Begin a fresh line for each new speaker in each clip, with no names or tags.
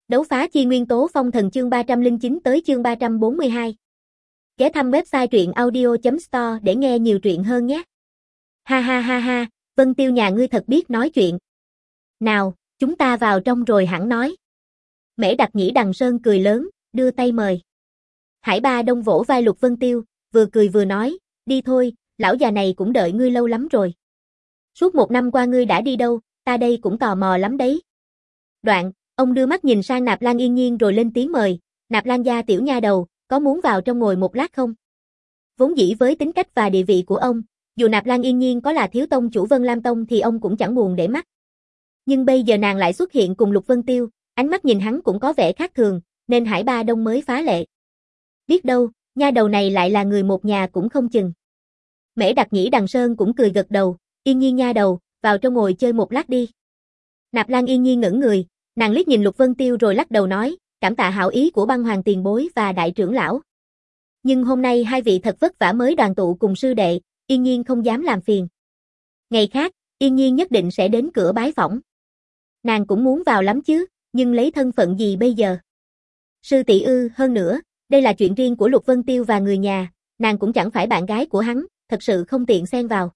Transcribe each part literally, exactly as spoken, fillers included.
Đấu phá chi nguyên tố phong thần chương ba trăm lẻ chín tới chương ba trăm bốn mươi hai. Ghé thăm website truyện audio chấm store để nghe nhiều truyện hơn nhé. Ha ha ha ha, Vân Tiêu nhà ngươi thật biết nói chuyện. Nào, chúng ta vào trong rồi hẳn nói. Mễ Đặc Nhĩ Đằng Sơn cười lớn, đưa tay mời. Hải Ba Đông vỗ vai Lục Vân Tiêu, vừa cười vừa nói, đi thôi, lão già này cũng đợi ngươi lâu lắm rồi. Suốt một năm qua ngươi đã đi đâu, ta đây cũng tò mò lắm đấy. Đoạn, ông đưa mắt nhìn sang Nạp Lan Yên Nhiên rồi lên tiếng mời, Nạp Lan gia tiểu nha đầu, có muốn vào trong ngồi một lát không? Vốn dĩ với tính cách và địa vị của ông, dù Nạp Lan Yên Nhiên có là thiếu tông chủ Vân Lam Tông thì ông cũng chẳng buồn để mắt. Nhưng bây giờ nàng lại xuất hiện cùng Lục Vân Tiêu, ánh mắt nhìn hắn cũng có vẻ khác thường, nên Hải Ba Đông mới phá lệ. Biết đâu, nha đầu này lại là người một nhà cũng không chừng. Mễ Đặc Nhĩ Đằng Sơn cũng cười gật đầu, Yên Nhiên nha đầu, vào trong ngồi chơi một lát đi. Nạp Lan Yên Nhiên ngẩn người, nàng liếc nhìn Lục Vân Tiêu rồi lắc đầu nói, cảm tạ hảo ý của Băng Hoàng tiền bối và đại trưởng lão. Nhưng hôm nay hai vị thật vất vả mới đoàn tụ cùng sư đệ, Yên Nhiên không dám làm phiền. Ngày khác, Yên Nhiên nhất định sẽ đến cửa bái phỏng. Nàng cũng muốn vào lắm chứ, nhưng lấy thân phận gì bây giờ? Sư tỷ ư, hơn nữa, đây là chuyện riêng của Lục Vân Tiêu và người nhà, nàng cũng chẳng phải bạn gái của hắn, thật sự không tiện xen vào.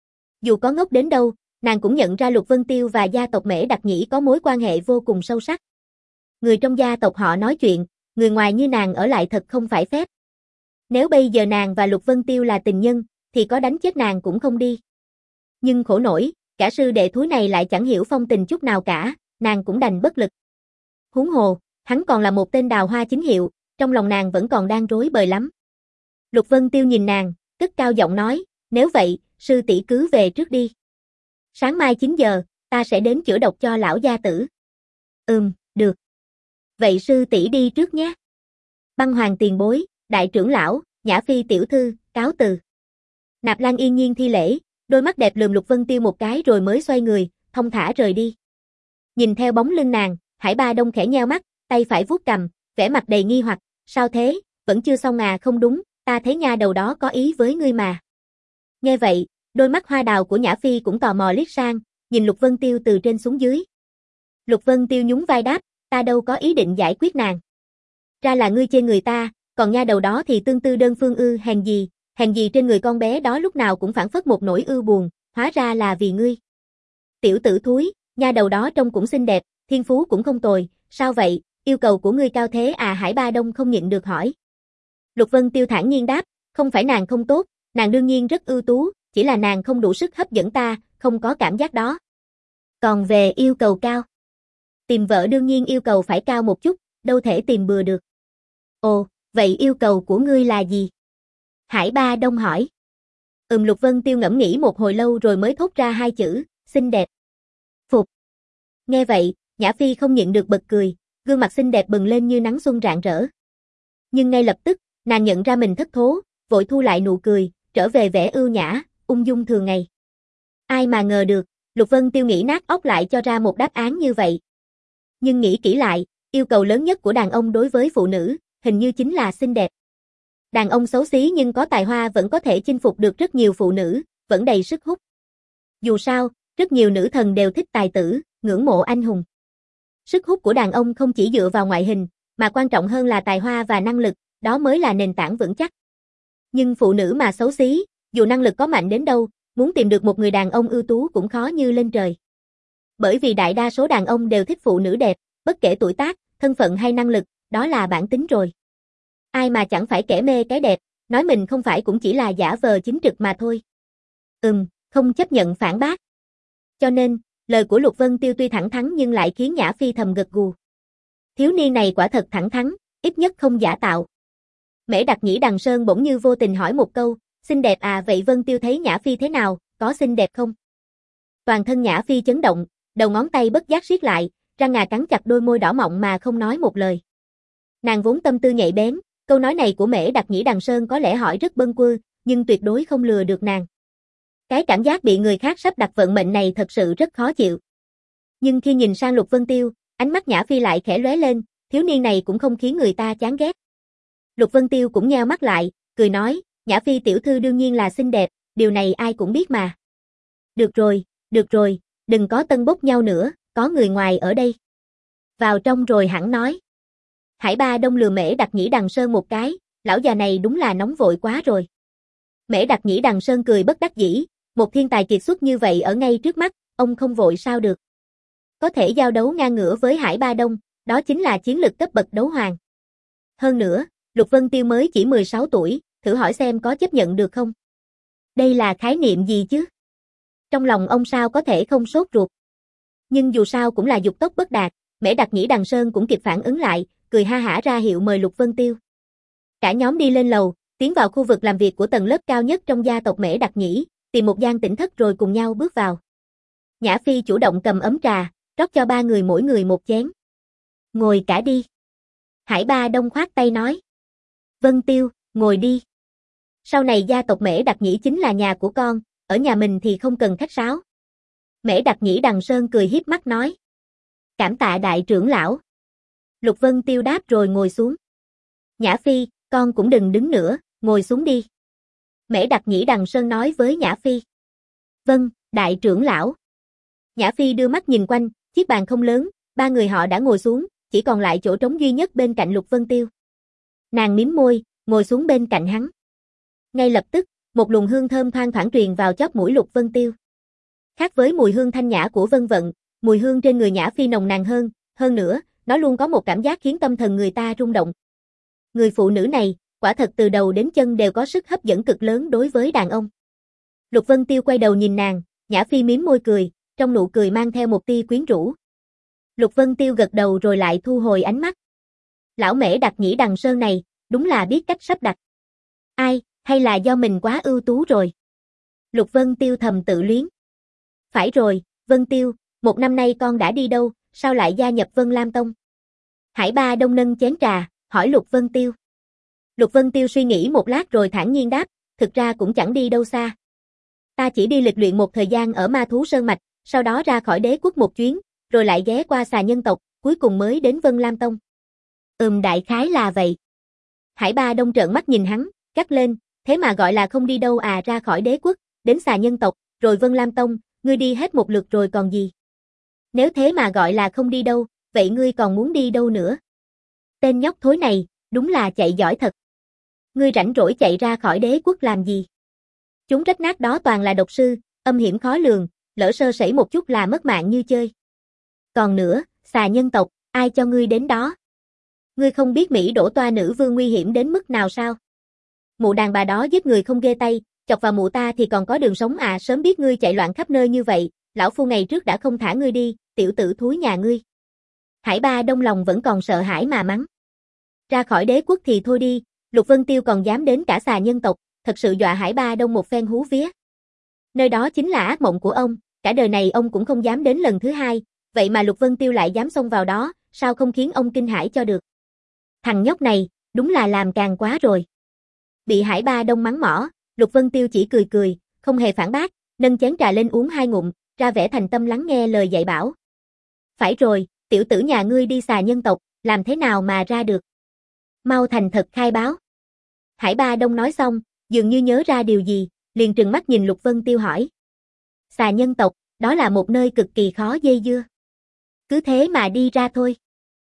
Dù có ngốc đến đâu, nàng cũng nhận ra Lục Vân Tiêu và gia tộc Mễ Đặc Nhĩ có mối quan hệ vô cùng sâu sắc. Người trong gia tộc họ nói chuyện, người ngoài như nàng ở lại thật không phải phép. Nếu bây giờ nàng và Lục Vân Tiêu là tình nhân, thì có đánh chết nàng cũng không đi. Nhưng khổ nổi, cả sư đệ thúi này lại chẳng hiểu phong tình chút nào cả, nàng cũng đành bất lực. Huống hồ, hắn còn là một tên đào hoa chính hiệu, trong lòng nàng vẫn còn đang rối bời lắm. Lục Vân Tiêu nhìn nàng, cất cao giọng nói, nếu vậy, sư tỷ cứ về trước đi. Sáng mai chín giờ, ta sẽ đến chữa độc cho lão gia tử. Ừm, được. Vậy sư tỷ đi trước nhé. Băng Hoàng tiền bối, đại trưởng lão, Nhã Phi tiểu thư, cáo từ. Nạp Lan Yên Nhiên thi lễ, đôi mắt đẹp lườm Lục Vân Tiêu một cái rồi mới xoay người, thong thả rời đi. Nhìn theo bóng lưng nàng, Hải Ba Đông khẽ nheo mắt, tay phải vuốt cằm, vẻ mặt đầy nghi hoặc, sao thế, vẫn chưa xong à? Không đúng, ta thấy nha đầu đó có ý với ngươi mà. Nghe vậy, đôi mắt hoa đào của Nhã Phi cũng tò mò liếc sang, nhìn Lục Vân Tiêu từ trên xuống dưới. Lục Vân Tiêu nhún vai đáp, ta đâu có ý định giải quyết nàng. Ra là ngươi chê người ta, còn nha đầu đó thì tương tư đơn phương ư? Hèn gì, hèn gì trên người con bé đó lúc nào cũng phảng phất một nỗi ưu buồn, hóa ra là vì ngươi. Tiểu tử thúi, nha đầu đó trông cũng xinh đẹp, thiên phú cũng không tồi, sao vậy, yêu cầu của ngươi cao thế à? Hải Ba Đông không nhịn được hỏi. Lục Vân Tiêu thản nhiên đáp, không phải nàng không tốt, nàng đương nhiên rất ưu tú, chỉ là nàng không đủ sức hấp dẫn ta, không có cảm giác đó. Còn về yêu cầu cao, tìm vợ đương nhiên yêu cầu phải cao một chút, đâu thể tìm bừa được. Ồ, vậy yêu cầu của ngươi là gì? Hải Ba Đông hỏi. Ừm Lục Vân Tiêu ngẫm nghĩ một hồi lâu rồi mới thốt ra hai chữ, xinh đẹp. Phục. Nghe vậy, Nhã Phi không nhịn được bật cười, gương mặt xinh đẹp bừng lên như nắng xuân rạng rỡ. Nhưng ngay lập tức, nàng nhận ra mình thất thố, vội thu lại nụ cười, trở về vẻ ưu nhã, ung dung thường ngày. Ai mà ngờ được, Lục Vân Tiêu nghĩ nát óc lại cho ra một đáp án như vậy. Nhưng nghĩ kỹ lại, yêu cầu lớn nhất của đàn ông đối với phụ nữ, hình như chính là xinh đẹp. Đàn ông xấu xí nhưng có tài hoa vẫn có thể chinh phục được rất nhiều phụ nữ, vẫn đầy sức hút. Dù sao, rất nhiều nữ thần đều thích tài tử, ngưỡng mộ anh hùng. Sức hút của đàn ông không chỉ dựa vào ngoại hình, mà quan trọng hơn là tài hoa và năng lực, đó mới là nền tảng vững chắc. Nhưng phụ nữ mà xấu xí, dù năng lực có mạnh đến đâu, muốn tìm được một người đàn ông ưu tú cũng khó như lên trời. Bởi vì đại đa số đàn ông đều thích phụ nữ đẹp, bất kể tuổi tác, thân phận hay năng lực, đó là bản tính rồi. Ai mà chẳng phải kẻ mê cái đẹp, nói mình không phải cũng chỉ là giả vờ chính trực mà thôi. Ừm, không chấp nhận phản bác. Cho nên, lời của Lục Vân Tiêu tuy thẳng thắn nhưng lại khiến Nhã Phi thầm gật gù. Thiếu niên này quả thật thẳng thắn, ít nhất không giả tạo. Mễ Đặc Nhĩ Đằng Sơn bỗng như vô tình hỏi một câu, xinh đẹp à? Vậy Vân Tiêu thấy Nhã Phi thế nào, có xinh đẹp không? Toàn thân Nhã Phi chấn động, đầu ngón tay bất giác siết lại, răng ngà cắn chặt đôi môi đỏ mọng mà không nói một lời. Nàng vốn tâm tư nhạy bén, câu nói này của Mễ Đặc Nhĩ Đằng Sơn có lẽ hỏi rất bâng quơ, nhưng tuyệt đối không lừa được nàng. Cái cảm giác bị người khác sắp đặt vận mệnh này thật sự rất khó chịu. Nhưng khi nhìn sang Lục Vân Tiêu, ánh mắt Nhã Phi lại khẽ lóe lên, thiếu niên này cũng không khiến người ta chán ghét. Lục Vân Tiêu cũng nheo mắt lại, cười nói, Nhã Phi tiểu thư đương nhiên là xinh đẹp, điều này ai cũng biết mà. Được rồi, được rồi, đừng có tân bốc nhau nữa, có người ngoài ở đây. Vào trong rồi hẳn nói. Hải Ba Đông lừa Mễ Đặc Nhĩ Đằng Sơn một cái, lão già này đúng là nóng vội quá rồi. Mễ Đặc Nhĩ Đằng Sơn cười bất đắc dĩ, một thiên tài kiệt xuất như vậy ở ngay trước mắt, ông không vội sao được. Có thể giao đấu ngang ngửa với Hải Ba Đông, đó chính là chiến lực cấp bậc đấu hoàng. Hơn nữa, Lục Vân Tiêu mới chỉ mười sáu tuổi, thử hỏi xem có chấp nhận được không? Đây là khái niệm gì chứ? Trong lòng ông sao có thể không sốt ruột. Nhưng dù sao cũng là dục tốc bất đạt, Mễ Đặc Nhĩ Đằng Sơn cũng kịp phản ứng lại, cười ha hả ra hiệu mời Lục Vân Tiêu. Cả nhóm đi lên lầu, tiến vào khu vực làm việc của tầng lớp cao nhất trong gia tộc Mễ Đặc Nhĩ, tìm một gian tĩnh thất rồi cùng nhau bước vào. Nhã Phi chủ động cầm ấm trà, rót cho ba người mỗi người một chén. Ngồi cả đi. Hải Ba Đông khoát tay nói. Vân Tiêu, ngồi đi. Sau này gia tộc Mễ Đặc Nhĩ chính là nhà của con, ở nhà mình thì không cần khách sáo. Mễ Đặc Nhĩ Đằng Sơn cười hiếp mắt nói. Cảm tạ đại trưởng lão. Lục Vân Tiêu đáp rồi ngồi xuống. Nhã Phi, con cũng đừng đứng nữa, ngồi xuống đi. Mễ Đặc Nhĩ Đằng Sơn nói với Nhã Phi. Vâng, đại trưởng lão. Nhã Phi đưa mắt nhìn quanh, chiếc bàn không lớn, ba người họ đã ngồi xuống, chỉ còn lại chỗ trống duy nhất bên cạnh Lục Vân Tiêu. Nàng mím môi, ngồi xuống bên cạnh hắn. Ngay lập tức, một luồng hương thơm thoang thoảng truyền vào chóp mũi Lục Vân Tiêu. Khác với mùi hương thanh nhã của Vân Vận, mùi hương trên người Nhã Phi nồng nàn hơn, hơn nữa, nó luôn có một cảm giác khiến tâm thần người ta rung động. Người phụ nữ này, quả thật từ đầu đến chân đều có sức hấp dẫn cực lớn đối với đàn ông. Lục Vân Tiêu quay đầu nhìn nàng, Nhã Phi mím môi cười, trong nụ cười mang theo một tia quyến rũ. Lục Vân Tiêu gật đầu rồi lại thu hồi ánh mắt. Lão Mễ Đặc Nhĩ Đằng Sơn này, đúng là biết cách sắp đặt. Ai, hay là do mình quá ưu tú rồi? Lục Vân Tiêu thầm tự luyến. Phải rồi, Vân Tiêu, một năm nay con đã đi đâu, sao lại gia nhập Vân Lam Tông? Hải Ba Đông nâng chén trà, hỏi Lục Vân Tiêu. Lục Vân Tiêu suy nghĩ một lát rồi thản nhiên đáp, thực ra cũng chẳng đi đâu xa. Ta chỉ đi lịch luyện một thời gian ở Ma Thú Sơn Mạch, sau đó ra khỏi đế quốc một chuyến, rồi lại ghé qua xà nhân tộc, cuối cùng mới đến Vân Lam Tông. Ừm đại khái là vậy. Hải Ba Đông trợn mắt nhìn hắn, gắt lên, thế mà gọi là không đi đâu à, ra khỏi đế quốc, đến xà nhân tộc, rồi Vân Lam Tông, ngươi đi hết một lượt rồi còn gì? Nếu thế mà gọi là không đi đâu, vậy ngươi còn muốn đi đâu nữa? Tên nhóc thối này, đúng là chạy giỏi thật. Ngươi rảnh rỗi chạy ra khỏi đế quốc làm gì? Chúng rách nát đó toàn là độc sư, âm hiểm khó lường, lỡ sơ sẩy một chút là mất mạng như chơi. Còn nữa, xà nhân tộc, ai cho ngươi đến đó? Ngươi không biết Mỹ đổ toa nữ vương nguy hiểm đến mức nào sao? Mụ đàn bà đó giết người không ghê tay, chọc vào mụ ta thì còn có đường sống à, sớm biết ngươi chạy loạn khắp nơi như vậy, lão phu ngày trước đã không thả ngươi đi, tiểu tử thúi nhà ngươi. Hải Ba Đông lòng vẫn còn sợ hãi mà mắng. Ra khỏi đế quốc thì thôi đi, Lục Vân Tiêu còn dám đến cả xà nhân tộc, thật sự dọa Hải Ba Đông một phen hú vía. Nơi đó chính là ác mộng của ông, cả đời này ông cũng không dám đến lần thứ hai, vậy mà Lục Vân Tiêu lại dám xông vào đó, sao không khiến ông kinh hãi cho được. Thằng nhóc này, đúng là làm càng quá rồi. Bị Hải Ba Đông mắng mỏ, Lục Vân Tiêu chỉ cười cười, không hề phản bác, nâng chén trà lên uống hai ngụm, ra vẻ thành tâm lắng nghe lời dạy bảo. Phải rồi, tiểu tử nhà ngươi đi xà nhân tộc, làm thế nào mà ra được? Mau thành thật khai báo. Hải Ba Đông nói xong, dường như nhớ ra điều gì, liền trừng mắt nhìn Lục Vân Tiêu hỏi. Xà nhân tộc, đó là một nơi cực kỳ khó dây dưa. Cứ thế mà đi ra thôi.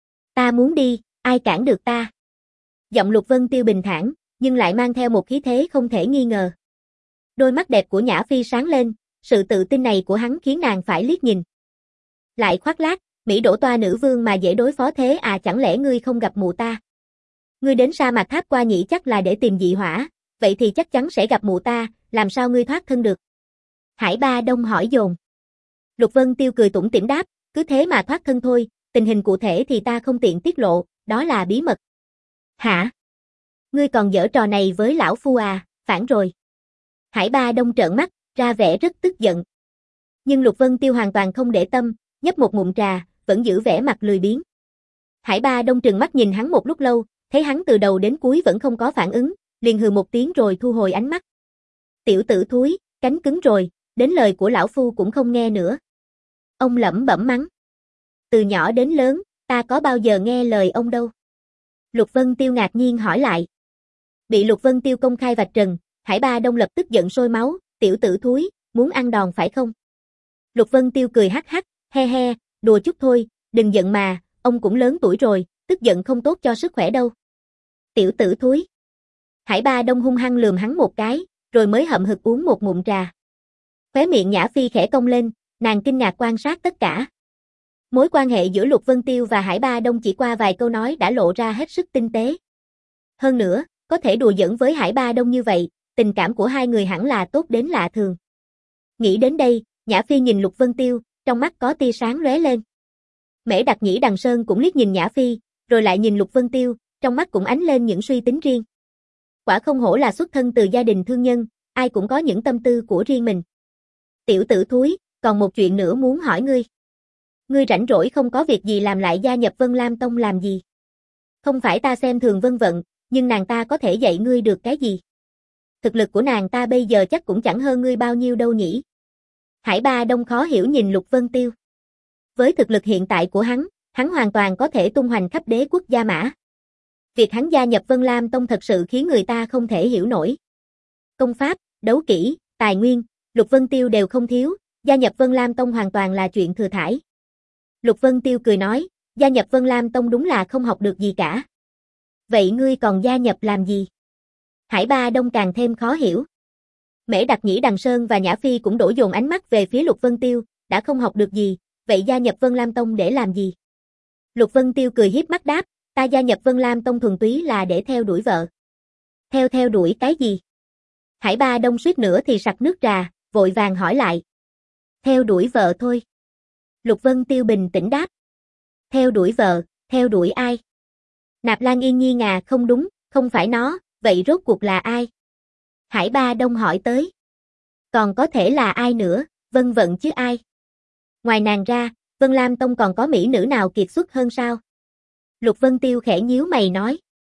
Ta muốn đi, ai cản được ta? Giọng Lục Vân Tiêu bình thản, nhưng lại mang theo một khí thế không thể nghi ngờ. Đôi mắt đẹp của Nhã Phi sáng lên, sự tự tin này của hắn khiến nàng phải liếc nhìn. Lại khoác lác, Mỹ đổ toa nữ vương mà dễ đối phó thế à, chẳng lẽ ngươi không gặp mụ ta? Ngươi đến sa mạc Tháp Qua Nhĩ chắc là để tìm dị hỏa, vậy thì chắc chắn sẽ gặp mụ ta, làm sao ngươi thoát thân được? Hải Ba Đông hỏi dồn. Lục Vân Tiêu cười tủm tỉm đáp, cứ thế mà thoát thân thôi, tình hình cụ thể thì ta không tiện tiết lộ, đó là bí mật. Hả? Ngươi còn giở trò này với lão phu à, phản rồi. Hải Ba Đông trợn mắt, ra vẻ rất tức giận. Nhưng Lục Vân Tiêu hoàn toàn không để tâm, nhấp một ngụm trà, vẫn giữ vẻ mặt lười biếng. Hải Ba Đông trừng mắt nhìn hắn một lúc lâu, thấy hắn từ đầu đến cuối vẫn không có phản ứng, liền hừ một tiếng rồi thu hồi ánh mắt. Tiểu tử thúi, cánh cứng rồi, đến lời của lão phu cũng không nghe nữa. Ông lẩm bẩm mắng. Từ nhỏ đến lớn, ta có bao giờ nghe lời ông đâu. Lục Vân Tiêu ngạc nhiên hỏi lại. Bị Lục Vân Tiêu công khai vạch trần, Hải Ba Đông lập tức giận sôi máu, tiểu tử thúi, muốn ăn đòn phải không? Lục Vân Tiêu cười hắc hắc, he he, đùa chút thôi, đừng giận mà, ông cũng lớn tuổi rồi, tức giận không tốt cho sức khỏe đâu. Tiểu tử thúi. Hải Ba Đông hung hăng lườm hắn một cái, rồi mới hậm hực uống một ngụm trà. Khóe miệng Nhã Phi khẽ cong lên, nàng kinh ngạc quan sát tất cả. Mối quan hệ giữa Lục Vân Tiêu và Hải Ba Đông chỉ qua vài câu nói đã lộ ra hết sức tinh tế. Hơn nữa, có thể đùa giỡn với Hải Ba Đông như vậy, tình cảm của hai người hẳn là tốt đến lạ thường. Nghĩ đến đây, Nhã Phi nhìn Lục Vân Tiêu, trong mắt có tia sáng lóe lên. Mễ Đặc Nhĩ Đằng Sơn cũng liếc nhìn Nhã Phi, rồi lại nhìn Lục Vân Tiêu, trong mắt cũng ánh lên những suy tính riêng. Quả không hổ là xuất thân từ gia đình thương nhân, ai cũng có những tâm tư của riêng mình. Tiểu tử thúi, còn một chuyện nữa muốn hỏi ngươi. Ngươi rảnh rỗi không có việc gì làm lại gia nhập Vân Lam Tông làm gì? Không phải ta xem thường Vân Vận, nhưng nàng ta có thể dạy ngươi được cái gì? Thực lực của nàng ta bây giờ chắc cũng chẳng hơn ngươi bao nhiêu đâu nhỉ? Hải Ba Đông khó hiểu nhìn Lục Vân Tiêu. Với thực lực hiện tại của hắn, hắn hoàn toàn có thể tung hoành khắp đế quốc Gia Mã. Việc hắn gia nhập Vân Lam Tông thật sự khiến người ta không thể hiểu nổi. Công pháp, đấu kỹ, tài nguyên, Lục Vân Tiêu đều không thiếu, gia nhập Vân Lam Tông hoàn toàn là chuyện thừa thãi. Lục Vân Tiêu cười nói, gia nhập Vân Lam Tông đúng là không học được gì cả. Vậy ngươi còn gia nhập làm gì? Hải Ba Đông càng thêm khó hiểu. Mễ Đặc Nhĩ Đằng Sơn và Nhã Phi cũng đổ dồn ánh mắt về phía Lục Vân Tiêu, đã không học được gì, vậy gia nhập Vân Lam Tông để làm gì? Lục Vân Tiêu cười hiếp mắt đáp, ta gia nhập Vân Lam Tông thuần túy là để theo đuổi vợ. Theo theo đuổi cái gì? Hải Ba Đông suýt nữa thì sặc nước trà, vội vàng hỏi lại. Theo đuổi vợ thôi. Lục Vân Tiêu bình tĩnh đáp. Theo đuổi vợ, theo đuổi ai? Nạp Lan Yên Nhi ngà không đúng, không phải nó, vậy rốt cuộc là ai? Hải Ba Đông hỏi tới. Còn có thể là ai nữa, Vân Vận chứ ai? Ngoài nàng ra, Vân Lam Tông còn có mỹ nữ nào kiệt xuất hơn sao? Lục Vân Tiêu khẽ nhíu mày nói.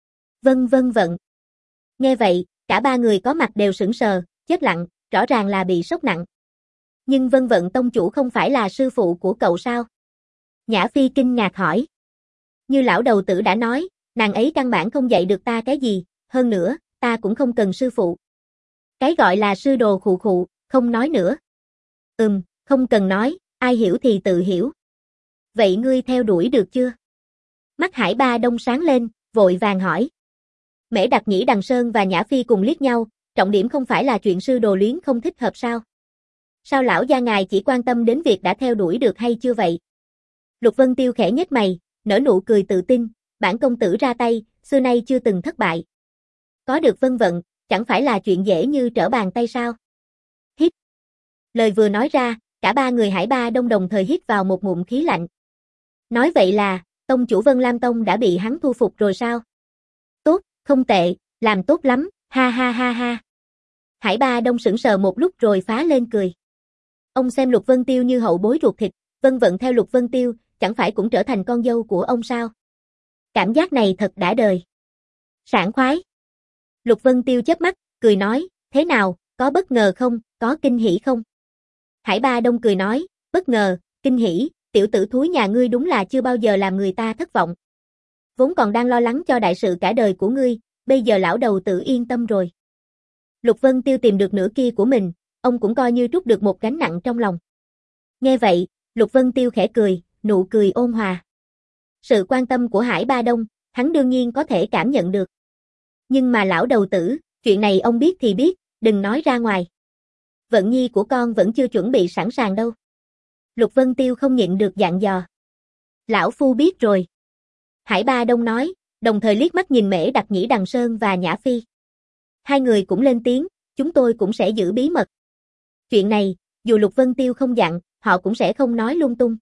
Vân Vân Vận. Nghe vậy, cả ba người có mặt đều sững sờ, chết lặng, rõ ràng là bị sốc nặng. Nhưng Vân Vận tông chủ không phải là sư phụ của cậu sao? Nhã Phi kinh ngạc hỏi. Như lão đầu tử đã nói, nàng ấy căn bản không dạy được ta cái gì, hơn nữa, ta cũng không cần sư phụ. Cái gọi là sư đồ khụ khụ, không nói nữa. Ừm, không cần nói, ai hiểu thì tự hiểu. Vậy ngươi theo đuổi được chưa? Mắt Hải Ba Đông sáng lên, vội vàng hỏi. Mễ Đặc Nhĩ Đằng Sơn và Nhã Phi cùng liếc nhau, trọng điểm không phải là chuyện sư đồ luyến không thích hợp sao? Sao lão gia ngài chỉ quan tâm đến việc đã theo đuổi được hay chưa vậy? Lục Vân Tiêu khẽ nhếch mày, nở nụ cười tự tin, bản công tử ra tay, xưa nay chưa từng thất bại. Có được Vân Vận, chẳng phải là chuyện dễ như trở bàn tay sao? Hít. Lời vừa nói ra, cả ba người Hải Ba Đông đồng thời hít vào một ngụm khí lạnh. Nói vậy là, tông chủ Vân Lam Tông đã bị hắn thu phục rồi sao? Tốt, không tệ, làm tốt lắm, ha ha ha ha. Hải Ba Đông sững sờ một lúc rồi phá lên cười. Ông xem Lục Vân Tiêu như hậu bối ruột thịt, Vân Vận theo Lục Vân Tiêu, chẳng phải cũng trở thành con dâu của ông sao? Cảm giác này thật đã đời. Sảng khoái. Lục Vân Tiêu chớp mắt, cười nói, thế nào, có bất ngờ không, có kinh hỉ không? Hải Ba Đông cười nói, bất ngờ, kinh hỉ, tiểu tử thúi nhà ngươi đúng là chưa bao giờ làm người ta thất vọng. Vốn còn đang lo lắng cho đại sự cả đời của ngươi, bây giờ lão đầu tự yên tâm rồi. Lục Vân Tiêu tìm được nửa kia của mình, ông cũng coi như trút được một gánh nặng trong lòng. Nghe vậy, Lục Vân Tiêu khẽ cười, nụ cười ôn hòa. Sự quan tâm của Hải Ba Đông, hắn đương nhiên có thể cảm nhận được. Nhưng mà lão đầu tử, chuyện này ông biết thì biết, đừng nói ra ngoài. Vận nhi của con vẫn chưa chuẩn bị sẵn sàng đâu. Lục Vân Tiêu không nhịn được dặn dò. Lão phu biết rồi. Hải Ba Đông nói, đồng thời liếc mắt nhìn Mễ Đặc Nhĩ Đằng Sơn và Nhã Phi. Hai người cũng lên tiếng, chúng tôi cũng sẽ giữ bí mật. Chuyện này, dù Lục Vân Tiêu không dặn, họ cũng sẽ không nói lung tung.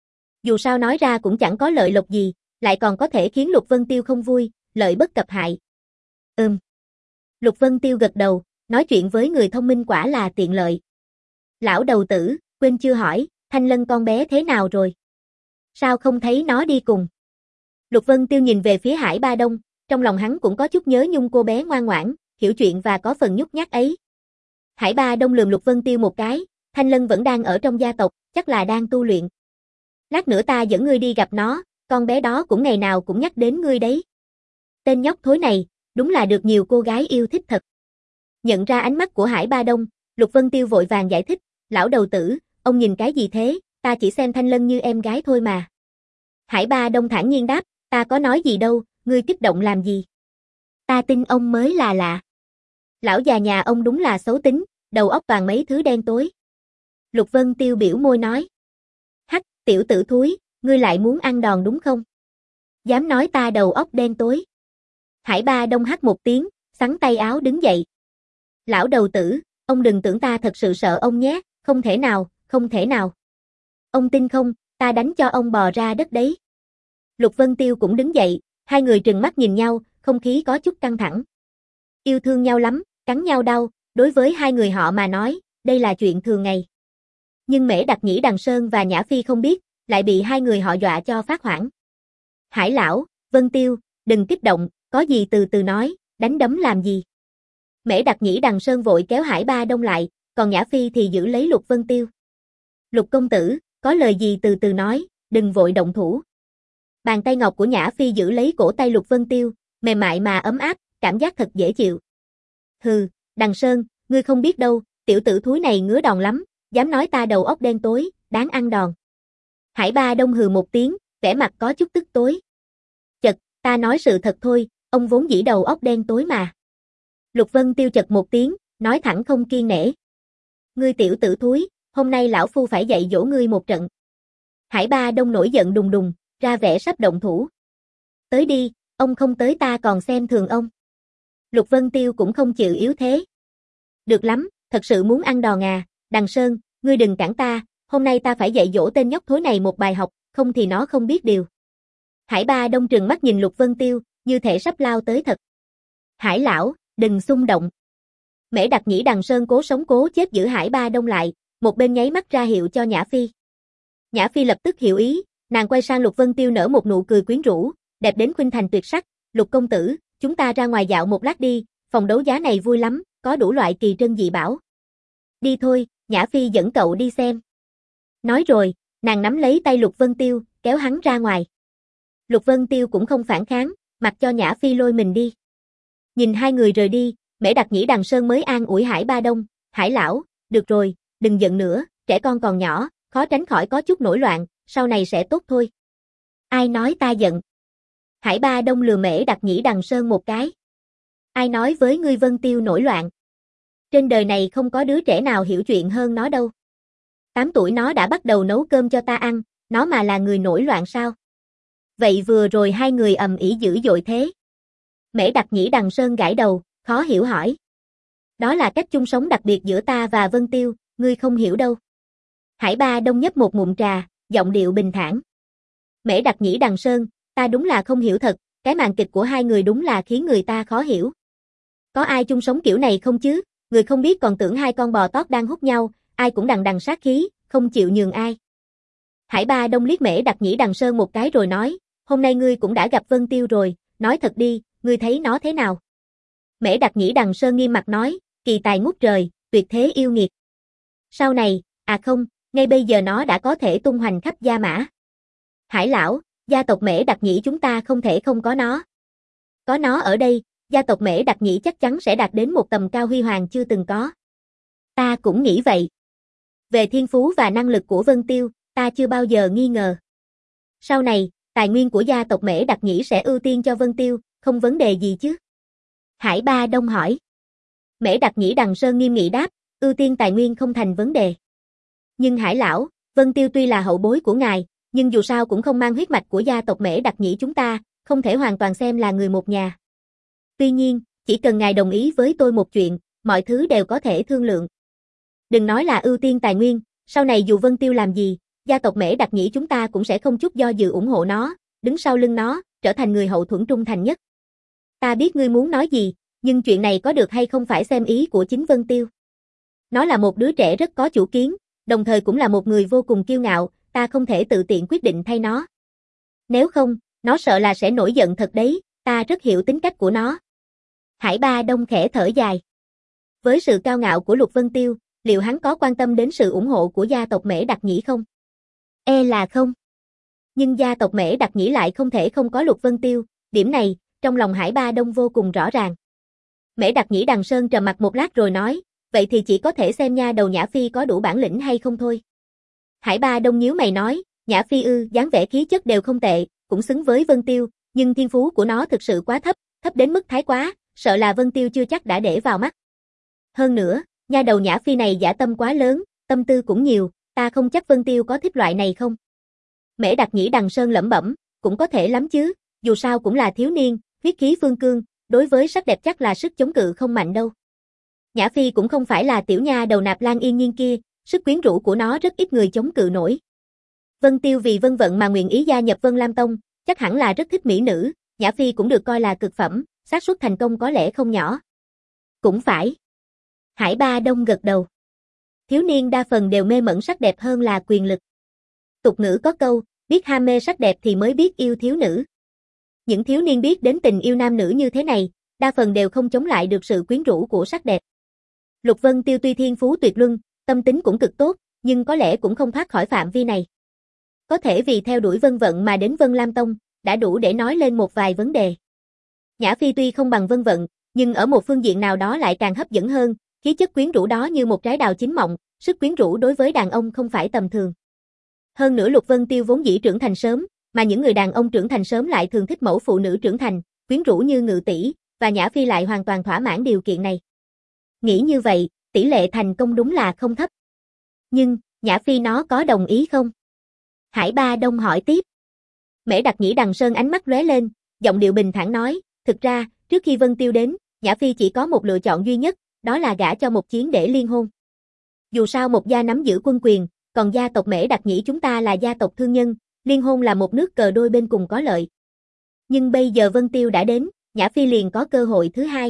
Dù sao nói ra cũng chẳng có lợi lộc gì, lại còn có thể khiến Lục Vân Tiêu không vui, lợi bất cập hại. Ừm. Lục Vân Tiêu gật đầu, nói chuyện với người thông minh quả là tiện lợi. Lão đầu tử, quên chưa hỏi, Thanh Lân con bé thế nào rồi? Sao không thấy nó đi cùng? Lục Vân Tiêu nhìn về phía Hải Ba Đông, trong lòng hắn cũng có chút nhớ nhung cô bé ngoan ngoãn, hiểu chuyện và có phần nhút nhát ấy. Hải Ba Đông lườm Lục Vân Tiêu một cái, Thanh Lân vẫn đang ở trong gia tộc, chắc là đang tu luyện. Lát nữa ta dẫn ngươi đi gặp nó, con bé đó cũng ngày nào cũng nhắc đến ngươi đấy. Tên nhóc thối này, đúng là được nhiều cô gái yêu thích thật. Nhận ra ánh mắt của Hải Ba Đông, Lục Vân Tiêu vội vàng giải thích, lão đầu tử, ông nhìn cái gì thế, ta chỉ xem Thanh Lân như em gái thôi mà. Hải Ba Đông thản nhiên đáp, ta có nói gì đâu, ngươi kích động làm gì? Ta tin ông mới là lạ. Lão già nhà ông đúng là xấu tính, đầu óc toàn mấy thứ đen tối. Lục Vân Tiêu biểu môi nói. Hắc, tiểu tử thúi, ngươi lại muốn ăn đòn đúng không? Dám nói ta đầu óc đen tối. Hải Ba Đông hắt một tiếng, xắn tay áo đứng dậy. Lão đầu tử, ông đừng tưởng ta thật sự sợ ông nhé, không thể nào, không thể nào. Ông tin không, ta đánh cho ông bò ra đất đấy. Lục Vân Tiêu cũng đứng dậy, hai người trừng mắt nhìn nhau, không khí có chút căng thẳng. Yêu thương nhau lắm, cắn nhau đau, đối với hai người họ mà nói, đây là chuyện thường ngày. Nhưng Mễ Đặc Nhĩ Đằng Sơn và Nhã Phi không biết, lại bị hai người họ dọa cho phát hoảng. Hải lão, Vân Tiêu, đừng kích động, có gì từ từ nói, đánh đấm làm gì. Mễ Đặc Nhĩ Đằng Sơn vội kéo Hải Ba Đông lại, còn Nhã Phi thì giữ lấy Lục Vân Tiêu. Lục công tử, có lời gì từ từ nói, đừng vội động thủ. Bàn tay ngọc của Nhã Phi giữ lấy cổ tay Lục Vân Tiêu, mềm mại mà ấm áp, cảm giác thật dễ chịu. Hừ, Đằng Sơn, ngươi không biết đâu, tiểu tử thúi này ngứa đòn lắm, dám nói ta đầu óc đen tối, đáng ăn đòn. Hải Ba Đông hừ một tiếng, vẻ mặt có chút tức tối. Chật, ta nói sự thật thôi, ông vốn dĩ đầu óc đen tối mà. Lục Vân Tiêu chật một tiếng, nói thẳng không kiêng nể. Ngươi tiểu tử thúi, hôm nay lão phu phải dạy dỗ ngươi một trận. Hải Ba Đông nổi giận đùng đùng, ra vẻ sắp động thủ. Tới đi, ông không tới ta còn xem thường ông. Lục Vân Tiêu cũng không chịu yếu thế. Được lắm, thật sự muốn ăn đòn à, Đằng Sơn, ngươi đừng cản ta, hôm nay ta phải dạy dỗ tên nhóc thối này một bài học, không thì nó không biết điều. Hải Ba Đông trừng mắt nhìn Lục Vân Tiêu, như thể sắp lao tới thật. Hải lão, đừng xung động. Mễ Đặc Nhĩ Đằng Sơn cố sống cố chết giữ Hải Ba Đông lại, một bên nháy mắt ra hiệu cho Nhã Phi. Nhã Phi lập tức hiểu ý, nàng quay sang Lục Vân Tiêu nở một nụ cười quyến rũ, đẹp đến khuynh thành tuyệt sắc. Lục công tử, chúng ta ra ngoài dạo một lát đi, phòng đấu giá này vui lắm, có đủ loại kỳ trân dị bảo. Đi thôi, Nhã Phi dẫn cậu đi xem. Nói rồi, nàng nắm lấy tay Lục Vân Tiêu, kéo hắn ra ngoài. Lục Vân Tiêu cũng không phản kháng, mặc cho Nhã Phi lôi mình đi. Nhìn hai người rời đi, Mễ Đặc Nhĩ Đằng Sơn mới an ủi Hải Ba Đông. Hải lão, được rồi, đừng giận nữa, trẻ con còn nhỏ, khó tránh khỏi có chút nổi loạn, sau này sẽ tốt thôi. Ai nói ta giận? Hải Ba Đông lừa Mễ Đặc Nhĩ Đằng Sơn một cái. Ai nói với ngươi Vân Tiêu nổi loạn? Trên đời này không có đứa trẻ nào hiểu chuyện hơn nó đâu. Tám tuổi nó đã bắt đầu nấu cơm cho ta ăn, nó mà là người nổi loạn sao? Vậy vừa rồi hai người ầm ĩ dữ dội thế. Mễ Đặc Nhĩ Đằng Sơn gãi đầu, khó hiểu hỏi. Đó là cách chung sống đặc biệt giữa ta và Vân Tiêu, ngươi không hiểu đâu. Hải Ba Đông nhấp một ngụm trà, giọng điệu bình thản. Mễ Đặc Nhĩ Đằng Sơn, ta đúng là không hiểu thật, cái màn kịch của hai người đúng là khiến người ta khó hiểu. Có ai chung sống kiểu này không chứ, người không biết còn tưởng hai con bò tót đang hút nhau, ai cũng đằng đằng sát khí, không chịu nhường ai. Hải Ba Đông liếc Mễ Đặc Nhĩ Đằng Sơn một cái rồi nói, hôm nay ngươi cũng đã gặp Vân Tiêu rồi, nói thật đi, ngươi thấy nó thế nào? Mễ Đặc Nhĩ Đằng Sơn nghiêm mặt nói, kỳ tài ngút trời, tuyệt thế yêu nghiệt. Sau này, à không, ngay bây giờ nó đã có thể tung hoành khắp Gia Mã. Hải lão, gia tộc Mễ Đặc Nhĩ chúng ta không thể không có nó. Có nó ở đây, gia tộc Mễ Đặc Nhĩ chắc chắn sẽ đạt đến một tầm cao huy hoàng chưa từng có. Ta cũng nghĩ vậy. Về thiên phú và năng lực của Vân Tiêu, ta chưa bao giờ nghi ngờ. Sau này, tài nguyên của gia tộc Mễ Đặc Nhĩ sẽ ưu tiên cho Vân Tiêu, không vấn đề gì chứ? Hải Ba Đông hỏi. Mễ Đặc Nhĩ Đằng Sơn nghiêm nghị đáp, ưu tiên tài nguyên không thành vấn đề. Nhưng Hải lão, Vân Tiêu tuy là hậu bối của ngài, nhưng dù sao cũng không mang huyết mạch của gia tộc Mễ Đặc Nhĩ chúng ta, không thể hoàn toàn xem là người một nhà. Tuy nhiên, chỉ cần ngài đồng ý với tôi một chuyện, mọi thứ đều có thể thương lượng. Đừng nói là ưu tiên tài nguyên, sau này dù Vân Tiêu làm gì, gia tộc Mễ Đặc Nhĩ chúng ta cũng sẽ không chút do dự ủng hộ nó, đứng sau lưng nó, trở thành người hậu thuẫn trung thành nhất. Ta biết ngươi muốn nói gì, nhưng chuyện này có được hay không phải xem ý của chính Vân Tiêu. Nó là một đứa trẻ rất có chủ kiến, đồng thời cũng là một người vô cùng kiêu ngạo, ta không thể tự tiện quyết định thay nó. Nếu không, nó sợ là sẽ nổi giận thật đấy, ta rất hiểu tính cách của nó. Hải Ba Đông khẽ thở dài. Với sự cao ngạo của Lục Vân Tiêu, liệu hắn có quan tâm đến sự ủng hộ của gia tộc Mễ Đặc Nhĩ không? E là không. Nhưng gia tộc Mễ Đặc Nhĩ lại không thể không có Lục Vân Tiêu, điểm này, trong lòng Hải Ba Đông vô cùng rõ ràng. Mễ Đặc Nhĩ Đằng Sơn trầm mặt một lát rồi nói, vậy thì chỉ có thể xem nha đầu Nhã Phi có đủ bản lĩnh hay không thôi. Hải Ba Đông nhíu mày nói, Nhã Phi ư, dáng vẻ khí chất đều không tệ, cũng xứng với Vân Tiêu, nhưng thiên phú của nó thực sự quá thấp, thấp đến mức thái quá, sợ là Vân Tiêu chưa chắc đã để vào mắt. Hơn nữa, nha đầu Nhã Phi này dã tâm quá lớn, tâm tư cũng nhiều, ta không chắc Vân Tiêu có thích loại này không. Mễ Đặc Nhĩ Đằng Sơn lẩm bẩm, cũng có thể lắm chứ, dù sao cũng là thiếu niên, huyết khí phương cương, đối với sắc đẹp chắc là sức chống cự không mạnh đâu. Nhã Phi cũng không phải là tiểu nha đầu Nạp Lan Yên Nhiên kia, sức quyến rũ của nó rất ít người chống cự nổi. Vân Tiêu vì Vân Vận mà nguyện ý gia nhập Vân Lam Tông, chắc hẳn là rất thích mỹ nữ, Nhã Phi cũng được coi là cực phẩm, xác suất thành công có lẽ không nhỏ. Cũng phải. Hải Ba Đông gật đầu. Thiếu niên đa phần đều mê mẩn sắc đẹp hơn là quyền lực. Tục ngữ có câu, biết ham mê sắc đẹp thì mới biết yêu thiếu nữ. Những thiếu niên biết đến tình yêu nam nữ như thế này, đa phần đều không chống lại được sự quyến rũ của sắc đẹp. Lục Vân Tiêu tuy thiên phú tuyệt luân, tâm tính cũng cực tốt, nhưng có lẽ cũng không thoát khỏi phạm vi này. Có thể vì theo đuổi Vân Vận mà đến Vân Lam Tông, đã đủ để nói lên một vài vấn đề. Nhã Phi tuy không bằng Vân Vận, nhưng ở một phương diện nào đó lại càng hấp dẫn hơn, khí chất quyến rũ đó như một trái đào chín mọng, sức quyến rũ đối với đàn ông không phải tầm thường. Hơn nữa Lục Vân Tiêu vốn dĩ trưởng thành sớm, mà những người đàn ông trưởng thành sớm lại thường thích mẫu phụ nữ trưởng thành, quyến rũ như Ngự tỷ, và Nhã Phi lại hoàn toàn thỏa mãn điều kiện này. Nghĩ như vậy, tỷ lệ thành công đúng là không thấp. Nhưng, Nhã Phi nó có đồng ý không? Hải Ba Đông hỏi tiếp. Mễ Đặc Nhĩ Đằng Sơn ánh mắt lóe lên, giọng điệu bình thản nói, thực ra, trước khi Vân Tiêu đến, Nhã Phi chỉ có một lựa chọn duy nhất, đó là gả cho một chiến để liên hôn. Dù sao một gia nắm giữ quân quyền, còn gia tộc Mễ Đặc Nhĩ chúng ta là gia tộc thương nhân, liên hôn là một nước cờ đôi bên cùng có lợi. Nhưng bây giờ Vân Tiêu đã đến, Nhã Phi liền có cơ hội thứ hai.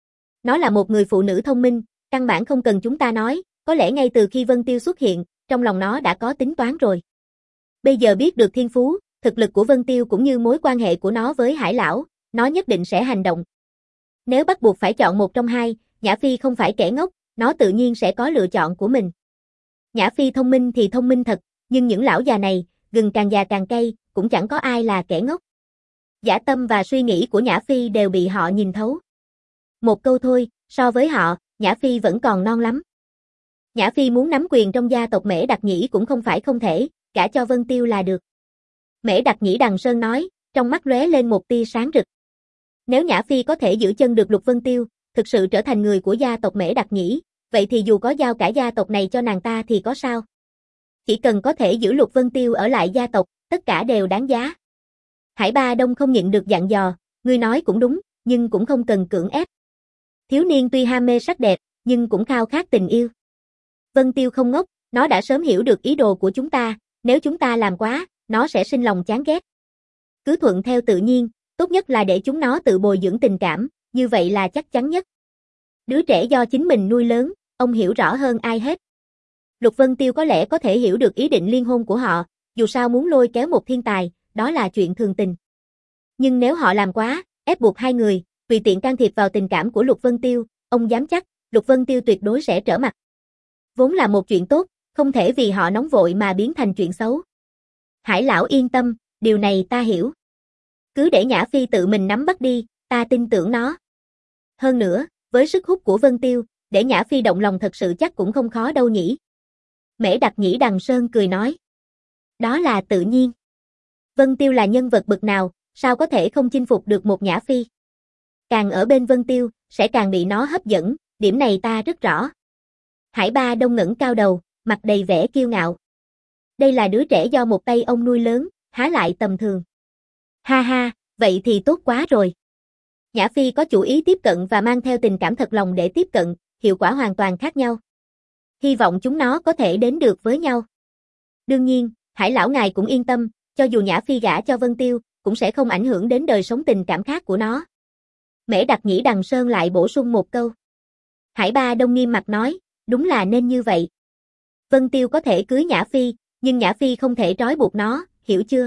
Nó là một người phụ nữ thông minh, căn bản không cần chúng ta nói, có lẽ ngay từ khi Vân Tiêu xuất hiện, trong lòng nó đã có tính toán rồi. Bây giờ biết được thiên phú, thực lực của Vân Tiêu cũng như mối quan hệ của nó với Hải Lão, nó nhất định sẽ hành động. Nếu bắt buộc phải chọn một trong hai, Nhã Phi không phải kẻ ngốc, nó tự nhiên sẽ có lựa chọn của mình. Nhã Phi thông minh thì thông minh thật, nhưng những lão già này, gừng càng già càng cay, cũng chẳng có ai là kẻ ngốc. Dã tâm và suy nghĩ của Nhã Phi đều bị họ nhìn thấu. Một câu thôi, so với họ, Nhã Phi vẫn còn non lắm. Nhã Phi muốn nắm quyền trong gia tộc Mễ Đặc Nhĩ cũng không phải không thể, gả cho Vân Tiêu là được. Mễ Đặc Nhĩ Đằng Sơn nói, trong mắt lóe lên một tia sáng rực. Nếu Nhã Phi có thể giữ chân được Lục Vân Tiêu, thực sự trở thành người của gia tộc Mễ Đặc Nhĩ, vậy thì dù có giao cả gia tộc này cho nàng ta thì có sao? Chỉ cần có thể giữ Lục Vân Tiêu ở lại gia tộc, tất cả đều đáng giá. Hải Ba Đông không nhịn được dặn dò, ngươi nói cũng đúng, nhưng cũng không cần cưỡng ép. Thiếu niên tuy ham mê sắc đẹp, nhưng cũng khao khát tình yêu. Vân Tiêu không ngốc, nó đã sớm hiểu được ý đồ của chúng ta, nếu chúng ta làm quá, nó sẽ sinh lòng chán ghét. Cứ thuận theo tự nhiên, tốt nhất là để chúng nó tự bồi dưỡng tình cảm, như vậy là chắc chắn nhất. Đứa trẻ do chính mình nuôi lớn, ông hiểu rõ hơn ai hết. Lục Vân Tiêu có lẽ có thể hiểu được ý định liên hôn của họ, dù sao muốn lôi kéo một thiên tài, đó là chuyện thường tình. Nhưng nếu họ làm quá, ép buộc hai người, tùy tiện can thiệp vào tình cảm của Lục Vân Tiêu, ông dám chắc, Lục Vân Tiêu tuyệt đối sẽ trở mặt. Vốn là một chuyện tốt, không thể vì họ nóng vội mà biến thành chuyện xấu. Hải Lão yên tâm, điều này ta hiểu. Cứ để Nhã Phi tự mình nắm bắt đi, ta tin tưởng nó. Hơn nữa, với sức hút của Vân Tiêu, để Nhã Phi động lòng thật sự chắc cũng không khó đâu nhỉ. Mễ Đặc Nhĩ Đằng Sơn cười nói. Đó là tự nhiên. Vân Tiêu là nhân vật bậc nào, sao có thể không chinh phục được một Nhã Phi. Càng ở bên Vân Tiêu, sẽ càng bị nó hấp dẫn, điểm này ta rất rõ. Hải Ba Đông ngẩng cao đầu, mặt đầy vẻ kiêu ngạo. Đây là đứa trẻ do một tay ông nuôi lớn, há lại tầm thường. Ha ha, vậy thì tốt quá rồi. Nhã Phi có chủ ý tiếp cận và mang theo tình cảm thật lòng để tiếp cận, hiệu quả hoàn toàn khác nhau. Hy vọng chúng nó có thể đến được với nhau. Đương nhiên, Hải Lão ngài cũng yên tâm, cho dù Nhã Phi gả cho Vân Tiêu, cũng sẽ không ảnh hưởng đến đời sống tình cảm khác của nó. Mễ Đặc Nhĩ Đằng Sơn lại bổ sung một câu. Hải Ba Đông nghiêm mặt nói, đúng là nên như vậy. Vân Tiêu có thể cưới Nhã Phi, nhưng Nhã Phi không thể trói buộc nó, hiểu chưa?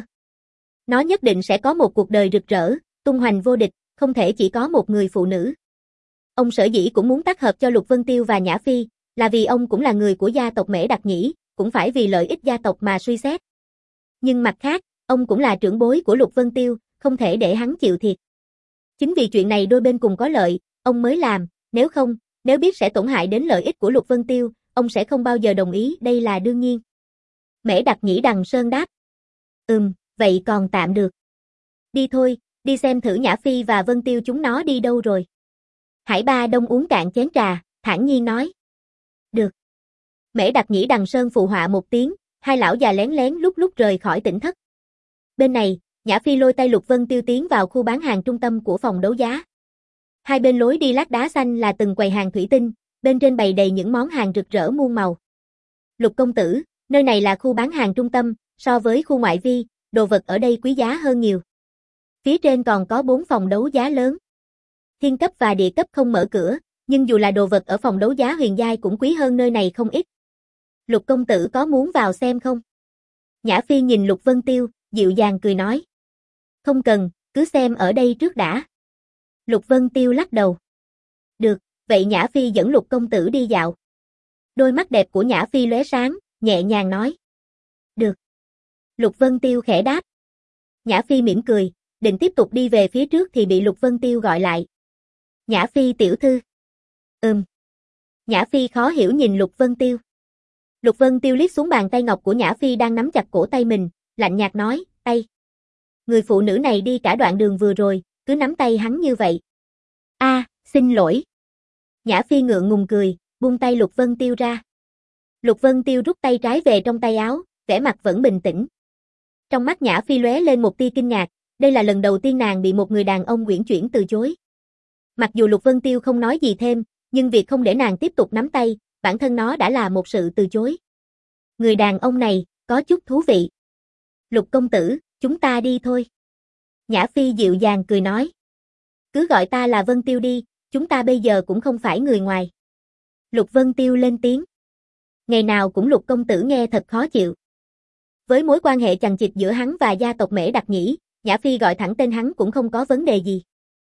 Nó nhất định sẽ có một cuộc đời rực rỡ, tung hoành vô địch, không thể chỉ có một người phụ nữ. Ông sở dĩ cũng muốn tác hợp cho Lục Vân Tiêu và Nhã Phi, là vì ông cũng là người của gia tộc Mễ Đặc Nhĩ, cũng phải vì lợi ích gia tộc mà suy xét. Nhưng mặt khác, ông cũng là trưởng bối của Lục Vân Tiêu, không thể để hắn chịu thiệt. Chính vì chuyện này đôi bên cùng có lợi, ông mới làm, nếu không, nếu biết sẽ tổn hại đến lợi ích của Lục Vân Tiêu, ông sẽ không bao giờ đồng ý, đây là đương nhiên. Mễ Đặc Nhĩ Đằng Sơn đáp. Ừm, vậy còn tạm được. Đi thôi, đi xem thử Nhã Phi và Vân Tiêu chúng nó đi đâu rồi. Hải Ba Đông uống cạn chén trà, thản nhiên nói. Được. Mễ Đặc Nhĩ Đằng Sơn phụ họa một tiếng, hai lão già lén lén lúc lúc rời khỏi tỉnh thất. Bên này, Nhã Phi lôi tay Lục Vân Tiêu tiến vào khu bán hàng trung tâm của phòng đấu giá. Hai bên lối đi lát đá xanh là từng quầy hàng thủy tinh, bên trên bày đầy những món hàng rực rỡ muôn màu. Lục công tử, nơi này là khu bán hàng trung tâm, so với khu ngoại vi, đồ vật ở đây quý giá hơn nhiều. Phía trên còn có bốn phòng đấu giá lớn. Thiên cấp và địa cấp không mở cửa, nhưng dù là đồ vật ở phòng đấu giá huyền giai cũng quý hơn nơi này không ít. Lục công tử có muốn vào xem không? Nhã Phi nhìn Lục Vân Tiêu, dịu dàng cười nói. Không cần, cứ xem ở đây trước đã. Lục Vân Tiêu lắc đầu. Được, vậy Nhã Phi dẫn Lục công tử đi dạo. Đôi mắt đẹp của Nhã Phi lóe sáng, nhẹ nhàng nói. Được. Lục Vân Tiêu khẽ đáp. Nhã Phi mỉm cười, định tiếp tục đi về phía trước thì bị Lục Vân Tiêu gọi lại. Nhã Phi tiểu thư. Ừm. Nhã Phi khó hiểu nhìn Lục Vân Tiêu. Lục Vân Tiêu liếc xuống bàn tay ngọc của Nhã Phi đang nắm chặt cổ tay mình, lạnh nhạt nói, tay. Người phụ nữ này đi cả đoạn đường vừa rồi, cứ nắm tay hắn như vậy. A, à, xin lỗi. Nhã Phi ngượng ngùng cười, buông tay Lục Vân Tiêu ra. Lục Vân Tiêu rút tay trái về trong tay áo, vẻ mặt vẫn bình tĩnh. Trong mắt Nhã Phi lóe lên một tia kinh ngạc, đây là lần đầu tiên nàng bị một người đàn ông uyển chuyển từ chối. Mặc dù Lục Vân Tiêu không nói gì thêm, nhưng việc không để nàng tiếp tục nắm tay, bản thân nó đã là một sự từ chối. Người đàn ông này, có chút thú vị. Lục công tử, chúng ta đi thôi. Nhã Phi dịu dàng cười nói. Cứ gọi ta là Vân Tiêu đi, chúng ta bây giờ cũng không phải người ngoài. Lục Vân Tiêu lên tiếng. Ngày nào cũng Lục công tử nghe thật khó chịu. Với mối quan hệ chằng chịt giữa hắn và gia tộc Mễ Đặc Nhĩ, Nhã Phi gọi thẳng tên hắn cũng không có vấn đề gì.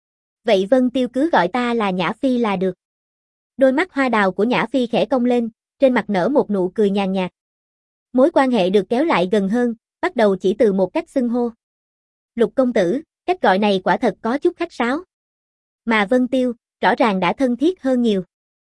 Vậy Vân Tiêu cứ gọi ta là Nhã Phi là được. Đôi mắt hoa đào của Nhã Phi khẽ cong lên, trên mặt nở một nụ cười nhàn nhạt. Mối quan hệ được kéo lại gần hơn, bắt đầu chỉ từ một cách xưng hô. Lục công tử, cách gọi này quả thật có chút khách sáo. Mà Vân Tiêu, rõ ràng đã thân thiết hơn nhiều.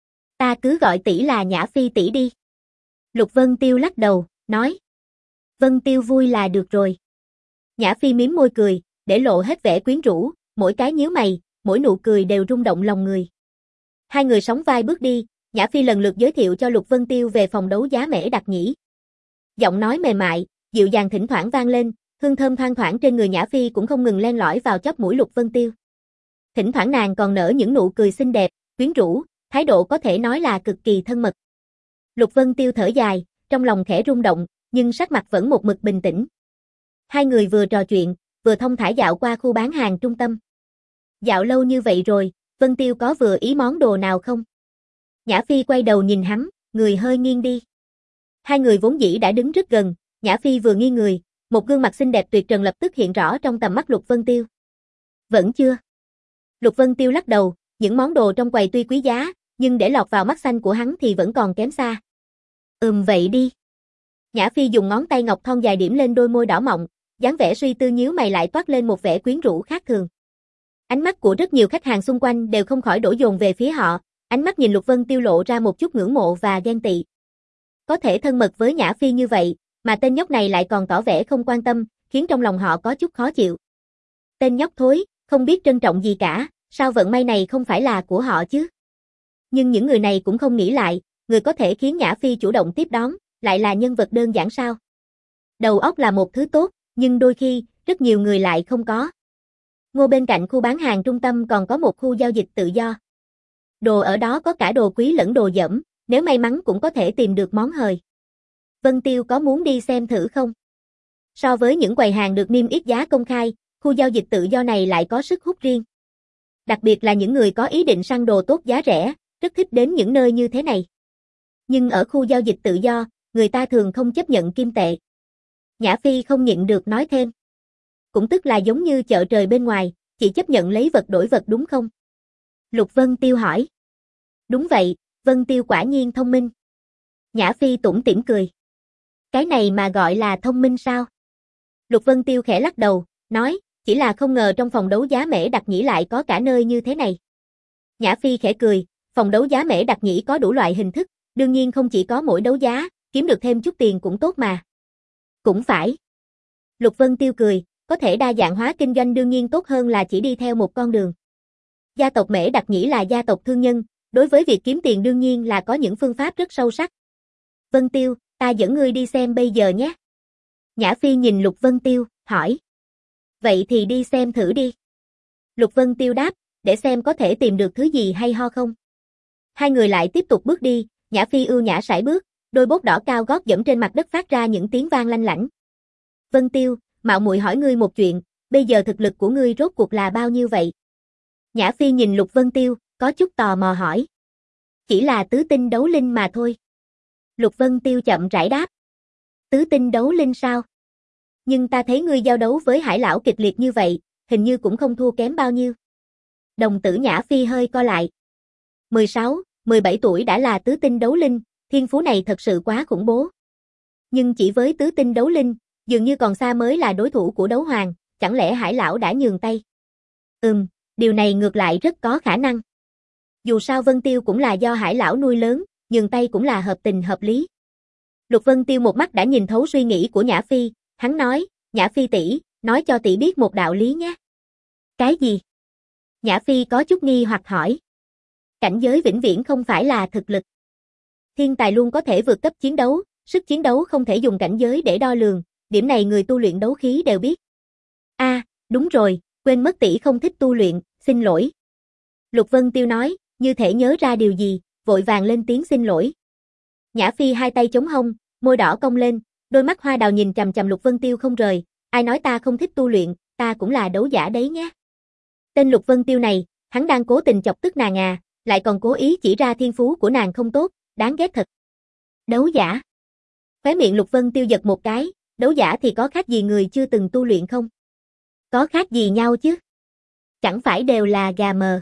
Ta cứ gọi tỷ là Nhã Phi tỷ đi. Lục Vân Tiêu lắc đầu, nói. Vân Tiêu vui là được rồi. Nhã Phi mím môi cười, để lộ hết vẻ quyến rũ, mỗi cái nhíu mày, mỗi nụ cười đều rung động lòng người. Hai người sóng vai bước đi, Nhã Phi lần lượt giới thiệu cho Lục Vân Tiêu về phòng đấu giá Mễ Đặc Nhĩ. Giọng nói mềm mại, dịu dàng thỉnh thoảng vang lên, hương thơm thoang thoảng trên người Nhã Phi cũng không ngừng len lỏi vào chóp mũi Lục Vân Tiêu. Thỉnh thoảng nàng còn nở những nụ cười xinh đẹp, quyến rũ, thái độ có thể nói là cực kỳ thân mật. Lục Vân Tiêu thở dài, trong lòng khẽ rung động, nhưng sắc mặt vẫn một mực bình tĩnh. Hai người vừa trò chuyện, vừa thông thả dạo qua khu bán hàng trung tâm. Dạo lâu như vậy rồi, Vân Tiêu có vừa ý món đồ nào không? Nhã Phi quay đầu nhìn hắn, người hơi nghiêng đi. Hai người vốn dĩ đã đứng rất gần, Nhã Phi vừa nghiêng người, một gương mặt xinh đẹp tuyệt trần lập tức hiện rõ trong tầm mắt Lục Vân Tiêu. Vẫn chưa. Lục Vân Tiêu lắc đầu, những món đồ trong quầy tuy quý giá, nhưng để lọt vào mắt xanh của hắn thì vẫn còn kém xa. Ừm vậy đi. Nhã Phi dùng ngón tay ngọc thon dài điểm lên đôi môi đỏ mọng, dáng vẻ suy tư nhíu mày lại toát lên một vẻ quyến rũ khác thường. Ánh mắt của rất nhiều khách hàng xung quanh đều không khỏi đổ dồn về phía họ, ánh mắt nhìn Lục Vân Tiêu lộ ra một chút ngưỡng mộ và ghen tị. Có thể thân mật với Nhã Phi như vậy, mà tên nhóc này lại còn tỏ vẻ không quan tâm, khiến trong lòng họ có chút khó chịu. Tên nhóc thối, không biết trân trọng gì cả, sao vận may này không phải là của họ chứ? Nhưng những người này cũng không nghĩ lại, người có thể khiến Nhã Phi chủ động tiếp đón, lại là nhân vật đơn giản sao? Đầu óc là một thứ tốt, nhưng đôi khi, rất nhiều người lại không có. Ngô bên cạnh khu bán hàng trung tâm còn có một khu giao dịch tự do. Đồ ở đó có cả đồ quý lẫn đồ dẫm, nếu may mắn cũng có thể tìm được món hời. Vân Tiêu có muốn đi xem thử không? So với những quầy hàng được niêm yết giá công khai, khu giao dịch tự do này lại có sức hút riêng. Đặc biệt là những người có ý định săn đồ tốt giá rẻ, rất thích đến những nơi như thế này. Nhưng ở khu giao dịch tự do, người ta thường không chấp nhận kim tệ. Nhã Phi không nhịn được nói thêm. Cũng tức là giống như chợ trời bên ngoài, chỉ chấp nhận lấy vật đổi vật đúng không? Lục Vân Tiêu hỏi. Đúng vậy, Vân Tiêu quả nhiên thông minh. Nhã Phi tủm tỉm cười. Cái này mà gọi là thông minh sao? Lục Vân Tiêu khẽ lắc đầu, nói, chỉ là không ngờ trong phòng đấu giá Mễ Đặc Nhĩ lại có cả nơi như thế này. Nhã Phi khẽ cười, phòng đấu giá Mễ Đặc Nhĩ có đủ loại hình thức, đương nhiên không chỉ có mỗi đấu giá, kiếm được thêm chút tiền cũng tốt mà. Cũng phải. Lục Vân Tiêu cười, có thể đa dạng hóa kinh doanh đương nhiên tốt hơn là chỉ đi theo một con đường. Gia tộc Mễ Đặc Nhĩ là gia tộc thương nhân, đối với việc kiếm tiền đương nhiên là có những phương pháp rất sâu sắc. Vân Tiêu, ta dẫn ngươi đi xem bây giờ nhé. Nhã Phi nhìn Lục Vân Tiêu, hỏi. Vậy thì đi xem thử đi. Lục Vân Tiêu đáp, để xem có thể tìm được thứ gì hay ho không. Hai người lại tiếp tục bước đi, Nhã Phi ưu nhã sải bước, đôi bốt đỏ cao gót dẫm trên mặt đất phát ra những tiếng vang lanh lảnh. Vân Tiêu, mạo muội hỏi ngươi một chuyện, bây giờ thực lực của ngươi rốt cuộc là bao nhiêu vậy? Nhã Phi nhìn Lục Vân Tiêu, có chút tò mò hỏi. Chỉ là tứ tinh đấu linh mà thôi. Lục Vân Tiêu chậm rãi đáp. Tứ tinh đấu linh sao? Nhưng ta thấy ngươi giao đấu với Hải lão kịch liệt như vậy, hình như cũng không thua kém bao nhiêu. Đồng tử Nhã Phi hơi co lại. mười sáu, mười bảy tuổi đã là tứ tinh đấu linh, thiên phú này thật sự quá khủng bố. Nhưng chỉ với tứ tinh đấu linh, dường như còn xa mới là đối thủ của đấu hoàng, chẳng lẽ Hải lão đã nhường tay? Ừm, điều này ngược lại rất có khả năng. Dù sao Vân Tiêu cũng là do Hải lão nuôi lớn, nhường tay cũng là hợp tình hợp lý. Lục Vân Tiêu một mắt đã nhìn thấu suy nghĩ của Nhã Phi, hắn nói, Nhã Phi tỷ, nói cho tỷ biết một đạo lý nhé. Cái gì? Nhã Phi có chút nghi hoặc hỏi. Cảnh giới vĩnh viễn không phải là thực lực. Thiên tài luôn có thể vượt cấp chiến đấu, sức chiến đấu không thể dùng cảnh giới để đo lường, điểm này người tu luyện đấu khí đều biết. A, à, đúng rồi, quên mất tỷ không thích tu luyện, xin lỗi. Lục Vân Tiêu nói, như thể nhớ ra điều gì, vội vàng lên tiếng xin lỗi. Nhã Phi hai tay chống hông, môi đỏ cong lên, đôi mắt hoa đào nhìn chằm chằm Lục Vân Tiêu không rời, ai nói ta không thích tu luyện, ta cũng là đấu giả đấy nhé. Tên Lục Vân Tiêu này, hắn đang cố tình chọc tức nàng à, lại còn cố ý chỉ ra thiên phú của nàng không tốt, đáng ghét thật. Đấu giả. Khóe miệng Lục Vân Tiêu giật một cái, đấu giả thì có khác gì người chưa từng tu luyện không? Có khác gì nhau chứ? Chẳng phải đều là gà mờ.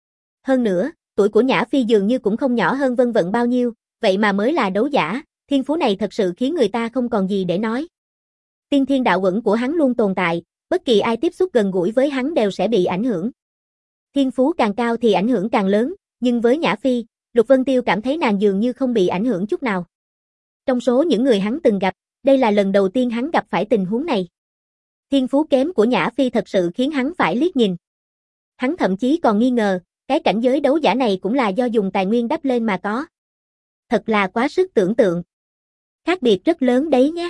Hơn nữa, tuổi của Nhã Phi dường như cũng không nhỏ hơn Vân Vận bao nhiêu, vậy mà mới là đấu giả, thiên phú này thật sự khiến người ta không còn gì để nói. Tiên thiên đạo uẩn của hắn luôn tồn tại, bất kỳ ai tiếp xúc gần gũi với hắn đều sẽ bị ảnh hưởng. Thiên phú càng cao thì ảnh hưởng càng lớn, nhưng với Nhã Phi, Lục Vân Tiêu cảm thấy nàng dường như không bị ảnh hưởng chút nào. Trong số những người hắn từng gặp, đây là lần đầu tiên hắn gặp phải tình huống này. Thiên phú kém của Nhã Phi thật sự khiến hắn phải liếc nhìn. Hắn thậm chí còn nghi ngờ, cái cảnh giới đấu giả này cũng là do dùng tài nguyên đắp lên mà có. Thật là quá sức tưởng tượng. Khác biệt rất lớn đấy nhé.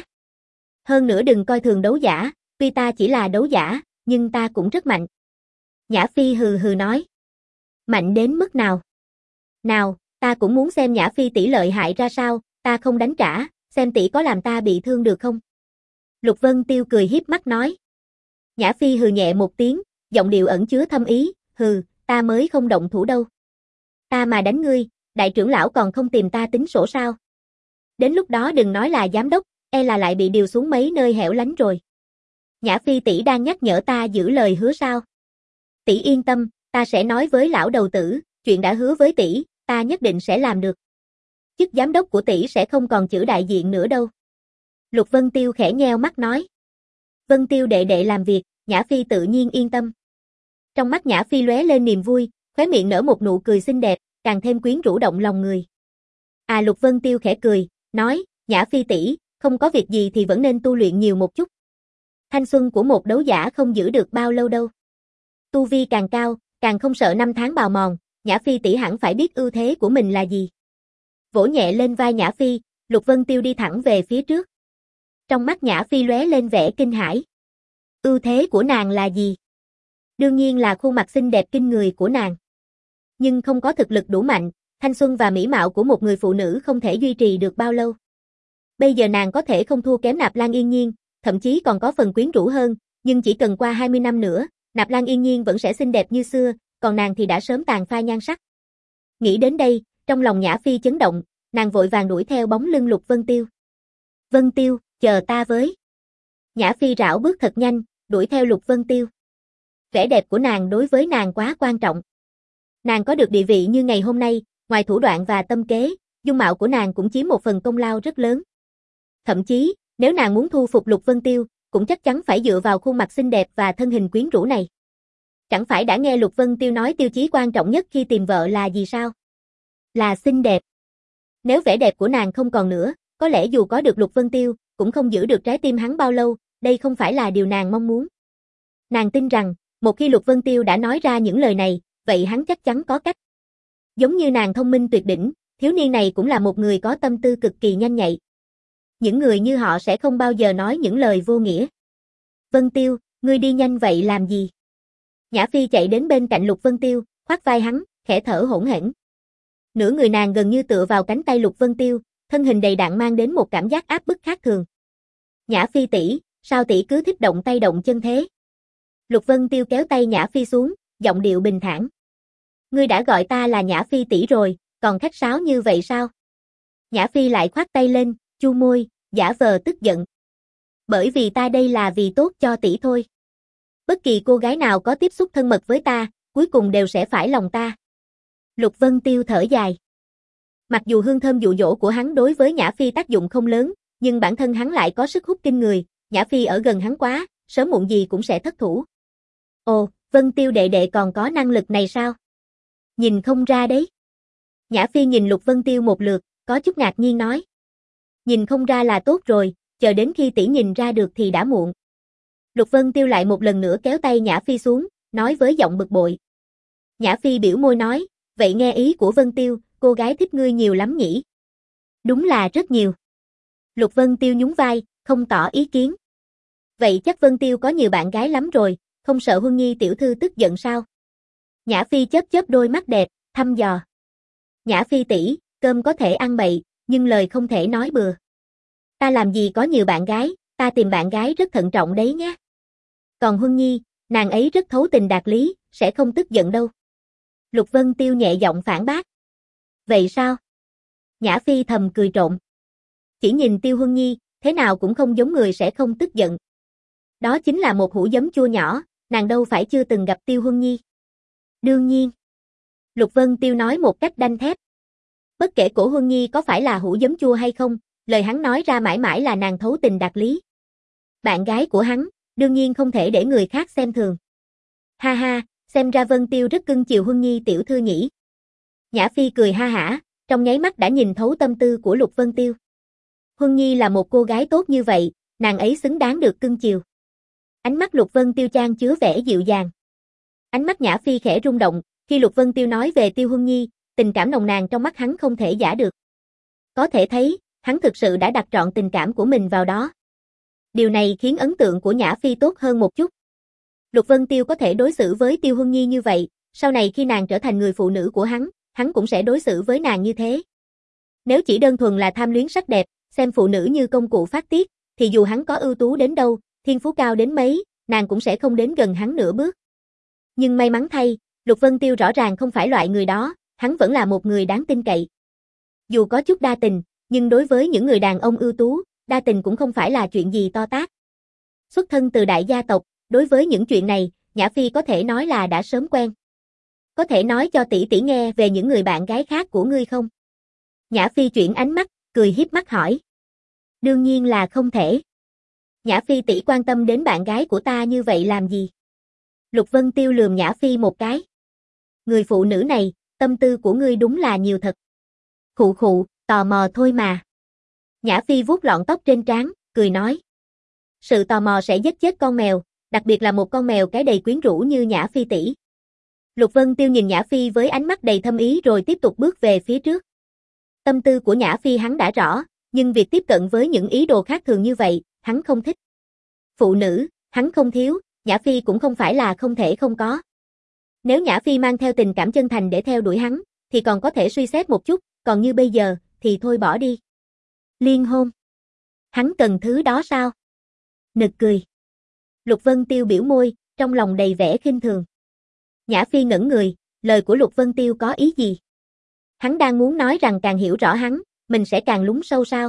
Hơn nữa đừng coi thường đấu giả, tuy ta chỉ là đấu giả, nhưng ta cũng rất mạnh. Nhã Phi hừ hừ nói. Mạnh đến mức nào? Nào, ta cũng muốn xem Nhã Phi tỷ lợi hại ra sao, ta không đánh trả, xem tỷ có làm ta bị thương được không? Lục Vân Tiêu cười hiếp mắt nói. Nhã Phi hừ nhẹ một tiếng, giọng điệu ẩn chứa thâm ý, hừ, ta mới không động thủ đâu. Ta mà đánh ngươi, đại trưởng lão còn không tìm ta tính sổ sao? Đến lúc đó đừng nói là giám đốc, e là lại bị điều xuống mấy nơi hẻo lánh rồi. Nhã Phi tỷ đang nhắc nhở ta giữ lời hứa sao? Tỷ yên tâm, ta sẽ nói với lão đầu tử, chuyện đã hứa với tỷ, ta nhất định sẽ làm được. Chức giám đốc của tỷ sẽ không còn chữ đại diện nữa đâu. Lục Vân Tiêu khẽ nheo mắt nói. Vân Tiêu đệ đệ làm việc, Nhã Phi tự nhiên yên tâm. Trong mắt Nhã Phi lóe lên niềm vui, khóe miệng nở một nụ cười xinh đẹp, càng thêm quyến rũ động lòng người. À Lục Vân Tiêu khẽ cười, nói, Nhã Phi tỷ, không có việc gì thì vẫn nên tu luyện nhiều một chút. Thanh xuân của một đấu giả không giữ được bao lâu đâu. Tu vi càng cao, càng không sợ năm tháng bào mòn, Nhã Phi tỷ hẳn phải biết ưu thế của mình là gì. Vỗ nhẹ lên vai Nhã Phi, Lục Vân Tiêu đi thẳng về phía trước. Trong mắt Nhã Phi lóe lên vẻ kinh hãi. Ưu thế của nàng là gì? Đương nhiên là khuôn mặt xinh đẹp kinh người của nàng. Nhưng không có thực lực đủ mạnh, thanh xuân và mỹ mạo của một người phụ nữ không thể duy trì được bao lâu. Bây giờ nàng có thể không thua kém Nạp Lan Yên Nhiên, thậm chí còn có phần quyến rũ hơn, nhưng chỉ cần qua hai mươi năm nữa, Nạp Lan Yên Nhiên vẫn sẽ xinh đẹp như xưa, còn nàng thì đã sớm tàn phai nhan sắc. Nghĩ đến đây, trong lòng Nhã Phi chấn động, nàng vội vàng đuổi theo bóng lưng Lục Vân Tiêu. Vân Tiêu, chờ ta với. Nhã Phi rảo bước thật nhanh, đuổi theo Lục Vân Tiêu. Vẻ đẹp của nàng đối với nàng quá quan trọng. Nàng có được địa vị như ngày hôm nay, ngoài thủ đoạn và tâm kế, dung mạo của nàng cũng chiếm một phần công lao rất lớn. Thậm chí, nếu nàng muốn thu phục Lục Vân Tiêu, cũng chắc chắn phải dựa vào khuôn mặt xinh đẹp và thân hình quyến rũ này. Chẳng phải đã nghe Lục Vân Tiêu nói tiêu chí quan trọng nhất khi tìm vợ là gì sao? Là xinh đẹp. Nếu vẻ đẹp của nàng không còn nữa, có lẽ dù có được Lục Vân Tiêu, cũng không giữ được trái tim hắn bao lâu, đây không phải là điều nàng mong muốn. Nàng tin rằng, một khi Lục Vân Tiêu đã nói ra những lời này, vậy hắn chắc chắn có cách. Giống như nàng thông minh tuyệt đỉnh, thiếu niên này cũng là một người có tâm tư cực kỳ nhanh nhạy. Những người như họ sẽ không bao giờ nói những lời vô nghĩa. Vân Tiêu, ngươi đi nhanh vậy làm gì? Nhã Phi chạy đến bên cạnh Lục Vân Tiêu, khoác vai hắn, khẽ thở hổn hển. Nửa người nàng gần như tựa vào cánh tay Lục Vân Tiêu, thân hình đầy đặn mang đến một cảm giác áp bức khác thường. Nhã Phi tỷ, sao tỷ cứ thích động tay động chân thế? Lục Vân Tiêu kéo tay Nhã Phi xuống, giọng điệu bình thản. Ngươi đã gọi ta là Nhã Phi tỷ rồi, còn khách sáo như vậy sao? Nhã Phi lại khoác tay lên, chu môi, giả vờ tức giận. Bởi vì ta đây là vì tốt cho tỷ thôi. Bất kỳ cô gái nào có tiếp xúc thân mật với ta, cuối cùng đều sẽ phải lòng ta. Lục Vân Tiêu thở dài. Mặc dù hương thơm dụ dỗ của hắn đối với Nhã Phi tác dụng không lớn, nhưng bản thân hắn lại có sức hút kinh người, Nhã Phi ở gần hắn quá, sớm muộn gì cũng sẽ thất thủ. Ồ, Vân Tiêu đệ đệ còn có năng lực này sao? Nhìn không ra đấy. Nhã Phi nhìn Lục Vân Tiêu một lượt, có chút ngạc nhiên nói. Nhìn không ra là tốt rồi, chờ đến khi tỷ nhìn ra được thì đã muộn. Lục Vân Tiêu lại một lần nữa kéo tay Nhã Phi xuống, nói với giọng bực bội. Nhã Phi biểu môi nói, vậy nghe ý của Vân Tiêu, cô gái thích ngươi nhiều lắm nhỉ? Đúng là rất nhiều. Lục Vân Tiêu nhún vai, không tỏ ý kiến. Vậy chắc Vân Tiêu có nhiều bạn gái lắm rồi, không sợ Huân Nhi tiểu thư tức giận sao? Nhã Phi chớp chớp đôi mắt đẹp, thăm dò. Nhã Phi tỷ, cơm có thể ăn bậy, nhưng lời không thể nói bừa. Ta làm gì có nhiều bạn gái, ta tìm bạn gái rất thận trọng đấy nhé. Còn Huân Nhi, nàng ấy rất thấu tình đạt lý, sẽ không tức giận đâu. Lục Vân Tiêu nhẹ giọng phản bác. Vậy sao? Nhã Phi thầm cười trộm. Chỉ nhìn Tiêu Huân Nhi, thế nào cũng không giống người sẽ không tức giận. Đó chính là một hũ giấm chua nhỏ, nàng đâu phải chưa từng gặp Tiêu Huân Nhi. Đương nhiên. Lục Vân Tiêu nói một cách đanh thép. Bất kể cổ Huân Nhi có phải là hũ giấm chua hay không, lời hắn nói ra mãi mãi là nàng thấu tình đạt lý. Bạn gái của hắn, đương nhiên không thể để người khác xem thường. Ha ha, xem ra Vân Tiêu rất cưng chiều Huân Nhi tiểu thư nhỉ. Nhã Phi cười ha hả, trong nháy mắt đã nhìn thấu tâm tư của Lục Vân Tiêu. Huân Nhi là một cô gái tốt như vậy, nàng ấy xứng đáng được cưng chiều. Ánh mắt Lục Vân Tiêu chan chứa vẻ dịu dàng. Ánh mắt Nhã Phi khẽ rung động, khi Lục Vân Tiêu nói về Tiêu Huân Nhi, tình cảm nồng nàn trong mắt hắn không thể giả được. Có thể thấy, hắn thực sự đã đặt trọn tình cảm của mình vào đó. Điều này khiến ấn tượng của Nhã Phi tốt hơn một chút. Lục Vân Tiêu có thể đối xử với Tiêu Huân Nhi như vậy, sau này khi nàng trở thành người phụ nữ của hắn, hắn cũng sẽ đối xử với nàng như thế. Nếu chỉ đơn thuần là tham luyến sắc đẹp, xem phụ nữ như công cụ phát tiết, thì dù hắn có ưu tú đến đâu, thiên phú cao đến mấy, nàng cũng sẽ không đến gần hắn nửa bước. Nhưng may mắn thay, Lục Vân Tiêu rõ ràng không phải loại người đó, hắn vẫn là một người đáng tin cậy. Dù có chút đa tình, nhưng đối với những người đàn ông ưu tú, đa tình cũng không phải là chuyện gì to tát. Xuất thân từ đại gia tộc, đối với những chuyện này, Nhã Phi có thể nói là đã sớm quen. Có thể nói cho tỷ tỷ nghe về những người bạn gái khác của ngươi không? Nhã Phi chuyển ánh mắt, cười hiếp mắt hỏi. Đương nhiên là không thể. Nhã Phi tỷ quan tâm đến bạn gái của ta như vậy làm gì? Lục Vân Tiêu lườm Nhã Phi một cái. Người phụ nữ này, tâm tư của ngươi đúng là nhiều thật. Khụ khụ, tò mò thôi mà. Nhã Phi vuốt lọn tóc trên trán, cười nói. Sự tò mò sẽ giết chết con mèo, đặc biệt là một con mèo cái đầy quyến rũ như Nhã Phi tỷ. Lục Vân Tiêu nhìn Nhã Phi với ánh mắt đầy thâm ý rồi tiếp tục bước về phía trước. Tâm tư của Nhã Phi hắn đã rõ, nhưng việc tiếp cận với những ý đồ khác thường như vậy, hắn không thích. Phụ nữ, hắn không thiếu, Nhã Phi cũng không phải là không thể không có. Nếu Nhã Phi mang theo tình cảm chân thành để theo đuổi hắn, thì còn có thể suy xét một chút, còn như bây giờ, thì thôi bỏ đi. Liên hôn. Hắn cần thứ đó sao? Nực cười. Lục Vân Tiêu biểu môi, trong lòng đầy vẻ khinh thường. Nhã Phi ngẩn người, lời của Lục Vân Tiêu có ý gì? Hắn đang muốn nói rằng càng hiểu rõ hắn, mình sẽ càng lún sâu sao?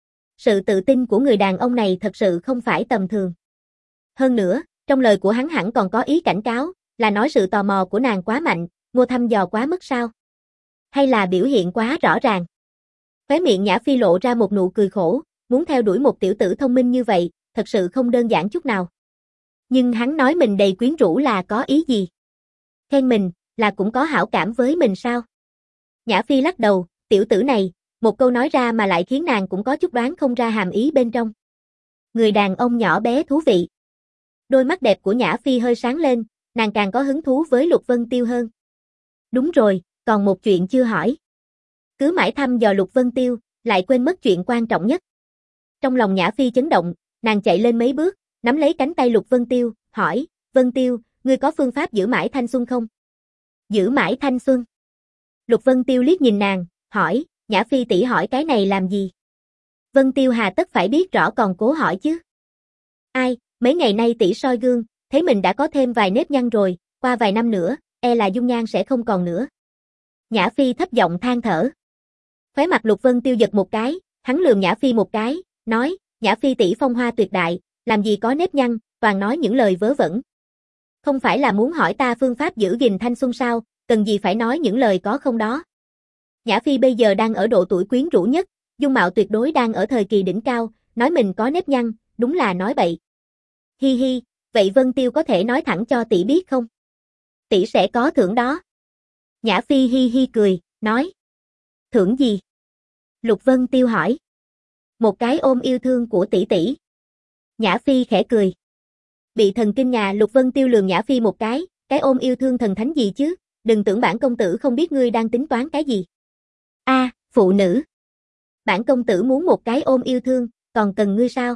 Sự tự tin của người đàn ông này thật sự không phải tầm thường. Hơn nữa, trong lời của hắn hẳn còn có ý cảnh cáo, là nói sự tò mò của nàng quá mạnh, Ngô thăm dò quá mức sao? Hay là biểu hiện quá rõ ràng? Khóe miệng Nhã Phi lộ ra một nụ cười khổ, muốn theo đuổi một tiểu tử thông minh như vậy, thật sự không đơn giản chút nào. Nhưng hắn nói mình đầy quyến rũ là có ý gì? Khen mình, là cũng có hảo cảm với mình sao? Nhã Phi lắc đầu, tiểu tử này, một câu nói ra mà lại khiến nàng cũng có chút đoán không ra hàm ý bên trong. Người đàn ông nhỏ bé thú vị. Đôi mắt đẹp của Nhã Phi hơi sáng lên, nàng càng có hứng thú với Lục Vân Tiêu hơn. Đúng rồi, còn một chuyện chưa hỏi. Cứ mãi thăm dò Lục Vân Tiêu, lại quên mất chuyện quan trọng nhất. Trong lòng Nhã Phi chấn động, nàng chạy lên mấy bước, nắm lấy cánh tay Lục Vân Tiêu, hỏi, Vân Tiêu, ngươi có phương pháp giữ mãi thanh xuân không? Giữ mãi thanh xuân. Lục Vân Tiêu liếc nhìn nàng, hỏi, Nhã Phi tỷ hỏi cái này làm gì? Vân Tiêu hà tất phải biết rõ còn cố hỏi chứ. Ai, mấy ngày nay tỷ soi gương, thấy mình đã có thêm vài nếp nhăn rồi, qua vài năm nữa, e là dung nhan sẽ không còn nữa. Nhã Phi thấp giọng than thở. Khóe mặt Lục Vân Tiêu giật một cái, hắn lườm Nhã Phi một cái, nói, Nhã Phi tỷ phong hoa tuyệt đại, làm gì có nếp nhăn, toàn nói những lời vớ vẩn. Không phải là muốn hỏi ta phương pháp giữ gìn thanh xuân sao, cần gì phải nói những lời có không đó. Nhã Phi bây giờ đang ở độ tuổi quyến rũ nhất, dung mạo tuyệt đối đang ở thời kỳ đỉnh cao, nói mình có nếp nhăn, đúng là nói bậy. Hi hi, vậy Vân Tiêu có thể nói thẳng cho tỷ biết không? Tỷ sẽ có thưởng đó. Nhã Phi hi hi cười, nói. Thưởng gì? Lục Vân Tiêu hỏi. Một cái ôm yêu thương của tỷ tỷ. Nhã Phi khẽ cười. Bị thần kinh nhà Lục Vân Tiêu lườm Nhã Phi một cái, cái ôm yêu thương thần thánh gì chứ, đừng tưởng bản công tử không biết ngươi đang tính toán cái gì. A, à, phụ nữ. Bản công tử muốn một cái ôm yêu thương, còn cần ngươi sao?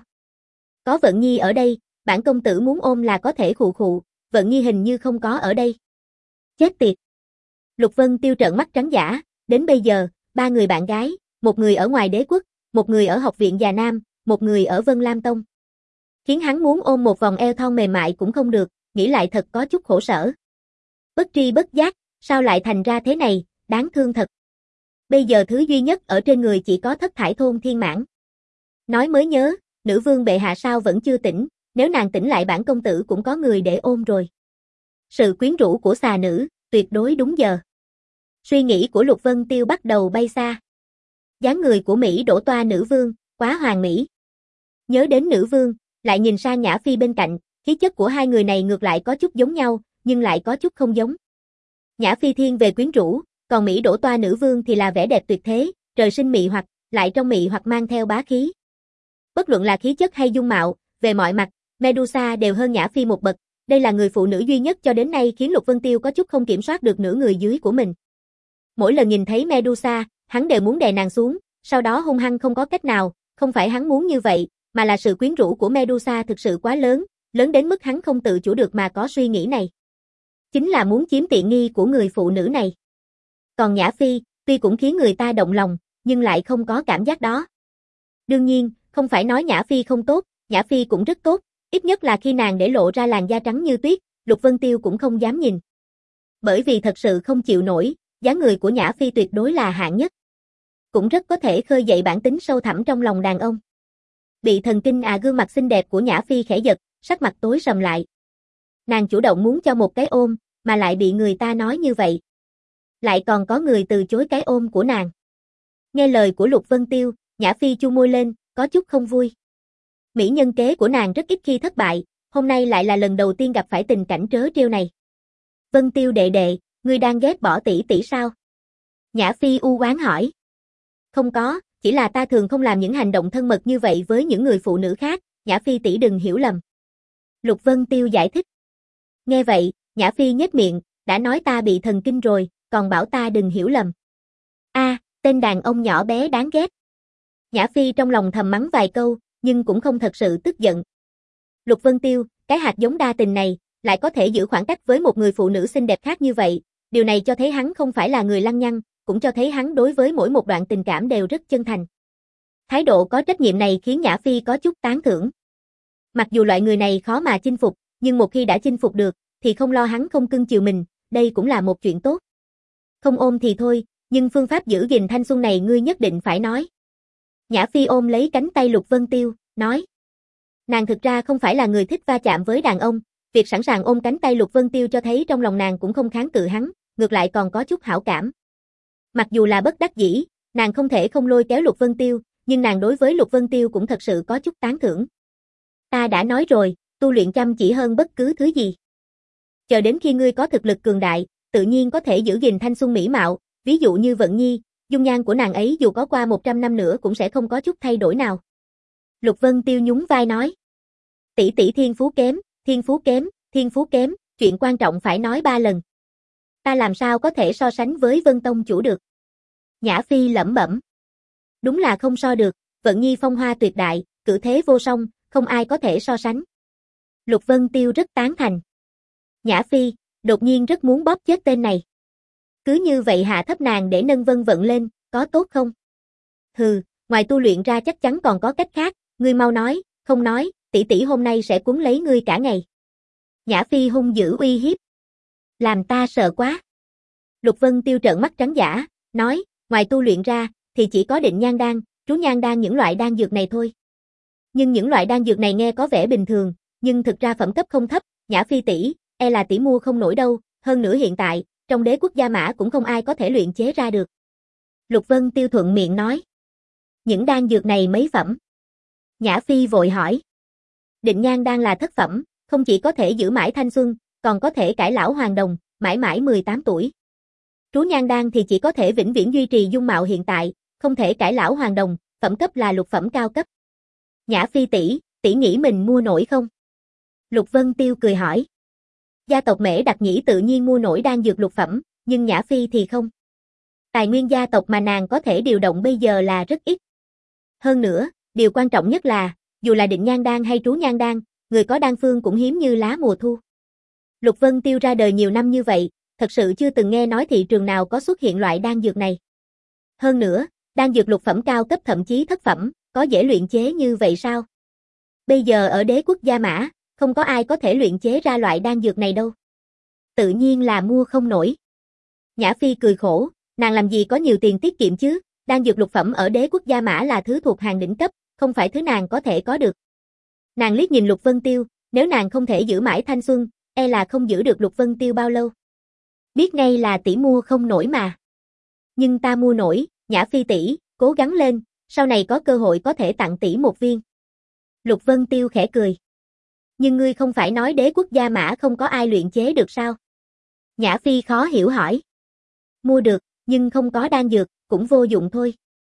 Có Vận Nhi ở đây, bản công tử muốn ôm là có thể khụ khụ, Vận Nhi hình như không có ở đây. Chết tiệt. Lục Vân Tiêu trợn mắt trắng dã, đến bây giờ, ba người bạn gái, một người ở ngoài đế quốc, một người ở học viện Già Nam, một người ở Vân Lam Tông. Khiến hắn muốn ôm một vòng eo thon mềm mại cũng không được, nghĩ lại thật có chút khổ sở. Bất tri bất giác, sao lại thành ra thế này, đáng thương thật. Bây giờ thứ duy nhất ở trên người chỉ có thất thải thôn thiên mãn. Nói mới nhớ, nữ vương bệ hạ sao vẫn chưa tỉnh, nếu nàng tỉnh lại bản công tử cũng có người để ôm rồi. Sự quyến rũ của xà nữ, tuyệt đối đúng giờ. Suy nghĩ của Lục Vân Tiêu bắt đầu bay xa. Dáng người của Mỹ đổ toa nữ vương, quá hoàn mỹ. Nhớ đến nữ vương, lại nhìn sang Nhã Phi bên cạnh, khí chất của hai người này ngược lại có chút giống nhau, nhưng lại có chút không giống. Nhã Phi thiên về quyến rũ, còn Mỹ đổ toa nữ vương thì là vẻ đẹp tuyệt thế, trời sinh mị hoặc, lại trong mị hoặc mang theo bá khí. Bất luận là khí chất hay dung mạo, về mọi mặt, Medusa đều hơn Nhã Phi một bậc, đây là người phụ nữ duy nhất cho đến nay khiến Lục Vân Tiêu có chút không kiểm soát được nửa người dưới của mình. Mỗi lần nhìn thấy Medusa, hắn đều muốn đè nàng xuống, sau đó hung hăng không có cách nào, không phải hắn muốn như vậy, mà là sự quyến rũ của Medusa thực sự quá lớn, lớn đến mức hắn không tự chủ được mà có suy nghĩ này. Chính là muốn chiếm tiện nghi của người phụ nữ này. Còn Nhã Phi, tuy cũng khiến người ta động lòng, nhưng lại không có cảm giác đó. Đương nhiên, không phải nói Nhã Phi không tốt, Nhã Phi cũng rất tốt, ít nhất là khi nàng để lộ ra làn da trắng như tuyết, Lục Vân Tiêu cũng không dám nhìn. Bởi vì thật sự không chịu nổi, dáng người của Nhã Phi tuyệt đối là hạng nhất. Cũng rất có thể khơi dậy bản tính sâu thẳm trong lòng đàn ông. Bị thần kinh à gương mặt xinh đẹp của Nhã Phi khẽ giật, sắc mặt tối sầm lại. Nàng chủ động muốn cho một cái ôm, mà lại bị người ta nói như vậy. Lại còn có người từ chối cái ôm của nàng. Nghe lời của Lục Vân Tiêu, Nhã Phi chu môi lên, có chút không vui. Mỹ nhân kế của nàng rất ít khi thất bại, hôm nay lại là lần đầu tiên gặp phải tình cảnh trớ trêu này. Vân Tiêu đệ đệ, ngươi đang ghét bỏ tỷ tỷ sao? Nhã Phi u oán hỏi. Không có, chỉ là ta thường không làm những hành động thân mật như vậy với những người phụ nữ khác, Nhã Phi tỷ đừng hiểu lầm. Lục Vân Tiêu giải thích. Nghe vậy, Nhã Phi nhếch miệng, đã nói ta bị thần kinh rồi, còn bảo ta đừng hiểu lầm. A, à, tên đàn ông nhỏ bé đáng ghét. Nhã Phi trong lòng thầm mắng vài câu, nhưng cũng không thật sự tức giận. Lục Vân Tiêu, cái hạt giống đa tình này, lại có thể giữ khoảng cách với một người phụ nữ xinh đẹp khác như vậy, điều này cho thấy hắn không phải là người lăng nhăng, cũng cho thấy hắn đối với mỗi một đoạn tình cảm đều rất chân thành. Thái độ có trách nhiệm này khiến Nhã Phi có chút tán thưởng. Mặc dù loại người này khó mà chinh phục, nhưng một khi đã chinh phục được, thì không lo hắn không cưng chiều mình, đây cũng là một chuyện tốt. Không ôm thì thôi, nhưng phương pháp giữ gìn thanh xuân này ngươi nhất định phải nói. Nhã Phi ôm lấy cánh tay Lục Vân Tiêu, nói. Nàng thực ra không phải là người thích va chạm với đàn ông, việc sẵn sàng ôm cánh tay Lục Vân Tiêu cho thấy trong lòng nàng cũng không kháng cự hắn, ngược lại còn có chút hảo cảm. Mặc dù là bất đắc dĩ, nàng không thể không lôi kéo Lục Vân Tiêu, nhưng nàng đối với Lục Vân Tiêu cũng thật sự có chút tán thưởng. Ta đã nói rồi, tu luyện chăm chỉ hơn bất cứ thứ gì. Chờ đến khi ngươi có thực lực cường đại, tự nhiên có thể giữ gìn thanh xuân mỹ mạo, ví dụ như Vận Nhi, dung nhan của nàng ấy dù có qua một trăm năm nữa cũng sẽ không có chút thay đổi nào. Lục Vân Tiêu nhún vai nói. Tỷ tỷ thiên phú kém, thiên phú kém, thiên phú kém, chuyện quan trọng phải nói ba lần. Ta làm sao có thể so sánh với Vân Tông chủ được. Nhã Phi lẩm bẩm. Đúng là không so được, Vận Nhi phong hoa tuyệt đại, cử thế vô song, không ai có thể so sánh. Lục Vân Tiêu rất tán thành. Nhã Phi, đột nhiên rất muốn bóp chết tên này. Cứ như vậy hạ thấp nàng để nâng Vân Vận lên, có tốt không? Hừ, ngoài tu luyện ra chắc chắn còn có cách khác, ngươi mau nói, không nói, tỷ tỷ hôm nay sẽ cuốn lấy ngươi cả ngày. Nhã Phi hung dữ uy hiếp. Làm ta sợ quá. Lục Vân Tiêu trợn mắt trắng dã, nói, ngoài tu luyện ra, thì chỉ có định nhan đan, trú nhan đan những loại đan dược này thôi. Nhưng những loại đan dược này nghe có vẻ bình thường, nhưng thực ra phẩm cấp không thấp, Nhã Phi tỷ, e là tỷ mua không nổi đâu, hơn nữa hiện tại, trong đế quốc Gia Mã cũng không ai có thể luyện chế ra được. Lục Vân Tiêu thuận miệng nói. Những đan dược này mấy phẩm? Nhã Phi vội hỏi. Định nhan đan là thất phẩm, không chỉ có thể giữ mãi thanh xuân, còn có thể cải lão hoàng đồng, mãi mãi mười tám tuổi. Trú nhan đan thì chỉ có thể vĩnh viễn duy trì dung mạo hiện tại, không thể cải lão hoàng đồng, phẩm cấp là lục phẩm cao cấp. Nhã Phi tỷ, tỷ nghĩ mình mua nổi không? Lục Vân Tiêu cười hỏi. Gia tộc Mễ Đặc Nhĩ tự nhiên mua nổi đan dược lục phẩm, nhưng Nhã Phi thì không. Tài nguyên gia tộc mà nàng có thể điều động bây giờ là rất ít. Hơn nữa, điều quan trọng nhất là, dù là định nhan đan hay trú nhan đan, người có đan phương cũng hiếm như lá mùa thu. Lục Vân Tiêu ra đời nhiều năm như vậy, thật sự chưa từng nghe nói thị trường nào có xuất hiện loại đan dược này. Hơn nữa, đan dược lục phẩm cao cấp thậm chí thất phẩm, có dễ luyện chế như vậy sao? Bây giờ ở đế quốc Gia Mã, không có ai có thể luyện chế ra loại đan dược này đâu. Tự nhiên là mua không nổi. Nhã Phi cười khổ, nàng làm gì có nhiều tiền tiết kiệm chứ, đan dược lục phẩm ở đế quốc Gia Mã là thứ thuộc hàng đỉnh cấp, không phải thứ nàng có thể có được. Nàng liếc nhìn Lục Vân Tiêu, nếu nàng không thể giữ mãi thanh xuân, e là không giữ được Lục Vân Tiêu bao lâu. Biết ngay là tỷ mua không nổi mà. Nhưng ta mua nổi, Nhã Phi tỷ, cố gắng lên, sau này có cơ hội có thể tặng tỷ một viên. Lục Vân Tiêu khẽ cười. Nhưng ngươi không phải nói đế quốc Gia Mã không có ai luyện chế được sao? Nhã Phi khó hiểu hỏi. Mua được, nhưng không có đan dược, cũng vô dụng thôi.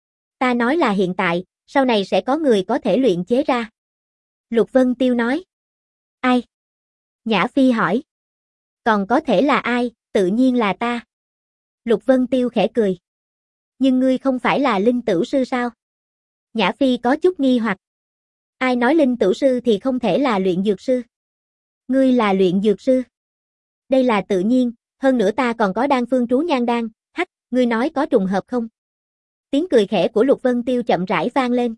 Ta nói là hiện tại, sau này sẽ có người có thể luyện chế ra. Lục Vân Tiêu nói. Ai? Nhã Phi hỏi. Còn có thể là ai, tự nhiên là ta. Lục Vân Tiêu khẽ cười. Nhưng ngươi không phải là linh tửu sư sao? Nhã Phi có chút nghi hoặc. Ai nói linh tửu sư thì không thể là luyện dược sư? Ngươi là luyện dược sư. Đây là tự nhiên, hơn nữa ta còn có đan phương trú nhan đan, hắc, ngươi nói có trùng hợp không? Tiếng cười khẽ của Lục Vân Tiêu chậm rãi vang lên.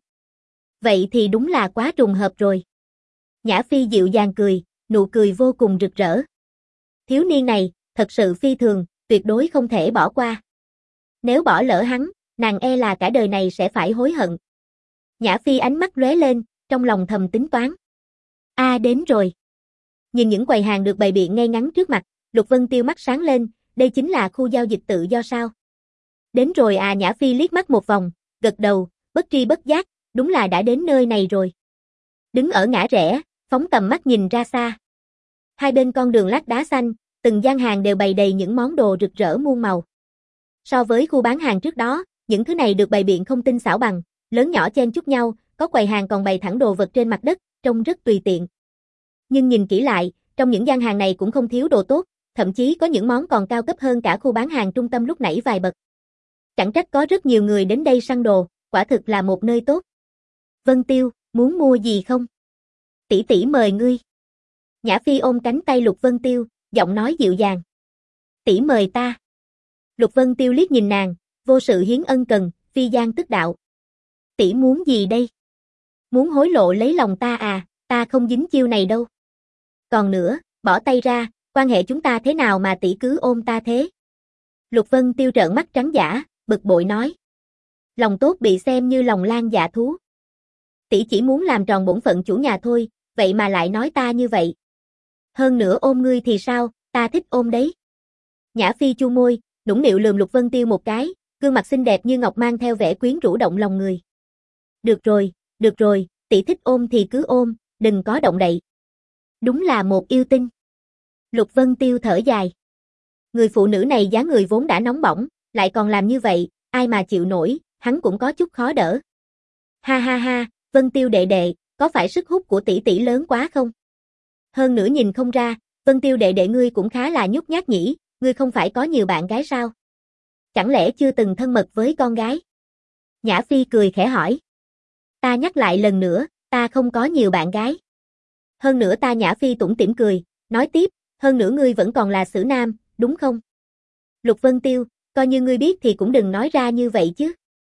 Vậy thì đúng là quá trùng hợp rồi. Nhã Phi dịu dàng cười, nụ cười vô cùng rực rỡ. Thiếu niên này, thật sự phi thường, tuyệt đối không thể bỏ qua. Nếu bỏ lỡ hắn, nàng e là cả đời này sẽ phải hối hận. Nhã Phi ánh mắt lóe lên, trong lòng thầm tính toán. A à, đến rồi. Nhìn những quầy hàng được bày biện ngay ngắn trước mặt, Lục Vân Tiêu mắt sáng lên, đây chính là khu giao dịch tự do sao? Đến rồi à, Nhã Phi liếc mắt một vòng, gật đầu, bất tri bất giác, đúng là đã đến nơi này rồi. Đứng ở ngã rẽ, phóng tầm mắt nhìn ra xa. Hai bên con đường lát đá xanh, từng gian hàng đều bày đầy những món đồ rực rỡ muôn màu. So với khu bán hàng trước đó, những thứ này được bày biện không tinh xảo bằng, lớn nhỏ chen chúc nhau, có quầy hàng còn bày thẳng đồ vật trên mặt đất, trông rất tùy tiện. Nhưng nhìn kỹ lại, trong những gian hàng này cũng không thiếu đồ tốt, thậm chí có những món còn cao cấp hơn cả khu bán hàng trung tâm lúc nãy vài bậc. Chẳng trách có rất nhiều người đến đây săn đồ, quả thực là một nơi tốt. Vân Tiêu, muốn mua gì không? Tỷ tỷ mời ngươi. Nhã Phi ôm cánh tay Lục Vân Tiêu, giọng nói dịu dàng. Tỷ mời ta. Lục Vân Tiêu liếc nhìn nàng, vô sự hiến ân cần, phi gian tức đạo. Tỷ muốn gì đây? Muốn hối lộ lấy lòng ta à, ta không dính chiêu này đâu. Còn nữa, bỏ tay ra, quan hệ chúng ta thế nào mà tỷ cứ ôm ta thế? Lục Vân Tiêu trợn mắt trắng dã, bực bội nói. Lòng tốt bị xem như lòng lang dạ thú. Tỷ chỉ muốn làm tròn bổn phận chủ nhà thôi, vậy mà lại nói ta như vậy. Hơn nữa ôm ngươi thì sao, ta thích ôm đấy. Nhã Phi chu môi, nũng nịu lườm Lục Vân Tiêu một cái, gương mặt xinh đẹp như ngọc mang theo vẻ quyến rũ động lòng người. Được rồi, được rồi, tỷ thích ôm thì cứ ôm, đừng có động đậy. Đúng là một yêu tinh. Lục Vân Tiêu thở dài. Người phụ nữ này dáng người vốn đã nóng bỏng, lại còn làm như vậy, ai mà chịu nổi, hắn cũng có chút khó đỡ. Ha ha ha, Vân Tiêu đệ đệ, có phải sức hút của tỷ tỷ lớn quá không? Hơn nữa nhìn không ra, Vân Tiêu đệ đệ ngươi cũng khá là nhút nhát nhỉ, ngươi không phải có nhiều bạn gái sao? Chẳng lẽ chưa từng thân mật với con gái? Nhã Phi cười khẽ hỏi. Ta nhắc lại lần nữa, ta không có nhiều bạn gái. Hơn nữa ta Nhã Phi tủm tỉm cười, nói tiếp, hơn nữa ngươi vẫn còn là xử nam, đúng không? Lục Vân Tiêu, coi như ngươi biết thì cũng đừng nói ra như vậy chứ.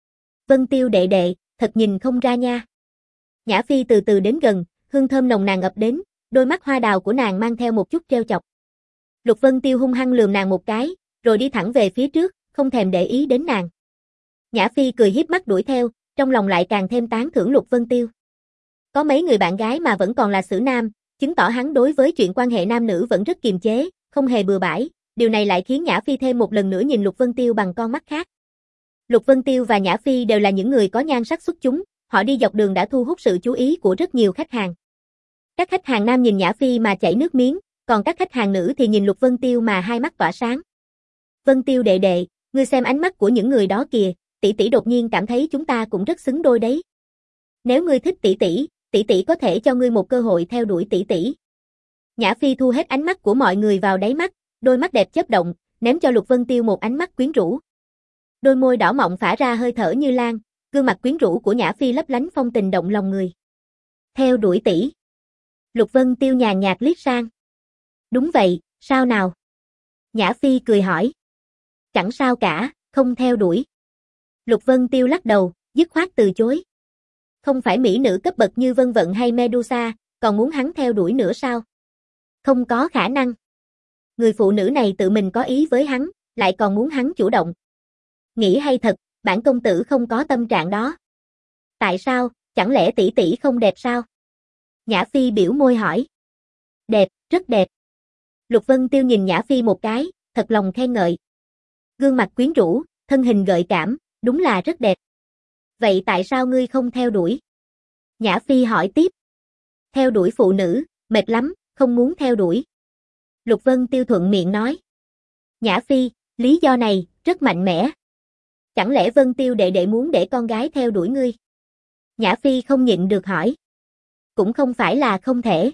Vân Tiêu đệ đệ, thật nhìn không ra nha. Nhã Phi từ từ đến gần, hương thơm nồng nàn ập đến, đôi mắt hoa đào của nàng mang theo một chút trêu chọc. Lục Vân Tiêu hung hăng lườm nàng một cái, rồi đi thẳng về phía trước, không thèm để ý đến nàng. Nhã Phi cười hiếp mắt đuổi theo, trong lòng lại càng thêm tán thưởng Lục Vân Tiêu. Có mấy người bạn gái mà vẫn còn là xử nam, chứng tỏ hắn đối với chuyện quan hệ nam nữ vẫn rất kiềm chế, không hề bừa bãi, điều này lại khiến Nhã Phi thêm một lần nữa nhìn Lục Vân Tiêu bằng con mắt khác. Lục Vân Tiêu và Nhã Phi đều là những người có nhan sắc xuất chúng, họ đi dọc đường đã thu hút sự chú ý của rất nhiều khách hàng. Các khách hàng nam nhìn Nhã Phi mà chảy nước miếng, còn các khách hàng nữ thì nhìn Lục Vân Tiêu mà hai mắt tỏa sáng. Vân Tiêu đệ đệ, ngươi xem ánh mắt của những người đó kìa, tỷ tỷ đột nhiên cảm thấy chúng ta cũng rất xứng đôi đấy. Nếu ngươi thích tỷ tỷ, tỷ tỷ có thể cho ngươi một cơ hội theo đuổi tỷ tỷ. Nhã Phi thu hết ánh mắt của mọi người vào đáy mắt, đôi mắt đẹp chớp động, ném cho Lục Vân Tiêu một ánh mắt quyến rũ. Đôi môi đỏ mọng phả ra hơi thở như lan, gương mặt quyến rũ của Nhã Phi lấp lánh phong tình động lòng người. Theo đuổi tỷ. Lục Vân Tiêu nhàn nhạt liếc sang. Đúng vậy, sao nào? Nhã Phi cười hỏi. Chẳng sao cả, không theo đuổi. Lục Vân Tiêu lắc đầu, dứt khoát từ chối. Không phải mỹ nữ cấp bậc như Vân Vận hay Medusa, còn muốn hắn theo đuổi nữa sao? Không có khả năng. Người phụ nữ này tự mình có ý với hắn, lại còn muốn hắn chủ động. Nghĩ hay thật, bản công tử không có tâm trạng đó. Tại sao, chẳng lẽ tỷ tỷ không đẹp sao? Nhã Phi biểu môi hỏi. Đẹp, rất đẹp. Lục Vân Tiêu nhìn Nhã Phi một cái, thật lòng khen ngợi. Gương mặt quyến rũ, thân hình gợi cảm, đúng là rất đẹp. Vậy tại sao ngươi không theo đuổi? Nhã Phi hỏi tiếp. Theo đuổi phụ nữ, mệt lắm, không muốn theo đuổi. Lục Vân Tiêu thuận miệng nói. Nhã Phi, lý do này, rất mạnh mẽ. Chẳng lẽ Vân Tiêu đệ đệ muốn để con gái theo đuổi ngươi? Nhã Phi không nhịn được hỏi. Cũng không phải là không thể.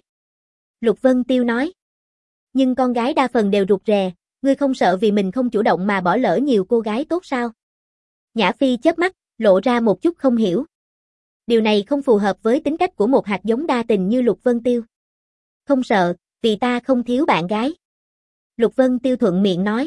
Lục Vân Tiêu nói. Nhưng con gái đa phần đều rụt rè, ngươi không sợ vì mình không chủ động mà bỏ lỡ nhiều cô gái tốt sao? Nhã Phi chớp mắt, lộ ra một chút không hiểu. Điều này không phù hợp với tính cách của một hạt giống đa tình như Lục Vân Tiêu. Không sợ, vì ta không thiếu bạn gái. Lục Vân Tiêu thuận miệng nói.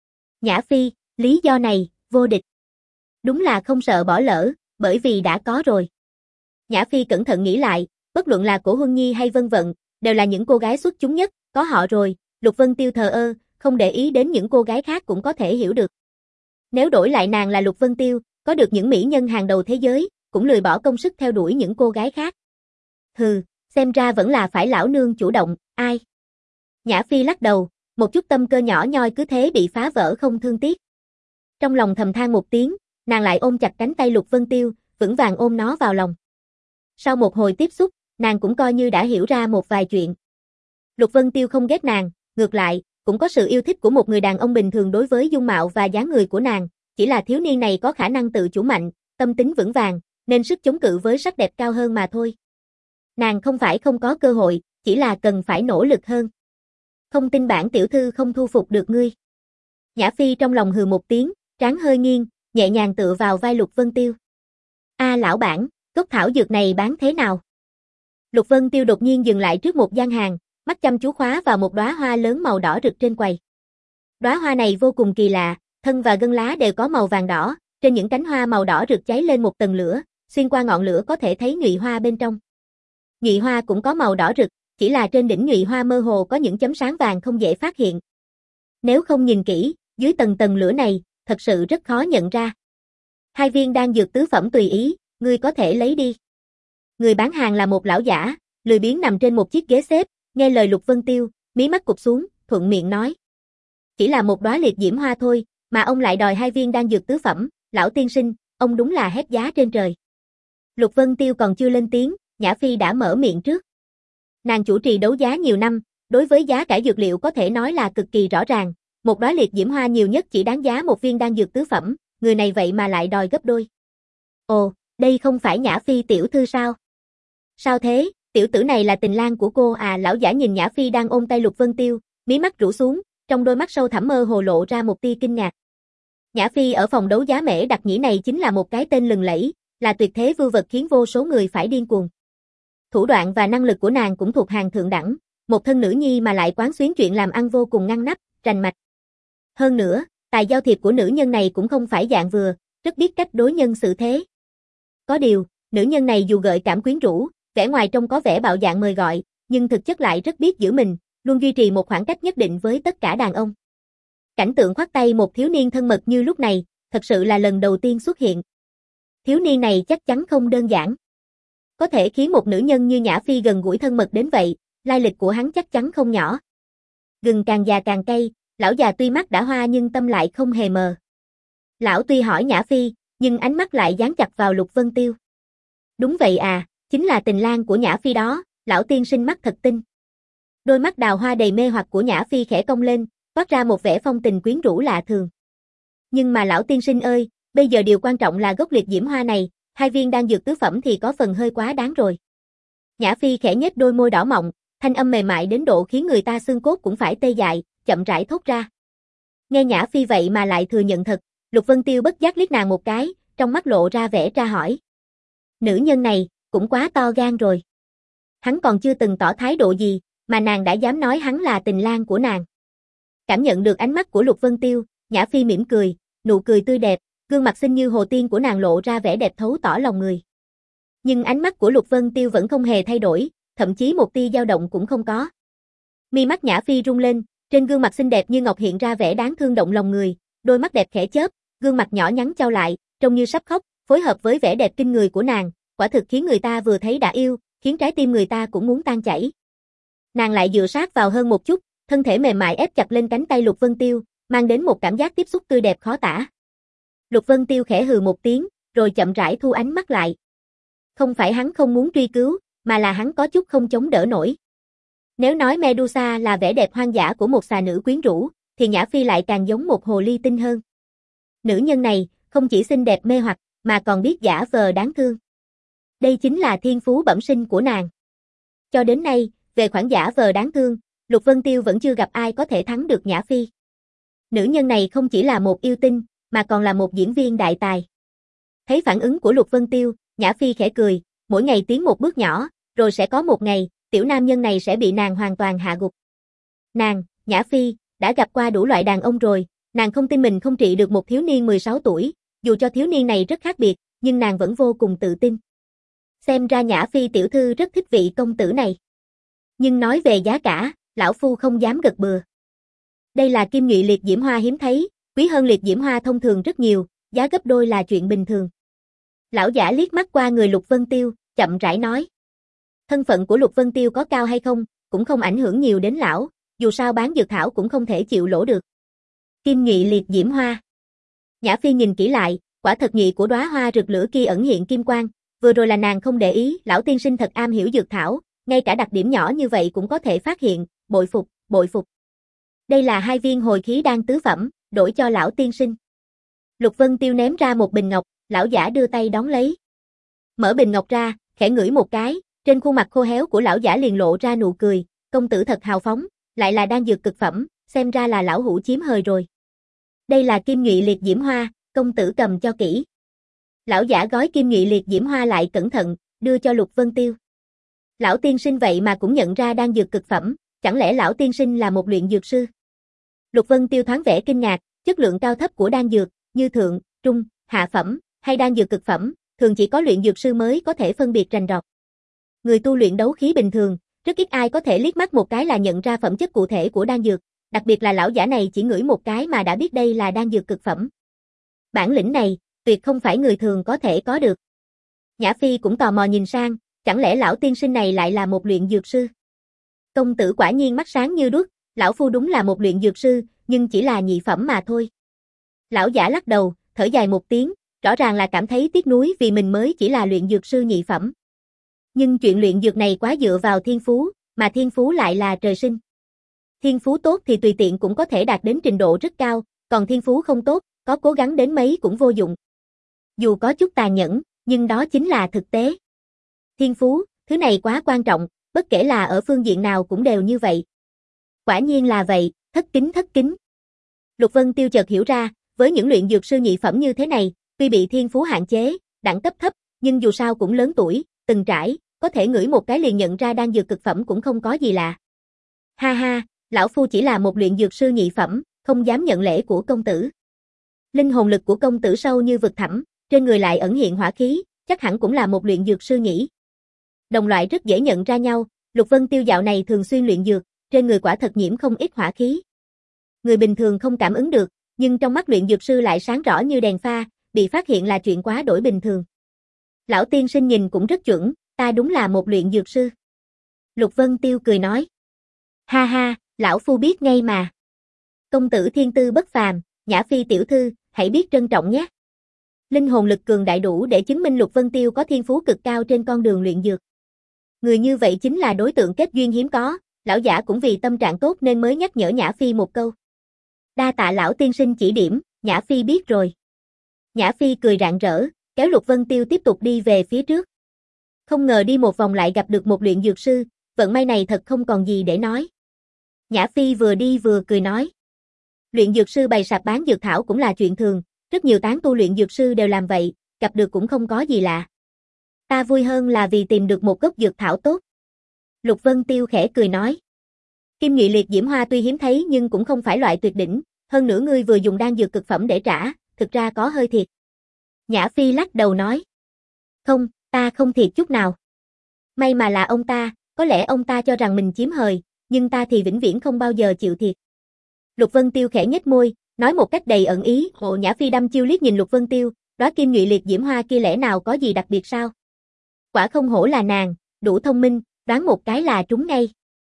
Nhã Phi, lý do này, vô địch. Đúng là không sợ bỏ lỡ, bởi vì đã có rồi. Nhã Phi cẩn thận nghĩ lại, bất luận là Cổ Huân Nhi hay Vân Vận, đều là những cô gái xuất chúng nhất, có họ rồi, Lục Vân Tiêu thờ ơ, không để ý đến những cô gái khác cũng có thể hiểu được. Nếu đổi lại nàng là Lục Vân Tiêu, có được những mỹ nhân hàng đầu thế giới, cũng lười bỏ công sức theo đuổi những cô gái khác. Hừ, xem ra vẫn là phải lão nương chủ động, ai? Nhã Phi lắc đầu, một chút tâm cơ nhỏ nhoi cứ thế bị phá vỡ không thương tiếc. Trong lòng thầm than một tiếng, nàng lại ôm chặt cánh tay Lục Vân Tiêu, vững vàng ôm nó vào lòng. Sau một hồi tiếp xúc, nàng cũng coi như đã hiểu ra một vài chuyện. Lục Vân Tiêu không ghét nàng, ngược lại, cũng có sự yêu thích của một người đàn ông bình thường đối với dung mạo và dáng người của nàng, chỉ là thiếu niên này có khả năng tự chủ mạnh, tâm tính vững vàng, nên sức chống cự với sắc đẹp cao hơn mà thôi. Nàng không phải không có cơ hội, chỉ là cần phải nỗ lực hơn. Không tin bản tiểu thư không thu phục được ngươi. Nhã Phi trong lòng hừ một tiếng, trán hơi nghiêng, nhẹ nhàng tựa vào vai Lục Vân Tiêu. A lão bản, gốc thảo dược này bán thế nào? Lục Vân Tiêu đột nhiên dừng lại trước một gian hàng, mắt chăm chú khóa vào một đóa hoa lớn màu đỏ rực trên quầy. Đóa hoa này vô cùng kỳ lạ, thân và gân lá đều có màu vàng đỏ, trên những cánh hoa màu đỏ rực cháy lên một tầng lửa, xuyên qua ngọn lửa có thể thấy nhụy hoa bên trong. Nhụy hoa cũng có màu đỏ rực, chỉ là trên đỉnh nhụy hoa mơ hồ có những chấm sáng vàng không dễ phát hiện. Nếu không nhìn kỹ, dưới tầng tầng lửa này, thật sự rất khó nhận ra. Hai viên đan dược tứ phẩm tùy ý, ngươi có thể lấy đi. Người bán hàng là một lão giả, lười biếng nằm trên một chiếc ghế xếp, nghe lời Lục Vân Tiêu, mí mắt cụp xuống, thuận miệng nói. Chỉ là một đóa liệt diễm hoa thôi, mà ông lại đòi hai viên đan dược tứ phẩm, lão tiên sinh, ông đúng là hét giá trên trời. Lục Vân Tiêu còn chưa lên tiếng, Nhã Phi đã mở miệng trước. Nàng chủ trì đấu giá nhiều năm, đối với giá cả dược liệu có thể nói là cực kỳ rõ ràng, một đóa liệt diễm hoa nhiều nhất chỉ đáng giá một viên đan dược tứ phẩm, người này vậy mà lại đòi gấp đôi. Ồ, đây không phải Nhã Phi tiểu thư sao? Sao thế, tiểu tử này là tình lang của cô à? Lão giả nhìn Nhã Phi đang ôm tay Lục Vân Tiêu, mí mắt rũ xuống, trong đôi mắt sâu thẳm mơ hồ lộ ra một tia kinh ngạc. Nhã Phi ở phòng đấu giá Mễ Đặc Nhĩ này chính là một cái tên lừng lẫy, là tuyệt thế vưu vật khiến vô số người phải điên cuồng. Thủ đoạn và năng lực của nàng cũng thuộc hàng thượng đẳng, một thân nữ nhi mà lại quán xuyến chuyện làm ăn vô cùng ngăn nắp, rành mạch. Hơn nữa, tài giao thiệp của nữ nhân này cũng không phải dạng vừa, rất biết cách đối nhân xử thế. Có điều, nữ nhân này dù gợi cảm quyến rũ, vẻ ngoài trông có vẻ bạo dạn mời gọi, nhưng thực chất lại rất biết giữ mình, luôn duy trì một khoảng cách nhất định với tất cả đàn ông. Cảnh tượng khoác tay một thiếu niên thân mật như lúc này, thật sự là lần đầu tiên xuất hiện. Thiếu niên này chắc chắn không đơn giản. Có thể khiến một nữ nhân như Nhã Phi gần gũi thân mật đến vậy, lai lịch của hắn chắc chắn không nhỏ. Gừng càng già càng cay, lão già tuy mắt đã hoa nhưng tâm lại không hề mờ. Lão tuy hỏi Nhã Phi, nhưng ánh mắt lại dán chặt vào Lục Vân Tiêu. Đúng vậy à, chính là tình lang của Nhã Phi đó, lão tiên sinh mắt thật tinh. Đôi mắt đào hoa đầy mê hoặc của Nhã Phi khẽ cong lên, toát ra một vẻ phong tình quyến rũ lạ thường. Nhưng mà lão tiên sinh ơi, bây giờ điều quan trọng là gốc liệt diễm hoa này, hai viên đan dược tứ phẩm thì có phần hơi quá đáng rồi. Nhã Phi khẽ nhếch đôi môi đỏ mọng, thanh âm mềm mại đến độ khiến người ta xương cốt cũng phải tê dại, chậm rãi thốt ra. Nghe Nhã Phi vậy mà lại thừa nhận thật, Lục Vân Tiêu bất giác liếc nàng một cái, trong mắt lộ ra vẻ tra hỏi. Nữ nhân này, cũng quá to gan rồi. Hắn còn chưa từng tỏ thái độ gì, mà nàng đã dám nói hắn là tình lang của nàng. Cảm nhận được ánh mắt của Lục Vân Tiêu, Nhã Phi mỉm cười, nụ cười tươi đẹp, gương mặt xinh như hồ tiên của nàng lộ ra vẻ đẹp thấu tỏ lòng người. Nhưng ánh mắt của Lục Vân Tiêu vẫn không hề thay đổi, thậm chí một tia dao động cũng không có. Mi mắt Nhã Phi rung lên, trên gương mặt xinh đẹp như ngọc hiện ra vẻ đáng thương động lòng người, đôi mắt đẹp khẽ chớp, gương mặt nhỏ nhắn chau lại, trông như sắp khóc, phối hợp với vẻ đẹp kinh người của nàng, quả thực khiến người ta vừa thấy đã yêu, khiến trái tim người ta cũng muốn tan chảy. Nàng lại dựa sát vào hơn một chút, thân thể mềm mại ép chặt lên cánh tay Lục Vân Tiêu, mang đến một cảm giác tiếp xúc tươi đẹp khó tả. Lục Vân Tiêu khẽ hừ một tiếng, rồi chậm rãi thu ánh mắt lại. Không phải hắn không muốn truy cứu, mà là hắn có chút không chống đỡ nổi. Nếu nói Medusa là vẻ đẹp hoang dã của một xà nữ quyến rũ, thì Nhã Phi lại càng giống một hồ ly tinh hơn. Nữ nhân này, không chỉ xinh đẹp mê hoặc, mà còn biết giả vờ đáng thương. Đây chính là thiên phú bẩm sinh của nàng. Cho đến nay, về khoản giả vờ đáng thương, Lục Vân Tiêu vẫn chưa gặp ai có thể thắng được Nhã Phi. Nữ nhân này không chỉ là một yêu tinh, mà còn là một diễn viên đại tài. Thấy phản ứng của Lục Vân Tiêu, Nhã Phi khẽ cười, mỗi ngày tiến một bước nhỏ, rồi sẽ có một ngày, tiểu nam nhân này sẽ bị nàng hoàn toàn hạ gục. Nàng, Nhã Phi, đã gặp qua đủ loại đàn ông rồi, nàng không tin mình không trị được một thiếu niên mười sáu tuổi, dù cho thiếu niên này rất khác biệt, nhưng nàng vẫn vô cùng tự tin. Xem ra Nhã Phi tiểu thư rất thích vị công tử này. Nhưng nói về giá cả, lão phu không dám gật bừa. Đây là kim nhụy liệt diễm hoa hiếm thấy, quý hơn liệt diễm hoa thông thường rất nhiều, giá gấp đôi là chuyện bình thường. Lão giả liếc mắt qua người Lục Vân Tiêu, chậm rãi nói. Thân phận của Lục Vân Tiêu có cao hay không, cũng không ảnh hưởng nhiều đến lão, dù sao bán dược thảo cũng không thể chịu lỗ được. Kim nhụy liệt diễm hoa. Nhã Phi nhìn kỹ lại, quả thật nhụy của đóa hoa rực lửa kia ẩn hiện kim quang, vừa rồi là nàng không để ý, lão tiên sinh thật am hiểu dược thảo, ngay cả đặc điểm nhỏ như vậy cũng có thể phát hiện, bội phục, bội phục. Đây là hai viên hồi khí đan tứ phẩm, đổi cho lão tiên sinh. Lục Vân Tiêu ném ra một bình ngọc, lão giả đưa tay đón lấy. Mở bình ngọc ra, khẽ ngửi một cái, trên khuôn mặt khô héo của lão giả liền lộ ra nụ cười, công tử thật hào phóng, lại là đan dược cực phẩm, xem ra là lão hủ chiếm hời rồi. Đây là kim nhụy liệt diễm hoa, công tử cầm cho kỹ. Lão giả gói kim nhụy liệt diễm hoa lại cẩn thận, đưa cho Lục Vân Tiêu. Lão tiên sinh vậy mà cũng nhận ra đan dược cực phẩm, chẳng lẽ lão tiên sinh là một luyện dược sư? Lục Vân Tiêu thoáng vẻ kinh ngạc, chất lượng cao thấp của đan dược, như thượng, trung, hạ phẩm, hay đan dược cực phẩm, thường chỉ có luyện dược sư mới có thể phân biệt rành rọt. Người tu luyện đấu khí bình thường, rất ít ai có thể liếc mắt một cái là nhận ra phẩm chất cụ thể của đan dược, đặc biệt là lão giả này chỉ ngửi một cái mà đã biết đây là đan dược cực phẩm. Bản lĩnh này, tuyệt không phải người thường có thể có được. Nhã Phi cũng tò mò nhìn sang, chẳng lẽ lão tiên sinh này lại là một luyện dược sư? Công tử quả nhiên mắt sáng như đuốc, lão phu đúng là một luyện dược sư, nhưng chỉ là nhị phẩm mà thôi. Lão giả lắc đầu, thở dài một tiếng, rõ ràng là cảm thấy tiếc nuối vì mình mới chỉ là luyện dược sư nhị phẩm. Nhưng chuyện luyện dược này quá dựa vào thiên phú, mà thiên phú lại là trời sinh. Thiên phú tốt thì tùy tiện cũng có thể đạt đến trình độ rất cao, còn thiên phú không tốt, có cố gắng đến mấy cũng vô dụng. Dù có chút tàn nhẫn, nhưng đó chính là thực tế. Thiên phú, Thứ này quá quan trọng, bất kể là ở phương diện nào cũng đều như vậy. Quả nhiên là vậy, thất kính thất kính. Lục Vân Tiêu chợt hiểu ra, với những luyện dược sư nhị phẩm như thế này, tuy bị thiên phú hạn chế, đẳng cấp thấp, nhưng dù sao cũng lớn tuổi, từng trải, có thể ngửi một cái liền nhận ra đan dược cực phẩm cũng không có gì lạ. Ha ha, lão phu chỉ là một luyện dược sư nhị phẩm, không dám nhận lễ của công tử. Linh hồn lực của công tử sâu như vực thẳm, trên người lại ẩn hiện hỏa khí, chắc hẳn cũng là một luyện dược sư nhỉ. Đồng loại rất dễ nhận ra nhau, Lục Vân Tiêu dạo này thường xuyên luyện dược, trên người quả thật nhiễm không ít hỏa khí. Người bình thường không cảm ứng được, nhưng trong mắt luyện dược sư lại sáng rõ như đèn pha, bị phát hiện là chuyện quá đổi bình thường. Lão tiên sinh nhìn cũng rất chuẩn, ta đúng là một luyện dược sư. Lục Vân Tiêu cười nói. Ha ha, lão phu biết ngay mà. Công tử thiên tư bất phàm, Nhã Phi tiểu thư, hãy biết trân trọng nhé. Linh hồn lực cường đại đủ để chứng minh Lục Vân Tiêu có thiên phú cực cao trên con đường luyện dược. Người như vậy chính là đối tượng kết duyên hiếm có, lão giả cũng vì tâm trạng tốt nên mới nhắc nhở Nhã Phi một câu. Đa tạ lão tiên sinh chỉ điểm, Nhã Phi biết rồi. Nhã Phi cười rạng rỡ, kéo Lục Vân Tiêu tiếp tục đi về phía trước. Không ngờ đi một vòng lại gặp được một luyện dược sư, vận may này thật không còn gì để nói. Nhã Phi vừa đi vừa cười nói. Luyện dược sư bày sạp bán dược thảo cũng là chuyện thường, rất nhiều tán tu luyện dược sư đều làm vậy, gặp được cũng không có gì lạ. Ta vui hơn là vì tìm được một gốc dược thảo tốt. Lục Vân Tiêu khẽ cười nói. Kim Nhụy Liệt Diễm Hoa tuy hiếm thấy nhưng cũng không phải loại tuyệt đỉnh, hơn nữa ngươi vừa dùng đan dược cực phẩm để trả, thực ra có hơi thiệt. Nhã Phi lắc đầu nói. Không, ta không thiệt chút nào. May mà là ông ta, có lẽ ông ta cho rằng mình chiếm hời, nhưng ta thì vĩnh viễn không bao giờ chịu thiệt. Lục Vân Tiêu khẽ nhếch môi, nói một cách đầy ẩn ý. Hộ Nhã Phi đăm chiêu liếc nhìn Lục Vân Tiêu, đóa Kim Nhụy Liệt Diễm Hoa kia lẽ nào có gì đặc biệt sao? Quả không hổ là nàng, đủ thông minh, đoán một cái là trúng ngay.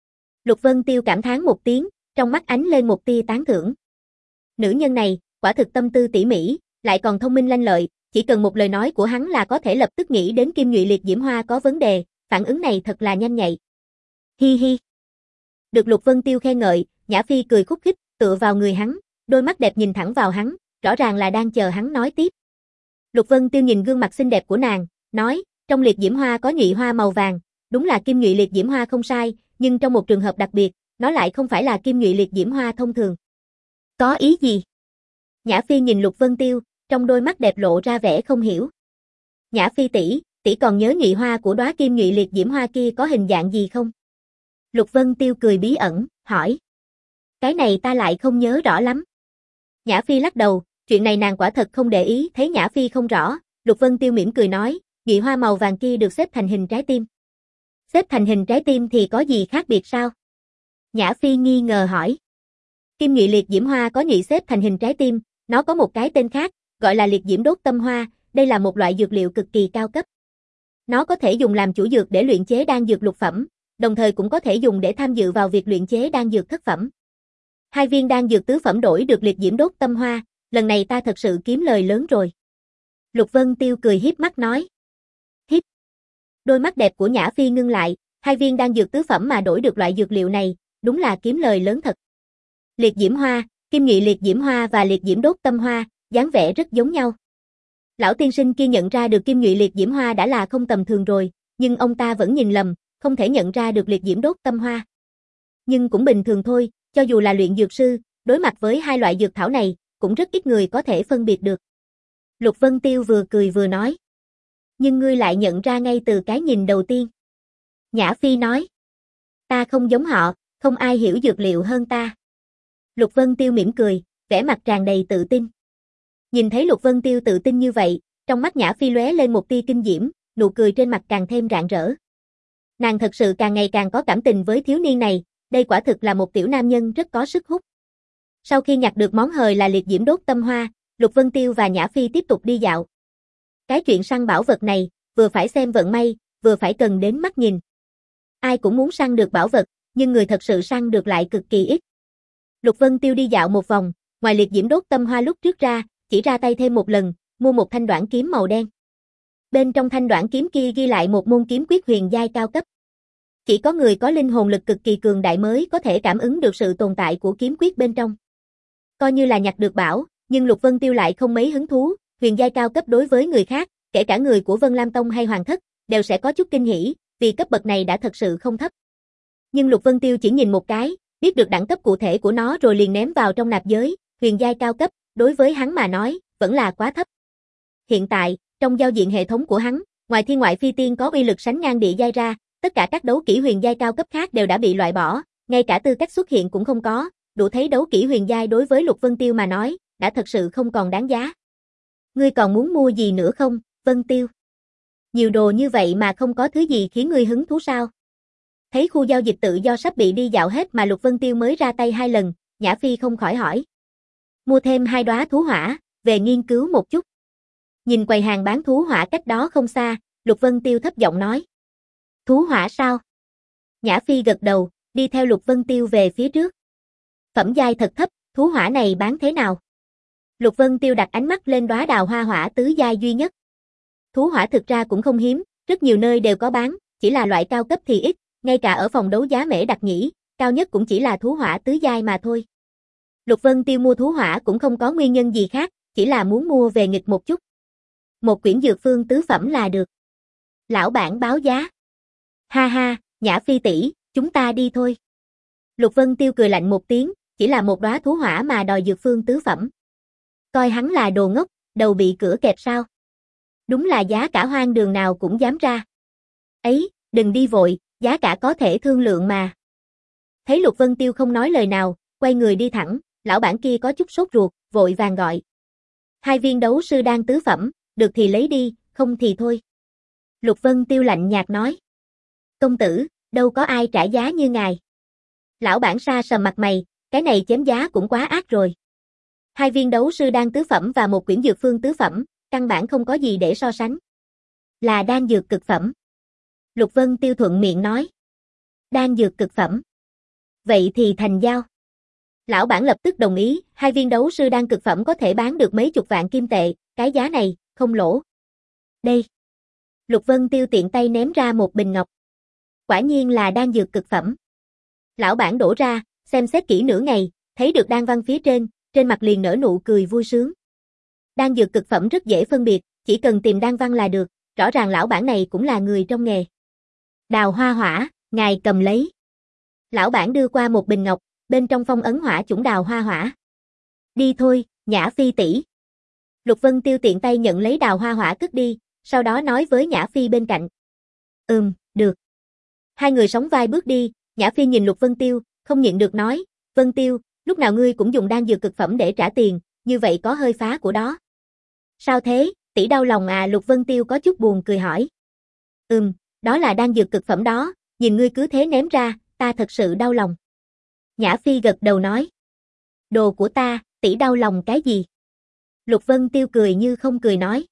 Lục Vân Tiêu cảm thán một tiếng, trong mắt ánh lên một tia tán thưởng. Nữ nhân này, quả thực tâm tư tỉ mỉ, lại còn thông minh lanh lợi, chỉ cần một lời nói của hắn là có thể lập tức nghĩ đến Kim Nhụy Liệt Diễm Hoa có vấn đề, phản ứng này thật là nhanh nhạy. Hi hi. Được Lục Vân Tiêu khen ngợi, Nhã Phi cười khúc khích, tựa vào người hắn, đôi mắt đẹp nhìn thẳng vào hắn, rõ ràng là đang chờ hắn nói tiếp. Lục Vân Tiêu nhìn gương mặt xinh đẹp của nàng, nói, trong liệt diễm hoa có nhụy hoa màu vàng, đúng là kim nhụy liệt diễm hoa không sai, nhưng trong một trường hợp đặc biệt, nó lại không phải là kim nhụy liệt diễm hoa thông thường. Có ý gì? Nhã Phi nhìn Lục Vân Tiêu, trong đôi mắt đẹp lộ ra vẻ không hiểu. Nhã Phi tỷ, tỷ còn nhớ nhụy hoa của đóa kim nhụy liệt diễm hoa kia có hình dạng gì không? Lục Vân Tiêu cười bí ẩn, hỏi. Cái này ta lại không nhớ rõ lắm. Nhã Phi lắc đầu, chuyện này nàng quả thật không để ý, thấy Nhã Phi không rõ, Lục Vân Tiêu mỉm cười nói, nhụy hoa màu vàng kia được xếp thành hình trái tim. Xếp thành hình trái tim thì có gì khác biệt sao? Nhã Phi nghi ngờ hỏi. Kim nhụy liệt diễm hoa có nhụy xếp thành hình trái tim, nó có một cái tên khác, gọi là liệt diễm đốt tâm hoa, đây là một loại dược liệu cực kỳ cao cấp. Nó có thể dùng làm chủ dược để luyện chế đan dược lục phẩm, đồng thời cũng có thể dùng để tham dự vào việc luyện chế đan dược thất phẩm. Hai viên đan dược tứ phẩm đổi được liệt diễm đốt tâm hoa, lần này ta thật sự kiếm lời lớn rồi. Lục Vân Tiêu cười híp mắt nói. Híp. Đôi mắt đẹp của Nhã Phi ngưng lại, hai viên đan dược tứ phẩm mà đổi được loại dược liệu này, đúng là kiếm lời lớn thật. Liệt diễm hoa, kim nhụy liệt diễm hoa và liệt diễm đốt tâm hoa, dáng vẻ rất giống nhau. Lão tiên sinh kia nhận ra được kim nhụy liệt diễm hoa đã là không tầm thường rồi, nhưng ông ta vẫn nhìn lầm, không thể nhận ra được liệt diễm đốt tâm hoa. Nhưng cũng bình thường thôi, cho dù là luyện dược sư, đối mặt với hai loại dược thảo này, cũng rất ít người có thể phân biệt được. Lục Vân Tiêu vừa cười vừa nói. Nhưng ngươi lại nhận ra ngay từ cái nhìn đầu tiên. Nhã Phi nói. Ta không giống họ, không ai hiểu dược liệu hơn ta. Lục Vân Tiêu mỉm cười, vẻ mặt tràn đầy tự tin. Nhìn thấy Lục Vân Tiêu tự tin như vậy, trong mắt Nhã Phi lóe lên một tia kinh diễm, nụ cười trên mặt càng thêm rạng rỡ. Nàng thật sự càng ngày càng có cảm tình với thiếu niên này, đây quả thực là một tiểu nam nhân rất có sức hút. Sau khi nhặt được món hời là liệt diễm đốt tâm hoa, Lục Vân Tiêu và Nhã Phi tiếp tục đi dạo. Cái chuyện săn bảo vật này, vừa phải xem vận may, vừa phải cần đến mắt nhìn. Ai cũng muốn săn được bảo vật, nhưng người thật sự săn được lại cực kỳ ít. Lục Vân Tiêu đi dạo một vòng, ngoài liệt diễm đốt tâm hoa lúc trước ra, chỉ ra tay thêm một lần, mua một thanh đoản kiếm màu đen. Bên trong thanh đoản kiếm kia ghi lại một môn kiếm quyết huyền giai cao cấp. Chỉ có người có linh hồn lực cực kỳ cường đại mới có thể cảm ứng được sự tồn tại của kiếm quyết bên trong. Coi như là nhặt được bảo, nhưng Lục Vân Tiêu lại không mấy hứng thú, huyền giai cao cấp đối với người khác, kể cả người của Vân Lam Tông hay Hoàng Thất, đều sẽ có chút kinh hỉ, vì cấp bậc này đã thật sự không thấp. Nhưng Lục Vân Tiêu chỉ nhìn một cái, biết được đẳng cấp cụ thể của nó rồi liền ném vào trong nạp giới, huyền giai cao cấp, đối với hắn mà nói, vẫn là quá thấp. Hiện tại, trong giao diện hệ thống của hắn, ngoài thiên ngoại phi tiên có uy lực sánh ngang địa giai ra, tất cả các đấu kỹ huyền giai cao cấp khác đều đã bị loại bỏ, ngay cả tư cách xuất hiện cũng không có, đủ thấy đấu kỹ huyền giai đối với Lục Vân Tiêu mà nói, đã thật sự không còn đáng giá. Ngươi còn muốn mua gì nữa không, Vân Tiêu? Nhiều đồ như vậy mà không có thứ gì khiến ngươi hứng thú sao? Thấy khu giao dịch tự do sắp bị đi dạo hết mà Lục Vân Tiêu mới ra tay hai lần, Nhã Phi không khỏi hỏi. Mua thêm hai đóa thú hỏa, về nghiên cứu một chút. Nhìn quầy hàng bán thú hỏa cách đó không xa, Lục Vân Tiêu thấp giọng nói. Thú hỏa sao? Nhã Phi gật đầu, đi theo Lục Vân Tiêu về phía trước. Phẩm giai thật thấp, thú hỏa này bán thế nào? Lục Vân Tiêu đặt ánh mắt lên đóa đào hoa hỏa tứ giai duy nhất. Thú hỏa thực ra cũng không hiếm, rất nhiều nơi đều có bán, chỉ là loại cao cấp thì ít, ngay cả ở phòng đấu giá Mễ Đặc Nhĩ, cao nhất cũng chỉ là thú hỏa tứ giai mà thôi. Lục Vân Tiêu mua thú hỏa cũng không có nguyên nhân gì khác, chỉ là muốn mua về nghịch một chút. Một quyển dược phương tứ phẩm là được. Lão bản báo giá. Ha ha, Nhã Phi tỷ, chúng ta đi thôi. Lục Vân Tiêu cười lạnh một tiếng, chỉ là một đóa thú hỏa mà đòi dược phương tứ phẩm. Coi hắn là đồ ngốc, đầu bị cửa kẹp sao? Đúng là giá cả hoang đường nào cũng dám ra. Ấy, đừng đi vội, giá cả có thể thương lượng mà. Thấy Lục Vân Tiêu không nói lời nào, quay người đi thẳng, lão bản kia có chút sốt ruột, vội vàng gọi. Hai viên đấu sư đan tứ phẩm, được thì lấy đi, không thì thôi. Lục Vân Tiêu lạnh nhạt nói. Công tử, đâu có ai trả giá như ngài. Lão bản sa sầm mặt mày, cái này chém giá cũng quá ác rồi. Hai viên đấu sư đan tứ phẩm và một quyển dược phương tứ phẩm, căn bản không có gì để so sánh. Là đan dược cực phẩm. Lục Vân Tiêu thuận miệng nói. Đan dược cực phẩm. Vậy thì thành giao. Lão bản lập tức đồng ý, hai viên đấu sư đan cực phẩm có thể bán được mấy chục vạn kim tệ, cái giá này, không lỗ. Đây. Lục Vân Tiêu tiện tay ném ra một bình ngọc. Quả nhiên là đan dược cực phẩm. Lão bản đổ ra, xem xét kỹ nửa ngày, thấy được đan văn phía trên, trên mặt liền nở nụ cười vui sướng. Đan dược cực phẩm rất dễ phân biệt, chỉ cần tìm đan văn là được, rõ ràng lão bản này cũng là người trong nghề. Đào hoa hỏa, ngài cầm lấy. Lão bản đưa qua một bình ngọc, bên trong phong ấn hỏa chủng đào hoa hỏa. Đi thôi, Nhã Phi tỷ. Lục Vân Tiêu tiện tay nhận lấy đào hoa hỏa cất đi, sau đó nói với Nhã Phi bên cạnh. Ừm, được. Hai người sóng vai bước đi, Nhã Phi nhìn Lục Vân Tiêu, không nhịn được nói, Vân Tiêu, lúc nào ngươi cũng dùng đan dược cực phẩm để trả tiền, như vậy có hơi phá của đó. Sao thế, tỷ đau lòng à? Lục Vân Tiêu có chút buồn cười hỏi. Ừm, đó là đan dược cực phẩm đó, nhìn ngươi cứ thế ném ra, ta thật sự đau lòng. Nhã Phi gật đầu nói. Đồ của ta, tỷ đau lòng cái gì? Lục Vân Tiêu cười như không cười nói.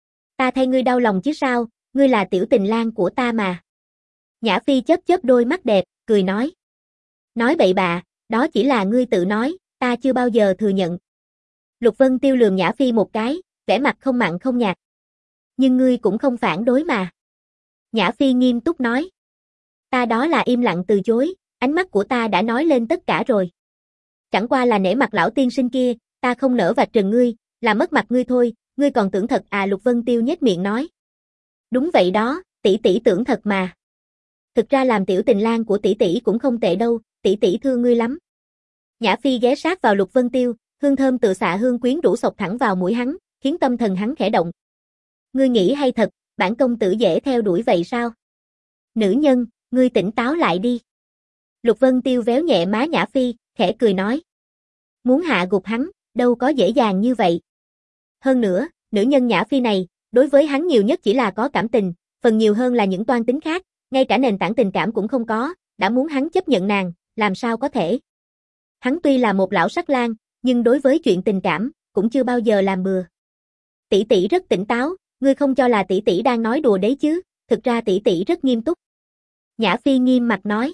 Ta thay ngươi đau lòng chứ sao, ngươi là tiểu tình lang của ta mà. Nhã Phi chớp chớp đôi mắt đẹp, cười nói. Nói bậy bạ, đó chỉ là ngươi tự nói, ta chưa bao giờ thừa nhận. Lục Vân Tiêu lườm Nhã Phi một cái, vẻ mặt không mặn không nhạt. Nhưng ngươi cũng không phản đối mà. Nhã Phi nghiêm túc nói. Ta đó là im lặng từ chối, ánh mắt của ta đã nói lên tất cả rồi. Chẳng qua là nể mặt lão tiên sinh kia, ta không nỡ vạch trần ngươi, là mất mặt ngươi thôi, ngươi còn tưởng thật à? Lục Vân Tiêu nhếch miệng nói. Đúng vậy đó, tỷ tỷ tưởng thật mà. Thực ra làm tiểu tình lang của tỷ tỷ cũng không tệ đâu, tỷ tỷ thương ngươi lắm. Nhã Phi ghé sát vào Lục Vân Tiêu, hương thơm tự xạ hương quyến rũ sộc thẳng vào mũi hắn, khiến tâm thần hắn khẽ động. Ngươi nghĩ hay thật, bản công tử dễ theo đuổi vậy sao? Nữ nhân, ngươi tỉnh táo lại đi. Lục Vân Tiêu véo nhẹ má Nhã Phi, khẽ cười nói. Muốn hạ gục hắn, đâu có dễ dàng như vậy. Hơn nữa, nữ nhân Nhã Phi này, đối với hắn nhiều nhất chỉ là có cảm tình, phần nhiều hơn là những toan tính khác, ngay cả nền tảng tình cảm cũng không có, đã muốn hắn chấp nhận nàng, làm sao có thể. Hắn tuy là một lão sắc lang, nhưng đối với chuyện tình cảm, cũng chưa bao giờ làm bừa. Tỷ tỷ rất tỉnh táo, ngươi không cho là tỷ tỷ đang nói đùa đấy chứ, thực ra tỷ tỷ rất nghiêm túc. Nhã Phi nghiêm mặt nói.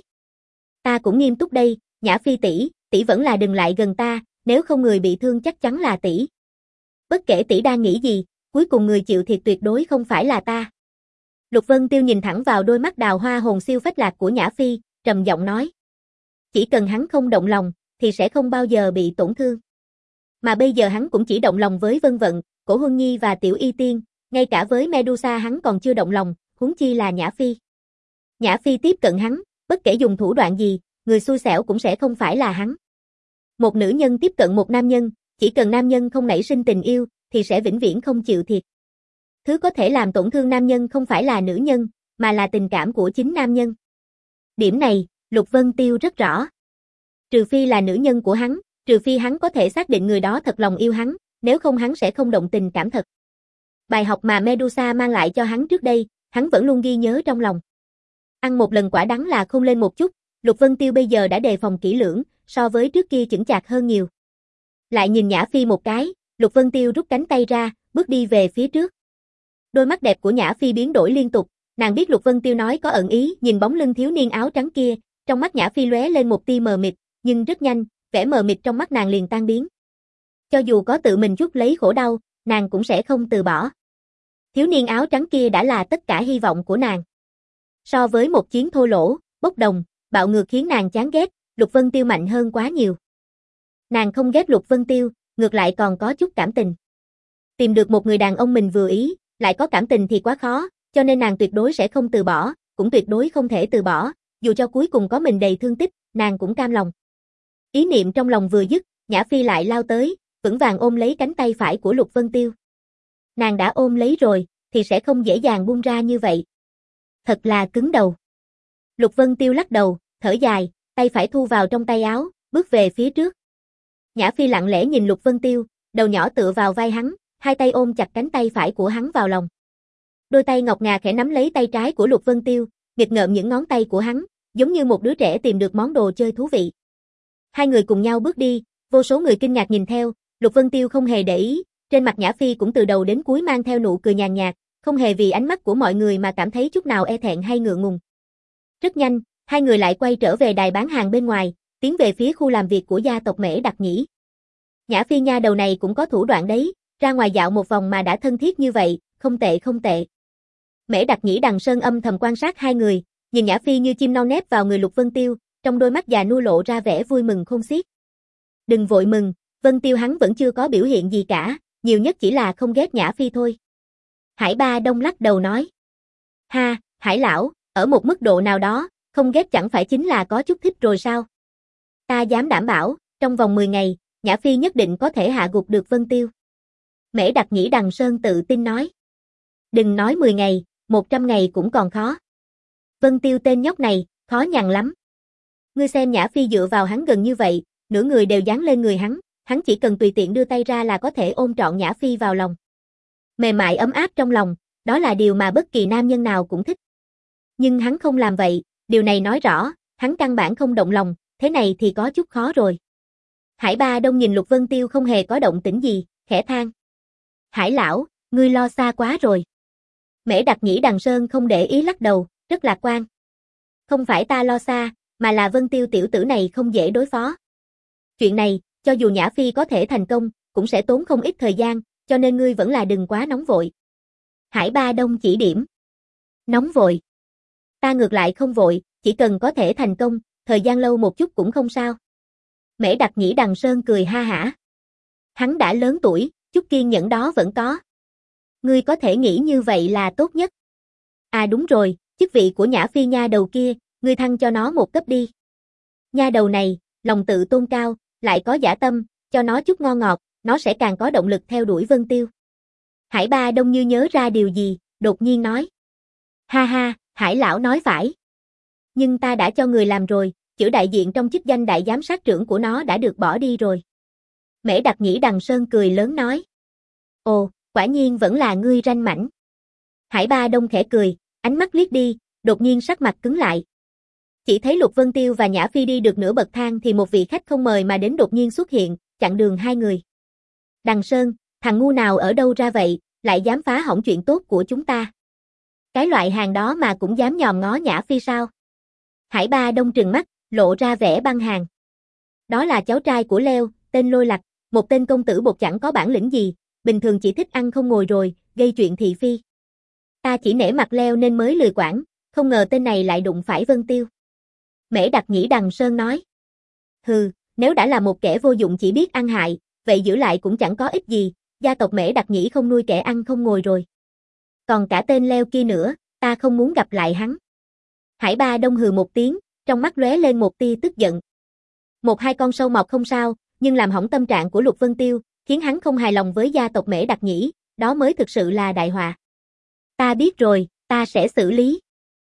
Ta cũng nghiêm túc đây, Nhã Phi tỷ, tỷ vẫn là đừng lại gần ta, nếu không người bị thương chắc chắn là tỷ. Bất kể tỷ đang nghĩ gì, cuối cùng người chịu thiệt tuyệt đối không phải là ta. Lục Vân Tiêu nhìn thẳng vào đôi mắt đào hoa hồn siêu phách lạc của Nhã Phi, trầm giọng nói. Chỉ cần hắn không động lòng, thì sẽ không bao giờ bị tổn thương. Mà bây giờ hắn cũng chỉ động lòng với Vân Vận, Cổ Huân Nhi và Tiểu Y Tiên, ngay cả với Medusa hắn còn chưa động lòng, huống chi là Nhã Phi. Nhã Phi tiếp cận hắn, bất kể dùng thủ đoạn gì, người xui xẻo cũng sẽ không phải là hắn. Một nữ nhân tiếp cận một nam nhân, chỉ cần nam nhân không nảy sinh tình yêu, thì sẽ vĩnh viễn không chịu thiệt. Thứ có thể làm tổn thương nam nhân không phải là nữ nhân, mà là tình cảm của chính nam nhân. Điểm này, Lục Vân Tiêu rất rõ. Trừ phi là nữ nhân của hắn, trừ phi hắn có thể xác định người đó thật lòng yêu hắn, nếu không hắn sẽ không động tình cảm thật. Bài học mà Medusa mang lại cho hắn trước đây, hắn vẫn luôn ghi nhớ trong lòng. Ăn một lần quả đắng là không lên một chút, Lục Vân Tiêu bây giờ đã đề phòng kỹ lưỡng, so với trước kia chững chạc hơn nhiều. Lại nhìn Nhã Phi một cái, Lục Vân Tiêu rút cánh tay ra, bước đi về phía trước. Đôi mắt đẹp của Nhã Phi biến đổi liên tục, nàng biết Lục Vân Tiêu nói có ẩn ý, nhìn bóng lưng thiếu niên áo trắng kia, trong mắt Nhã Phi lóe lên một tia mờ mịt, nhưng rất nhanh, vẻ mờ mịt trong mắt nàng liền tan biến. Cho dù có tự mình chuốc lấy khổ đau, nàng cũng sẽ không từ bỏ. Thiếu niên áo trắng kia đã là tất cả hy vọng của nàng. So với một chiến thô lỗ, bốc đồng, bạo ngược khiến nàng chán ghét, Lục Vân Tiêu mạnh hơn quá nhiều. Nàng không ghét Lục Vân Tiêu, ngược lại còn có chút cảm tình. Tìm được một người đàn ông mình vừa ý, lại có cảm tình thì quá khó, cho nên nàng tuyệt đối sẽ không từ bỏ, cũng tuyệt đối không thể từ bỏ, dù cho cuối cùng có mình đầy thương tích, nàng cũng cam lòng. Ý niệm trong lòng vừa dứt, Nhã Phi lại lao tới, vững vàng ôm lấy cánh tay phải của Lục Vân Tiêu. Nàng đã ôm lấy rồi, thì sẽ không dễ dàng buông ra như vậy. Thật là cứng đầu. Lục Vân Tiêu lắc đầu, thở dài, tay phải thu vào trong tay áo, bước về phía trước. Nhã Phi lặng lẽ nhìn Lục Vân Tiêu, đầu nhỏ tựa vào vai hắn, hai tay ôm chặt cánh tay phải của hắn vào lòng. Đôi tay ngọc ngà khẽ nắm lấy tay trái của Lục Vân Tiêu, nghịch ngợm những ngón tay của hắn, giống như một đứa trẻ tìm được món đồ chơi thú vị. Hai người cùng nhau bước đi, vô số người kinh ngạc nhìn theo, Lục Vân Tiêu không hề để ý, trên mặt Nhã Phi cũng từ đầu đến cuối mang theo nụ cười nhàn nhạt, không hề vì ánh mắt của mọi người mà cảm thấy chút nào e thẹn hay ngượng ngùng. Rất nhanh, hai người lại quay trở về đài bán hàng bên ngoài, tiến về phía khu làm việc của gia tộc Mễ Đặc Nhĩ. Nhã Phi nha đầu này cũng có thủ đoạn đấy, ra ngoài dạo một vòng mà đã thân thiết như vậy, không tệ không tệ. Mễ Đặc Nhĩ Đằng Sơn âm thầm quan sát hai người, nhìn Nhã Phi như chim non nép vào người Lục Vân Tiêu, trong đôi mắt già nua lộ ra vẻ vui mừng khôn xiết. Đừng vội mừng, Vân Tiêu hắn vẫn chưa có biểu hiện gì cả, nhiều nhất chỉ là không ghét Nhã Phi thôi. Hải Ba Đông lắc đầu nói. Ha, Hải lão, ở một mức độ nào đó, không ghét chẳng phải chính là có chút thích rồi sao? Ta dám đảm bảo, trong vòng mười ngày, Nhã Phi nhất định có thể hạ gục được Vân Tiêu. Mễ Đặc Nhĩ Đằng Sơn tự tin nói. Đừng nói mười ngày, một trăm ngày cũng còn khó. Vân Tiêu tên nhóc này, khó nhằn lắm. Ngươi xem Nhã Phi dựa vào hắn gần như vậy, nửa người đều dán lên người hắn, hắn chỉ cần tùy tiện đưa tay ra là có thể ôm trọn Nhã Phi vào lòng. Mềm mại ấm áp trong lòng, đó là điều mà bất kỳ nam nhân nào cũng thích. Nhưng hắn không làm vậy, điều này nói rõ, hắn căn bản không động lòng, thế này thì có chút khó rồi. Hải Ba Đông nhìn Lục Vân Tiêu không hề có động tĩnh gì, khẽ than. Hải lão, ngươi lo xa quá rồi. Mễ Đặc Nhĩ Đằng Sơn không để ý lắc đầu, rất lạc quan. Không phải ta lo xa, mà là Vân Tiêu tiểu tử này không dễ đối phó. Chuyện này, cho dù Nhã Phi có thể thành công, cũng sẽ tốn không ít thời gian, cho nên ngươi vẫn là đừng quá nóng vội. Hải Ba Đông chỉ điểm. Nóng vội. Ta ngược lại không vội, chỉ cần có thể thành công, thời gian lâu một chút cũng không sao. Mễ Đặc Nhĩ Đằng Sơn cười ha hả. Hắn đã lớn tuổi, chút kiên nhẫn đó vẫn có. Ngươi có thể nghĩ như vậy là tốt nhất. À đúng rồi, chức vị của Nhã Phi nha đầu kia, ngươi thăng cho nó một cấp đi. Nha đầu này, lòng tự tôn cao, lại có dã tâm, cho nó chút ngon ngọt, nó sẽ càng có động lực theo đuổi Vân Tiêu. Hải Ba Đông như nhớ ra điều gì, đột nhiên nói. Ha ha, Hải lão nói phải. Nhưng ta đã cho người làm rồi, chữ đại diện trong chức danh đại giám sát trưởng của nó đã được bỏ đi rồi. Mễ Đặc Nhĩ Đằng Sơn cười lớn nói. Ồ, quả nhiên vẫn là ngươi ranh mãnh. Hải Ba Đông khẽ cười, ánh mắt liếc đi, đột nhiên sắc mặt cứng lại. Chỉ thấy Lục Vân Tiêu và Nhã Phi đi được nửa bậc thang thì một vị khách không mời mà đến đột nhiên xuất hiện, chặn đường hai người. Đằng Sơn, thằng ngu nào ở đâu ra vậy, lại dám phá hỏng chuyện tốt của chúng ta. Cái loại hàng đó mà cũng dám nhòm ngó Nhã Phi sao? Hải Ba Đông trừng mắt, lộ ra vẻ băng hàng. Đó là cháu trai của Leo, tên Lôi Lặc, một tên công tử bột chẳng có bản lĩnh gì, bình thường chỉ thích ăn không ngồi rồi, gây chuyện thị phi. Ta chỉ nể mặt Leo nên mới lười quản, không ngờ tên này lại đụng phải Vân Tiêu. Mễ Đặc Nhĩ Đằng Sơn nói. Hừ, nếu đã là một kẻ vô dụng chỉ biết ăn hại, vậy giữ lại cũng chẳng có ích gì, gia tộc Mễ Đặc Nhĩ không nuôi kẻ ăn không ngồi rồi. Còn cả tên Leo kia nữa, ta không muốn gặp lại hắn. Hải Ba Đông hừ một tiếng, trong mắt lóe lên một tia tức giận. Một hai con sâu mọt không sao, nhưng làm hỏng tâm trạng của Lục Vân Tiêu, khiến hắn không hài lòng với gia tộc Mễ Đặc Nhĩ, đó mới thực sự là đại họa. Ta biết rồi, ta sẽ xử lý.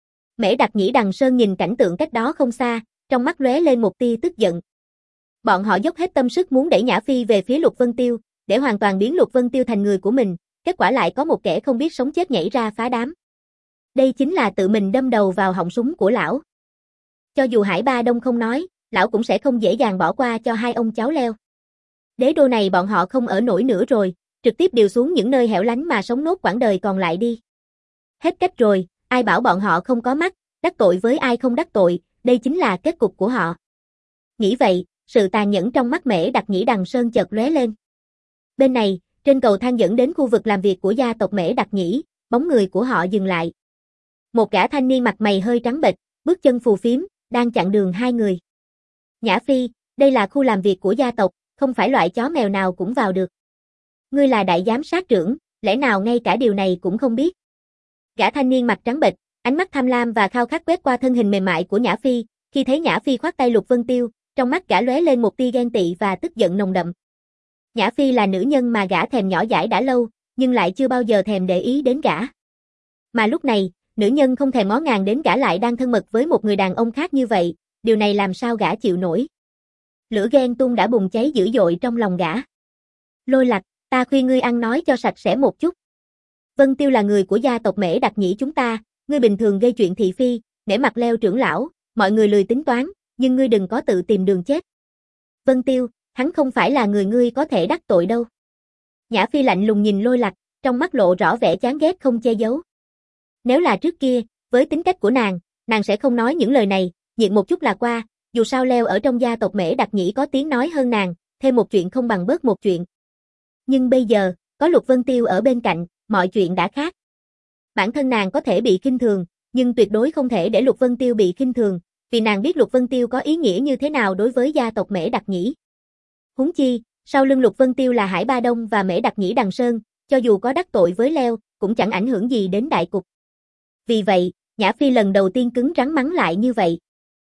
Mễ Đặc Nhĩ Đằng Sơn nhìn cảnh tượng cách đó không xa, trong mắt lóe lên một tia tức giận. Bọn họ dốc hết tâm sức muốn đẩy Nhã Phi về phía Lục Vân Tiêu, để hoàn toàn biến Lục Vân Tiêu thành người của mình, kết quả lại có một kẻ không biết sống chết nhảy ra phá đám. Đây chính là tự mình đâm đầu vào họng súng của lão. Cho dù Hải Ba Đông không nói, lão cũng sẽ không dễ dàng bỏ qua cho hai ông cháu leo. Đế đô này bọn họ không ở nổi nữa rồi, trực tiếp điều xuống những nơi hẻo lánh mà sống nốt quãng đời còn lại đi. Hết cách rồi, ai bảo bọn họ không có mắt, đắc tội với ai không đắc tội, đây chính là kết cục của họ. Nghĩ vậy, sự tàn nhẫn trong mắt Mễ Đặc Nhĩ Đằng Sơn chợt lóe lên. Bên này, trên cầu thang dẫn đến khu vực làm việc của gia tộc Mễ Đặc Nhĩ, bóng người của họ dừng lại. Một gã thanh niên mặt mày hơi trắng bệch, bước chân phù phiếm, đang chặn đường hai người. Nhã Phi, đây là khu làm việc của gia tộc, không phải loại chó mèo nào cũng vào được. Ngươi là đại giám sát trưởng, lẽ nào ngay cả điều này cũng không biết? Gã thanh niên mặt trắng bệch, ánh mắt tham lam và khao khát quét qua thân hình mềm mại của Nhã Phi, khi thấy Nhã Phi khoác tay Lục Vân Tiêu, trong mắt gã lóe lên một tia ghen tị và tức giận nồng đậm. Nhã Phi là nữ nhân mà gã thèm nhỏ dãi đã lâu, nhưng lại chưa bao giờ thèm để ý đến gã. Mà lúc này, nữ nhân không thèm ngó ngàng đến gã lại đang thân mật với một người đàn ông khác như vậy, điều này làm sao gã chịu nổi. Lửa ghen tuông đã bùng cháy dữ dội trong lòng gã. Lôi Lạc, ta khuyên ngươi ăn nói cho sạch sẽ một chút. Vân Tiêu là người của gia tộc Mễ Đặc Nhĩ chúng ta, ngươi bình thường gây chuyện thị phi, nể mặt leo trưởng lão, mọi người lười tính toán, nhưng ngươi đừng có tự tìm đường chết. Vân Tiêu, hắn không phải là người ngươi có thể đắc tội đâu. Nhã Phi lạnh lùng nhìn Lôi Lạc, trong mắt lộ rõ vẻ chán ghét không che giấu. Nếu là trước kia, với tính cách của nàng, nàng sẽ không nói những lời này, nhịn một chút là qua, dù sao leo ở trong gia tộc Mễ Đặc Nhĩ có tiếng nói hơn nàng, thêm một chuyện không bằng bớt một chuyện. Nhưng bây giờ, có Lục Vân Tiêu ở bên cạnh, mọi chuyện đã khác. Bản thân nàng có thể bị khinh thường, nhưng tuyệt đối không thể để Lục Vân Tiêu bị khinh thường, vì nàng biết Lục Vân Tiêu có ý nghĩa như thế nào đối với gia tộc Mễ Đặc Nhĩ. Huống chi, sau lưng Lục Vân Tiêu là Hải Ba Đông và Mễ Đặc Nhĩ Đằng Sơn, cho dù có đắc tội với leo, cũng chẳng ảnh hưởng gì đến đại cục. Vì vậy, Nhã Phi lần đầu tiên cứng rắn mắng lại như vậy.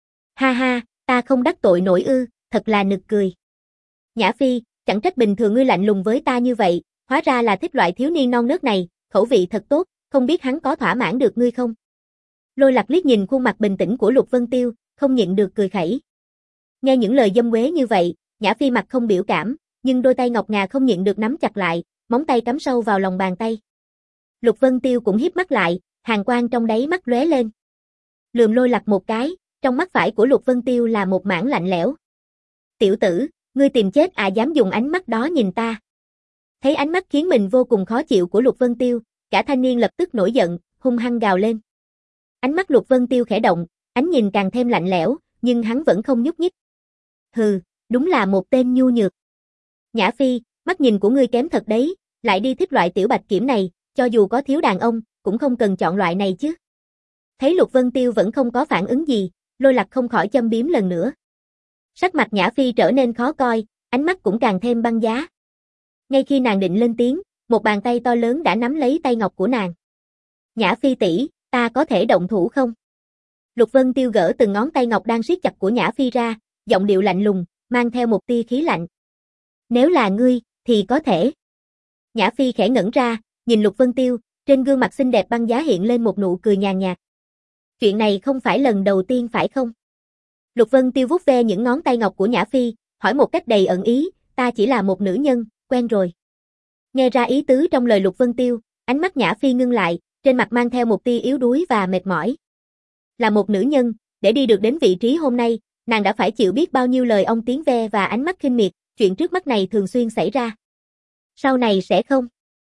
Ha ha, ta không đắc tội nổi ư, thật là nực cười. Nhã Phi, chẳng trách bình thường ngươi lạnh lùng với ta như vậy, hóa ra là thích loại thiếu niên non nớt này, khẩu vị thật tốt, không biết hắn có thỏa mãn được ngươi không? Lôi Lạc liếc nhìn khuôn mặt bình tĩnh của Lục Vân Tiêu, không nhịn được cười khẩy. Nghe những lời dâm quế như vậy, Nhã Phi mặt không biểu cảm, nhưng đôi tay ngọc ngà không nhịn được nắm chặt lại, móng tay cắm sâu vào lòng bàn tay. Lục Vân Tiêu cũng híp mắt lại, hàn quang trong đáy mắt lóe lên. Lườm Lôi Lạc một cái, trong mắt phải của Lục Vân Tiêu là một mảng lạnh lẽo. Tiểu tử, ngươi tìm chết à, dám dùng ánh mắt đó nhìn ta. Thấy ánh mắt khiến mình vô cùng khó chịu của Lục Vân Tiêu, cả thanh niên lập tức nổi giận, hung hăng gào lên. Ánh mắt Lục Vân Tiêu khẽ động, ánh nhìn càng thêm lạnh lẽo, nhưng hắn vẫn không nhúc nhích. Hừ, đúng là một tên nhu nhược. Nhã Phi, mắt nhìn của ngươi kém thật đấy, lại đi thích loại tiểu bạch kiểm này, cho dù có thiếu đàn ông, cũng không cần chọn loại này chứ. Thấy Lục Vân Tiêu vẫn không có phản ứng gì, Lôi Lạc không khỏi châm biếm lần nữa. Sắc mặt Nhã Phi trở nên khó coi, ánh mắt cũng càng thêm băng giá. Ngay khi nàng định lên tiếng, một bàn tay to lớn đã nắm lấy tay ngọc của nàng. Nhã Phi tỷ, ta có thể động thủ không? Lục Vân Tiêu gỡ từng ngón tay ngọc đang siết chặt của Nhã Phi ra, giọng điệu lạnh lùng, mang theo một tia khí lạnh. Nếu là ngươi, thì có thể. Nhã Phi khẽ ngẩn ra, nhìn Lục Vân Tiêu, trên gương mặt xinh đẹp băng giá hiện lên một nụ cười nhàn nhạt. Chuyện này không phải lần đầu tiên phải không? Lục Vân Tiêu vuốt ve những ngón tay ngọc của Nhã Phi, hỏi một cách đầy ẩn ý, ta chỉ là một nữ nhân, quen rồi. Nghe ra ý tứ trong lời Lục Vân Tiêu, ánh mắt Nhã Phi ngưng lại, trên mặt mang theo một tia yếu đuối và mệt mỏi. Là một nữ nhân, để đi được đến vị trí hôm nay, nàng đã phải chịu biết bao nhiêu lời ông tiếng ve và ánh mắt khinh miệt, chuyện trước mắt này thường xuyên xảy ra. Sau này sẽ không.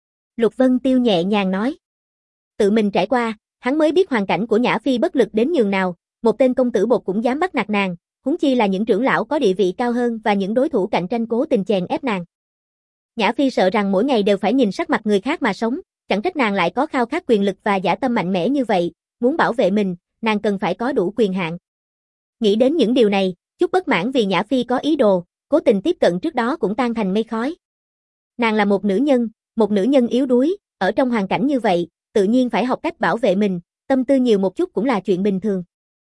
Lục Vân Tiêu nhẹ nhàng nói. Tự mình trải qua, hắn mới biết hoàn cảnh của Nhã Phi bất lực đến nhường nào, một tên công tử bột cũng dám bắt nạt nàng, huống chi là những trưởng lão có địa vị cao hơn và những đối thủ cạnh tranh cố tình chèn ép nàng. Nhã Phi sợ rằng mỗi ngày đều phải nhìn sắc mặt người khác mà sống, chẳng trách nàng lại có khao khát quyền lực và dã tâm mạnh mẽ như vậy, muốn bảo vệ mình, nàng cần phải có đủ quyền hạn. Nghĩ đến những điều này, chút bất mãn vì Nhã Phi có ý đồ, cố tình tiếp cận trước đó cũng tan thành mây khói. Nàng là một nữ nhân, một nữ nhân yếu đuối, ở trong hoàn cảnh như vậy, tự nhiên phải học cách bảo vệ mình, tâm tư nhiều một chút cũng là chuyện bình thường.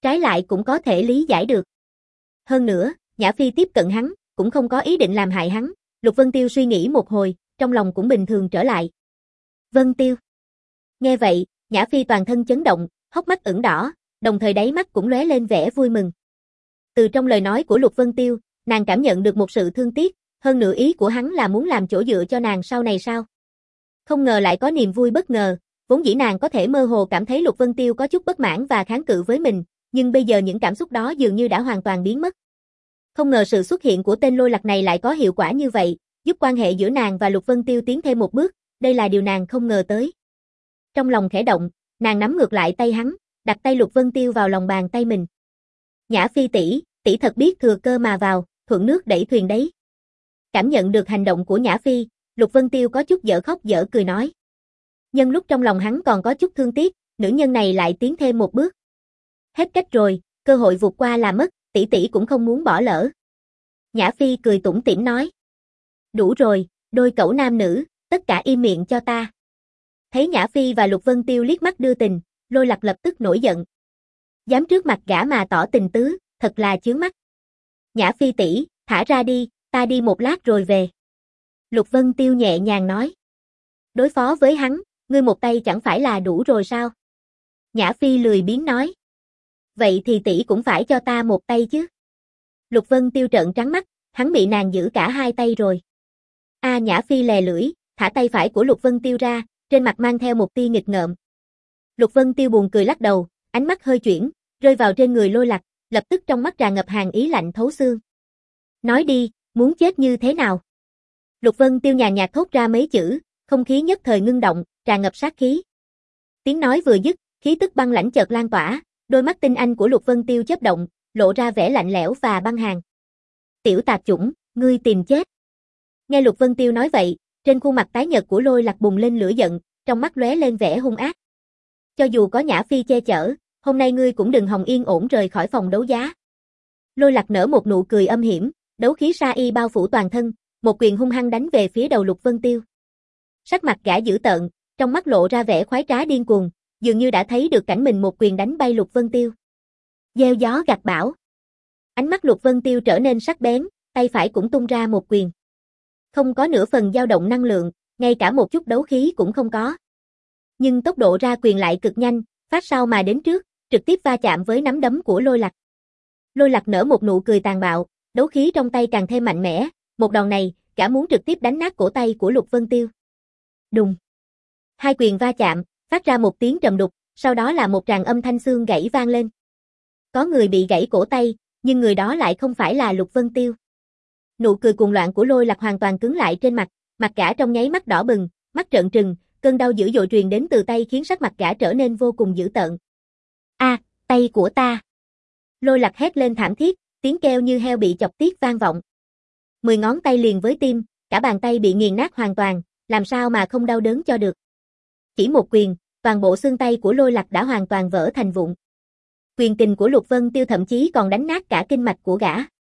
Trái lại cũng có thể lý giải được. Hơn nữa, Nhã Phi tiếp cận hắn, cũng không có ý định làm hại hắn. Lục Vân Tiêu suy nghĩ một hồi, trong lòng cũng bình thường trở lại. Vân Tiêu. Nghe vậy, Nhã Phi toàn thân chấn động, hốc mắt ửng đỏ, đồng thời đáy mắt cũng lóe lên vẻ vui mừng. Từ trong lời nói của Lục Vân Tiêu, nàng cảm nhận được một sự thương tiếc, hơn nữa ý của hắn là muốn làm chỗ dựa cho nàng sau này sao. Không ngờ lại có niềm vui bất ngờ, vốn dĩ nàng có thể mơ hồ cảm thấy Lục Vân Tiêu có chút bất mãn và kháng cự với mình, nhưng bây giờ những cảm xúc đó dường như đã hoàn toàn biến mất. Không ngờ sự xuất hiện của tên Lôi Lạc này lại có hiệu quả như vậy, giúp quan hệ giữa nàng và Lục Vân Tiêu tiến thêm một bước, đây là điều nàng không ngờ tới. Trong lòng khẽ động, nàng nắm ngược lại tay hắn, đặt tay Lục Vân Tiêu vào lòng bàn tay mình. Nhã Phi tỷ, tỷ thật biết thừa cơ mà vào, thuận nước đẩy thuyền đấy. Cảm nhận được hành động của Nhã Phi, Lục Vân Tiêu có chút dở khóc dở cười nói. Nhân lúc trong lòng hắn còn có chút thương tiếc, nữ nhân này lại tiến thêm một bước. Hết cách rồi, cơ hội vụt qua là mất, tỷ tỷ cũng không muốn bỏ lỡ. Nhã Phi cười tủm tỉm nói. Đủ rồi, đôi cẩu nam nữ, tất cả im miệng cho ta. Thấy Nhã Phi và Lục Vân Tiêu liếc mắt đưa tình, Lôi Lạc lập tức nổi giận. Dám trước mặt gã mà tỏ tình tứ, thật là chướng mắt. Nhã Phi tỷ, thả ra đi, ta đi một lát rồi về. Lục Vân Tiêu nhẹ nhàng nói. Đối phó với hắn, ngươi một tay chẳng phải là đủ rồi sao? Nhã Phi lười biếng nói. Vậy thì tỷ cũng phải cho ta một tay chứ. Lục Vân Tiêu trợn trắng mắt, hắn bị nàng giữ cả hai tay rồi. A Nhã Phi lè lưỡi, thả tay phải của Lục Vân Tiêu ra, trên mặt mang theo một tia nghịch ngợm. Lục Vân Tiêu buồn cười lắc đầu, ánh mắt hơi chuyển, rơi vào trên người Lôi Lạc, lập tức trong mắt tràn ngập hàn ý lạnh thấu xương. Nói đi, muốn chết như thế nào? Lục Vân Tiêu nhàn nhạt thốt ra mấy chữ, không khí nhất thời ngưng động, tràn ngập sát khí. Tiếng nói vừa dứt, khí tức băng lãnh chợt lan tỏa, đôi mắt tinh anh của Lục Vân Tiêu chớp động, lộ ra vẻ lạnh lẽo và băng hàn. Tiểu tạp chủng, ngươi tìm chết. Nghe Lục Vân Tiêu nói vậy, trên khuôn mặt tái nhợt của Lôi Lạc bùng lên lửa giận, trong mắt lóe lên vẻ hung ác. Cho dù có Nhã Phi che chở, hôm nay ngươi cũng đừng hòng yên ổn rời khỏi phòng đấu giá. Lôi Lạc nở một nụ cười âm hiểm, đấu khí sa y bao phủ toàn thân, một quyền hung hăng đánh về phía đầu Lục Vân Tiêu. Sắc mặt gã dữ tợn, trong mắt lộ ra vẻ khoái trá điên cuồng, dường như đã thấy được cảnh mình một quyền đánh bay Lục Vân Tiêu. Gieo gió gặt bão. Ánh mắt Lục Vân Tiêu trở nên sắc bén, tay phải cũng tung ra một quyền. Không có nửa phần dao động năng lượng, ngay cả một chút đấu khí cũng không có. Nhưng tốc độ ra quyền lại cực nhanh, phát sau mà đến trước, trực tiếp va chạm với nắm đấm của Lôi Lạc. Lôi Lạc nở một nụ cười tàn bạo, đấu khí trong tay càng thêm mạnh mẽ, một đòn này, gã muốn trực tiếp đánh nát cổ tay của Lục Vân Tiêu. Đùng. Hai quyền va chạm, phát ra một tiếng trầm đục, sau đó là một tràng âm thanh xương gãy vang lên. Có người bị gãy cổ tay, nhưng người đó lại không phải là Lục Vân Tiêu. Nụ cười cuồng loạn của Lôi Lạc hoàn toàn cứng lại trên mặt, mặt gã trong nháy mắt đỏ bừng, mắt trợn trừng, cơn đau dữ dội truyền đến từ tay khiến sắc mặt gã trở nên vô cùng dữ tợn. A, tay của ta. Lôi Lạc hét lên thảm thiết, tiếng kêu như heo bị chọc tiết vang vọng. Mười ngón tay liền với tim, cả bàn tay bị nghiền nát hoàn toàn, làm sao mà không đau đớn cho được. Chỉ một quyền, toàn bộ xương tay của Lôi Lạc đã hoàn toàn vỡ thành vụn. Quyền kình của Lục Vân Tiêu thậm chí còn đánh nát cả kinh mạch của gã.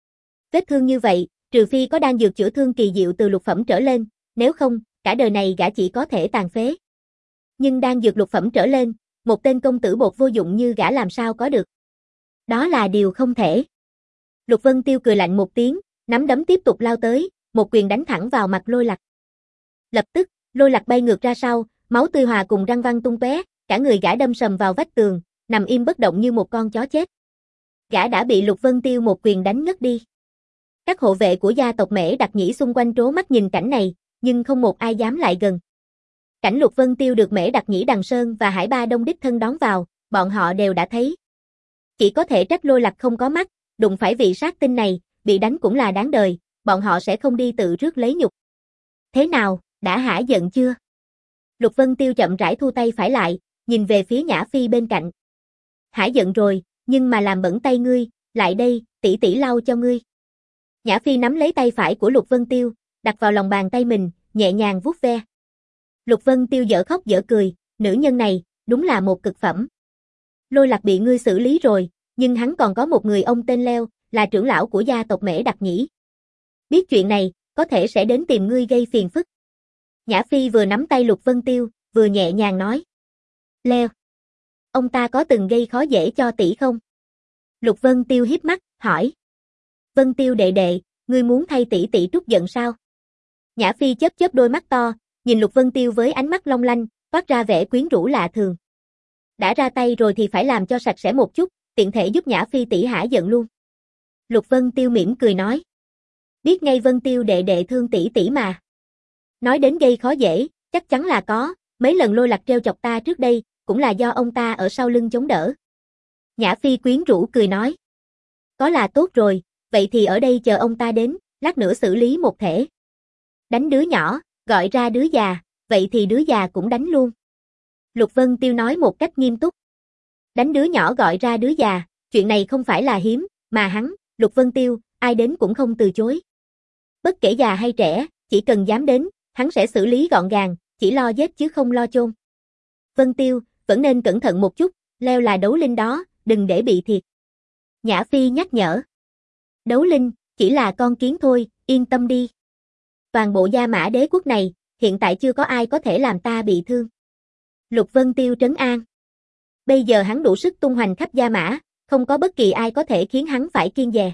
Vết thương như vậy, trừ phi có đan dược chữa thương kỳ diệu từ lục phẩm trở lên, nếu không, cả đời này gã chỉ có thể tàn phế. Nhưng đan dược lục phẩm trở lên, một tên công tử bột vô dụng như gã làm sao có được. Đó là điều không thể. Lục Vân Tiêu cười lạnh một tiếng, nắm đấm tiếp tục lao tới, một quyền đánh thẳng vào mặt Lôi Lạc. Lập tức, Lôi Lạc bay ngược ra sau, máu tươi hòa cùng răng văng tung tóe, cả người gã đâm sầm vào vách tường, nằm im bất động như một con chó chết. Gã đã bị Lục Vân Tiêu một quyền đánh ngất đi. Các hộ vệ của gia tộc Mễ Đặc Nhĩ xung quanh trố mắt nhìn cảnh này, nhưng không một ai dám lại gần. Cảnh Lục Vân Tiêu được Mễ Đặc Nhĩ Đằng Sơn và Hải Ba Đông đích thân đón vào, bọn họ đều đã thấy. Chỉ có thể trách Lôi Lạc không có mắt, đụng phải vị sát tinh này, bị đánh cũng là đáng đời, bọn họ sẽ không đi tự rước lấy nhục. Thế nào, đã hả giận chưa? Lục Vân Tiêu chậm rãi thu tay phải lại, nhìn về phía Nhã Phi bên cạnh. Hả giận rồi, nhưng mà làm bẩn tay ngươi, lại đây, tỷ tỷ lau cho ngươi. Nhã Phi nắm lấy tay phải của Lục Vân Tiêu, đặt vào lòng bàn tay mình, nhẹ nhàng vuốt ve. Lục Vân Tiêu dở khóc dở cười, nữ nhân này, đúng là một cực phẩm. Lôi Lạc bị ngươi xử lý rồi, nhưng hắn còn có một người ông tên Leo, là trưởng lão của gia tộc Mễ Đặc Nhĩ. Biết chuyện này, có thể sẽ đến tìm ngươi gây phiền phức. Nhã Phi vừa nắm tay Lục Vân Tiêu, vừa nhẹ nhàng nói. Leo. Ông ta có từng gây khó dễ cho tỷ không? Lục Vân Tiêu híp mắt, hỏi. Vân Tiêu đệ đệ, ngươi muốn thay tỷ tỷ trút giận sao? Nhã Phi chớp chớp đôi mắt to, nhìn Lục Vân Tiêu với ánh mắt long lanh, toát ra vẻ quyến rũ lạ thường. Đã ra tay rồi thì phải làm cho sạch sẽ một chút, tiện thể giúp Nhã Phi tỷ hả giận luôn. Lục Vân Tiêu mỉm cười nói. Biết ngay Vân Tiêu đệ đệ thương tỷ tỷ mà. Nói đến gây khó dễ, chắc chắn là có, mấy lần Lôi Lạc trêu chọc ta trước đây, cũng là do ông ta ở sau lưng chống đỡ. Nhã Phi quyến rũ cười nói. Có là tốt rồi, vậy thì ở đây chờ ông ta đến, lát nữa xử lý một thể. Đánh đứa nhỏ, gọi ra đứa già, vậy thì đứa già cũng đánh luôn. Lục Vân Tiêu nói một cách nghiêm túc. Đánh đứa nhỏ gọi ra đứa già, chuyện này không phải là hiếm, mà hắn, Lục Vân Tiêu, ai đến cũng không từ chối. Bất kể già hay trẻ, chỉ cần dám đến, hắn sẽ xử lý gọn gàng, chỉ lo giết chứ không lo chôn. Vân Tiêu, vẫn nên cẩn thận một chút, leo là đấu linh đó, đừng để bị thiệt. Nhã Phi nhắc nhở. Đấu linh, chỉ là con kiến thôi, yên tâm đi. Toàn bộ Gia Mã đế quốc này, hiện tại chưa có ai có thể làm ta bị thương. Lục Vân Tiêu trấn an. Bây giờ hắn đủ sức tung hoành khắp Gia Mã, không có bất kỳ ai có thể khiến hắn phải kiêng dè.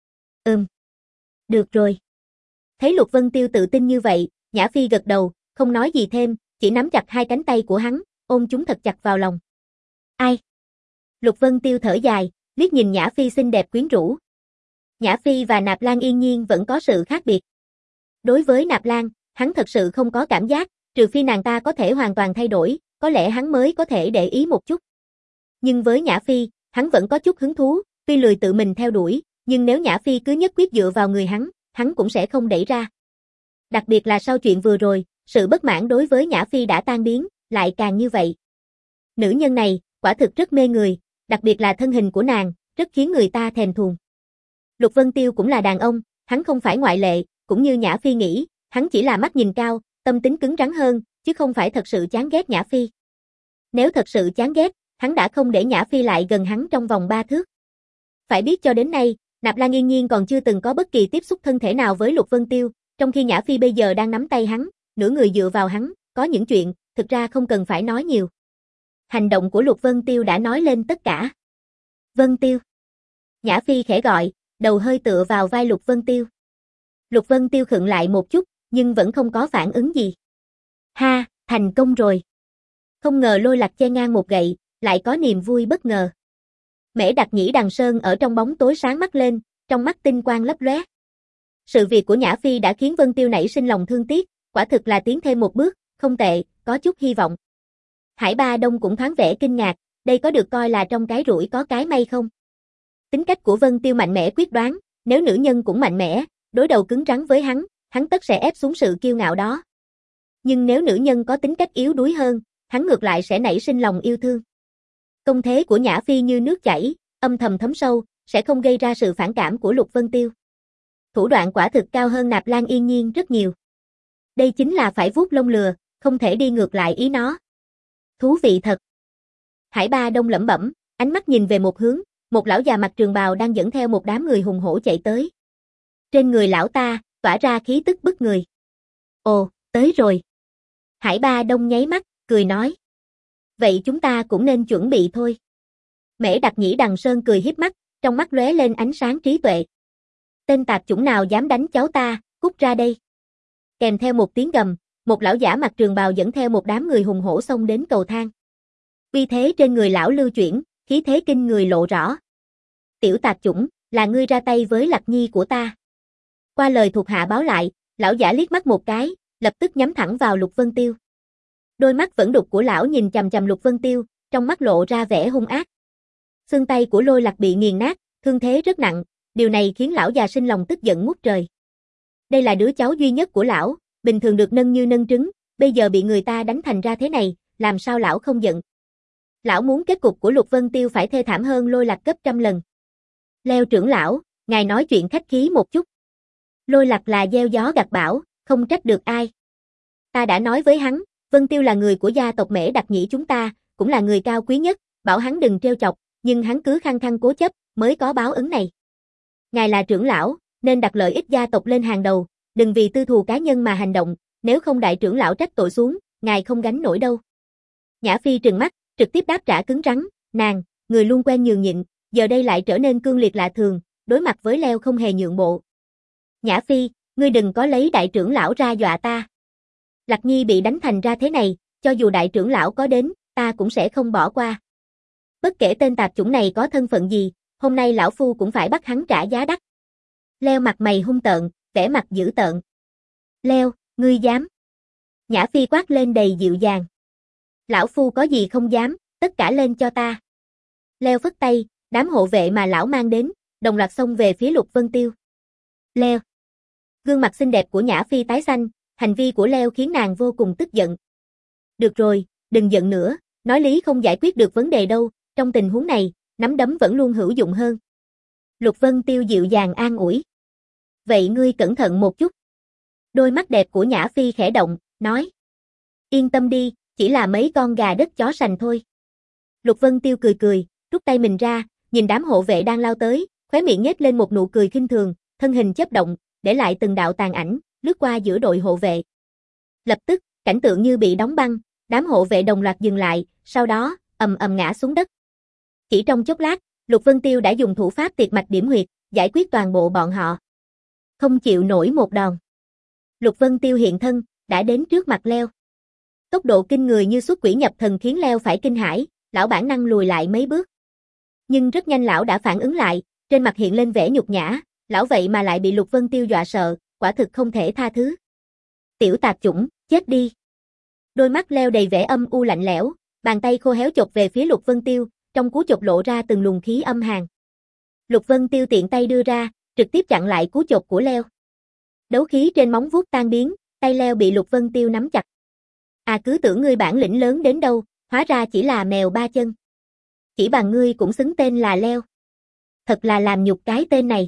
Ừm. Được rồi. Thấy Lục Vân Tiêu tự tin như vậy, Nhã Phi gật đầu, không nói gì thêm, chỉ nắm chặt hai cánh tay của hắn, ôm chúng thật chặt vào lòng. Ai? Lục Vân Tiêu thở dài, liếc nhìn Nhã Phi xinh đẹp quyến rũ. Nhã Phi và Nạp Lan yên nhiên vẫn có sự khác biệt. Đối với Nạp Lan, hắn thật sự không có cảm giác, trừ phi nàng ta có thể hoàn toàn thay đổi, có lẽ hắn mới có thể để ý một chút. Nhưng với Nhã Phi, hắn vẫn có chút hứng thú, tuy lười tự mình theo đuổi, nhưng nếu Nhã Phi cứ nhất quyết dựa vào người hắn, hắn cũng sẽ không đẩy ra. Đặc biệt là sau chuyện vừa rồi, sự bất mãn đối với Nhã Phi đã tan biến, lại càng như vậy. Nữ nhân này, quả thực rất mê người, đặc biệt là thân hình của nàng, rất khiến người ta thèm thuồng. Lục Vân Tiêu cũng là đàn ông, hắn không phải ngoại lệ, cũng như Nhã Phi nghĩ, hắn chỉ là mắt nhìn cao, tâm tính cứng rắn hơn, chứ không phải thật sự chán ghét Nhã Phi. Nếu thật sự chán ghét, hắn đã không để Nhã Phi lại gần hắn trong vòng ba thước. Phải biết cho đến nay, Nạp Lan yên nhiên còn chưa từng có bất kỳ tiếp xúc thân thể nào với Lục Vân Tiêu, trong khi Nhã Phi bây giờ đang nắm tay hắn, nửa người dựa vào hắn, có những chuyện, thực ra không cần phải nói nhiều. Hành động của Lục Vân Tiêu đã nói lên tất cả. Vân Tiêu. Nhã Phi khẽ gọi, đầu hơi tựa vào vai Lục Vân Tiêu. Lục Vân Tiêu khựng lại một chút, nhưng vẫn không có phản ứng gì. Ha, thành công rồi. Không ngờ Lôi Lạc che ngang một gậy, lại có niềm vui bất ngờ. Mễ Đặc Nhĩ Đằng Sơn ở trong bóng tối sáng mắt lên, trong mắt tinh quang lấp lóe. Sự việc của Nhã Phi đã khiến Vân Tiêu nảy sinh lòng thương tiếc, quả thực là tiến thêm một bước, không tệ, có chút hy vọng. Hải Ba Đông cũng thoáng vẻ kinh ngạc, đây có được coi là trong cái rủi có cái may không? Tính cách của Vân Tiêu mạnh mẽ quyết đoán, nếu nữ nhân cũng mạnh mẽ, đối đầu cứng rắn với hắn, hắn tất sẽ ép xuống sự kiêu ngạo đó. Nhưng nếu nữ nhân có tính cách yếu đuối hơn, hắn ngược lại sẽ nảy sinh lòng yêu thương. Công thế của Nhã Phi như nước chảy, âm thầm thấm sâu, sẽ không gây ra sự phản cảm của Lục Vân Tiêu. Thủ đoạn quả thực cao hơn Nạp Lan yên nhiên rất nhiều. Đây chính là phải vuốt lông lừa, không thể đi ngược lại ý nó. Thú vị thật. Hải Ba Đông lẩm bẩm, ánh mắt nhìn về một hướng, một lão già mặc trường bào đang dẫn theo một đám người hùng hổ chạy tới. Trên người lão ta, tỏa ra khí tức bức người. Ồ, tới rồi. Hải Ba Đông nháy mắt, cười nói. Vậy chúng ta cũng nên chuẩn bị thôi. Mễ Đặc Nhĩ Đằng Sơn cười hiếp mắt, trong mắt lóe lên ánh sáng trí tuệ. Tên tạp chủng nào dám đánh cháu ta, cút ra đây. Kèm theo một tiếng gầm, một lão giả mặc trường bào dẫn theo một đám người hùng hổ xông đến cầu thang. Uy thế trên người lão lưu chuyển, khí thế kinh người lộ rõ. Tiểu tạp chủng, là ngươi ra tay với Lạc Nhi của ta. Qua lời thuộc hạ báo lại, lão giả liếc mắt một cái, lập tức nhắm thẳng vào Lục Vân Tiêu. Đôi mắt vẫn đục của lão nhìn chằm chằm Lục Vân Tiêu, trong mắt lộ ra vẻ hung ác. Xương tay của Lôi Lạc bị nghiền nát, thương thế rất nặng, điều này khiến lão già sinh lòng tức giận ngút trời. Đây là đứa cháu duy nhất của lão, bình thường được nâng như nâng trứng, bây giờ bị người ta đánh thành ra thế này, làm sao lão không giận. Lão muốn kết cục của Lục Vân Tiêu phải thê thảm hơn Lôi Lạc gấp trăm lần. Leo trưởng lão, ngài nói chuyện khách khí một chút. Lôi Lạc là gieo gió gặt bão, không trách được ai. Ta đã nói với hắn, Vân Tiêu là người của gia tộc Mễ Đặc Nhĩ chúng ta, cũng là người cao quý nhất, bảo hắn đừng trêu chọc, nhưng hắn cứ khăng khăng cố chấp, mới có báo ứng này. Ngài là trưởng lão, nên đặt lợi ích gia tộc lên hàng đầu, đừng vì tư thù cá nhân mà hành động, nếu không đại trưởng lão trách tội xuống, ngài không gánh nổi đâu. Nhã Phi trừng mắt, trực tiếp đáp trả cứng rắn, nàng, người luôn quen nhường nhịn, giờ đây lại trở nên cương liệt lạ thường, đối mặt với Leo không hề nhượng bộ. Nhã Phi, ngươi đừng có lấy đại trưởng lão ra dọa ta. Lạc Nhi bị đánh thành ra thế này, cho dù đại trưởng lão có đến, ta cũng sẽ không bỏ qua. Bất kể tên tạp chủng này có thân phận gì, hôm nay lão phu cũng phải bắt hắn trả giá đắt. Leo mặt mày hung tợn, vẻ mặt dữ tợn. Leo, ngươi dám? Nhã Phi quát lên đầy dịu dàng. Lão phu có gì không dám, tất cả lên cho ta. Leo phất tay, đám hộ vệ mà lão mang đến, đồng loạt xông về phía Lục Vân Tiêu. Leo. Gương mặt xinh đẹp của Nhã Phi tái xanh, hành vi của Leo khiến nàng vô cùng tức giận. Được rồi, đừng giận nữa, nói lý không giải quyết được vấn đề đâu, trong tình huống này, nắm đấm vẫn luôn hữu dụng hơn. Lục Vân Tiêu dịu dàng an ủi. Vậy ngươi cẩn thận một chút. Đôi mắt đẹp của Nhã Phi khẽ động, nói. Yên tâm đi, chỉ là mấy con gà đất chó sành thôi. Lục Vân Tiêu cười cười, rút tay mình ra, nhìn đám hộ vệ đang lao tới, khóe miệng nhếch lên một nụ cười khinh thường, thân hình chớp động, để lại từng đạo tàn ảnh, lướt qua giữa đội hộ vệ. Lập tức, cảnh tượng như bị đóng băng, đám hộ vệ đồng loạt dừng lại, sau đó, ầm ầm ngã xuống đất. Chỉ trong chốc lát, Lục Vân Tiêu đã dùng thủ pháp tiệt mạch điểm huyệt, giải quyết toàn bộ bọn họ. Không chịu nổi một đòn. Lục Vân Tiêu hiện thân, đã đến trước mặt Leo. Tốc độ kinh người như xuất quỷ nhập thần khiến Leo phải kinh hãi, lão bản năng lùi lại mấy bước. Nhưng rất nhanh lão đã phản ứng lại, trên mặt hiện lên vẻ nhục nhã, lão vậy mà lại bị Lục Vân Tiêu dọa sợ, quả thực không thể tha thứ. Tiểu tạp chủng, chết đi. Đôi mắt Leo đầy vẻ âm u lạnh lẽo, bàn tay khô héo chộp về phía Lục Vân Tiêu, trong cú chộp lộ ra từng luồng khí âm hàn. Lục Vân Tiêu tiện tay đưa ra, trực tiếp chặn lại cú chộp của Leo. Đấu khí trên móng vuốt tan biến, tay Leo bị Lục Vân Tiêu nắm chặt. À cứ tưởng ngươi bản lĩnh lớn đến đâu, hóa ra chỉ là mèo ba chân. Chỉ bằng ngươi cũng xứng tên là Leo. Thật là làm nhục cái tên này.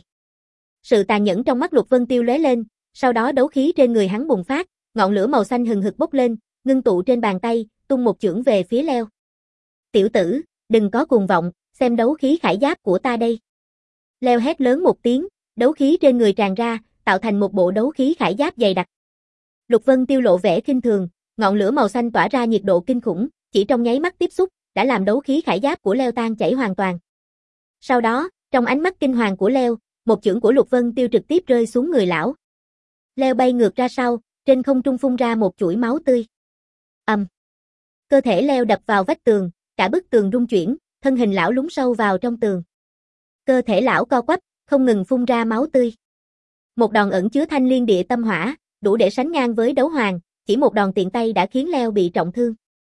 Sự tàn nhẫn trong mắt Lục Vân Tiêu lóe lên, sau đó đấu khí trên người hắn bùng phát, ngọn lửa màu xanh hừng hực bốc lên, ngưng tụ trên bàn tay, tung một chưởng về phía Leo. Tiểu tử, đừng có cuồng vọng, xem đấu khí khải giáp của ta đây. Leo hét lớn một tiếng, đấu khí trên người tràn ra, tạo thành một bộ đấu khí khải giáp dày đặc. Lục Vân Tiêu lộ vẻ khinh thường, ngọn lửa màu xanh tỏa ra nhiệt độ kinh khủng, chỉ trong nháy mắt tiếp xúc, đã làm đấu khí khải giáp của Leo tan chảy hoàn toàn. Sau đó, trong ánh mắt kinh hoàng của Leo, một chưởng của Lục Vân Tiêu trực tiếp rơi xuống người lão. Leo bay ngược ra sau, trên không trung phun ra một chuỗi máu tươi. Ầm. Um. Cơ thể Leo đập vào vách tường, cả bức tường rung chuyển, thân hình lão lún sâu vào trong tường. Cơ thể lão co quắp, không ngừng phun ra máu tươi. Một đòn ẩn chứa thanh liên địa tâm hỏa, đủ để sánh ngang với đấu hoàng, chỉ một đòn tiện tay đã khiến Leo bị trọng thương.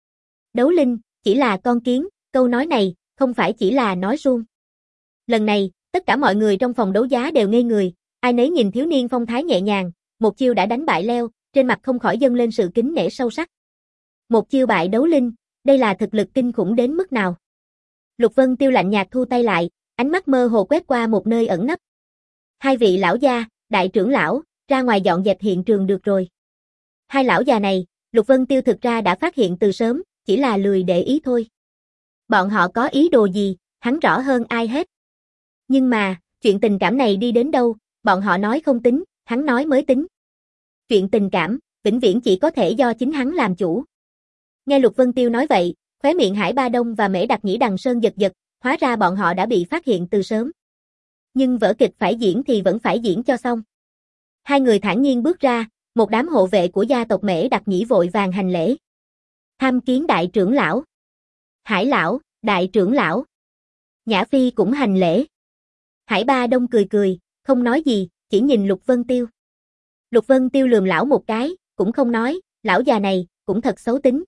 Đấu linh, chỉ là con kiến, câu nói này, không phải chỉ là nói suông. Lần này, tất cả mọi người trong phòng đấu giá đều ngây người, ai nấy nhìn thiếu niên phong thái nhẹ nhàng, một chiêu đã đánh bại Leo, trên mặt không khỏi dâng lên sự kính nể sâu sắc. Một chiêu bại đấu linh, đây là thực lực kinh khủng đến mức nào? Lục Vân Tiêu lạnh nhạt thu tay lại, ánh mắt mơ hồ quét qua một nơi ẩn nấp. Hai vị lão gia, đại trưởng lão, ra ngoài dọn dẹp hiện trường được rồi. Hai lão già này, Lục Vân Tiêu thực ra đã phát hiện từ sớm, chỉ là lười để ý thôi. Bọn họ có ý đồ gì, hắn rõ hơn ai hết. Nhưng mà, chuyện tình cảm này đi đến đâu, bọn họ nói không tính, hắn nói mới tính. Chuyện tình cảm, vĩnh viễn chỉ có thể do chính hắn làm chủ. Nghe Lục Vân Tiêu nói vậy, khóe miệng Hải Ba Đông và Mễ Đặc Nhĩ Đằng Sơn giật giật, hóa ra bọn họ đã bị phát hiện từ sớm. Nhưng vở kịch phải diễn thì vẫn phải diễn cho xong. Hai người thản nhiên bước ra, một đám hộ vệ của gia tộc Mễ Đặc Nhĩ vội vàng hành lễ. Tham kiến đại trưởng lão. Hải lão, đại trưởng lão. Nhã Phi cũng hành lễ. Hải Ba Đông cười cười, không nói gì, chỉ nhìn Lục Vân Tiêu. Lục Vân Tiêu lườm lão một cái, cũng không nói, lão già này, cũng thật xấu tính.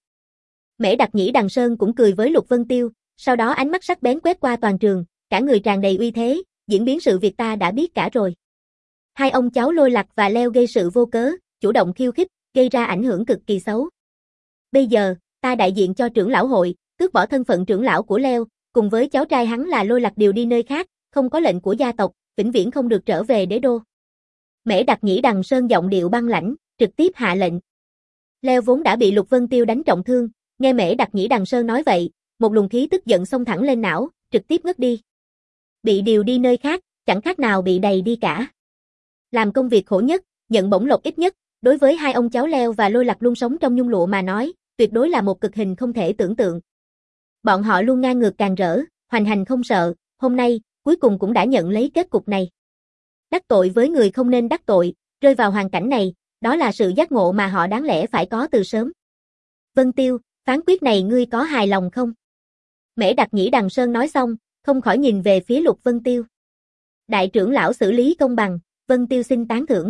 Mễ Đặc Nhĩ Đằng Sơn cũng cười với Lục Vân Tiêu, sau đó ánh mắt sắc bén quét qua toàn trường, cả người tràn đầy uy thế, diễn biến sự việc ta đã biết cả rồi. Hai ông cháu Lôi Lạc và Leo gây sự vô cớ, chủ động khiêu khích, gây ra ảnh hưởng cực kỳ xấu. Bây giờ, ta đại diện cho trưởng lão hội, tước bỏ thân phận trưởng lão của Leo, cùng với cháu trai hắn là Lôi Lạc điều đi nơi khác, không có lệnh của gia tộc, vĩnh viễn không được trở về đế đô. Mễ Đặc Nhĩ Đằng Sơn giọng điệu băng lãnh, trực tiếp hạ lệnh. Leo vốn đã bị Lục Vân Tiêu đánh trọng thương, nghe Mễ Đặc Nhĩ Đằng Sơn nói vậy, một luồng khí tức giận xông thẳng lên não, trực tiếp ngất đi. Bị điều đi nơi khác, chẳng khác nào bị đầy đi cả. Làm công việc khổ nhất, nhận bổng lộc ít nhất, đối với hai ông cháu Leo và Lôi Lạc luôn sống trong nhung lụa mà nói, tuyệt đối là một cực hình không thể tưởng tượng. Bọn họ luôn ngang ngược càng rỡ, hoành hành không sợ, hôm nay, cuối cùng cũng đã nhận lấy kết cục này. Đắc tội với người không nên đắc tội, rơi vào hoàn cảnh này, đó là sự giác ngộ mà họ đáng lẽ phải có từ sớm. Vân Tiêu, phán quyết này ngươi có hài lòng không? Mễ Đặc Nhĩ Đằng Sơn nói xong, không khỏi nhìn về phía Lục Vân Tiêu. Đại trưởng lão xử lý công bằng, Vân Tiêu xin tán thưởng.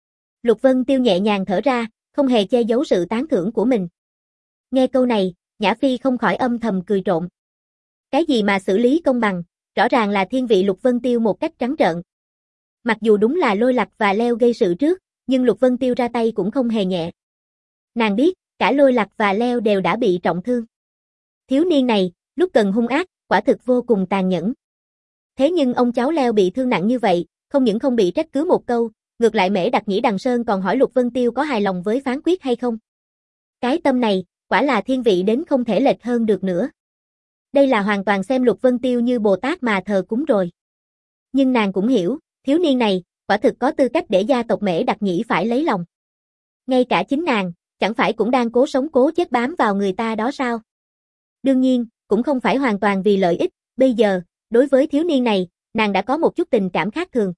Lục Vân Tiêu nhẹ nhàng thở ra, không hề che giấu sự tán thưởng của mình. Nghe câu này, Nhã Phi không khỏi âm thầm cười trộm. Cái gì mà xử lý công bằng, rõ ràng là thiên vị Lục Vân Tiêu một cách trắng trợn. Mặc dù đúng là Lôi Lạc và Leo gây sự trước, nhưng Lục Vân Tiêu ra tay cũng không hề nhẹ. Nàng biết, cả Lôi Lạc và Leo đều đã bị trọng thương. Thiếu niên này, lúc cần hung ác, quả thực vô cùng tàn nhẫn. Thế nhưng ông cháu Leo bị thương nặng như vậy, không những không bị trách cứ một câu, ngược lại Mễ Đặc Nhĩ Đằng Sơn còn hỏi Lục Vân Tiêu có hài lòng với phán quyết hay không. Cái tâm này, quả là thiên vị đến không thể lệch hơn được nữa. Đây là hoàn toàn xem Lục Vân Tiêu như Bồ Tát mà thờ cúng rồi. Nhưng nàng cũng hiểu, thiếu niên này, quả thực có tư cách để gia tộc Mễ Đặc Nhĩ phải lấy lòng. Ngay cả chính nàng, chẳng phải cũng đang cố sống cố chết bám vào người ta đó sao? Đương nhiên, cũng không phải hoàn toàn vì lợi ích, bây giờ, đối với thiếu niên này, nàng đã có một chút tình cảm khác thường.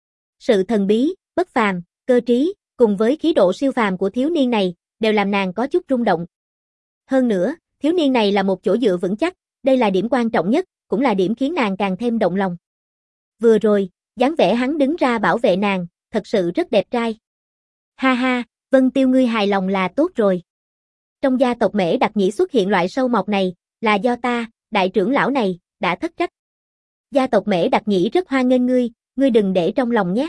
Sự thần bí, bất phàm, cơ trí, cùng với khí độ siêu phàm của thiếu niên này, đều làm nàng có chút rung động. Hơn nữa, thiếu niên này là một chỗ dựa vững chắc, đây là điểm quan trọng nhất, cũng là điểm khiến nàng càng thêm động lòng. Vừa rồi, dáng vẻ hắn đứng ra bảo vệ nàng, thật sự rất đẹp trai. Ha ha, Vân Tiêu ngươi hài lòng là tốt rồi. Trong gia tộc Mễ Đặc Nhĩ xuất hiện loại sâu mọt này, là do ta, đại trưởng lão này, đã thất trách. Gia tộc Mễ Đặc Nhĩ rất hoan nghênh ngươi, ngươi đừng để trong lòng nhé.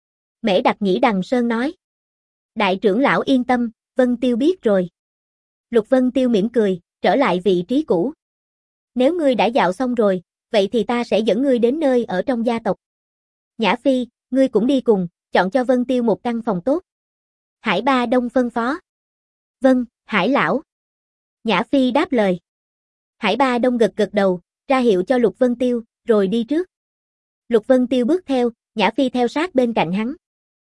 Mễ Đặc Nhĩ Đằng Sơn nói. Đại trưởng lão yên tâm, Vân Tiêu biết rồi. Lục Vân Tiêu mỉm cười, trở lại vị trí cũ. Nếu ngươi đã dạo xong rồi, vậy thì ta sẽ dẫn ngươi đến nơi ở trong gia tộc. Nhã Phi, ngươi cũng đi cùng, chọn cho Vân Tiêu một căn phòng tốt. Hải Ba Đông phân phó. Vâng, Hải lão. Nhã Phi đáp lời. Hải Ba Đông gật gật đầu, ra hiệu cho Lục Vân Tiêu, rồi đi trước. Lục Vân Tiêu bước theo, Nhã Phi theo sát bên cạnh hắn.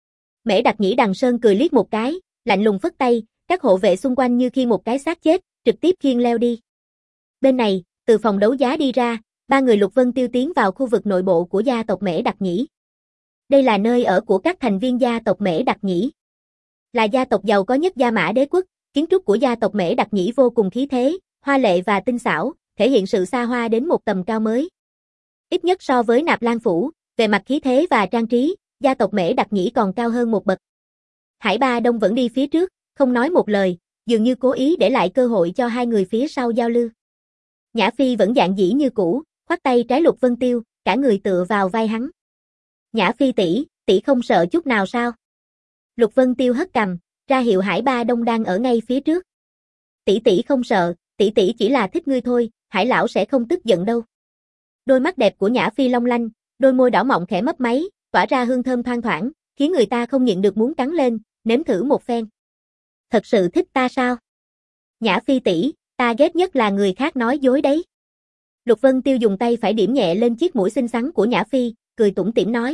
Mễ Đặc Nhĩ Đằng Sơn cười liếc một cái, lạnh lùng phất tay, các hộ vệ xung quanh như khi một cái xác chết, trực tiếp khiêng Leo đi. Bên này, từ phòng đấu giá đi ra, ba người Lục Vân Tiêu tiến vào khu vực nội bộ của gia tộc Mễ Đặc Nhĩ. Đây là nơi ở của các thành viên gia tộc Mễ Đặc Nhĩ. Là gia tộc giàu có nhất Gia Mã Đế quốc, kiến trúc của gia tộc Mễ Đặc Nhĩ vô cùng khí thế, hoa lệ và tinh xảo, thể hiện sự xa hoa đến một tầm cao mới. Ít nhất so với Nạp Lan phủ, về mặt khí thế và trang trí, gia tộc Mễ Đặc Nhĩ còn cao hơn một bậc. Hải Ba Đông vẫn đi phía trước, không nói một lời, dường như cố ý để lại cơ hội cho hai người phía sau giao lưu. Nhã Phi vẫn dạng dĩ như cũ, khoác tay trái Lục Vân Tiêu, cả người tựa vào vai hắn. Nhã Phi tỷ, tỷ không sợ chút nào sao? Lục Vân Tiêu hất cằm, ra hiệu Hải Ba Đông đang ở ngay phía trước. Tỷ tỷ không sợ, tỷ tỷ chỉ là thích ngươi thôi, Hải lão sẽ không tức giận đâu. Đôi mắt đẹp của Nhã Phi long lanh, đôi môi đỏ mọng khẽ mấp máy, tỏa ra hương thơm thoang thoảng, khiến người ta không nhịn được muốn cắn lên, nếm thử một phen. Thật sự thích ta sao? Nhã Phi tỷ, ta ghét nhất là người khác nói dối đấy. Lục Vân Tiêu dùng tay phải điểm nhẹ lên chiếc mũi xinh xắn của Nhã Phi, cười tủm tỉm nói.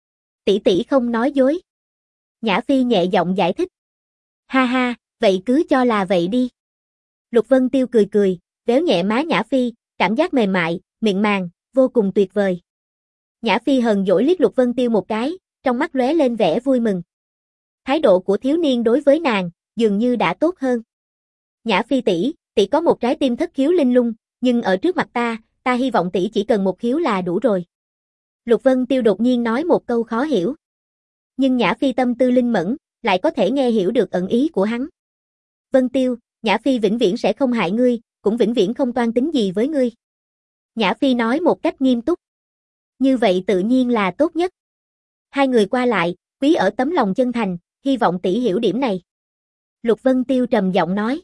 Tỷ tỷ không nói dối. Nhã Phi nhẹ giọng giải thích. Ha ha, vậy cứ cho là vậy đi. Lục Vân Tiêu cười cười, véo nhẹ má Nhã Phi, cảm giác mềm mại, mịn màng, vô cùng tuyệt vời. Nhã Phi hờn dỗi liếc Lục Vân Tiêu một cái, trong mắt lóe lên vẻ vui mừng. Thái độ của thiếu niên đối với nàng, dường như đã tốt hơn. Nhã Phi tỷ, tỷ có một trái tim thất khiếu linh lung, nhưng ở trước mặt ta, ta hy vọng tỷ chỉ cần một khiếu là đủ rồi. Lục Vân Tiêu đột nhiên nói một câu khó hiểu. Nhưng Nhã Phi tâm tư linh mẫn, lại có thể nghe hiểu được ẩn ý của hắn. Vân Tiêu, Nhã Phi vĩnh viễn sẽ không hại ngươi, cũng vĩnh viễn không toan tính gì với ngươi. Nhã Phi nói một cách nghiêm túc. Như vậy tự nhiên là tốt nhất. Hai người qua lại, quý ở tấm lòng chân thành, hy vọng tỷ hiểu điểm này. Lục Vân Tiêu trầm giọng nói.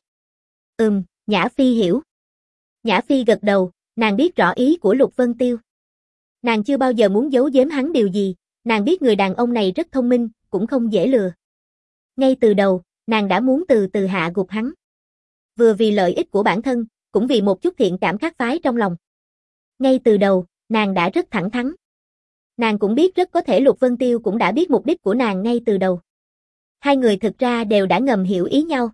Ừm, Nhã Phi hiểu. Nhã Phi gật đầu, nàng biết rõ ý của Lục Vân Tiêu. Nàng chưa bao giờ muốn giấu giếm hắn điều gì, nàng biết người đàn ông này rất thông minh, cũng không dễ lừa. Ngay từ đầu, nàng đã muốn từ từ hạ gục hắn. Vừa vì lợi ích của bản thân, cũng vì một chút thiện cảm khác phái trong lòng. Ngay từ đầu, nàng đã rất thẳng thắn. Nàng cũng biết rất có thể Lục Vân Tiêu cũng đã biết mục đích của nàng ngay từ đầu. Hai người thực ra đều đã ngầm hiểu ý nhau.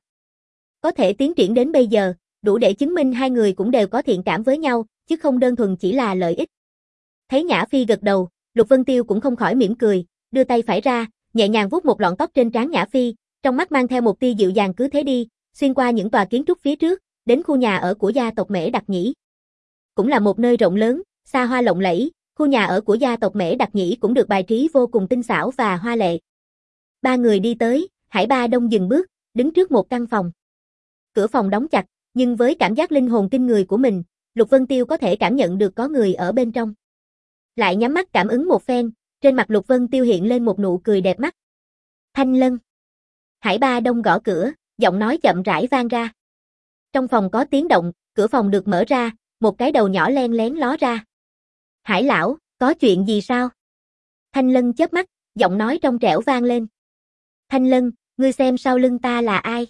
Có thể tiến triển đến bây giờ, đủ để chứng minh hai người cũng đều có thiện cảm với nhau, chứ không đơn thuần chỉ là lợi ích. Thấy Nhã Phi gật đầu, Lục Vân Tiêu cũng không khỏi mỉm cười, đưa tay phải ra, nhẹ nhàng vuốt một lọn tóc trên trán Nhã Phi, trong mắt mang theo một tia dịu dàng cứ thế đi, xuyên qua những tòa kiến trúc phía trước, đến khu nhà ở của gia tộc Mễ Đặc Nhĩ. Cũng là một nơi rộng lớn, xa hoa lộng lẫy, khu nhà ở của gia tộc Mễ Đặc Nhĩ cũng được bài trí vô cùng tinh xảo và hoa lệ. Ba người đi tới, Hải Ba Đông dừng bước, đứng trước một căn phòng. Cửa phòng đóng chặt, nhưng với cảm giác linh hồn kinh người của mình, Lục Vân Tiêu có thể cảm nhận được có người ở bên trong. Lại nhắm mắt cảm ứng một phen, trên mặt Lục Vân Tiêu hiện lên một nụ cười đẹp mắt. Thanh Lân. Hải Ba Đông gõ cửa, giọng nói chậm rãi vang ra. Trong phòng có tiếng động, cửa phòng được mở ra, một cái đầu nhỏ len lén ló ra. Hải lão, có chuyện gì sao? Thanh Lân chớp mắt, giọng nói trong trẻo vang lên. Thanh Lân, ngươi xem sau lưng ta là ai?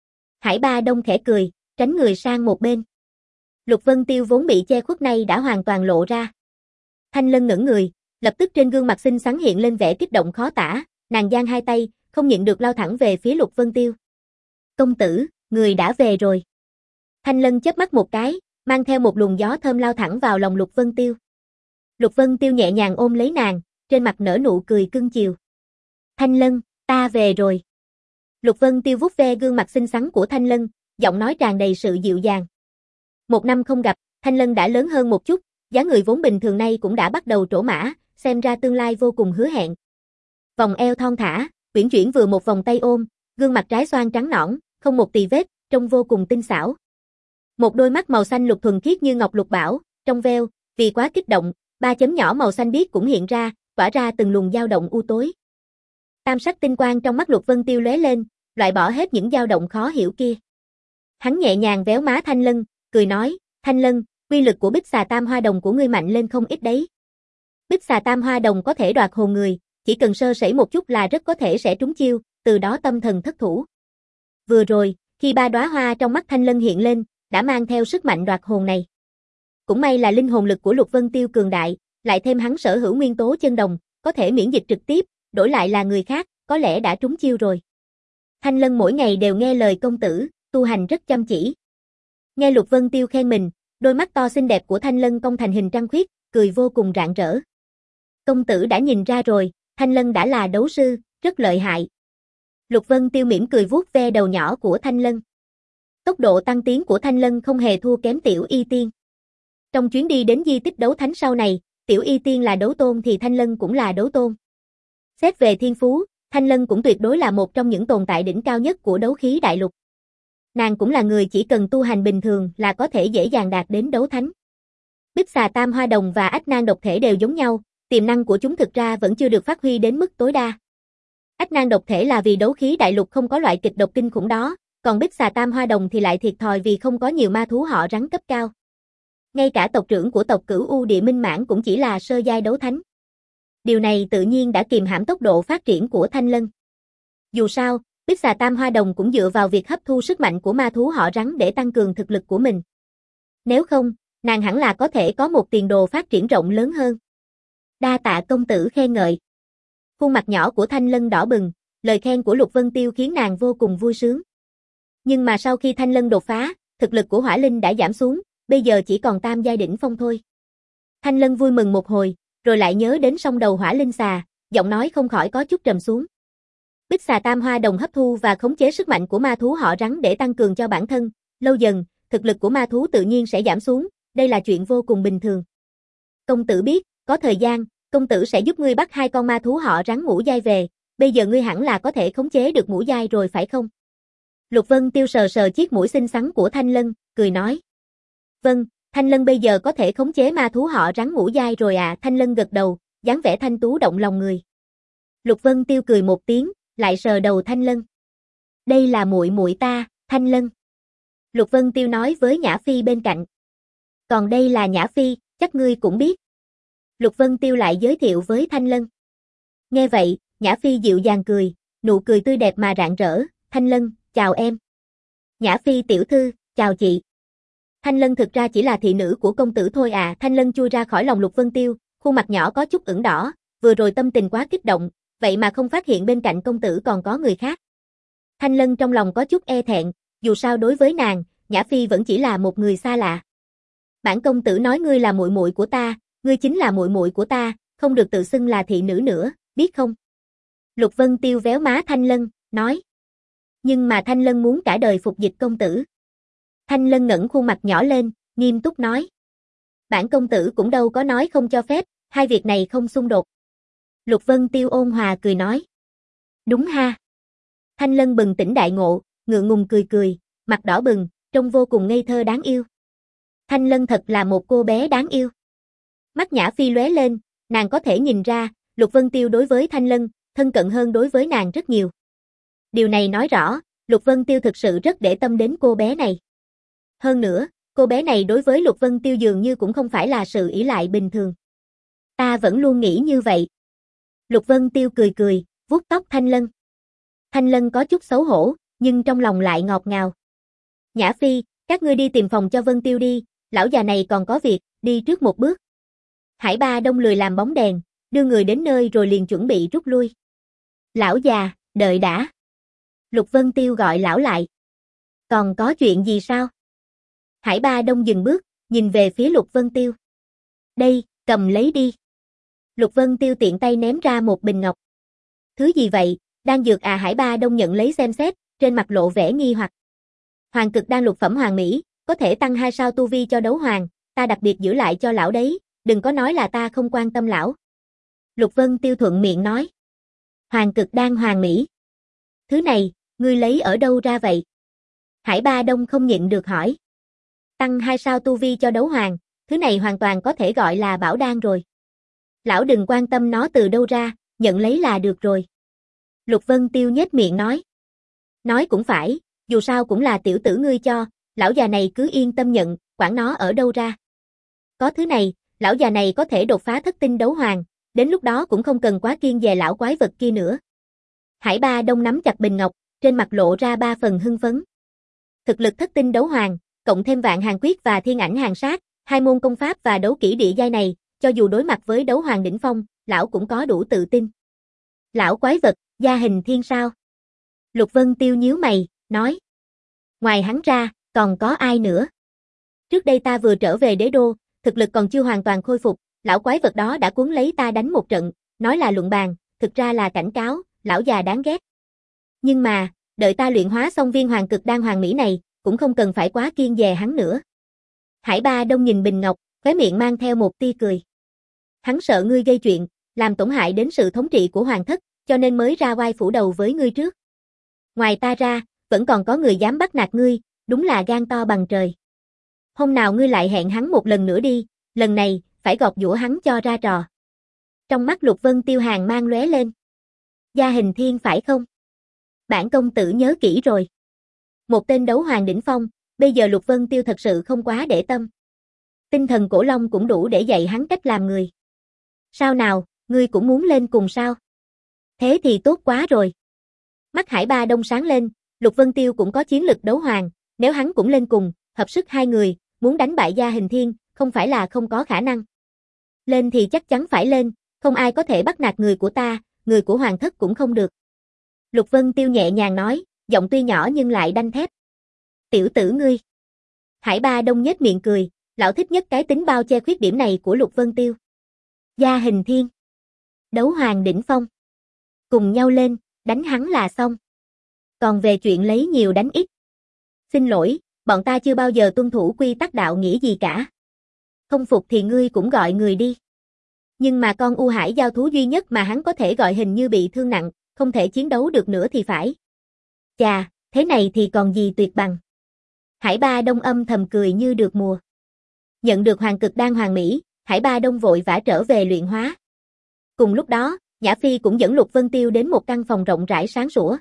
Hải Ba Đông khẽ cười, tránh người sang một bên. Lục Vân Tiêu vốn bị che khuất nay đã hoàn toàn lộ ra. Thanh Lân ngẩng người, lập tức trên gương mặt xinh xắn hiện lên vẻ kích động khó tả, nàng giang hai tay, không nhịn được lao thẳng về phía Lục Vân Tiêu. Công tử, người đã về rồi. Thanh Lân chớp mắt một cái, mang theo một luồng gió thơm lao thẳng vào lòng Lục Vân Tiêu. Lục Vân Tiêu nhẹ nhàng ôm lấy nàng, trên mặt nở nụ cười cưng chiều. Thanh Lân, ta về rồi. Lục Vân Tiêu vuốt ve gương mặt xinh xắn của Thanh Lân, giọng nói tràn đầy sự dịu dàng. Một năm không gặp, Thanh Lân đã lớn hơn một chút, dáng người vốn bình thường nay cũng đã bắt đầu trổ mã, xem ra tương lai vô cùng hứa hẹn. Vòng eo thon thả, uyển chuyển vừa một vòng tay ôm, gương mặt trái xoan trắng nõn, không một tì vết, trông vô cùng tinh xảo. Một đôi mắt màu xanh lục thuần khiết như ngọc lục bảo, trong veo, vì quá kích động, ba chấm nhỏ màu xanh biếc cũng hiện ra, tỏa ra từng luồng dao động u tối. Tam sắc tinh quang trong mắt Lục Vân Tiêu lóe lên, loại bỏ hết những dao động khó hiểu kia. Hắn nhẹ nhàng véo má Thanh Lân, cười nói, Thanh Lân, uy lực của Bích Xà Tam Hoa Đồng của ngươi mạnh lên không ít đấy. Bích Xà Tam Hoa Đồng có thể đoạt hồn người, chỉ cần sơ sẩy một chút là rất có thể sẽ trúng chiêu, từ đó tâm thần thất thủ. Vừa rồi, khi ba đóa hoa trong mắt Thanh Lân hiện lên, đã mang theo sức mạnh đoạt hồn này. Cũng may là linh hồn lực của Lục Vân Tiêu cường đại, lại thêm hắn sở hữu nguyên tố chân đồng, có thể miễn dịch trực tiếp, đổi lại là người khác, có lẽ đã trúng chiêu rồi. Thanh Lân mỗi ngày đều nghe lời công tử, tu hành rất chăm chỉ. Nghe Lục Vân Tiêu khen mình, đôi mắt to xinh đẹp của Thanh Lân cong thành hình trăng khuyết, cười vô cùng rạng rỡ. Công tử đã nhìn ra rồi, Thanh Lân đã là đấu sư, rất lợi hại. Lục Vân Tiêu mỉm cười vuốt ve đầu nhỏ của Thanh Lân. Tốc độ tăng tiến của Thanh Lân không hề thua kém Tiểu Y Tiên. Trong chuyến đi đến di tích đấu thánh sau này, Tiểu Y Tiên là đấu tôn thì Thanh Lân cũng là đấu tôn. Xét về thiên phú, Thanh Lân cũng tuyệt đối là một trong những tồn tại đỉnh cao nhất của đấu khí đại lục. Nàng cũng là người chỉ cần tu hành bình thường là có thể dễ dàng đạt đến đấu thánh. Bích Xà Tam Hoa Đồng và Ách Nan Độc Thể đều giống nhau, tiềm năng của chúng thực ra vẫn chưa được phát huy đến mức tối đa. Ách Nan Độc Thể là vì đấu khí đại lục không có loại kịch độc kinh khủng đó, còn Bích Xà Tam Hoa Đồng thì lại thiệt thòi vì không có nhiều ma thú họ rắn cấp cao. Ngay cả tộc trưởng của tộc Cửu U Địa Minh Mãn cũng chỉ là sơ giai đấu thánh. Điều này tự nhiên đã kiềm hãm tốc độ phát triển của Thanh Lân. Dù sao, Bích Xà Tam Hoa Đồng cũng dựa vào việc hấp thu sức mạnh của ma thú họ rắn để tăng cường thực lực của mình. Nếu không, nàng hẳn là có thể có một tiền đồ phát triển rộng lớn hơn. Đa tạ công tử khen ngợi. Khuôn mặt nhỏ của Thanh Lân đỏ bừng, lời khen của Lục Vân Tiêu khiến nàng vô cùng vui sướng. Nhưng mà sau khi Thanh Lân đột phá, thực lực của Hỏa Linh đã giảm xuống, bây giờ chỉ còn tam giai đỉnh phong thôi. Thanh Lân vui mừng một hồi, rồi lại nhớ đến song đầu Hỏa Linh xà, giọng nói không khỏi có chút trầm xuống. Bích Xà Tam Hoa Đồng hấp thu và khống chế sức mạnh của ma thú họ rắn để tăng cường cho bản thân, lâu dần, thực lực của ma thú tự nhiên sẽ giảm xuống, đây là chuyện vô cùng bình thường. Công tử biết, có thời gian, công tử sẽ giúp ngươi bắt hai con ma thú họ rắn ngũ giai về, bây giờ ngươi hẳn là có thể khống chế được ngũ giai rồi phải không? Lục Vân Tiêu sờ sờ chiếc mũi xinh xắn của Thanh Lân, cười nói. Vâng, Thanh Lân bây giờ có thể khống chế ma thú họ rắn ngũ giai rồi à, Thanh Lân gật đầu, dáng vẻ thanh tú động lòng người. Lục Vân Tiêu cười một tiếng, lại sờ đầu Thanh Lân. Đây là muội muội ta, Thanh Lân. Lục Vân Tiêu nói với Nhã Phi bên cạnh. Còn đây là Nhã Phi, chắc ngươi cũng biết. Lục Vân Tiêu lại giới thiệu với Thanh Lân. Nghe vậy, Nhã Phi dịu dàng cười, nụ cười tươi đẹp mà rạng rỡ, Thanh Lân, chào em. Nhã Phi tiểu thư, chào chị. Thanh Lân thực ra chỉ là thị nữ của công tử thôi à, Thanh Lân chui ra khỏi lòng Lục Vân Tiêu, khuôn mặt nhỏ có chút ửng đỏ, vừa rồi tâm tình quá kích động, vậy mà không phát hiện bên cạnh công tử còn có người khác. Thanh Lân trong lòng có chút e thẹn, dù sao đối với nàng, Nhã Phi vẫn chỉ là một người xa lạ. Bản công tử nói ngươi là muội muội của ta, ngươi chính là muội muội của ta, không được tự xưng là thị nữ nữa, biết không? Lục Vân Tiêu véo má Thanh Lân, nói. Nhưng mà Thanh Lân muốn cả đời phục dịch công tử. Thanh Lân ngẩng khuôn mặt nhỏ lên, nghiêm túc nói. Bản công tử cũng đâu có nói không cho phép, hai việc này không xung đột. Lục Vân Tiêu ôn hòa cười nói. Đúng ha. Thanh Lân bừng tỉnh đại ngộ, ngượng ngùng cười cười, mặt đỏ bừng, trông vô cùng ngây thơ đáng yêu. Thanh Lân thật là một cô bé đáng yêu. Mắt Nhã Phi lóe lên, nàng có thể nhìn ra, Lục Vân Tiêu đối với Thanh Lân, thân cận hơn đối với nàng rất nhiều. Điều này nói rõ, Lục Vân Tiêu thực sự rất để tâm đến cô bé này. Hơn nữa, cô bé này đối với Lục Vân Tiêu dường như cũng không phải là sự ỷ lại bình thường. Ta vẫn luôn nghĩ như vậy. Lục Vân Tiêu cười cười, vuốt tóc Thanh Lân. Thanh Lân có chút xấu hổ, nhưng trong lòng lại ngọt ngào. Nhã Phi, các ngươi đi tìm phòng cho Vân Tiêu đi, lão già này còn có việc, đi trước một bước. Hải Ba Đông lười làm bóng đèn, đưa người đến nơi rồi liền chuẩn bị rút lui. Lão già, đợi đã. Lục Vân Tiêu gọi lão lại. Còn có chuyện gì sao? Hải Ba Đông dừng bước, nhìn về phía Lục Vân Tiêu. Đây, cầm lấy đi. Lục Vân Tiêu tiện tay ném ra một bình ngọc. Thứ gì vậy? Đan dược à? Hải Ba Đông nhận lấy xem xét, trên mặt lộ vẻ nghi hoặc. Hoàng cực đan lục phẩm hoàng mỹ, có thể tăng hai sao tu vi cho đấu hoàng, ta đặc biệt giữ lại cho lão đấy, đừng có nói là ta không quan tâm lão. Lục Vân Tiêu thuận miệng nói. Hoàng cực đan hoàng mỹ. Thứ này, ngươi lấy ở đâu ra vậy? Hải Ba Đông không nhịn được hỏi. Tăng hai sao tu vi cho đấu hoàng, thứ này hoàn toàn có thể gọi là bảo đan rồi. Lão đừng quan tâm nó từ đâu ra, nhận lấy là được rồi. Lục Vân Tiêu nhếch miệng nói. Nói cũng phải, dù sao cũng là tiểu tử ngươi cho, lão già này cứ yên tâm nhận, quản nó ở đâu ra. Có thứ này, lão già này có thể đột phá thất tinh đấu hoàng, đến lúc đó cũng không cần quá kiêng dè lão quái vật kia nữa. Hải Ba Đông nắm chặt bình ngọc, trên mặt lộ ra ba phần hưng phấn. Thực lực thất tinh đấu hoàng, cộng thêm vạn hàng quyết và thiên ảnh hàng sát, hai môn công pháp và đấu kỹ địa giai này, cho dù đối mặt với đấu hoàng đỉnh phong, lão cũng có đủ tự tin. Lão quái vật, gia hình thiên sao? Lục Vân Tiêu nhíu mày, nói. Ngoài hắn ra, còn có ai nữa? Trước đây ta vừa trở về đế đô, thực lực còn chưa hoàn toàn khôi phục, lão quái vật đó đã cuốn lấy ta đánh một trận, nói là luận bàn, thực ra là cảnh cáo, lão già đáng ghét. Nhưng mà, đợi ta luyện hóa xong viên hoàng cực đan hoàng mỹ này, cũng không cần phải quá kiêng dè hắn nữa. Hải Ba Đông nhìn bình ngọc, khóe miệng mang theo một tia cười. Hắn sợ ngươi gây chuyện, làm tổn hại đến sự thống trị của hoàng thất, cho nên mới ra oai phủ đầu với ngươi trước. Ngoài ta ra, vẫn còn có người dám bắt nạt ngươi, đúng là gan to bằng trời. Hôm nào ngươi lại hẹn hắn một lần nữa đi, lần này, phải gọt giũa hắn cho ra trò. Trong mắt Lục Vân Tiêu hàng mang lóe lên. Gia hình thiên phải không? Bản công tử nhớ kỹ rồi. Một tên đấu hoàng đỉnh phong, bây giờ Lục Vân Tiêu thật sự không quá để tâm. Tinh thần cổ long cũng đủ để dạy hắn cách làm người. Sao nào, ngươi cũng muốn lên cùng sao? Thế thì tốt quá rồi. Mắt Hải Ba Đông sáng lên, Lục Vân Tiêu cũng có chiến lực đấu hoàng, nếu hắn cũng lên cùng, hợp sức hai người, muốn đánh bại Gia hình thiên, không phải là không có khả năng. Lên thì chắc chắn phải lên, không ai có thể bắt nạt người của ta, người của hoàng thất cũng không được. Lục Vân Tiêu nhẹ nhàng nói, giọng tuy nhỏ nhưng lại đanh thép. Tiểu tử ngươi. Hải Ba Đông nhếch miệng cười, lão thích nhất cái tính bao che khuyết điểm này của Lục Vân Tiêu. Gia hình thiên. Đấu hoàng đỉnh phong. Cùng nhau lên, đánh hắn là xong. Còn về chuyện lấy nhiều đánh ít. Xin lỗi, bọn ta chưa bao giờ tuân thủ quy tắc đạo nghĩa gì cả. Không phục thì ngươi cũng gọi người đi. Nhưng mà con U Hải giao thú duy nhất mà hắn có thể gọi hình như bị thương nặng, không thể chiến đấu được nữa thì phải. Chà, thế này thì còn gì tuyệt bằng. Hải Ba Đông âm thầm cười như được mùa. Nhận được hoàng cực đan hoàng mỹ, Hải Ba Đông vội vã trở về luyện hóa. Cùng lúc đó, Nhã Phi cũng dẫn Lục Vân Tiêu đến một căn phòng rộng rãi sáng sủa.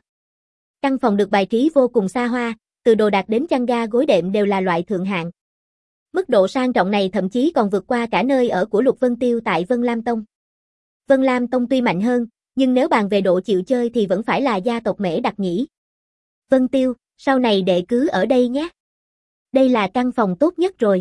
Căn phòng được bài trí vô cùng xa hoa, từ đồ đạc đến chăn ga gối đệm đều là loại thượng hạng. Mức độ sang trọng này thậm chí còn vượt qua cả nơi ở của Lục Vân Tiêu tại Vân Lam Tông. Vân Lam Tông tuy mạnh hơn, nhưng nếu bàn về độ chịu chơi thì vẫn phải là gia tộc Mễ Đặc nhỉ. Vân Tiêu, sau này đệ cứ ở đây nhé. Đây là căn phòng tốt nhất rồi.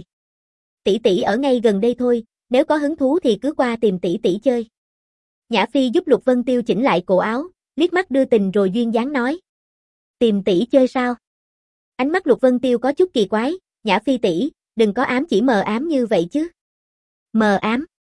Tỷ tỷ ở ngay gần đây thôi, nếu có hứng thú thì cứ qua tìm tỷ tỷ chơi. Nhã Phi giúp Lục Vân Tiêu chỉnh lại cổ áo, liếc mắt đưa tình rồi duyên dáng nói. Tìm tỷ chơi sao? Ánh mắt Lục Vân Tiêu có chút kỳ quái, Nhã Phi tỷ, đừng có ám chỉ mờ ám như vậy chứ. Mờ ám?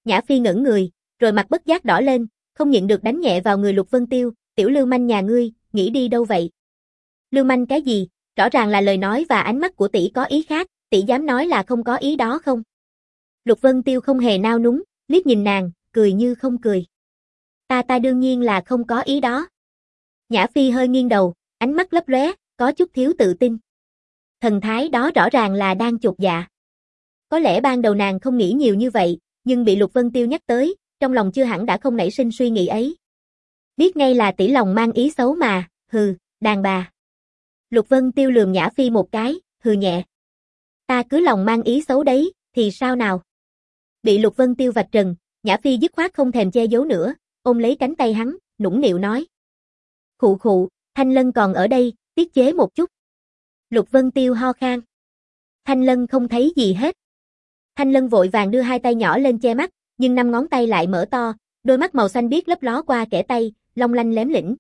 Nhã Phi ngẩn người, rồi mặt bất giác đỏ lên, không nhịn được đánh nhẹ vào người Lục Vân Tiêu, tiểu lưu manh nhà ngươi, nghĩ đi đâu vậy? Lưu manh cái gì, rõ ràng là lời nói và ánh mắt của tỷ có ý khác, tỷ dám nói là không có ý đó không? Lục Vân Tiêu không hề nao núng, liếc nhìn nàng, cười như không cười. Ta ta đương nhiên là không có ý đó. Nhã Phi hơi nghiêng đầu, ánh mắt lấp lóe, có chút thiếu tự tin. Thần thái đó rõ ràng là đang chột dạ. Có lẽ ban đầu nàng không nghĩ nhiều như vậy, nhưng bị Lục Vân Tiêu nhắc tới, trong lòng chưa hẳn đã không nảy sinh suy nghĩ ấy. Biết ngay là tỷ lòng mang ý xấu mà, hừ, đàn bà. Lục Vân Tiêu lườm Nhã Phi một cái, hừ nhẹ. Ta cứ lòng mang ý xấu đấy, thì sao nào? Bị Lục Vân Tiêu vạch trần, Nhã Phi dứt khoát không thèm che giấu nữa, ôm lấy cánh tay hắn, nũng nịu nói. Khụ khụ, Thanh Lân còn ở đây, tiết chế một chút. Lục Vân Tiêu ho khan. Thanh Lân không thấy gì hết. Thanh Lân vội vàng đưa hai tay nhỏ lên che mắt, nhưng năm ngón tay lại mở to, đôi mắt màu xanh biếc lấp ló qua kẽ tay, long lanh lém lĩnh.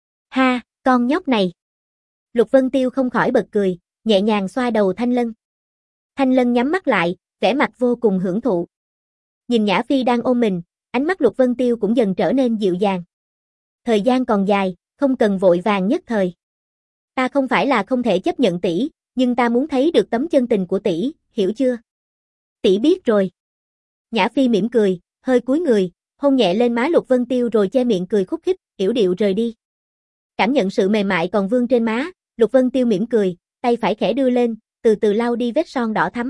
Ha, con nhóc này. Lục Vân Tiêu không khỏi bật cười, nhẹ nhàng xoa đầu Thanh Lân. Thanh Lân nhắm mắt lại, vẻ mặt vô cùng hưởng thụ. Nhìn Nhã Phi đang ôm mình, ánh mắt Lục Vân Tiêu cũng dần trở nên dịu dàng. Thời gian còn dài, không cần vội vàng nhất thời. Ta không phải là không thể chấp nhận tỷ, nhưng ta muốn thấy được tấm chân tình của tỷ, hiểu chưa? Tỷ biết rồi. Nhã Phi mỉm cười, hơi cúi người, hôn nhẹ lên má Lục Vân Tiêu rồi che miệng cười khúc khích, yểu điệu rời đi. Cảm nhận sự mềm mại còn vương trên má, Lục Vân Tiêu mỉm cười, tay phải khẽ đưa lên, từ từ lau đi vết son đỏ thắm.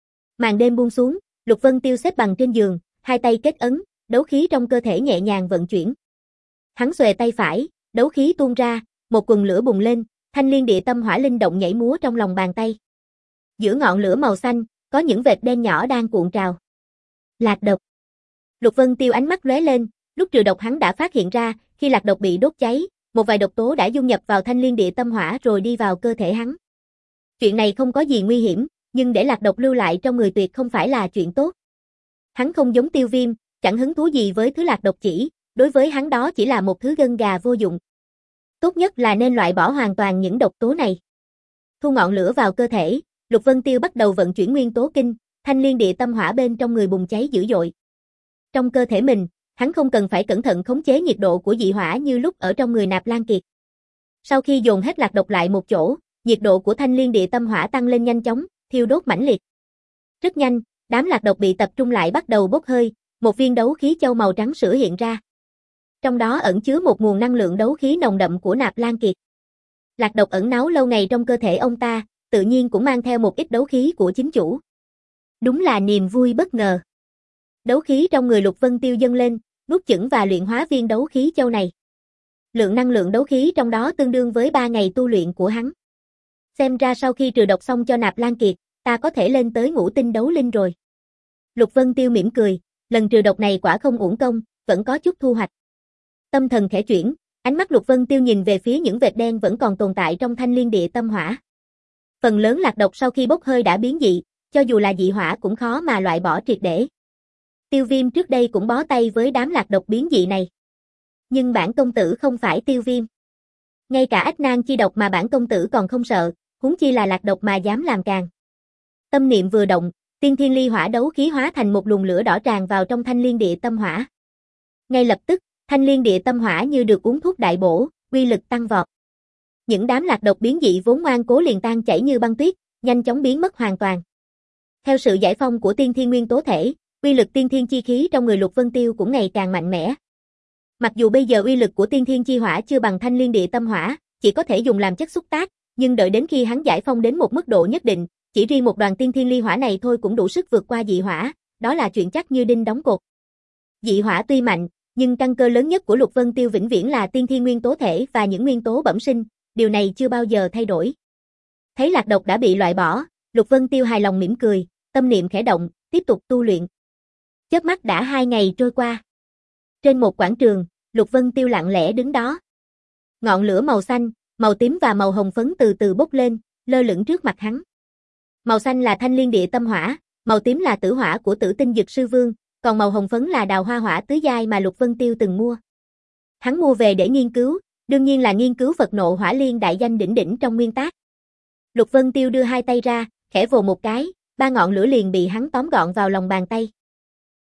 Màn đêm buông xuống, Lục Vân Tiêu xếp bằng trên giường, hai tay kết ấn, đấu khí trong cơ thể nhẹ nhàng vận chuyển. Hắn xuề tay phải, đấu khí tuôn ra, một quần lửa bùng lên, thanh liên địa tâm hỏa linh động nhảy múa trong lòng bàn tay. Giữa ngọn lửa màu xanh, có những vệt đen nhỏ đang cuộn trào. Lạc độc. Lục Vân Tiêu ánh mắt lóe lên, lúc trừ độc hắn đã phát hiện ra, khi lạc độc bị đốt cháy, một vài độc tố đã dung nhập vào thanh liên địa tâm hỏa rồi đi vào cơ thể hắn. Chuyện này không có gì nguy hiểm, nhưng để lạc độc lưu lại trong người tuyệt không phải là chuyện tốt. Hắn không giống Tiêu Viêm, chẳng hứng thú gì với thứ lạc độc chỉ, đối với hắn đó chỉ là một thứ gân gà vô dụng. Tốt nhất là nên loại bỏ hoàn toàn những độc tố này. Thu ngọn lửa vào cơ thể, Lục Vân Tiêu bắt đầu vận chuyển nguyên tố kinh, thanh liên địa tâm hỏa bên trong người bùng cháy dữ dội. Trong cơ thể mình, hắn không cần phải cẩn thận khống chế nhiệt độ của dị hỏa như lúc ở trong người Nạp Lan Kiệt. Sau khi dồn hết lạc độc lại một chỗ, nhiệt độ của thanh liên địa tâm hỏa tăng lên nhanh chóng, thiêu đốt mãnh liệt. Rất nhanh, đám lạc độc bị tập trung lại bắt đầu bốc hơi, một viên đấu khí châu màu trắng sữa hiện ra. Trong đó ẩn chứa một nguồn năng lượng đấu khí nồng đậm của Nạp Lan Kiệt. Lạc độc ẩn náu lâu ngày trong cơ thể ông ta, tự nhiên cũng mang theo một ít đấu khí của chính chủ. Đúng là niềm vui bất ngờ. Đấu khí trong người Lục Vân Tiêu dâng lên, nuốt chửng và luyện hóa viên đấu khí châu này. Lượng năng lượng đấu khí trong đó tương đương với ba ngày tu luyện của hắn. Xem ra sau khi trừ độc xong cho Nạp Lan Kiệt, ta có thể lên tới ngũ tinh đấu linh rồi. Lục Vân Tiêu mỉm cười, lần trừ độc này quả không uổng công, vẫn có chút thu hoạch. Tâm thần khẽ chuyển, ánh mắt Lục Vân Tiêu nhìn về phía những vệt đen vẫn còn tồn tại trong thanh liên địa tâm hỏa. Phần lớn lạc độc sau khi bốc hơi đã biến dị, cho dù là dị hỏa cũng khó mà loại bỏ triệt để. Tiêu Viêm trước đây cũng bó tay với đám lạc độc biến dị này. Nhưng bản công tử không phải Tiêu Viêm. Ngay cả ách nan chi độc mà bản công tử còn không sợ, huống chi là lạc độc mà dám làm càng. Tâm niệm vừa động, tiên thiên ly hỏa đấu khí hóa thành một luồng lửa đỏ tràn vào trong thanh liên địa tâm hỏa. Ngay lập tức, thanh liên địa tâm hỏa như được uống thuốc đại bổ, uy lực tăng vọt. Những đám lạc độc biến dị vốn ngoan cố liền tan chảy như băng tuyết, nhanh chóng biến mất hoàn toàn. Theo sự giải phong của tiên thiên nguyên tố thể, uy lực tiên thiên chi khí trong người Lục Vân Tiêu cũng ngày càng mạnh mẽ. Mặc dù bây giờ uy lực của tiên thiên chi hỏa chưa bằng thanh liên địa tâm hỏa, chỉ có thể dùng làm chất xúc tác, nhưng đợi đến khi hắn giải phong đến một mức độ nhất định, chỉ riêng một đoàn tiên thiên ly hỏa này thôi cũng đủ sức vượt qua dị hỏa, đó là chuyện chắc như đinh đóng cột. Dị hỏa tuy mạnh, nhưng căn cơ lớn nhất của Lục Vân Tiêu vĩnh viễn là tiên thiên nguyên tố thể và những nguyên tố bẩm sinh, điều này chưa bao giờ thay đổi. Thấy lạc độc đã bị loại bỏ, Lục Vân Tiêu hài lòng mỉm cười, tâm niệm khẽ động, tiếp tục tu luyện. Chớp mắt đã hai ngày trôi qua. Trên một quảng trường, Lục Vân Tiêu lặng lẽ đứng đó. Ngọn lửa màu xanh, màu tím và màu hồng phấn từ từ bốc lên, lơ lửng trước mặt hắn. Màu xanh là thanh liên địa tâm hỏa, màu tím là tử hỏa của Tử Tinh Dực Sư Vương, còn màu hồng phấn là đào hoa hỏa tứ giai mà Lục Vân Tiêu từng mua. Hắn mua về để nghiên cứu, đương nhiên là nghiên cứu Phật Nộ Hỏa Liên đại danh đỉnh đỉnh trong nguyên tác. Lục Vân Tiêu đưa hai tay ra, khẽ vồ một cái, ba ngọn lửa liền bị hắn tóm gọn vào lòng bàn tay.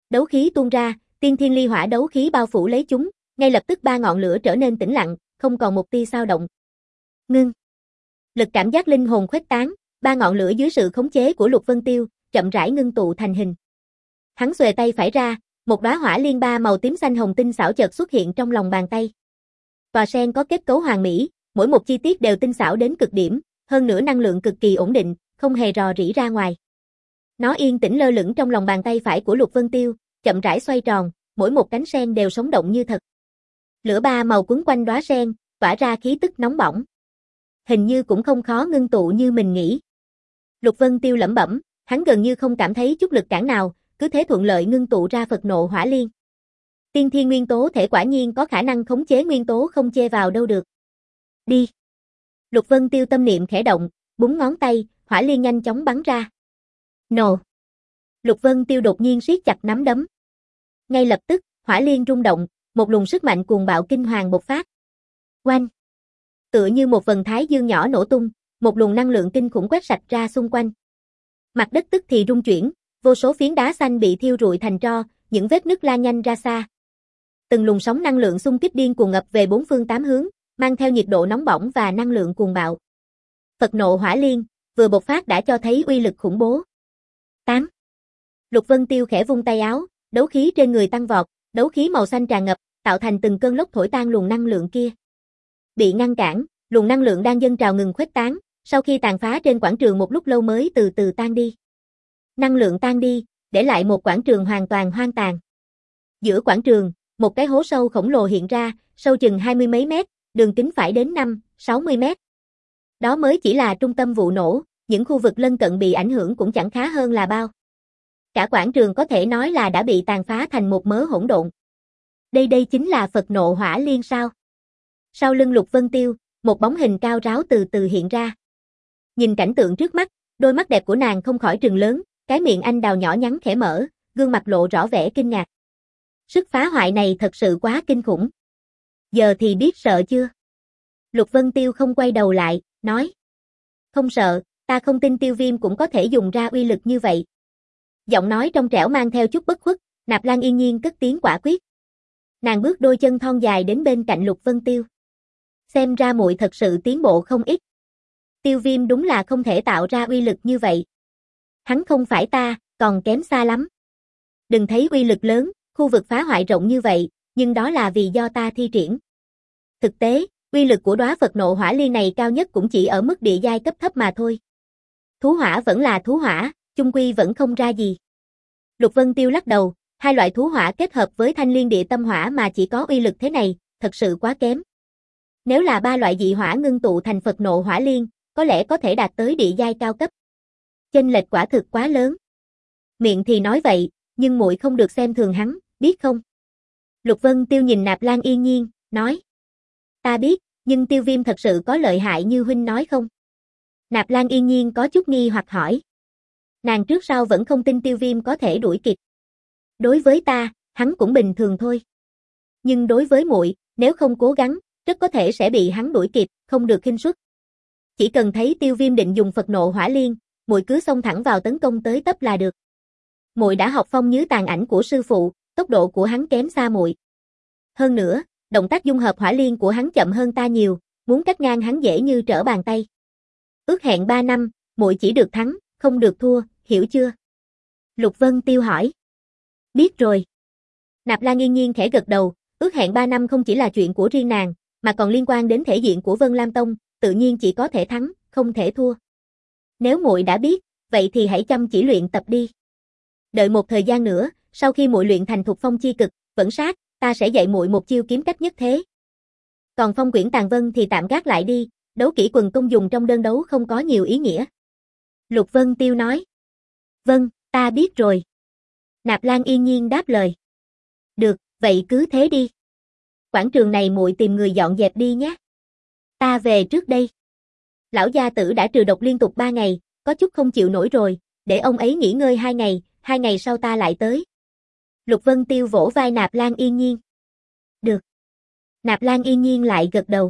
Đấu khí tuôn ra, tiên thiên ly hỏa đấu khí bao phủ lấy chúng, ngay lập tức ba ngọn lửa trở nên tĩnh lặng, không còn một tia xao động. Ngưng. Lực cảm giác linh hồn khuếch tán, ba ngọn lửa dưới sự khống chế của Lục Vân Tiêu, chậm rãi ngưng tụ thành hình. Hắn xuề tay phải ra, một đóa hỏa liên ba màu tím xanh hồng tinh xảo chợt xuất hiện trong lòng bàn tay. Tòa sen có kết cấu hoàn mỹ, mỗi một chi tiết đều tinh xảo đến cực điểm, hơn nữa năng lượng cực kỳ ổn định, không hề rò rỉ ra ngoài. Nó yên tĩnh lơ lửng trong lòng bàn tay phải của Lục Vân Tiêu, chậm rãi xoay tròn, mỗi một cánh sen đều sống động như thật. Lửa ba màu quấn quanh đóa sen, tỏa ra khí tức nóng bỏng. Hình như cũng không khó ngưng tụ như mình nghĩ. Lục Vân Tiêu lẩm bẩm, hắn gần như không cảm thấy chút lực cản nào, cứ thế thuận lợi ngưng tụ ra Phật nộ hỏa liên. Tiên thiên nguyên tố thể quả nhiên có khả năng khống chế nguyên tố không chê vào đâu được. Đi. Lục Vân Tiêu tâm niệm khẽ động, búng ngón tay, hỏa liên nhanh chóng bắn ra. Nổ. Lục Vân Tiêu đột nhiên siết chặt nắm đấm. Ngay lập tức, hỏa liên rung động, một luồng sức mạnh cuồng bạo kinh hoàng bộc phát. Oanh. Tựa như một vần thái dương nhỏ nổ tung, một luồng năng lượng kinh khủng quét sạch ra xung quanh. Mặt đất tức thì rung chuyển, vô số phiến đá xanh bị thiêu rụi thành tro, những vết nứt lan nhanh ra xa. Từng luồng sóng năng lượng xung kích điên cuồng ngập về bốn phương tám hướng, mang theo nhiệt độ nóng bỏng và năng lượng cuồng bạo. Phật nộ hỏa liên, vừa bộc phát đã cho thấy uy lực khủng bố. tám. Lục Vân Tiêu khẽ vung tay áo, đấu khí trên người tăng vọt, đấu khí màu xanh tràn ngập, tạo thành từng cơn lốc thổi tan luồng năng lượng kia. Bị ngăn cản, luồng năng lượng đang dâng trào ngừng khuếch tán, sau khi tàn phá trên quảng trường một lúc lâu mới từ từ tan đi. Năng lượng tan đi, để lại một quảng trường hoàn toàn hoang tàn. Giữa quảng trường, một cái hố sâu khổng lồ hiện ra, sâu chừng hai mươi mấy mét, đường kính phải đến năm, sáu mươi mét. Đó mới chỉ là trung tâm vụ nổ, những khu vực lân cận bị ảnh hưởng cũng chẳng khá hơn là bao. Cả quảng trường có thể nói là đã bị tàn phá thành một mớ hỗn độn. Đây đây chính là Phật nộ hỏa liên sao? Sau lưng Lục Vân Tiêu, một bóng hình cao ráo từ từ hiện ra. Nhìn cảnh tượng trước mắt, đôi mắt đẹp của nàng không khỏi trừng lớn, cái miệng anh đào nhỏ nhắn khẽ mở, gương mặt lộ rõ vẻ kinh ngạc. Sức phá hoại này thật sự quá kinh khủng. Giờ thì biết sợ chưa? Lục Vân Tiêu không quay đầu lại, nói. Không sợ, ta không tin Tiêu Viêm cũng có thể dùng ra uy lực như vậy. Giọng nói trong trẻo mang theo chút bất khuất, Nạp Lan yên nhiên cất tiếng quả quyết. Nàng bước đôi chân thon dài đến bên cạnh Lục Vân Tiêu. Xem ra muội thật sự tiến bộ không ít. Tiêu Viêm đúng là không thể tạo ra uy lực như vậy. Hắn không phải ta, còn kém xa lắm. Đừng thấy uy lực lớn, khu vực phá hoại rộng như vậy, nhưng đó là vì do ta thi triển. Thực tế, uy lực của đóa Phật nộ hỏa liên này cao nhất cũng chỉ ở mức địa giai cấp thấp mà thôi. Thú hỏa vẫn là thú hỏa, chung quy vẫn không ra gì. Lục Vân Tiêu lắc đầu, hai loại thú hỏa kết hợp với thanh liên địa tâm hỏa mà chỉ có uy lực thế này, thật sự quá kém. Nếu là ba loại dị hỏa ngưng tụ thành Phật nộ hỏa liên, có lẽ có thể đạt tới địa giai cao cấp. Chênh lệch quả thực quá lớn. Miệng thì nói vậy, nhưng muội không được xem thường hắn, biết không? Lục Vân Tiêu nhìn Nạp Lan yên nhiên, nói. Ta biết, nhưng Tiêu Viêm thật sự có lợi hại như huynh nói không? Nạp Lan yên nhiên có chút nghi hoặc hỏi. Nàng trước sau vẫn không tin Tiêu Viêm có thể đuổi kịp. Đối với ta, hắn cũng bình thường thôi. Nhưng đối với muội, nếu không cố gắng, rất có thể sẽ bị hắn đuổi kịp, không được khinh suất. Chỉ cần thấy Tiêu Viêm định dùng Phật nộ hỏa liên, muội cứ xông thẳng vào tấn công tới tấp là được. Muội đã học phong nhứ tàn ảnh của sư phụ, tốc độ của hắn kém xa muội. Hơn nữa, động tác dung hợp hỏa liên của hắn chậm hơn ta nhiều, muốn cắt ngang hắn dễ như trở bàn tay. Ước hẹn ba năm, muội chỉ được thắng, không được thua, hiểu chưa? Lục Vân Tiêu hỏi. Biết rồi. Nạp Lan yên nhiên khẽ gật đầu, ước hẹn ba năm không chỉ là chuyện của riêng nàng, mà còn liên quan đến thể diện của Vân Lam Tông, tự nhiên chỉ có thể thắng, không thể thua. Nếu muội đã biết, vậy thì hãy chăm chỉ luyện tập đi. Đợi một thời gian nữa, sau khi muội luyện thành thuộc phong chi cực, vẫn sát, ta sẽ dạy muội một chiêu kiếm cách nhất thế. Còn phong quyển tàn vân thì tạm gác lại đi, đấu kỹ quần công dùng trong đơn đấu không có nhiều ý nghĩa. Lục Vân Tiêu nói. Vâng, ta biết rồi. Nạp Lan yên nhiên đáp lời. Được, vậy cứ thế đi. Quảng trường này muội tìm người dọn dẹp đi nhé. Ta về trước đây. Lão gia tử đã trừ độc liên tục ba ngày, có chút không chịu nổi rồi, để ông ấy nghỉ ngơi hai ngày, hai ngày sau ta lại tới. Lục Vân Tiêu vỗ vai Nạp Lan yên nhiên. Được. Nạp Lan yên nhiên lại gật đầu.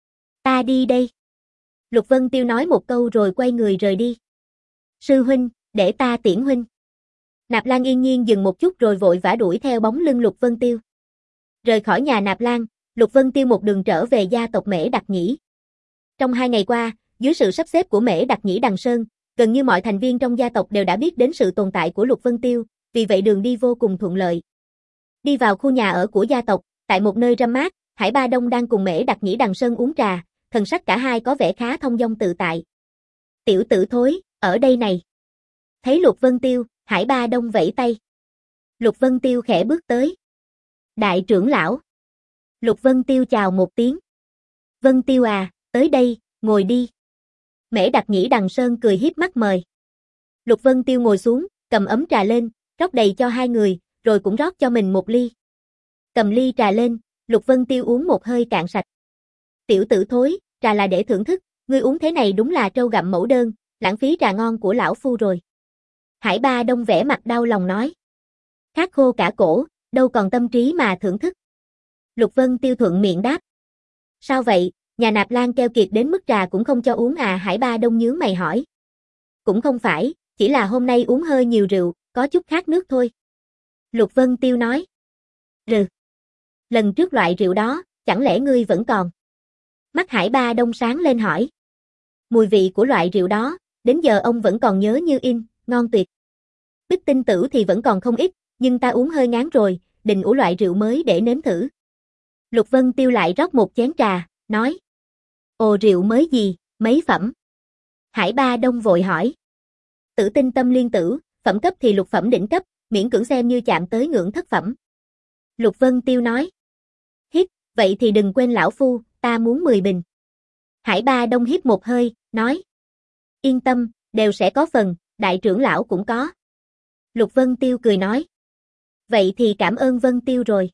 Ta đi đây. Lục Vân Tiêu nói một câu rồi quay người rời đi. Sư huynh, để ta tiễn huynh. Nạp Lan yên nhiên dừng một chút rồi vội vã đuổi theo bóng lưng Lục Vân Tiêu. Rời khỏi nhà Nạp Lan, Lục Vân Tiêu một đường trở về gia tộc Mễ Đặc Nhĩ. Trong hai ngày qua, dưới sự sắp xếp của Mễ Đặc Nhĩ Đằng Sơn, gần như mọi thành viên trong gia tộc đều đã biết đến sự tồn tại của Lục Vân Tiêu, vì vậy đường đi vô cùng thuận lợi. Đi vào khu nhà ở của gia tộc, tại một nơi râm mát, Hải Ba Đông đang cùng Mễ Đặc Nhĩ Đằng Sơn uống trà, thần sắc cả hai có vẻ khá thông dong tự tại. Tiểu tử thối, ở đây này. Thấy Lục Vân Tiêu, Hải Ba Đông vẫy tay. Lục Vân Tiêu khẽ bước tới. Đại trưởng lão. Lục Vân Tiêu chào một tiếng. Vân Tiêu à, tới đây, ngồi đi. Mễ Đặc Nhĩ Đằng Sơn cười hiếp mắt mời. Lục Vân Tiêu ngồi xuống, cầm ấm trà lên, rót đầy cho hai người, rồi cũng rót cho mình một ly. Cầm ly trà lên, Lục Vân Tiêu uống một hơi cạn sạch. Tiểu tử thối, trà là để thưởng thức, ngươi uống thế này đúng là trâu gặm mẫu đơn, lãng phí trà ngon của lão phu rồi. Hải Ba Đông vẻ mặt đau lòng nói. Khát khô cả cổ, đâu còn tâm trí mà thưởng thức. Lục Vân Tiêu thuận miệng đáp. Sao vậy, nhà Nạp Lan keo kiệt đến mức trà cũng không cho uống à? Hải Ba Đông nhướng mày hỏi. Cũng không phải, chỉ là hôm nay uống hơi nhiều rượu, có chút khát nước thôi. Lục Vân Tiêu nói. Rừ. Lần trước loại rượu đó, chẳng lẽ ngươi vẫn còn? Mắt Hải Ba Đông sáng lên hỏi. Mùi vị của loại rượu đó, đến giờ ông vẫn còn nhớ như in, ngon tuyệt. Bích tinh tử thì vẫn còn không ít, nhưng ta uống hơi ngán rồi, định ủ loại rượu mới để nếm thử. Lục Vân Tiêu lại rót một chén trà, nói. Ồ, rượu mới gì, mấy phẩm? Hải Ba Đông vội hỏi. Tử tinh tâm liên tử, phẩm cấp thì lục phẩm đỉnh cấp, miễn cưỡng xem như chạm tới ngưỡng thất phẩm. Lục Vân Tiêu nói. Hít, vậy thì đừng quên lão phu, ta muốn mười bình. Hải Ba Đông hít một hơi, nói. Yên tâm, đều sẽ có phần, đại trưởng lão cũng có. Lục Vân Tiêu cười nói. Vậy thì cảm ơn Vân Tiêu rồi.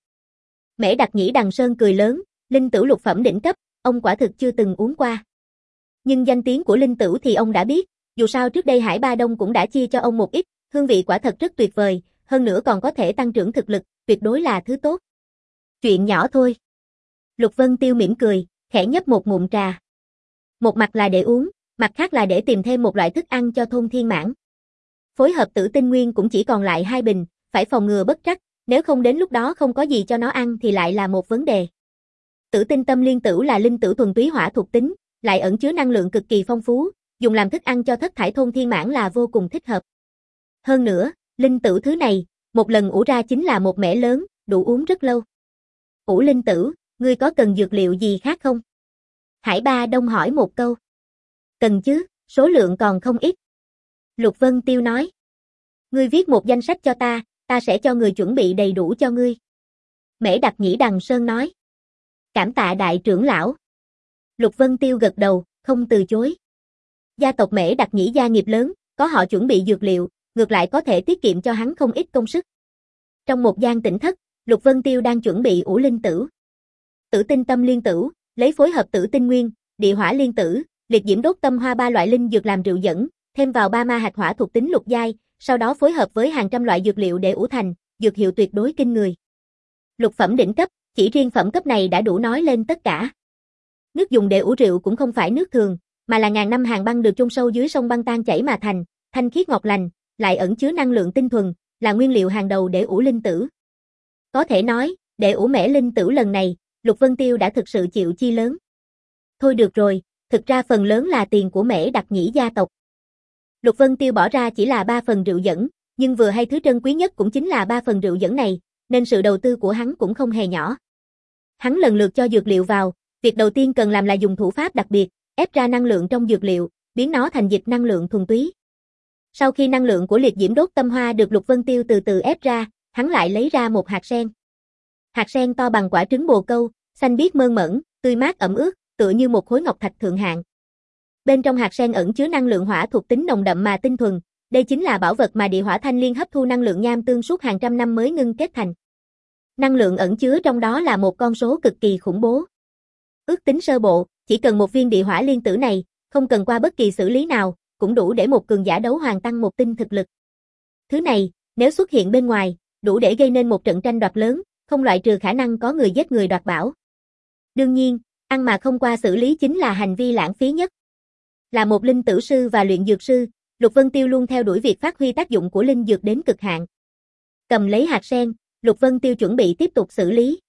Mễ Đặc Nhĩ Đằng Sơn cười lớn, linh tử lục phẩm đỉnh cấp, ông quả thực chưa từng uống qua. Nhưng danh tiếng của linh tử thì ông đã biết, dù sao trước đây Hải Ba Đông cũng đã chia cho ông một ít, hương vị quả thật rất tuyệt vời, hơn nữa còn có thể tăng trưởng thực lực, tuyệt đối là thứ tốt. Chuyện nhỏ thôi. Lục Vân Tiêu mỉm cười, khẽ nhấp một ngụm trà. Một mặt là để uống, mặt khác là để tìm thêm một loại thức ăn cho thôn Thiên Mãn. Phối hợp tử tinh nguyên cũng chỉ còn lại hai bình, phải phòng ngừa bất trắc, nếu không đến lúc đó không có gì cho nó ăn thì lại là một vấn đề. Tử tinh tâm liên tử là linh tử thuần túy hỏa thuộc tính, lại ẩn chứa năng lượng cực kỳ phong phú, dùng làm thức ăn cho thất thải thôn Thiên Mãn là vô cùng thích hợp. Hơn nữa, linh tử thứ này, một lần ủ ra chính là một mẻ lớn, đủ uống rất lâu. Ủ linh tử, ngươi có cần dược liệu gì khác không? Hải Ba Đông hỏi một câu. Cần chứ, số lượng còn không ít. Lục Vân Tiêu nói. Ngươi viết một danh sách cho ta, ta sẽ cho người chuẩn bị đầy đủ cho ngươi. Mễ Đặc Nhĩ Đằng Sơn nói. Cảm tạ đại trưởng lão. Lục Vân Tiêu gật đầu, không từ chối. Gia tộc Mễ Đặc Nhĩ gia nghiệp lớn, có họ chuẩn bị dược liệu, ngược lại có thể tiết kiệm cho hắn không ít công sức. Trong một gian tĩnh thất, Lục Vân Tiêu đang chuẩn bị ủ linh tử. Tử tinh tâm liên tử, lấy phối hợp tử tinh nguyên, địa hỏa liên tử, liệt diễm đốt tâm hoa ba loại linh dược làm rượu dẫn, thêm vào ba ma hạt hỏa thuộc tính lục giai, sau đó phối hợp với hàng trăm loại dược liệu để ủ thành, dược hiệu tuyệt đối kinh người. Lục phẩm đỉnh cấp, chỉ riêng phẩm cấp này đã đủ nói lên tất cả. Nước dùng để ủ rượu cũng không phải nước thường, mà là ngàn năm hàng băng được chôn sâu dưới sông băng tan chảy mà thành, thanh khiết ngọt lành, lại ẩn chứa năng lượng tinh thuần, là nguyên liệu hàng đầu để ủ linh tử. Có thể nói, để ủ mẻ linh tử lần này, Lục Vân Tiêu đã thực sự chịu chi lớn. Thôi được rồi, thực ra phần lớn là tiền của Mễ Đặc Nhĩ gia tộc. Lục Vân Tiêu bỏ ra chỉ là ba phần rượu dẫn, nhưng vừa hay thứ trân quý nhất cũng chính là ba phần rượu dẫn này, nên sự đầu tư của hắn cũng không hề nhỏ. Hắn lần lượt cho dược liệu vào, việc đầu tiên cần làm là dùng thủ pháp đặc biệt, ép ra năng lượng trong dược liệu, biến nó thành dịch năng lượng thuần túy. Sau khi năng lượng của liệt diễm đốt tâm hoa được Lục Vân Tiêu từ từ ép ra, hắn lại lấy ra một hạt sen. Hạt sen to bằng quả trứng bồ câu, xanh biếc mơn mởn, tươi mát ẩm ướt, tựa như một khối ngọc thạch thượng hạng. Bên trong hạt sen ẩn chứa năng lượng hỏa thuộc tính nồng đậm mà tinh thuần, đây chính là bảo vật mà địa hỏa thanh liên hấp thu năng lượng nham tương suốt hàng trăm năm mới ngưng kết thành. Năng lượng ẩn chứa trong đó là một con số cực kỳ khủng bố. Ước tính sơ bộ, chỉ cần một viên địa hỏa liên tử này, không cần qua bất kỳ xử lý nào, cũng đủ để một cường giả đấu hoàng tăng một tinh thực lực. Thứ này, nếu xuất hiện bên ngoài, đủ để gây nên một trận tranh đoạt lớn, không loại trừ khả năng có người giết người đoạt bảo. Đương nhiên, ăn mà không qua xử lý chính là hành vi lãng phí nhất. Là một linh tử sư và luyện dược sư, Lục Vân Tiêu luôn theo đuổi việc phát huy tác dụng của linh dược đến cực hạn. Cầm lấy hạt sen, Lục Vân Tiêu chuẩn bị tiếp tục xử lý.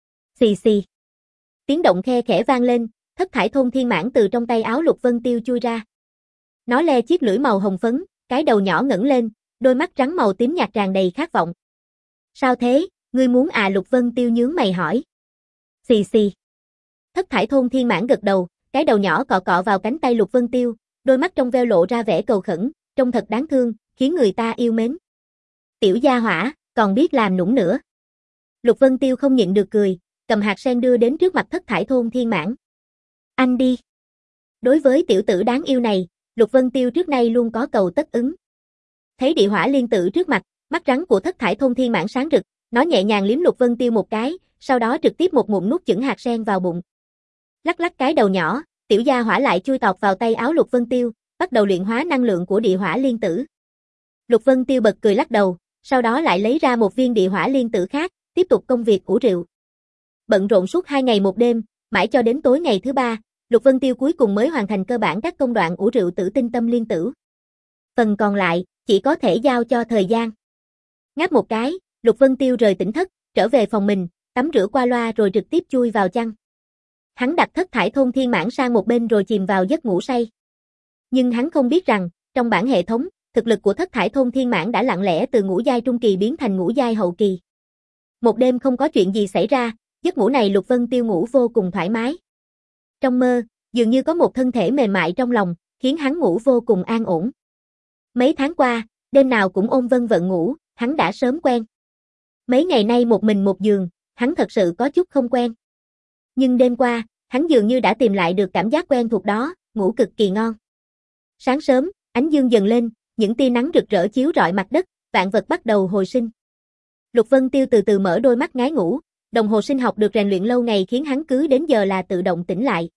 Xì xì. Tiếng động khe khẽ vang lên, thất thải thôn thiên mãng từ trong tay áo Lục Vân Tiêu chui ra. Nó le chiếc lưỡi màu hồng phấn, cái đầu nhỏ ngẩng lên, đôi mắt trắng màu tím nhạt tràn đầy khát vọng. Sao thế, ngươi muốn à? Lục Vân Tiêu nhướng mày hỏi. Xì xì. Thất thải thôn thiên mãng gật đầu, cái đầu nhỏ cọ cọ vào cánh tay Lục Vân Tiêu, đôi mắt trong veo lộ ra vẻ cầu khẩn, trông thật đáng thương, khiến người ta yêu mến. Tiểu gia hỏa, còn biết làm nũng nữa. Lục Vân Tiêu không nhịn được cười, cầm hạt sen đưa đến trước mặt thất thải thôn thiên mãng. Anh đi. Đối với tiểu tử đáng yêu này, Lục Vân Tiêu trước nay luôn có cầu tất ứng. Thấy địa hỏa liên tử trước mặt, mắt rắn của thất thải thôn thiên mãng sáng rực, nó nhẹ nhàng liếm Lục Vân Tiêu một cái, sau đó trực tiếp một ngụm nuốt chửng hạt sen vào bụng. Lắc lắc cái đầu nhỏ, tiểu gia hỏa lại chui tọt vào tay áo Lục Vân Tiêu, bắt đầu luyện hóa năng lượng của địa hỏa liên tử. Lục Vân Tiêu bật cười lắc đầu, sau đó lại lấy ra một viên địa hỏa liên tử khác, tiếp tục công việc ủ rượu. Bận rộn suốt hai ngày một đêm, mãi cho đến tối ngày thứ ba, Lục Vân Tiêu cuối cùng mới hoàn thành cơ bản các công đoạn ủ rượu tử tinh tâm liên tử. Phần còn lại, chỉ có thể giao cho thời gian. Ngáp một cái, Lục Vân Tiêu rời tỉnh thất, trở về phòng mình, tắm rửa qua loa rồi trực tiếp chui vào chăn. Hắn đặt thất thải thôn thiên mãng sang một bên rồi chìm vào giấc ngủ say. Nhưng hắn không biết rằng, trong bản hệ thống, thực lực của thất thải thôn thiên mãng đã lặng lẽ từ ngũ giai trung kỳ biến thành ngũ giai hậu kỳ. Một đêm không có chuyện gì xảy ra, giấc ngủ này Lục Vân Tiêu ngủ vô cùng thoải mái. Trong mơ, dường như có một thân thể mềm mại trong lòng, khiến hắn ngủ vô cùng an ổn. Mấy tháng qua, đêm nào cũng ôm vân vận ngủ, hắn đã sớm quen. Mấy ngày nay một mình một giường, hắn thật sự có chút không quen. Nhưng đêm qua, hắn dường như đã tìm lại được cảm giác quen thuộc đó, ngủ cực kỳ ngon. Sáng sớm, ánh dương dần lên, những tia nắng rực rỡ chiếu rọi mặt đất, vạn vật bắt đầu hồi sinh. Lục Vân Tiêu từ từ mở đôi mắt ngái ngủ, đồng hồ sinh học được rèn luyện lâu ngày khiến hắn cứ đến giờ là tự động tỉnh lại.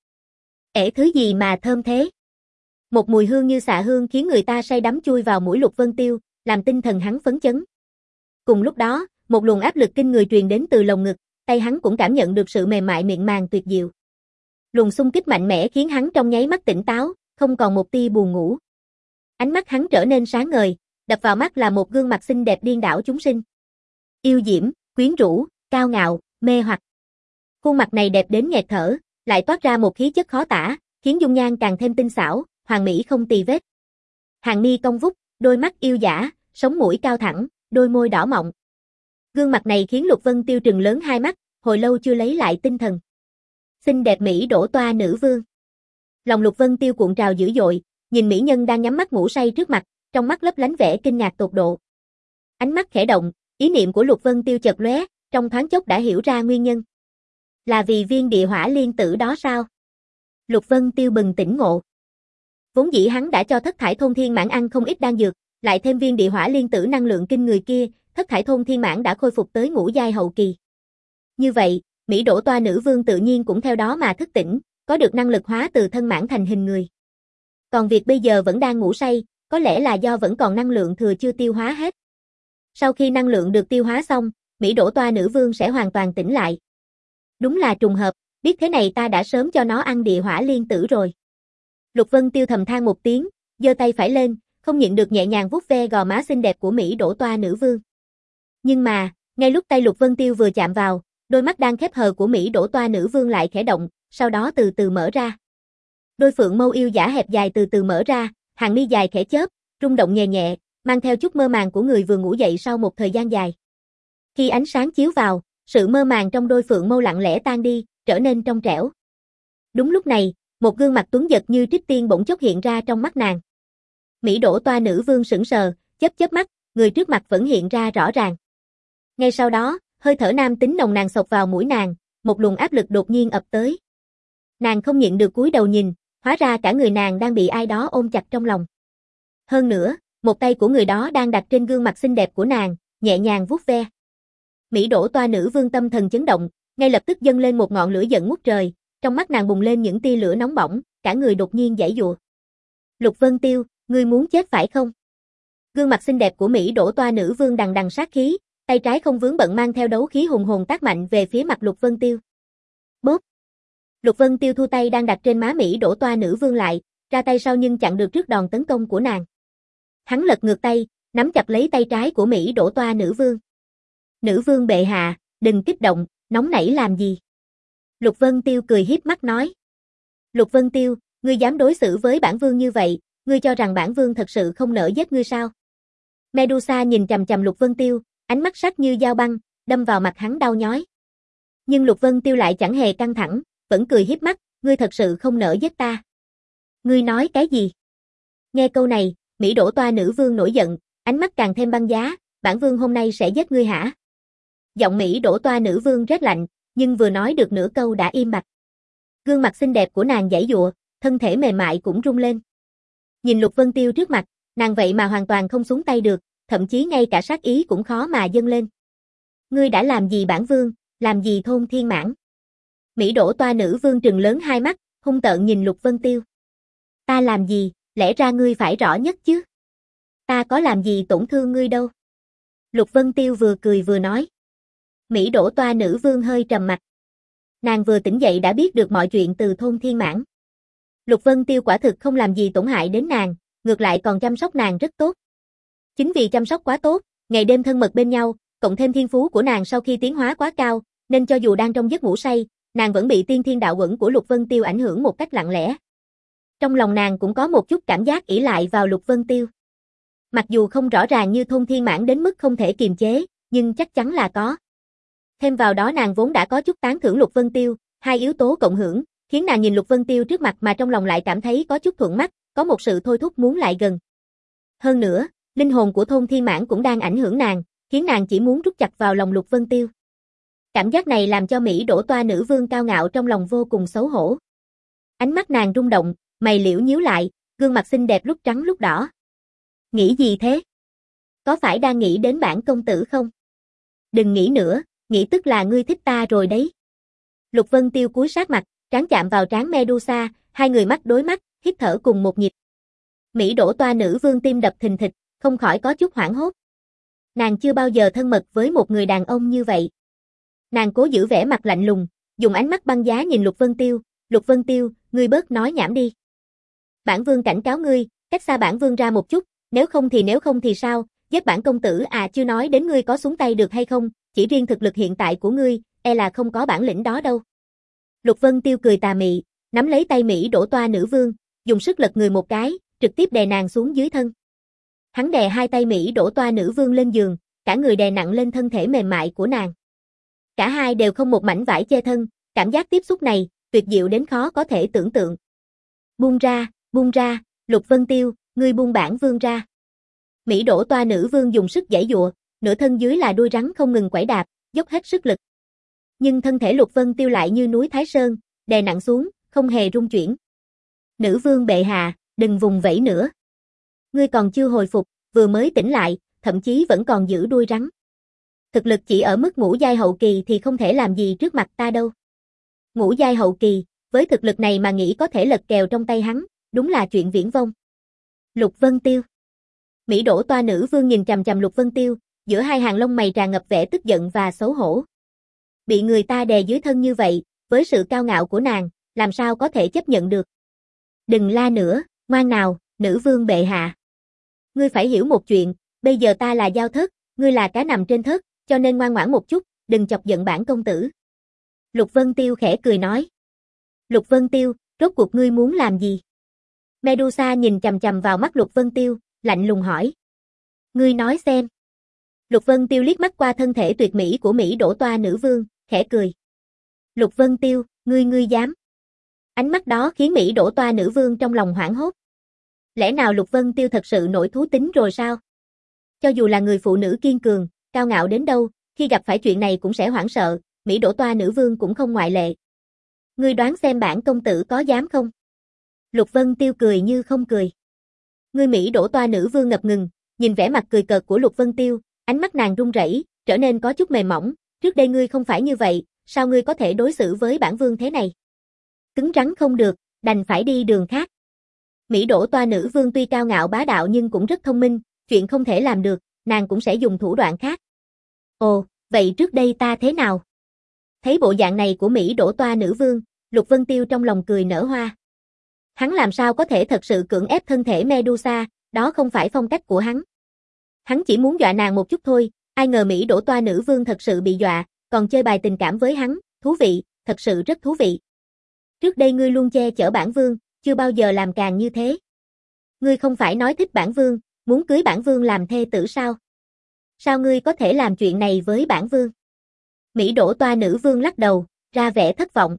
Ể thứ gì mà thơm thế? Một mùi hương như xạ hương khiến người ta say đắm chui vào mũi Lục Vân Tiêu, làm tinh thần hắn phấn chấn. Cùng lúc đó, một luồng áp lực kinh người truyền đến từ lồng ngực, tay hắn cũng cảm nhận được sự mềm mại miệng màng tuyệt diệu. Luồng xung kích mạnh mẽ khiến hắn trong nháy mắt tỉnh táo, không còn một tia buồn ngủ. Ánh mắt hắn trở nên sáng ngời, đập vào mắt là một gương mặt xinh đẹp điên đảo chúng sinh. Yêu diễm, quyến rũ, cao ngạo, mê hoặc. Khuôn mặt này đẹp đến nghẹt thở, lại toát ra một khí chất khó tả, khiến dung nhan càng thêm tinh xảo, hoàn mỹ không tì vết. Hàng mi cong vút, đôi mắt yêu dã, sống mũi cao thẳng, đôi môi đỏ mọng. Gương mặt này khiến Lục Vân Tiêu trừng lớn hai mắt, hồi lâu chưa lấy lại tinh thần. Xinh đẹp mỹ đổ toa nữ vương. Lòng Lục Vân Tiêu cuộn trào dữ dội, nhìn mỹ nhân đang nhắm mắt ngủ say trước mặt, trong mắt lấp lánh vẻ kinh ngạc tột độ. Ánh mắt khẽ động, ý niệm của Lục Vân Tiêu chợt lóe, trong thoáng chốc đã hiểu ra nguyên nhân. Là vì viên địa hỏa liên tử đó sao? Lục Vân Tiêu bừng tỉnh ngộ. Vốn dĩ hắn đã cho thất thải thôn thiên mãng ăn không ít đan dược, lại thêm viên địa hỏa liên tử năng lượng kinh người kia, thất thải thôn thiên mãng đã khôi phục tới ngũ giai hậu kỳ. Như vậy, mỹ đổ toa nữ vương tự nhiên cũng theo đó mà thức tỉnh, có được năng lực hóa từ thân mãng thành hình người. Còn việc bây giờ vẫn đang ngủ say, có lẽ là do vẫn còn năng lượng thừa chưa tiêu hóa hết. Sau khi năng lượng được tiêu hóa xong, mỹ đổ toa nữ vương sẽ hoàn toàn tỉnh lại. Đúng là trùng hợp, biết thế này ta đã sớm cho nó ăn địa hỏa liên tử rồi. Lục Vân Tiêu thầm than một tiếng, giơ tay phải lên, không nhịn được nhẹ nhàng vuốt ve gò má xinh đẹp của mỹ đổ toa nữ vương. Nhưng mà, ngay lúc tay Lục Vân Tiêu vừa chạm vào, đôi mắt đang khép hờ của mỹ đổ toa nữ vương lại khẽ động, sau đó từ từ mở ra. Đôi phượng mâu yêu dã hẹp dài từ từ mở ra, hàng mi dài khẽ chớp, rung động nhẹ nhẹ, mang theo chút mơ màng của người vừa ngủ dậy sau một thời gian dài. Khi ánh sáng chiếu vào, sự mơ màng trong đôi phượng mâu lặng lẽ tan đi, trở nên trong trẻo. Đúng lúc này, một gương mặt tuấn giật như trích tiên bỗng chốc hiện ra trong mắt nàng. Mỹ đổ toa nữ vương sững sờ, chớp chớp mắt, người trước mặt vẫn hiện ra rõ ràng. Ngay sau đó, hơi thở nam tính nồng nàn xộc vào mũi nàng, một luồng áp lực đột nhiên ập tới. Nàng không nhịn được cúi đầu nhìn, hóa ra cả người nàng đang bị ai đó ôm chặt trong lòng. Hơn nữa, một tay của người đó đang đặt trên gương mặt xinh đẹp của nàng, nhẹ nhàng vuốt ve. Mỹ đổ toa nữ vương tâm thần chấn động, ngay lập tức dâng lên một ngọn lửa giận ngút trời, trong mắt nàng bùng lên những tia lửa nóng bỏng, cả người đột nhiên giãy giụa. Lục Vân Tiêu, ngươi muốn chết phải không? Gương mặt xinh đẹp của Mỹ đổ toa nữ vương đằng đằng sát khí, tay trái không vướng bận mang theo đấu khí hùng hồn tác mạnh về phía mặt Lục Vân Tiêu. Bốp! Lục Vân Tiêu thu tay đang đặt trên má Mỹ đổ toa nữ vương lại, ra tay sau nhưng chặn được trước đòn tấn công của nàng. Hắn lật ngược tay, nắm chặt lấy tay trái của Mỹ đổ toa nữ vương. Nữ vương bệ hạ, đừng kích động, nóng nảy làm gì? Lục Vân Tiêu cười hiếp mắt nói. Lục Vân Tiêu, ngươi dám đối xử với bản vương như vậy, ngươi cho rằng bản vương thật sự không nỡ giết ngươi sao? Medusa nhìn chằm chằm Lục Vân Tiêu, ánh mắt sắc như dao băng, đâm vào mặt hắn đau nhói. Nhưng Lục Vân Tiêu lại chẳng hề căng thẳng, vẫn cười hiếp mắt, ngươi thật sự không nỡ giết ta. Ngươi nói cái gì? Nghe câu này, Mỹ đổ toa nữ vương nổi giận, ánh mắt càng thêm băng giá, bản vương hôm nay sẽ giết ngươi hả? Giọng Mỹ đổ toa nữ vương rét lạnh, nhưng vừa nói được nửa câu đã im bặt. Gương mặt xinh đẹp của nàng giãy giụa, thân thể mềm mại cũng rung lên. Nhìn Lục Vân Tiêu trước mặt, nàng vậy mà hoàn toàn không xuống tay được, thậm chí ngay cả sát ý cũng khó mà dâng lên. Ngươi đã làm gì bản vương, làm gì Thôn Thiên Mãn? Mỹ đổ toa nữ vương trừng lớn hai mắt, hung tợn nhìn Lục Vân Tiêu. Ta làm gì, lẽ ra ngươi phải rõ nhất chứ. Ta có làm gì tổn thương ngươi đâu. Lục Vân Tiêu vừa cười vừa nói. Mỹ đổ toa nữ vương hơi trầm mặt. Nàng vừa tỉnh dậy đã biết được mọi chuyện từ Thôn Thiên Mãn. Lục Vân Tiêu quả thực không làm gì tổn hại đến nàng, ngược lại còn chăm sóc nàng rất tốt. Chính vì chăm sóc quá tốt, ngày đêm thân mật bên nhau, cộng thêm thiên phú của nàng sau khi tiến hóa quá cao, nên cho dù đang trong giấc ngủ say, nàng vẫn bị tiên thiên đạo uẩn của Lục Vân Tiêu ảnh hưởng một cách lặng lẽ. Trong lòng nàng cũng có một chút cảm giác ỷ lại vào Lục Vân Tiêu. Mặc dù không rõ ràng như Thôn Thiên Mãn đến mức không thể kiềm chế, nhưng chắc chắn là có. Thêm vào đó nàng vốn đã có chút tán thưởng Lục Vân Tiêu, hai yếu tố cộng hưởng, khiến nàng nhìn Lục Vân Tiêu trước mặt mà trong lòng lại cảm thấy có chút thuận mắt, có một sự thôi thúc muốn lại gần. Hơn nữa, linh hồn của Thôn Thiên Mãn cũng đang ảnh hưởng nàng, khiến nàng chỉ muốn rút chặt vào lòng Lục Vân Tiêu. Cảm giác này làm cho Mỹ đổ toa nữ vương cao ngạo trong lòng vô cùng xấu hổ. Ánh mắt nàng rung động, mày liễu nhíu lại, gương mặt xinh đẹp lúc trắng lúc đỏ. Nghĩ gì thế? Có phải đang nghĩ đến bản công tử không? Đừng nghĩ nữa, nghĩ tức là ngươi thích ta rồi đấy. Lục Vân Tiêu cúi sát mặt, trán chạm vào trán Medusa, hai người mắt đối mắt, hít thở cùng một nhịp. Mỹ đổ toa nữ vương tim đập thình thịch, không khỏi có chút hoảng hốt. Nàng chưa bao giờ thân mật với một người đàn ông như vậy. Nàng cố giữ vẻ mặt lạnh lùng, dùng ánh mắt băng giá nhìn Lục Vân Tiêu, Lục Vân Tiêu, ngươi bớt nói nhảm đi. Bản vương cảnh cáo ngươi, cách xa bản vương ra một chút, nếu không thì nếu không thì sao, giết bản công tử à, chưa nói đến ngươi có xuống tay được hay không, chỉ riêng thực lực hiện tại của ngươi, e là không có bản lĩnh đó đâu. Lục Vân Tiêu cười tà mị, nắm lấy tay Mỹ đổ toa nữ vương, dùng sức lật người một cái, trực tiếp đè nàng xuống dưới thân. Hắn đè hai tay Mỹ đổ toa nữ vương lên giường, cả người đè nặng lên thân thể mềm mại của nàng. Cả hai đều không một mảnh vải che thân, cảm giác tiếp xúc này, tuyệt diệu đến khó có thể tưởng tượng. Buông ra, buông ra, Lục Vân Tiêu, ngươi buông bản vương ra. Mỹ đổ toa nữ vương dùng sức giãy giụa, nửa thân dưới là đuôi rắn không ngừng quẩy đạp, dốc hết sức lực. Nhưng thân thể Lục Vân Tiêu lại như núi Thái Sơn, đè nặng xuống, không hề rung chuyển. Nữ vương bệ hạ, đừng vùng vẫy nữa. Ngươi còn chưa hồi phục, vừa mới tỉnh lại, thậm chí vẫn còn giữ đuôi rắn. Thực lực chỉ ở mức ngũ giai hậu kỳ thì không thể làm gì trước mặt ta đâu. Ngũ giai hậu kỳ, với thực lực này mà nghĩ có thể lật kèo trong tay hắn, đúng là chuyện viển vông. Lục Vân Tiêu. Mỹ đổ toa nữ vương nhìn chằm chằm Lục Vân Tiêu, giữa hai hàng lông mày tràn ngập vẻ tức giận và xấu hổ. Bị người ta đè dưới thân như vậy, với sự cao ngạo của nàng, làm sao có thể chấp nhận được. Đừng la nữa, ngoan nào, nữ vương bệ hạ. Ngươi phải hiểu một chuyện, bây giờ ta là giao thớt, ngươi là cá nằm trên thớt, cho nên ngoan ngoãn một chút, đừng chọc giận bản công tử. Lục Vân Tiêu khẽ cười nói. Lục Vân Tiêu, rốt cuộc ngươi muốn làm gì? Medusa nhìn chằm chằm vào mắt Lục Vân Tiêu, lạnh lùng hỏi. Ngươi nói xem. Lục Vân Tiêu liếc mắt qua thân thể tuyệt mỹ của Mỹ đổ toa nữ vương, khẽ cười. Lục Vân Tiêu, ngươi ngươi dám. Ánh mắt đó khiến Mỹ đổ toa nữ vương trong lòng hoảng hốt. Lẽ nào Lục Vân Tiêu thật sự nổi thú tính rồi sao? Cho dù là người phụ nữ kiên cường, cao ngạo đến đâu, khi gặp phải chuyện này cũng sẽ hoảng sợ, Mỹ đổ toa nữ vương cũng không ngoại lệ. Ngươi đoán xem bản công tử có dám không? Lục Vân Tiêu cười như không cười. Ngươi Mỹ đổ toa nữ vương ngập ngừng, nhìn vẻ mặt cười cợt của Lục Vân Tiêu, ánh mắt nàng run rẩy, trở nên có chút mềm mỏng, trước đây ngươi không phải như vậy, sao ngươi có thể đối xử với bản vương thế này? Cứng rắn không được, đành phải đi đường khác. Mỹ đổ toa nữ vương tuy cao ngạo bá đạo nhưng cũng rất thông minh, chuyện không thể làm được, nàng cũng sẽ dùng thủ đoạn khác. Ồ, vậy trước đây ta thế nào? Thấy bộ dạng này của Mỹ đổ toa nữ vương, Lục Vân Tiêu trong lòng cười nở hoa. Hắn làm sao có thể thật sự cưỡng ép thân thể Medusa, đó không phải phong cách của hắn. Hắn chỉ muốn dọa nàng một chút thôi, ai ngờ Mỹ đổ toa nữ vương thật sự bị dọa, còn chơi bài tình cảm với hắn, thú vị, thật sự rất thú vị. Trước đây ngươi luôn che chở bản vương, chưa bao giờ làm càng như thế. Ngươi không phải nói thích bản vương, muốn cưới bản vương làm thê tử sao? Sao ngươi có thể làm chuyện này với bản vương? Mỹ đổ toa nữ vương lắc đầu, ra vẻ thất vọng.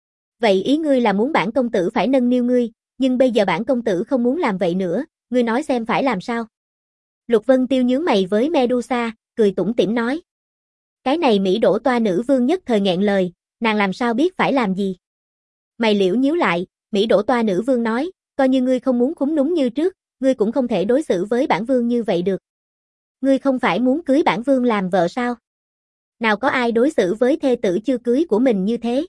Vậy ý ngươi là muốn bản công tử phải nâng niu ngươi, nhưng bây giờ bản công tử không muốn làm vậy nữa, ngươi nói xem phải làm sao? Lục Vân Tiêu nhướng mày với Medusa, cười tủm tỉm nói. Cái này Mỹ đổ toa nữ vương nhất thời nghẹn lời, nàng làm sao biết phải làm gì? Mày liễu nhíu lại, Mỹ đổ toa nữ vương nói, coi như ngươi không muốn khúm núm như trước, ngươi cũng không thể đối xử với bản vương như vậy được. Ngươi không phải muốn cưới bản vương làm vợ sao? Nào có ai đối xử với thê tử chưa cưới của mình như thế?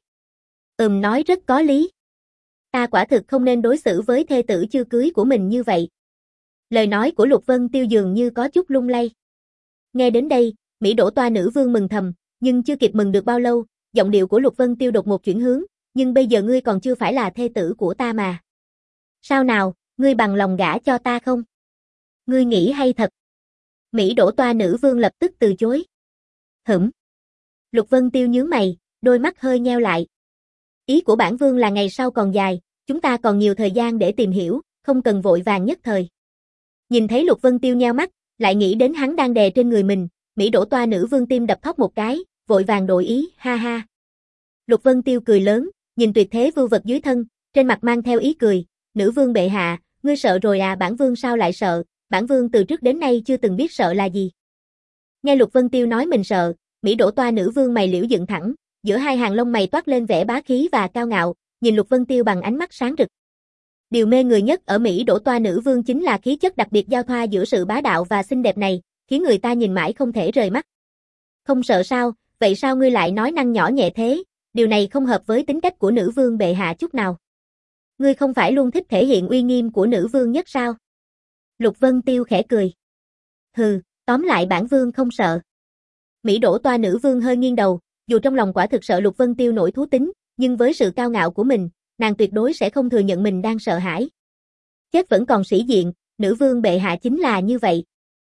Ừm nói rất có lý. Ta quả thực không nên đối xử với thê tử chưa cưới của mình như vậy. Lời nói của Lục Vân Tiêu dường như có chút lung lay. Nghe đến đây, Mỹ đổ toa nữ vương mừng thầm, nhưng chưa kịp mừng được bao lâu, giọng điệu của Lục Vân Tiêu đột một chuyển hướng, nhưng bây giờ ngươi còn chưa phải là thê tử của ta mà. Sao nào, ngươi bằng lòng gả cho ta không? Ngươi nghĩ hay thật? Mỹ đổ toa nữ vương lập tức từ chối. Hửm. Lục Vân Tiêu nhướng mày, đôi mắt hơi nheo lại. Ý của bản vương là ngày sau còn dài, chúng ta còn nhiều thời gian để tìm hiểu, không cần vội vàng nhất thời. Nhìn thấy Lục Vân Tiêu nheo mắt, lại nghĩ đến hắn đang đè trên người mình, Mỹ đổ toa nữ vương tim đập thót một cái, vội vàng đổi ý, ha ha. Lục Vân Tiêu cười lớn, nhìn tuyệt thế vưu vật dưới thân, trên mặt mang theo ý cười, nữ vương bệ hạ, ngươi sợ rồi à? Bản vương sao lại sợ, bản vương từ trước đến nay chưa từng biết sợ là gì. Nghe Lục Vân Tiêu nói mình sợ, Mỹ đổ toa nữ vương mày liễu dựng thẳng, giữa hai hàng lông mày toát lên vẻ bá khí và cao ngạo, nhìn Lục Vân Tiêu bằng ánh mắt sáng rực. Điều mê người nhất ở Mỹ đổ toa nữ vương chính là khí chất đặc biệt giao thoa giữa sự bá đạo và xinh đẹp này, khiến người ta nhìn mãi không thể rời mắt. Không sợ sao, vậy sao ngươi lại nói năng nhỏ nhẹ thế, điều này không hợp với tính cách của nữ vương bệ hạ chút nào. Ngươi không phải luôn thích thể hiện uy nghiêm của nữ vương nhất sao? Lục Vân Tiêu khẽ cười. Hừ, tóm lại bản vương không sợ. Mỹ đổ toa nữ vương hơi nghiêng đầu, dù trong lòng quả thực sợ Lục Vân Tiêu nổi thú tính, nhưng với sự cao ngạo của mình, nàng tuyệt đối sẽ không thừa nhận mình đang sợ hãi. Chết vẫn còn sĩ diện, nữ vương bệ hạ chính là như vậy.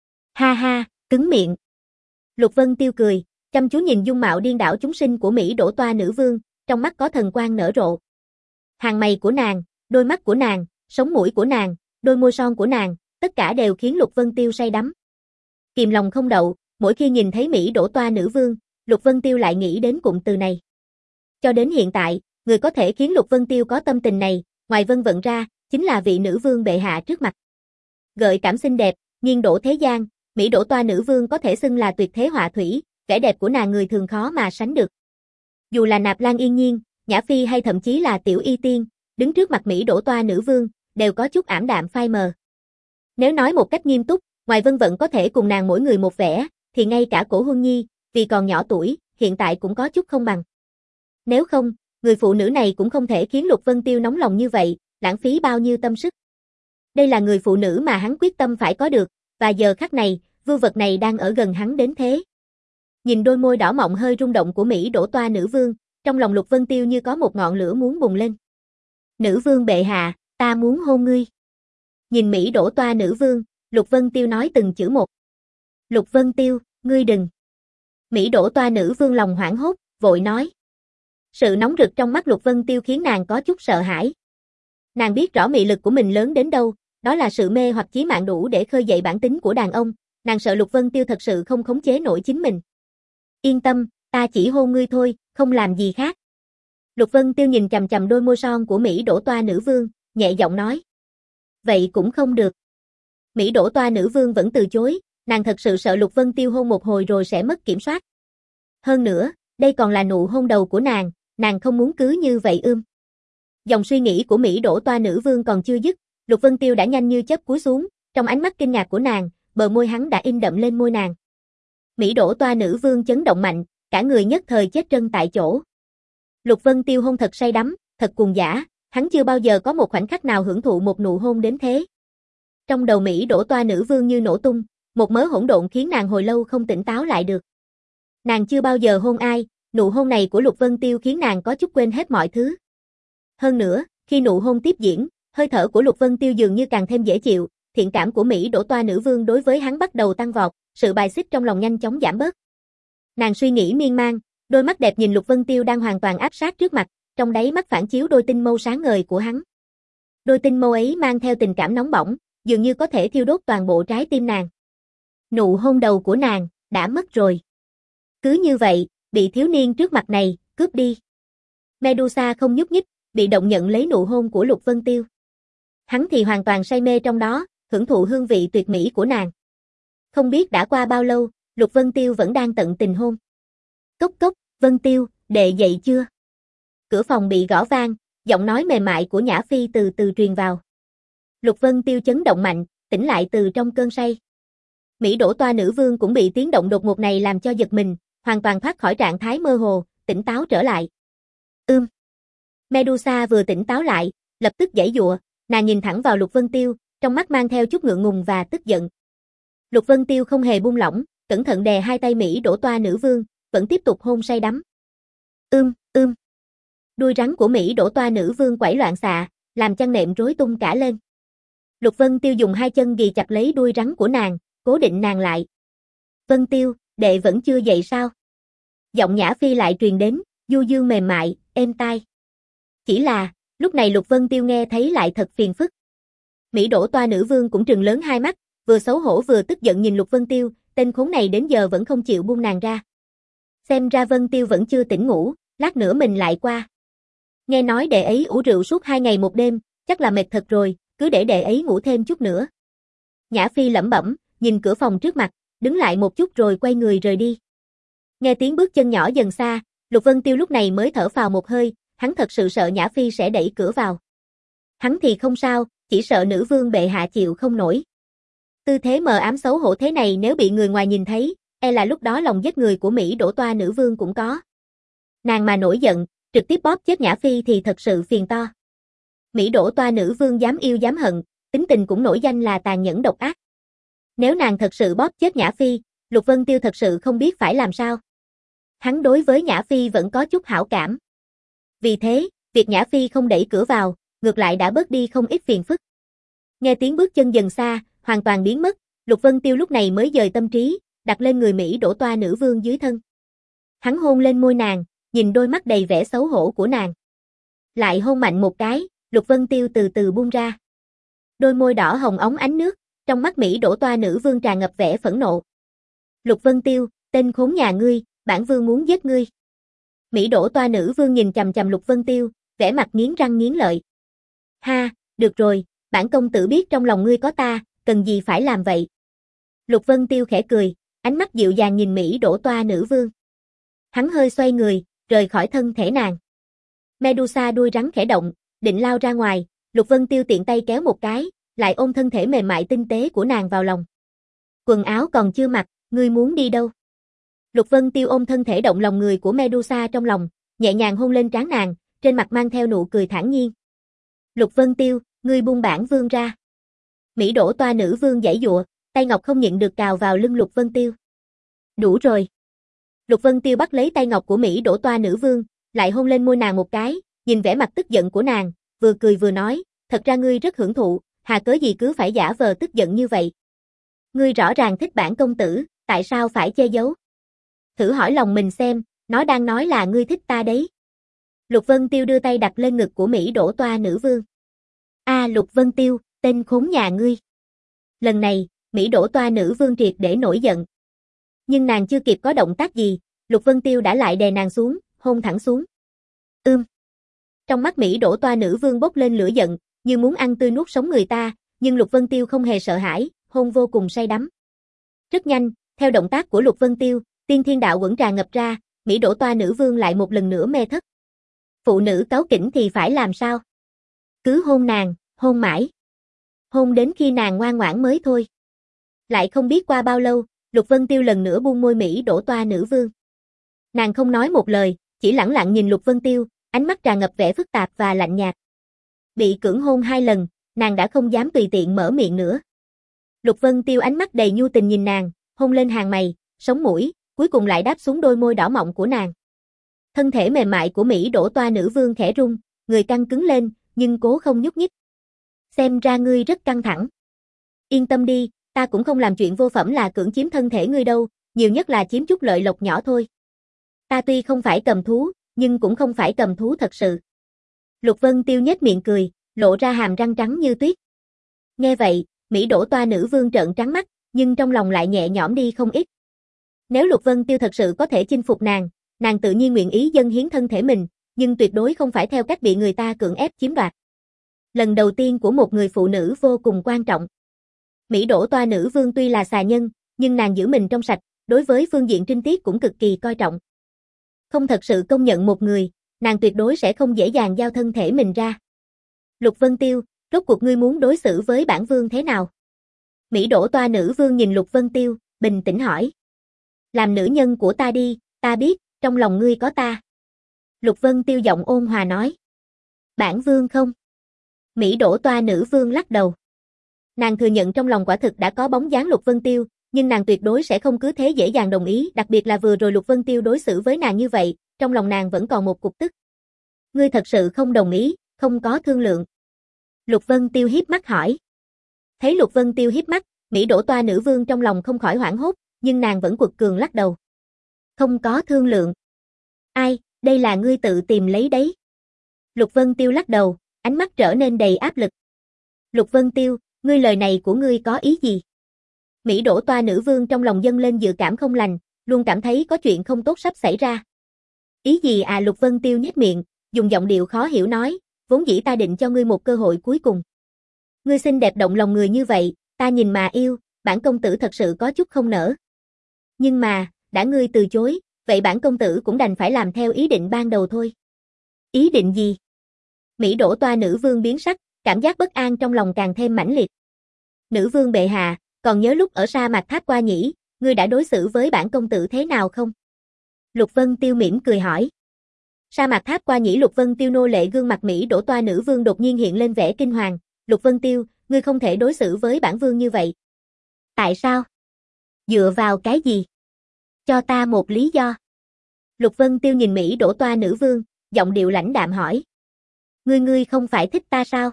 Ha ha, cứng miệng. Lục Vân Tiêu cười, chăm chú nhìn dung mạo điên đảo chúng sinh của Mỹ đổ toa nữ vương, trong mắt có thần quang nở rộ. Hàng mày của nàng, đôi mắt của nàng, sống mũi của nàng, đôi môi son của nàng, tất cả đều khiến Lục Vân Tiêu say đắm. Kìm lòng không đậu, mỗi khi nhìn thấy Mỹ đổ toa nữ vương, Lục Vân Tiêu lại nghĩ đến cụm từ này. Cho đến hiện tại, người có thể khiến Lục Vân Tiêu có tâm tình này, ngoài Vân Vận ra, chính là vị nữ vương bệ hạ trước mặt. Gợi cảm xinh đẹp, nghiêng đổ thế gian, Mỹ đổ toa nữ vương có thể xưng là tuyệt thế họa thủy, vẻ đẹp của nàng người thường khó mà sánh được. Dù là Nạp Lan Yên Nhiên, Nhã Phi hay thậm chí là Tiểu Y Tiên, đứng trước mặt Mỹ đổ toa nữ vương, đều có chút ảm đạm phai mờ. Nếu nói một cách nghiêm túc, ngoài Vân Vận có thể cùng nàng mỗi người một vẻ, thì ngay cả Cổ Huân Nhi, vì còn nhỏ tuổi, hiện tại cũng có chút không bằng. Nếu không, người phụ nữ này cũng không thể khiến Lục Vân Tiêu nóng lòng như vậy, lãng phí bao nhiêu tâm sức. Đây là người phụ nữ mà hắn quyết tâm phải có được, và giờ khắc này, vưu vật này đang ở gần hắn đến thế. Nhìn đôi môi đỏ mọng hơi rung động của Mỹ đổ toa nữ vương, trong lòng Lục Vân Tiêu như có một ngọn lửa muốn bùng lên. Nữ vương bệ hạ, ta muốn hôn ngươi. Nhìn Mỹ đổ toa nữ vương, Lục Vân Tiêu nói từng chữ một. Lục Vân Tiêu, ngươi đừng. Mỹ đổ toa nữ vương lòng hoảng hốt, vội nói. Sự nóng rực trong mắt Lục Vân Tiêu khiến nàng có chút sợ hãi. Nàng biết rõ mị lực của mình lớn đến đâu, đó là sự mê hoặc chí mạng đủ để khơi dậy bản tính của đàn ông, nàng sợ Lục Vân Tiêu thật sự không khống chế nổi chính mình. Yên tâm, ta chỉ hôn ngươi thôi, không làm gì khác. Lục Vân Tiêu nhìn chằm chằm đôi môi son của Mỹ đổ toa nữ vương, nhẹ giọng nói. Vậy cũng không được. Mỹ đổ toa nữ vương vẫn từ chối, nàng thật sự sợ Lục Vân Tiêu hôn một hồi rồi sẽ mất kiểm soát. Hơn nữa, đây còn là nụ hôn đầu của nàng, nàng không muốn cứ như vậy ưm. Dòng suy nghĩ của Mỹ đổ toa nữ vương còn chưa dứt, Lục Vân Tiêu đã nhanh như chớp cúi xuống, trong ánh mắt kinh ngạc của nàng, bờ môi hắn đã in đậm lên môi nàng. Mỹ đổ toa nữ vương chấn động mạnh, cả người nhất thời chết trân tại chỗ. Lục Vân Tiêu hôn thật say đắm, thật cuồng dã, hắn chưa bao giờ có một khoảnh khắc nào hưởng thụ một nụ hôn đến thế. Trong đầu Mỹ đổ toa nữ vương như nổ tung, một mớ hỗn độn khiến nàng hồi lâu không tỉnh táo lại được. Nàng chưa bao giờ hôn ai, nụ hôn này của Lục Vân Tiêu khiến nàng có chút quên hết mọi thứ. Hơn nữa, khi nụ hôn tiếp diễn, hơi thở của Lục Vân Tiêu dường như càng thêm dễ chịu, thiện cảm của Mỹ đổ toa nữ vương đối với hắn bắt đầu tăng vọt, sự bài xích trong lòng nhanh chóng giảm bớt. Nàng suy nghĩ miên man, đôi mắt đẹp nhìn Lục Vân Tiêu đang hoàn toàn áp sát trước mặt, trong đáy mắt phản chiếu đôi tinh mâu sáng ngời của hắn. Đôi tinh mâu ấy mang theo tình cảm nóng bỏng, dường như có thể thiêu đốt toàn bộ trái tim nàng. Nụ hôn đầu của nàng đã mất rồi. Cứ như vậy, bị thiếu niên trước mặt này cướp đi. Medusa không nhúc nhích, bị động nhận lấy nụ hôn của Lục Vân Tiêu. Hắn thì hoàn toàn say mê trong đó, hưởng thụ hương vị tuyệt mỹ của nàng. Không biết đã qua bao lâu, Lục Vân Tiêu vẫn đang tận tình hôn. Cốc cốc, Vân Tiêu, đệ dậy chưa? Cửa phòng bị gõ vang, giọng nói mềm mại của Nhã Phi từ từ truyền vào. Lục Vân Tiêu chấn động mạnh, tỉnh lại từ trong cơn say. Mỹ đổ toa nữ vương cũng bị tiếng động đột ngột này làm cho giật mình, hoàn toàn thoát khỏi trạng thái mơ hồ, tỉnh táo trở lại. Ưm. Medusa vừa tỉnh táo lại, lập tức giãy giụa, nàng nhìn thẳng vào Lục Vân Tiêu, trong mắt mang theo chút ngượng ngùng và tức giận. Lục Vân Tiêu không hề buông lỏng, cẩn thận đè hai tay Mỹ đổ toa nữ vương, vẫn tiếp tục hôn say đắm. Ưm, ưm. Đuôi rắn của Mỹ đổ toa nữ vương quẩy loạn xạ, làm chăn nệm rối tung cả lên. Lục Vân Tiêu dùng hai chân ghì chặt lấy đuôi rắn của nàng, cố định nàng lại. Vân Tiêu, đệ vẫn chưa dậy sao? Giọng Nhã Phi lại truyền đến, du dương mềm mại, êm tai. Chỉ là, lúc này Lục Vân Tiêu nghe thấy lại thật phiền phức. Mỹ đổ toa nữ vương cũng trừng lớn hai mắt, vừa xấu hổ vừa tức giận nhìn Lục Vân Tiêu, tên khốn này đến giờ vẫn không chịu buông nàng ra. Xem ra Vân Tiêu vẫn chưa tỉnh ngủ, lát nữa mình lại qua. Nghe nói đệ ấy ủ rượu suốt hai ngày một đêm, chắc là mệt thật rồi, cứ để đệ ấy ngủ thêm chút nữa. Nhã Phi lẩm bẩm, nhìn cửa phòng trước mặt, đứng lại một chút rồi quay người rời đi. Nghe tiếng bước chân nhỏ dần xa, Lục Vân Tiêu lúc này mới thở phào một hơi, hắn thật sự sợ Nhã Phi sẽ đẩy cửa vào. Hắn thì không sao, chỉ sợ nữ vương bệ hạ chịu không nổi. Tư thế mờ ám xấu hổ thế này nếu bị người ngoài nhìn thấy, e là lúc đó lòng giết người của Mỹ đổ toa nữ vương cũng có. Nàng mà nổi giận, trực tiếp bóp chết Nhã Phi thì thật sự phiền to. Mỹ đổ toa nữ vương dám yêu dám hận, tính tình cũng nổi danh là tàn nhẫn độc ác. Nếu nàng thật sự bóp chết Nhã Phi, Lục Vân Tiêu thật sự không biết phải làm sao. Hắn đối với Nhã Phi vẫn có chút hảo cảm. Vì thế, việc Nhã Phi không đẩy cửa vào, ngược lại đã bớt đi không ít phiền phức. Nghe tiếng bước chân dần xa, hoàn toàn biến mất, Lục Vân Tiêu lúc này mới dời tâm trí, đặt lên người Mỹ đổ toa nữ vương dưới thân. Hắn hôn lên môi nàng, nhìn đôi mắt đầy vẻ xấu hổ của nàng. Lại hôn mạnh một cái, Lục Vân Tiêu từ từ buông ra. Đôi môi đỏ hồng óng ánh nước, trong mắt Mỹ đổ toa nữ vương tràn ngập vẻ phẫn nộ. Lục Vân Tiêu, tên khốn nhà ngươi, bản vương muốn giết ngươi. Mỹ đổ toa nữ vương nhìn chằm chằm Lục Vân Tiêu, vẻ mặt nghiến răng nghiến lợi. Ha, được rồi, bản công tử biết trong lòng ngươi có ta, cần gì phải làm vậy. Lục Vân Tiêu khẽ cười, ánh mắt dịu dàng nhìn Mỹ đổ toa nữ vương. Hắn hơi xoay người, rời khỏi thân thể nàng. Medusa đuôi rắn khẽ động, định lao ra ngoài, Lục Vân Tiêu tiện tay kéo một cái, lại ôm thân thể mềm mại tinh tế của nàng vào lòng. Quần áo còn chưa mặc, ngươi muốn đi đâu? Lục Vân Tiêu ôm thân thể động lòng người của Medusa trong lòng, nhẹ nhàng hôn lên trán nàng, trên mặt mang theo nụ cười thản nhiên. Lục Vân Tiêu, ngươi buông bản vương ra. Mỹ đổ toa nữ vương giãy giụa, tay ngọc không nhịn được cào vào lưng Lục Vân Tiêu. Đủ rồi. Lục Vân Tiêu bắt lấy tay ngọc của Mỹ đổ toa nữ vương, lại hôn lên môi nàng một cái, nhìn vẻ mặt tức giận của nàng, vừa cười vừa nói, thật ra ngươi rất hưởng thụ, hà cớ gì cứ phải giả vờ tức giận như vậy. Ngươi rõ ràng thích bản công tử, tại sao phải che giấu? Thử hỏi lòng mình xem, nó đang nói là ngươi thích ta đấy. Lục Vân Tiêu đưa tay đặt lên ngực của Mỹ đổ toa nữ vương. A à, Lục Vân Tiêu, tên khốn nhà ngươi. Lần này, Mỹ đổ toa nữ vương triệt để nổi giận. Nhưng nàng chưa kịp có động tác gì, Lục Vân Tiêu đã lại đè nàng xuống, hôn thẳng xuống. Ưm. Trong mắt Mỹ đổ toa nữ vương bốc lên lửa giận, như muốn ăn tươi nuốt sống người ta, nhưng Lục Vân Tiêu không hề sợ hãi, hôn vô cùng say đắm. Rất nhanh, theo động tác của Lục Vân Tiêu, tiên thiên đạo quẩn trà ngập ra, Mỹ đổ toa nữ vương lại một lần nữa mê thất. Phụ nữ cáu kỉnh thì phải làm sao? Cứ hôn nàng, hôn mãi. Hôn đến khi nàng ngoan ngoãn mới thôi. Lại không biết qua bao lâu, Lục Vân Tiêu lần nữa buông môi Mỹ đổ toa nữ vương. Nàng không nói một lời, chỉ lẳng lặng nhìn Lục Vân Tiêu, ánh mắt tràn ngập vẻ phức tạp và lạnh nhạt. Bị cưỡng hôn hai lần, nàng đã không dám tùy tiện mở miệng nữa. Lục Vân Tiêu ánh mắt đầy nhu tình nhìn nàng, hôn lên hàng mày, sống mũi, cuối cùng lại đáp xuống đôi môi đỏ mọng của nàng. Thân thể mềm mại của Mỹ đổ toa nữ vương khẽ rung, người căng cứng lên, nhưng cố không nhúc nhích. Xem ra ngươi rất căng thẳng. Yên tâm đi, ta cũng không làm chuyện vô phẩm là cưỡng chiếm thân thể ngươi đâu, nhiều nhất là chiếm chút lợi lộc nhỏ thôi. Ta tuy không phải cầm thú, nhưng cũng không phải cầm thú thật sự. Lục Vân Tiêu nhếch miệng cười, lộ ra hàm răng trắng như tuyết. Nghe vậy, Mỹ Đỗ Toa nữ vương trợn trắng mắt, nhưng trong lòng lại nhẹ nhõm đi không ít. Nếu Lục Vân Tiêu thật sự có thể chinh phục nàng, nàng tự nhiên nguyện ý dâng hiến thân thể mình, nhưng tuyệt đối không phải theo cách bị người ta cưỡng ép chiếm đoạt. Lần đầu tiên của một người phụ nữ vô cùng quan trọng. Mỹ Đỗ Toa nữ vương tuy là xà nhân, nhưng nàng giữ mình trong sạch, đối với phương diện trinh tiết cũng cực kỳ coi trọng. Không thật sự công nhận một người, nàng tuyệt đối sẽ không dễ dàng giao thân thể mình ra. Lục Vân Tiêu, rốt cuộc ngươi muốn đối xử với bản vương thế nào? Mỹ Đỗ Toa nữ vương nhìn Lục Vân Tiêu, bình tĩnh hỏi. Làm nữ nhân của ta đi, ta biết, trong lòng ngươi có ta. Lục Vân Tiêu giọng ôn hòa nói. Bản vương không. Mỹ Đỗ Toa nữ vương lắc đầu. Nàng thừa nhận trong lòng quả thực đã có bóng dáng Lục Vân Tiêu, nhưng nàng tuyệt đối sẽ không cứ thế dễ dàng đồng ý, đặc biệt là vừa rồi Lục Vân Tiêu đối xử với nàng như vậy, trong lòng nàng vẫn còn một cục tức. Ngươi thật sự không đồng ý, không có thương lượng. Lục Vân Tiêu hiếp mắt hỏi. Thấy Lục Vân Tiêu hiếp mắt, Mỹ Đỗ Toa nữ vương trong lòng không khỏi hoảng hốt, nhưng nàng vẫn quật cường lắc đầu. Không có thương lượng. Ai, đây là ngươi tự tìm lấy đấy. Lục Vân Tiêu lắc đầu, ánh mắt trở nên đầy áp lực. Lục Vân Tiêu, ngươi lời này của ngươi có ý gì? Mỹ Đỗ Toa nữ vương trong lòng dâng lên dự cảm không lành, luôn cảm thấy có chuyện không tốt sắp xảy ra. Ý gì à? Lục Vân Tiêu nhếch miệng, dùng giọng điệu khó hiểu nói, vốn dĩ ta định cho ngươi một cơ hội cuối cùng. Ngươi xinh đẹp động lòng người như vậy, ta nhìn mà yêu, bản công tử thật sự có chút không nỡ. Nhưng mà, đã ngươi từ chối, vậy bản công tử cũng đành phải làm theo ý định ban đầu thôi. Ý định gì? Mỹ Đỗ Toa nữ vương biến sắc, cảm giác bất an trong lòng càng thêm mãnh liệt. Nữ vương bệ hạ, còn nhớ lúc ở sa mạc Tháp Qua Nhĩ, ngươi đã đối xử với bản công tử thế nào không? Lục Vân Tiêu mỉm cười hỏi. Sa mạc Tháp Qua Nhĩ. Lục Vân Tiêu nô lệ gương mặt Mỹ Đỗ Toa nữ vương đột nhiên hiện lên vẻ kinh hoàng. Lục Vân Tiêu, ngươi không thể đối xử với bản vương như vậy. Tại sao? Dựa vào cái gì? Cho ta một lý do. Lục Vân Tiêu nhìn Mỹ Đỗ Toa nữ vương, giọng điệu lãnh đạm hỏi. Ngươi ngươi không phải thích ta sao?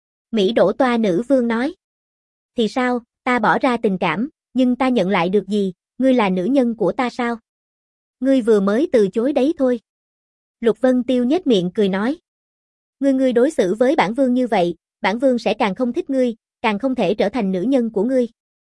Mỹ Đỗ Toa nữ vương nói. Thì sao, ta bỏ ra tình cảm, nhưng ta nhận lại được gì, ngươi là nữ nhân của ta sao? Ngươi vừa mới từ chối đấy thôi. Lục Vân Tiêu nhếch miệng cười nói. Ngươi ngươi đối xử với bản vương như vậy, bản vương sẽ càng không thích ngươi, càng không thể trở thành nữ nhân của ngươi.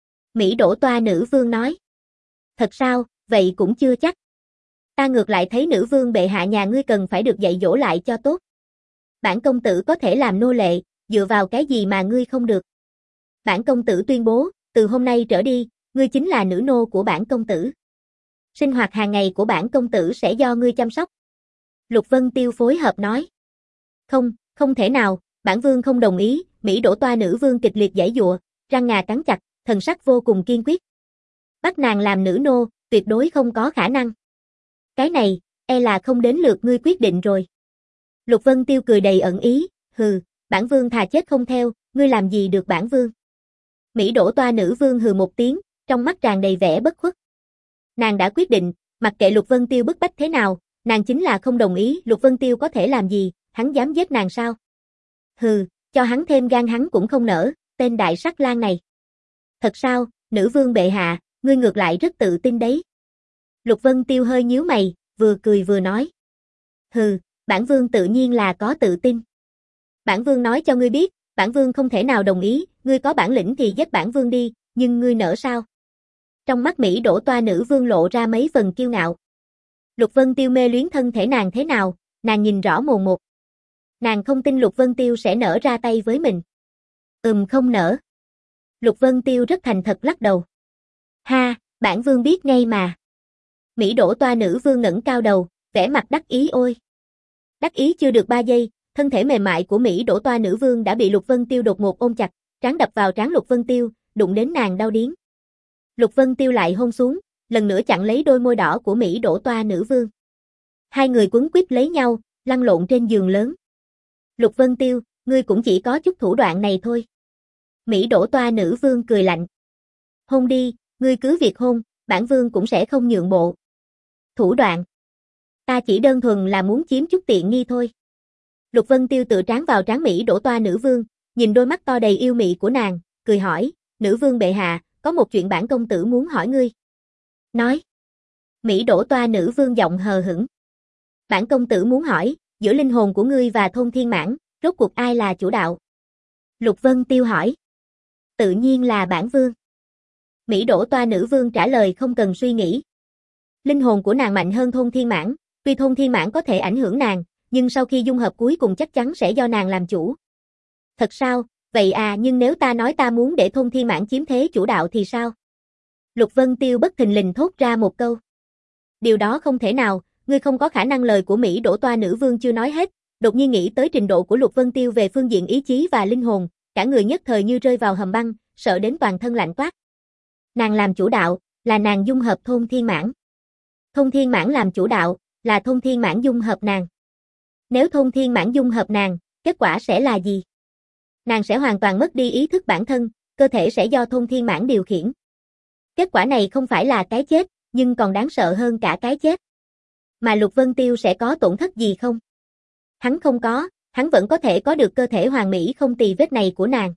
Mỹ Đỗ Toa nữ vương nói. Thật sao, vậy cũng chưa chắc. Ta ngược lại thấy nữ vương bệ hạ nhà ngươi cần phải được dạy dỗ lại cho tốt. Bản công tử có thể làm nô lệ, dựa vào cái gì mà ngươi không được? Bản công tử tuyên bố, từ hôm nay trở đi, ngươi chính là nữ nô của bản công tử. Sinh hoạt hàng ngày của bản công tử sẽ do ngươi chăm sóc. Lục Vân Tiêu phối hợp nói. Không, không thể nào, bản vương không đồng ý. Mỹ Đỗ Toa nữ vương kịch liệt giãy giụa, răng ngà cắn chặt, thần sắc vô cùng kiên quyết. Bắt nàng làm nữ nô, tuyệt đối không có khả năng. Cái này, e là không đến lượt ngươi quyết định rồi. Lục Vân Tiêu cười đầy ẩn ý, hừ, bản vương thà chết không theo, ngươi làm gì được bản vương. Mỹ Đỗ Toa nữ vương hừ một tiếng, trong mắt tràn đầy vẻ bất khuất. Nàng đã quyết định, mặc kệ Lục Vân Tiêu bức bách thế nào, nàng chính là không đồng ý. Lục Vân Tiêu có thể làm gì, hắn dám giết nàng sao? Hừ, cho hắn thêm gan hắn cũng không nỡ, tên đại sắc lang này. Thật sao, nữ vương bệ hạ, ngươi ngược lại rất tự tin đấy. Lục Vân Tiêu hơi nhíu mày, vừa cười vừa nói. Hừ, bản vương tự nhiên là có tự tin. Bản vương nói cho ngươi biết, bản vương không thể nào đồng ý, ngươi có bản lĩnh thì giết bản vương đi, nhưng ngươi nỡ sao? Trong mắt Mỹ Đỗ Toa nữ vương lộ ra mấy phần kiêu ngạo. Lục Vân Tiêu mê luyến thân thể nàng thế nào, nàng nhìn rõ mồn một. Nàng không tin Lục Vân Tiêu sẽ nỡ ra tay với mình. Ừm không nỡ. Lục Vân Tiêu rất thành thật lắc đầu. Ha, bản vương biết ngay mà. Mỹ Đỗ Toa nữ vương ngẩng cao đầu, vẻ mặt đắc ý ôi. Đắc ý chưa được ba giây, thân thể mềm mại của Mỹ Đỗ Toa nữ vương đã bị Lục Vân Tiêu đột ngột ôm chặt, trán đập vào trán Lục Vân Tiêu, đụng đến nàng đau điếng. Lục Vân Tiêu lại hôn xuống, lần nữa chặn lấy đôi môi đỏ của Mỹ Đỗ Toa nữ vương. Hai người quấn quýt lấy nhau, lăn lộn trên giường lớn. Lục Vân Tiêu, ngươi cũng chỉ có chút thủ đoạn này thôi. Mỹ Đỗ Toa nữ vương cười lạnh. Hôn đi, ngươi cứ việc hôn, bản vương cũng sẽ không nhượng bộ. Thủ đoạn. Ta chỉ đơn thuần là muốn chiếm chút tiện nghi thôi. Lục Vân Tiêu tự trán vào trán Mỹ Đỗ Toa nữ vương, nhìn đôi mắt to đầy yêu mị của nàng, cười hỏi, nữ vương bệ hạ, có một chuyện bản công tử muốn hỏi ngươi. Nói. Mỹ Đỗ Toa nữ vương giọng hờ hững. Bản công tử muốn hỏi, giữa linh hồn của ngươi và Thôn Thiên Mãn, rốt cuộc ai là chủ đạo? Lục Vân Tiêu hỏi. Tự nhiên là bản vương. Mỹ Đỗ Toa nữ vương trả lời không cần suy nghĩ. Linh hồn của nàng mạnh hơn Thôn Thiên Mãn, tuy Thôn Thiên Mãn có thể ảnh hưởng nàng, nhưng sau khi dung hợp cuối cùng chắc chắn sẽ do nàng làm chủ. Thật sao? Vậy à, nhưng nếu ta nói ta muốn để Thôn Thiên Mãn chiếm thế chủ đạo thì sao? Lục Vân Tiêu bất thình lình thốt ra một câu. Điều đó không thể nào, ngươi không có khả năng. Lời của Mỹ Đỗ Toa nữ vương chưa nói hết, đột nhiên nghĩ tới trình độ của Lục Vân Tiêu về phương diện ý chí và linh hồn, cả người nhất thời như rơi vào hầm băng, sợ đến toàn thân lạnh toát. Nàng làm chủ đạo, là nàng dung hợp Thôn Thiên Mãn. Thôn Thiên Mãn làm chủ đạo, là Thôn Thiên Mãn dung hợp nàng. Nếu Thôn Thiên Mãn dung hợp nàng, kết quả sẽ là gì? Nàng sẽ hoàn toàn mất đi ý thức bản thân, cơ thể sẽ do Thôn Thiên Mãn điều khiển. Kết quả này không phải là cái chết, nhưng còn đáng sợ hơn cả cái chết. Mà Lục Vân Tiêu sẽ có tổn thất gì không? Hắn không có, hắn vẫn có thể có được cơ thể hoàn mỹ không tì vết này của nàng.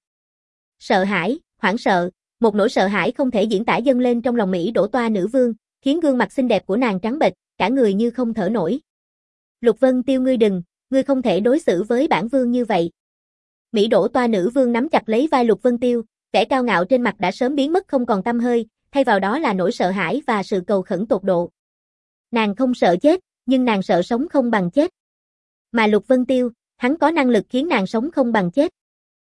Sợ hãi, hoảng sợ, một nỗi sợ hãi không thể diễn tả dâng lên trong lòng Mỹ Đỗ Toa nữ vương, khiến gương mặt xinh đẹp của nàng trắng bệch, cả người như không thở nổi. Lục Vân Tiêu, ngươi đừng, ngươi không thể đối xử với bản vương như vậy. Mỹ Đỗ Toa nữ vương nắm chặt lấy vai Lục Vân Tiêu, vẻ cao ngạo trên mặt đã sớm biến mất không còn tăm hơi, thay vào đó là nỗi sợ hãi và sự cầu khẩn tột độ. Nàng không sợ chết, nhưng nàng sợ sống không bằng chết. Mà Lục Vân Tiêu, hắn có năng lực khiến nàng sống không bằng chết.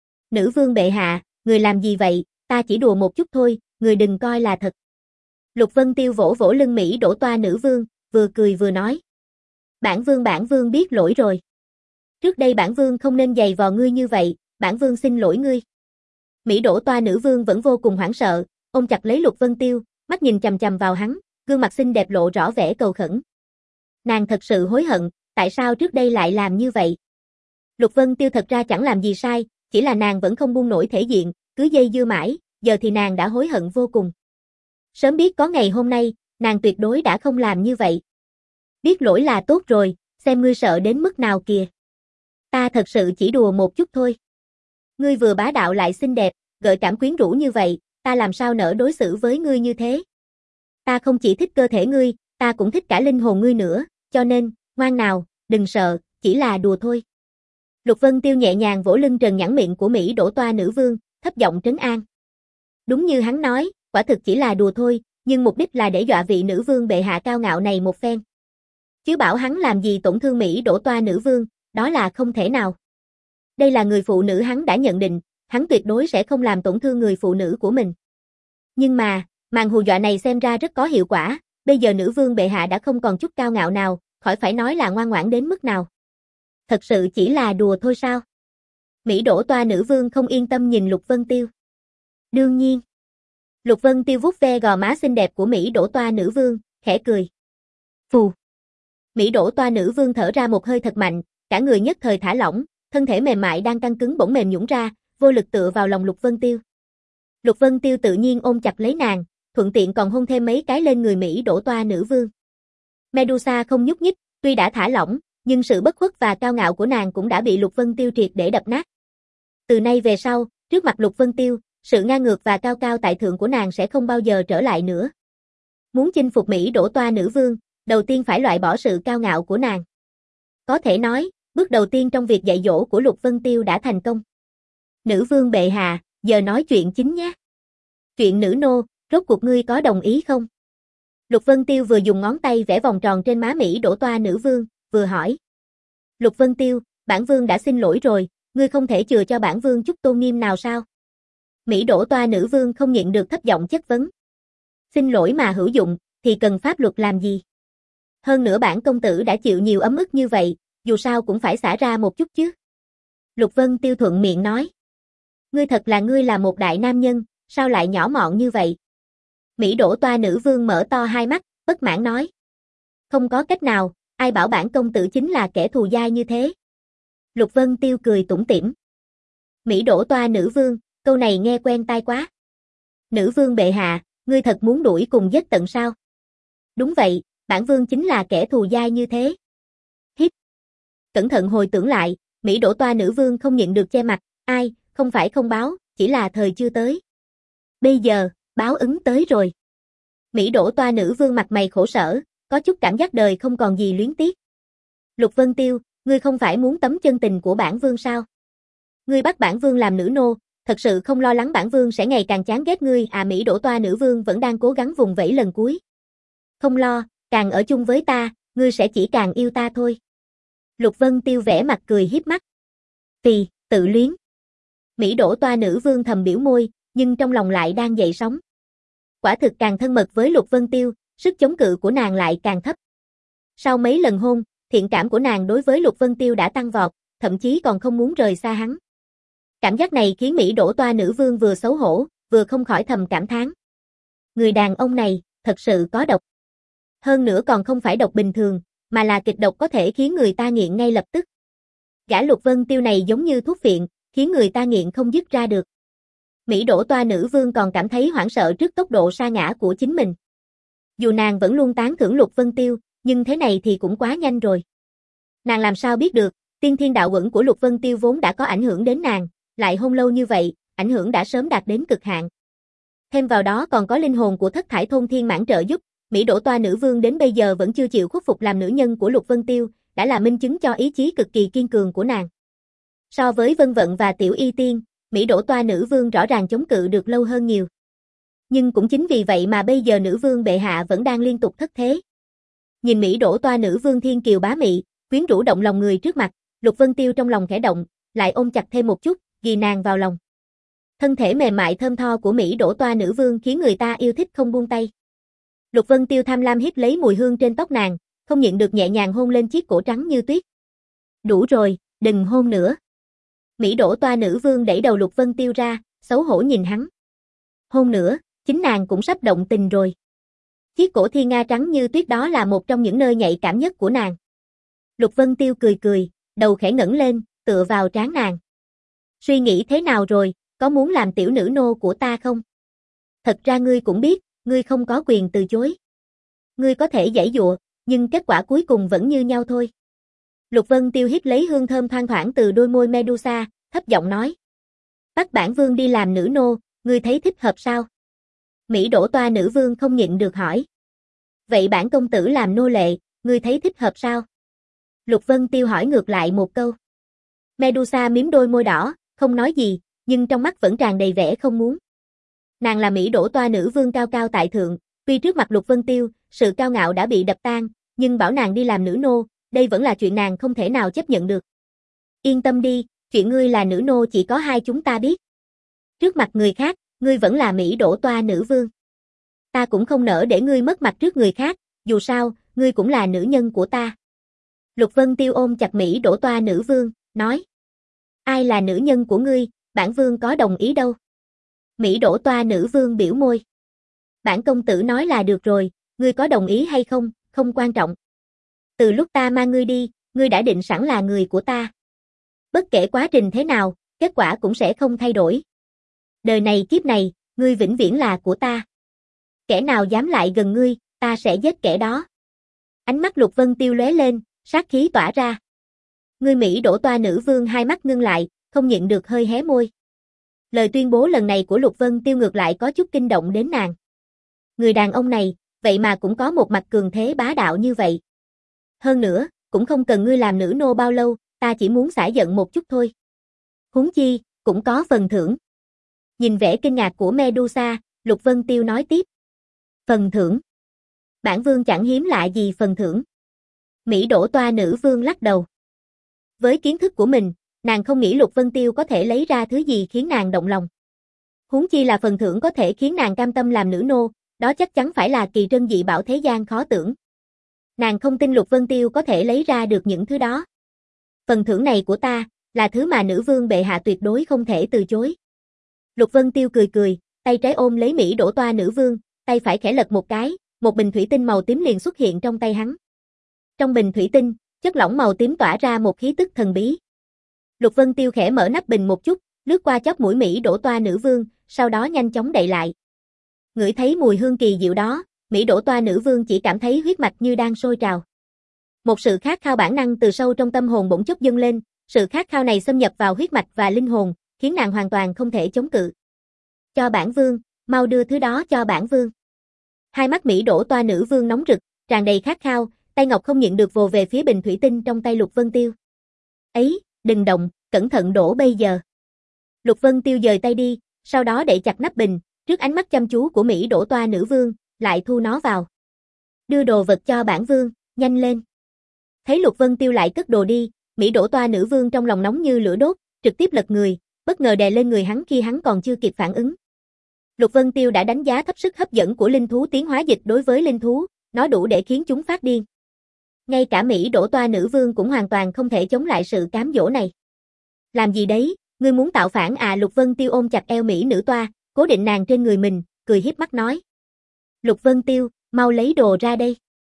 Nữ vương bệ hạ, người làm gì vậy, ta chỉ đùa một chút thôi, người đừng coi là thật. Lục Vân Tiêu vỗ vỗ lưng Mỹ Đỗ Toa nữ vương, vừa cười vừa nói. Bản vương bản vương biết lỗi rồi. Trước đây bản vương không nên giày vò ngươi như vậy, bản vương xin lỗi ngươi. Mỹ Đỗ Toa nữ vương vẫn vô cùng hoảng sợ, ôm chặt lấy Lục Vân Tiêu, mắt nhìn chằm chằm vào hắn, gương mặt xinh đẹp lộ rõ vẻ cầu khẩn. Nàng thật sự hối hận, tại sao trước đây lại làm như vậy? Lục Vân Tiêu thật ra chẳng làm gì sai, chỉ là nàng vẫn không buông nổi thể diện, cứ dây dưa mãi, giờ thì nàng đã hối hận vô cùng. Sớm biết có ngày hôm nay, nàng tuyệt đối đã không làm như vậy. Biết lỗi là tốt rồi, xem ngươi sợ đến mức nào kìa. Ta thật sự chỉ đùa một chút thôi. Ngươi vừa bá đạo lại xinh đẹp, gợi cảm quyến rũ như vậy, ta làm sao nỡ đối xử với ngươi như thế? Ta không chỉ thích cơ thể ngươi, ta cũng thích cả linh hồn ngươi nữa, cho nên, ngoan nào, đừng sợ, chỉ là đùa thôi. Lục Vân Tiêu nhẹ nhàng vỗ lưng trần nhẵn miệng của Mỹ Đỗ Toa nữ vương, thấp giọng trấn an. Đúng như hắn nói, quả thực chỉ là đùa thôi, nhưng mục đích là để dọa vị nữ vương bệ hạ cao ngạo này một phen. Chứ bảo hắn làm gì tổn thương Mỹ Đỗ Toa nữ vương, đó là không thể nào. Đây là người phụ nữ hắn đã nhận định, hắn tuyệt đối sẽ không làm tổn thương người phụ nữ của mình. Nhưng mà, màn hù dọa này xem ra rất có hiệu quả, bây giờ nữ vương bệ hạ đã không còn chút cao ngạo nào, khỏi phải nói là ngoan ngoãn đến mức nào. Thật sự chỉ là đùa thôi sao? Mỹ Đỗ Toa nữ vương không yên tâm nhìn Lục Vân Tiêu. Đương nhiên. Lục Vân Tiêu vuốt ve gò má xinh đẹp của Mỹ Đỗ Toa nữ vương, khẽ cười. Phù. Mỹ Đỗ Toa nữ vương thở ra một hơi thật mạnh, cả người nhất thời thả lỏng, thân thể mềm mại đang căng cứng bỗng mềm nhũn ra, vô lực tựa vào lòng Lục Vân Tiêu. Lục Vân Tiêu tự nhiên ôm chặt lấy nàng, thuận tiện còn hôn thêm mấy cái lên người Mỹ Đỗ Toa nữ vương. Medusa không nhúc nhích, tuy đã thả lỏng, nhưng sự bất khuất và cao ngạo của nàng cũng đã bị Lục Vân Tiêu triệt để đập nát. Từ nay về sau, trước mặt Lục Vân Tiêu, sự ngang ngược và cao cao tại thượng của nàng sẽ không bao giờ trở lại nữa. Muốn chinh phục Mỹ Đỗ Toa nữ vương, đầu tiên phải loại bỏ sự cao ngạo của nàng. Có thể nói, bước đầu tiên trong việc dạy dỗ của Lục Vân Tiêu đã thành công. Nữ vương bệ hạ, giờ nói chuyện chính nhé. Chuyện nữ nô, rốt cuộc ngươi có đồng ý không? Lục Vân Tiêu vừa dùng ngón tay vẽ vòng tròn trên má Mỹ Đỗ Toa nữ vương, vừa hỏi. Lục Vân Tiêu, bản vương đã xin lỗi rồi, ngươi không thể chừa cho bản vương chút tôn nghiêm nào sao? Mỹ Đỗ Toa nữ vương không nhịn được thấp giọng chất vấn. Xin lỗi mà hữu dụng, thì cần pháp luật làm gì? Hơn nữa bản công tử đã chịu nhiều ấm ức như vậy, dù sao cũng phải xả ra một chút chứ. Lục Vân Tiêu thuận miệng nói. Ngươi thật là ngươi là một đại nam nhân, sao lại nhỏ mọn như vậy? Mỹ Đỗ Toa nữ vương mở to hai mắt, bất mãn nói. Không có cách nào, ai bảo bản công tử chính là kẻ thù dai như thế? Lục Vân Tiêu cười tủm tỉm. Mỹ Đỗ Toa nữ vương, câu này nghe quen tai quá. Nữ vương bệ hạ, ngươi thật muốn đuổi cùng giết tận sao? Đúng vậy, bản vương chính là kẻ thù dai như thế. Hít. Cẩn thận hồi tưởng lại, Mỹ Đỗ Toa nữ vương không nhịn được che mặt, ai, không phải không báo, chỉ là thời chưa tới. Bây giờ, báo ứng tới rồi. Mỹ đổ toa nữ vương mặt mày khổ sở, có chút cảm giác đời không còn gì luyến tiếc. Lục Vân Tiêu, ngươi không phải muốn tấm chân tình của bản vương sao? Ngươi bắt bản vương làm nữ nô, thật sự không lo lắng bản vương sẽ ngày càng chán ghét ngươi à? Mỹ đổ toa nữ vương vẫn đang cố gắng vùng vẫy lần cuối. Không lo, càng ở chung với ta, ngươi sẽ chỉ càng yêu ta thôi. Lục Vân Tiêu vẽ mặt cười hiếp mắt. Phì, tự luyến. Mỹ đổ toa nữ vương thầm biểu môi, nhưng trong lòng lại đang dậy sóng. Quả thực càng thân mật với Lục Vân Tiêu, sức chống cự của nàng lại càng thấp. Sau mấy lần hôn, thiện cảm của nàng đối với Lục Vân Tiêu đã tăng vọt, thậm chí còn không muốn rời xa hắn. Cảm giác này khiến Mỹ đổ toa nữ vương vừa xấu hổ, vừa không khỏi thầm cảm thán. Người đàn ông này, thật sự có độc. Hơn nữa còn không phải độc bình thường, mà là kịch độc có thể khiến người ta nghiện ngay lập tức. Gã Lục Vân Tiêu này giống như thuốc phiện, khiến người ta nghiện không dứt ra được. Mỹ đổ toa nữ vương còn cảm thấy hoảng sợ trước tốc độ sa ngã của chính mình. Dù nàng vẫn luôn tán thưởng Lục Vân Tiêu, nhưng thế này thì cũng quá nhanh rồi. Nàng làm sao biết được, tiên thiên đạo uẩn của Lục Vân Tiêu vốn đã có ảnh hưởng đến nàng, lại hôn lâu như vậy, ảnh hưởng đã sớm đạt đến cực hạn. Thêm vào đó còn có linh hồn của thất thải thôn thiên mãn trợ giúp, Mỹ đổ toa nữ vương đến bây giờ vẫn chưa chịu khuất phục làm nữ nhân của Lục Vân Tiêu, đã là minh chứng cho ý chí cực kỳ kiên cường của nàng. So với Vân Vận và Tiểu Y Tiên, Mỹ đổ toa nữ vương rõ ràng chống cự được lâu hơn nhiều. Nhưng cũng chính vì vậy mà bây giờ nữ vương bệ hạ vẫn đang liên tục thất thế. Nhìn Mỹ đổ toa nữ vương thiên kiều bá mị, quyến rũ động lòng người trước mặt, Lục Vân Tiêu trong lòng khẽ động, lại ôm chặt thêm một chút, ghi nàng vào lòng. Thân thể mềm mại thơm tho của Mỹ đổ toa nữ vương khiến người ta yêu thích không buông tay. Lục Vân Tiêu tham lam hít lấy mùi hương trên tóc nàng, không nhịn được nhẹ nhàng hôn lên chiếc cổ trắng như tuyết. Đủ rồi, đừng hôn nữa. Mỹ đổ toa nữ vương đẩy đầu Lục Vân Tiêu ra, xấu hổ nhìn hắn. Hôn nữa, chính nàng cũng sắp động tình rồi. Chiếc cổ thiên nga trắng như tuyết đó là một trong những nơi nhạy cảm nhất của nàng. Lục Vân Tiêu cười cười, đầu khẽ ngẩng lên, tựa vào trán nàng. Suy nghĩ thế nào rồi, có muốn làm tiểu nữ nô của ta không? Thật ra ngươi cũng biết, ngươi không có quyền từ chối. Ngươi có thể giãy dụa, nhưng kết quả cuối cùng vẫn như nhau thôi. Lục Vân Tiêu hít lấy hương thơm thoang thoảng từ đôi môi Medusa, thấp giọng nói. Bắt bản vương đi làm nữ nô, ngươi thấy thích hợp sao? Mỹ đổ toa nữ vương không nhịn được hỏi. Vậy bản công tử làm nô lệ, ngươi thấy thích hợp sao? Lục Vân Tiêu hỏi ngược lại một câu. Medusa mím đôi môi đỏ, không nói gì, nhưng trong mắt vẫn tràn đầy vẻ không muốn. Nàng là Mỹ đổ toa nữ vương cao cao tại thượng, tuy trước mặt Lục Vân Tiêu, sự cao ngạo đã bị đập tan, nhưng bảo nàng đi làm nữ nô, đây vẫn là chuyện nàng không thể nào chấp nhận được. Yên tâm đi, chuyện ngươi là nữ nô chỉ có hai chúng ta biết. Trước mặt người khác, ngươi vẫn là Mỹ đổ toa nữ vương. Ta cũng không nỡ để ngươi mất mặt trước người khác, dù sao, ngươi cũng là nữ nhân của ta. Lục Vân Tiêu ôm chặt Mỹ đổ toa nữ vương, nói. Ai là nữ nhân của ngươi, bản vương có đồng ý đâu. Mỹ đổ toa nữ vương biểu môi. Bản công tử nói là được rồi, ngươi có đồng ý hay không, không quan trọng. Từ lúc ta mang ngươi đi, ngươi đã định sẵn là người của ta. Bất kể quá trình thế nào, kết quả cũng sẽ không thay đổi. Đời này kiếp này, ngươi vĩnh viễn là của ta. Kẻ nào dám lại gần ngươi, ta sẽ giết kẻ đó. Ánh mắt Lục Vân Tiêu lóe lên, sát khí tỏa ra. Ngươi Mỹ đổ toa nữ vương hai mắt ngưng lại, không nhịn được hơi hé môi. Lời tuyên bố lần này của Lục Vân Tiêu ngược lại có chút kinh động đến nàng. Người đàn ông này, vậy mà cũng có một mặt cường thế bá đạo như vậy. Hơn nữa, cũng không cần ngươi làm nữ nô bao lâu, ta chỉ muốn xả giận một chút thôi. Huống chi, cũng có phần thưởng. Nhìn vẻ kinh ngạc của Medusa, Lục Vân Tiêu nói tiếp. Phần thưởng? Bản vương chẳng hiếm lạ gì phần thưởng. Mỹ đổ toa nữ vương lắc đầu. Với kiến thức của mình, nàng không nghĩ Lục Vân Tiêu có thể lấy ra thứ gì khiến nàng động lòng. Huống chi là phần thưởng có thể khiến nàng cam tâm làm nữ nô, đó chắc chắn phải là kỳ trân dị bảo thế gian khó tưởng. Nàng không tin Lục Vân Tiêu có thể lấy ra được những thứ đó. Phần thưởng này của ta, là thứ mà nữ vương bệ hạ tuyệt đối không thể từ chối. Lục Vân Tiêu cười cười, tay trái ôm lấy Mỹ đổ toa nữ vương, tay phải khẽ lật một cái, một bình thủy tinh màu tím liền xuất hiện trong tay hắn. Trong bình thủy tinh, chất lỏng màu tím tỏa ra một khí tức thần bí. Lục Vân Tiêu khẽ mở nắp bình một chút, lướt qua chóp mũi Mỹ đổ toa nữ vương, sau đó nhanh chóng đậy lại. Ngửi thấy mùi hương kỳ diệu đó, Mỹ đổ toa nữ vương chỉ cảm thấy huyết mạch như đang sôi trào. Một sự khát khao bản năng từ sâu trong tâm hồn bỗng chốc dâng lên, sự khát khao này xâm nhập vào huyết mạch và linh hồn, khiến nàng hoàn toàn không thể chống cự. Cho bản vương, mau đưa thứ đó cho bản vương. Hai mắt Mỹ đổ toa nữ vương nóng rực, tràn đầy khát khao, tay ngọc không nhịn được vồ về phía bình thủy tinh trong tay Lục Vân Tiêu. Ấy, đừng động, cẩn thận đổ bây giờ. Lục Vân Tiêu dời tay đi, sau đó đậy chặt nắp bình, trước ánh mắt chăm chú của Mỹ đổ toa nữ vương, lại thu nó vào. Đưa đồ vật cho bản vương, nhanh lên. Thấy Lục Vân Tiêu lại cất đồ đi, Mỹ đổ toa nữ vương trong lòng nóng như lửa đốt, trực tiếp lật người, bất ngờ đè lên người hắn khi hắn còn chưa kịp phản ứng. Lục Vân Tiêu đã đánh giá thấp sức hấp dẫn của linh thú tiến hóa dịch đối với linh thú, nó đủ để khiến chúng phát điên. Ngay cả Mỹ đổ toa nữ vương cũng hoàn toàn không thể chống lại sự cám dỗ này. Làm gì đấy, ngươi muốn tạo phản à? Lục Vân Tiêu ôm chặt eo Mỹ nữ toa, cố định nàng trên người mình, cười hiếp mắt nói. Lục Vân Tiêu, mau lấy đồ ra đây.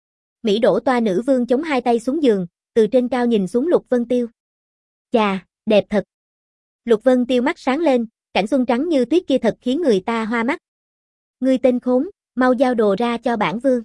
Mỹ đổ toa nữ vương chống hai tay xuống giường, từ trên cao nhìn xuống Lục Vân Tiêu. Chà, đẹp thật. Lục Vân Tiêu mắt sáng lên, cảnh xuân trắng như tuyết kia thật khiến người ta hoa mắt. Ngươi tên khốn, mau giao đồ ra cho bản vương.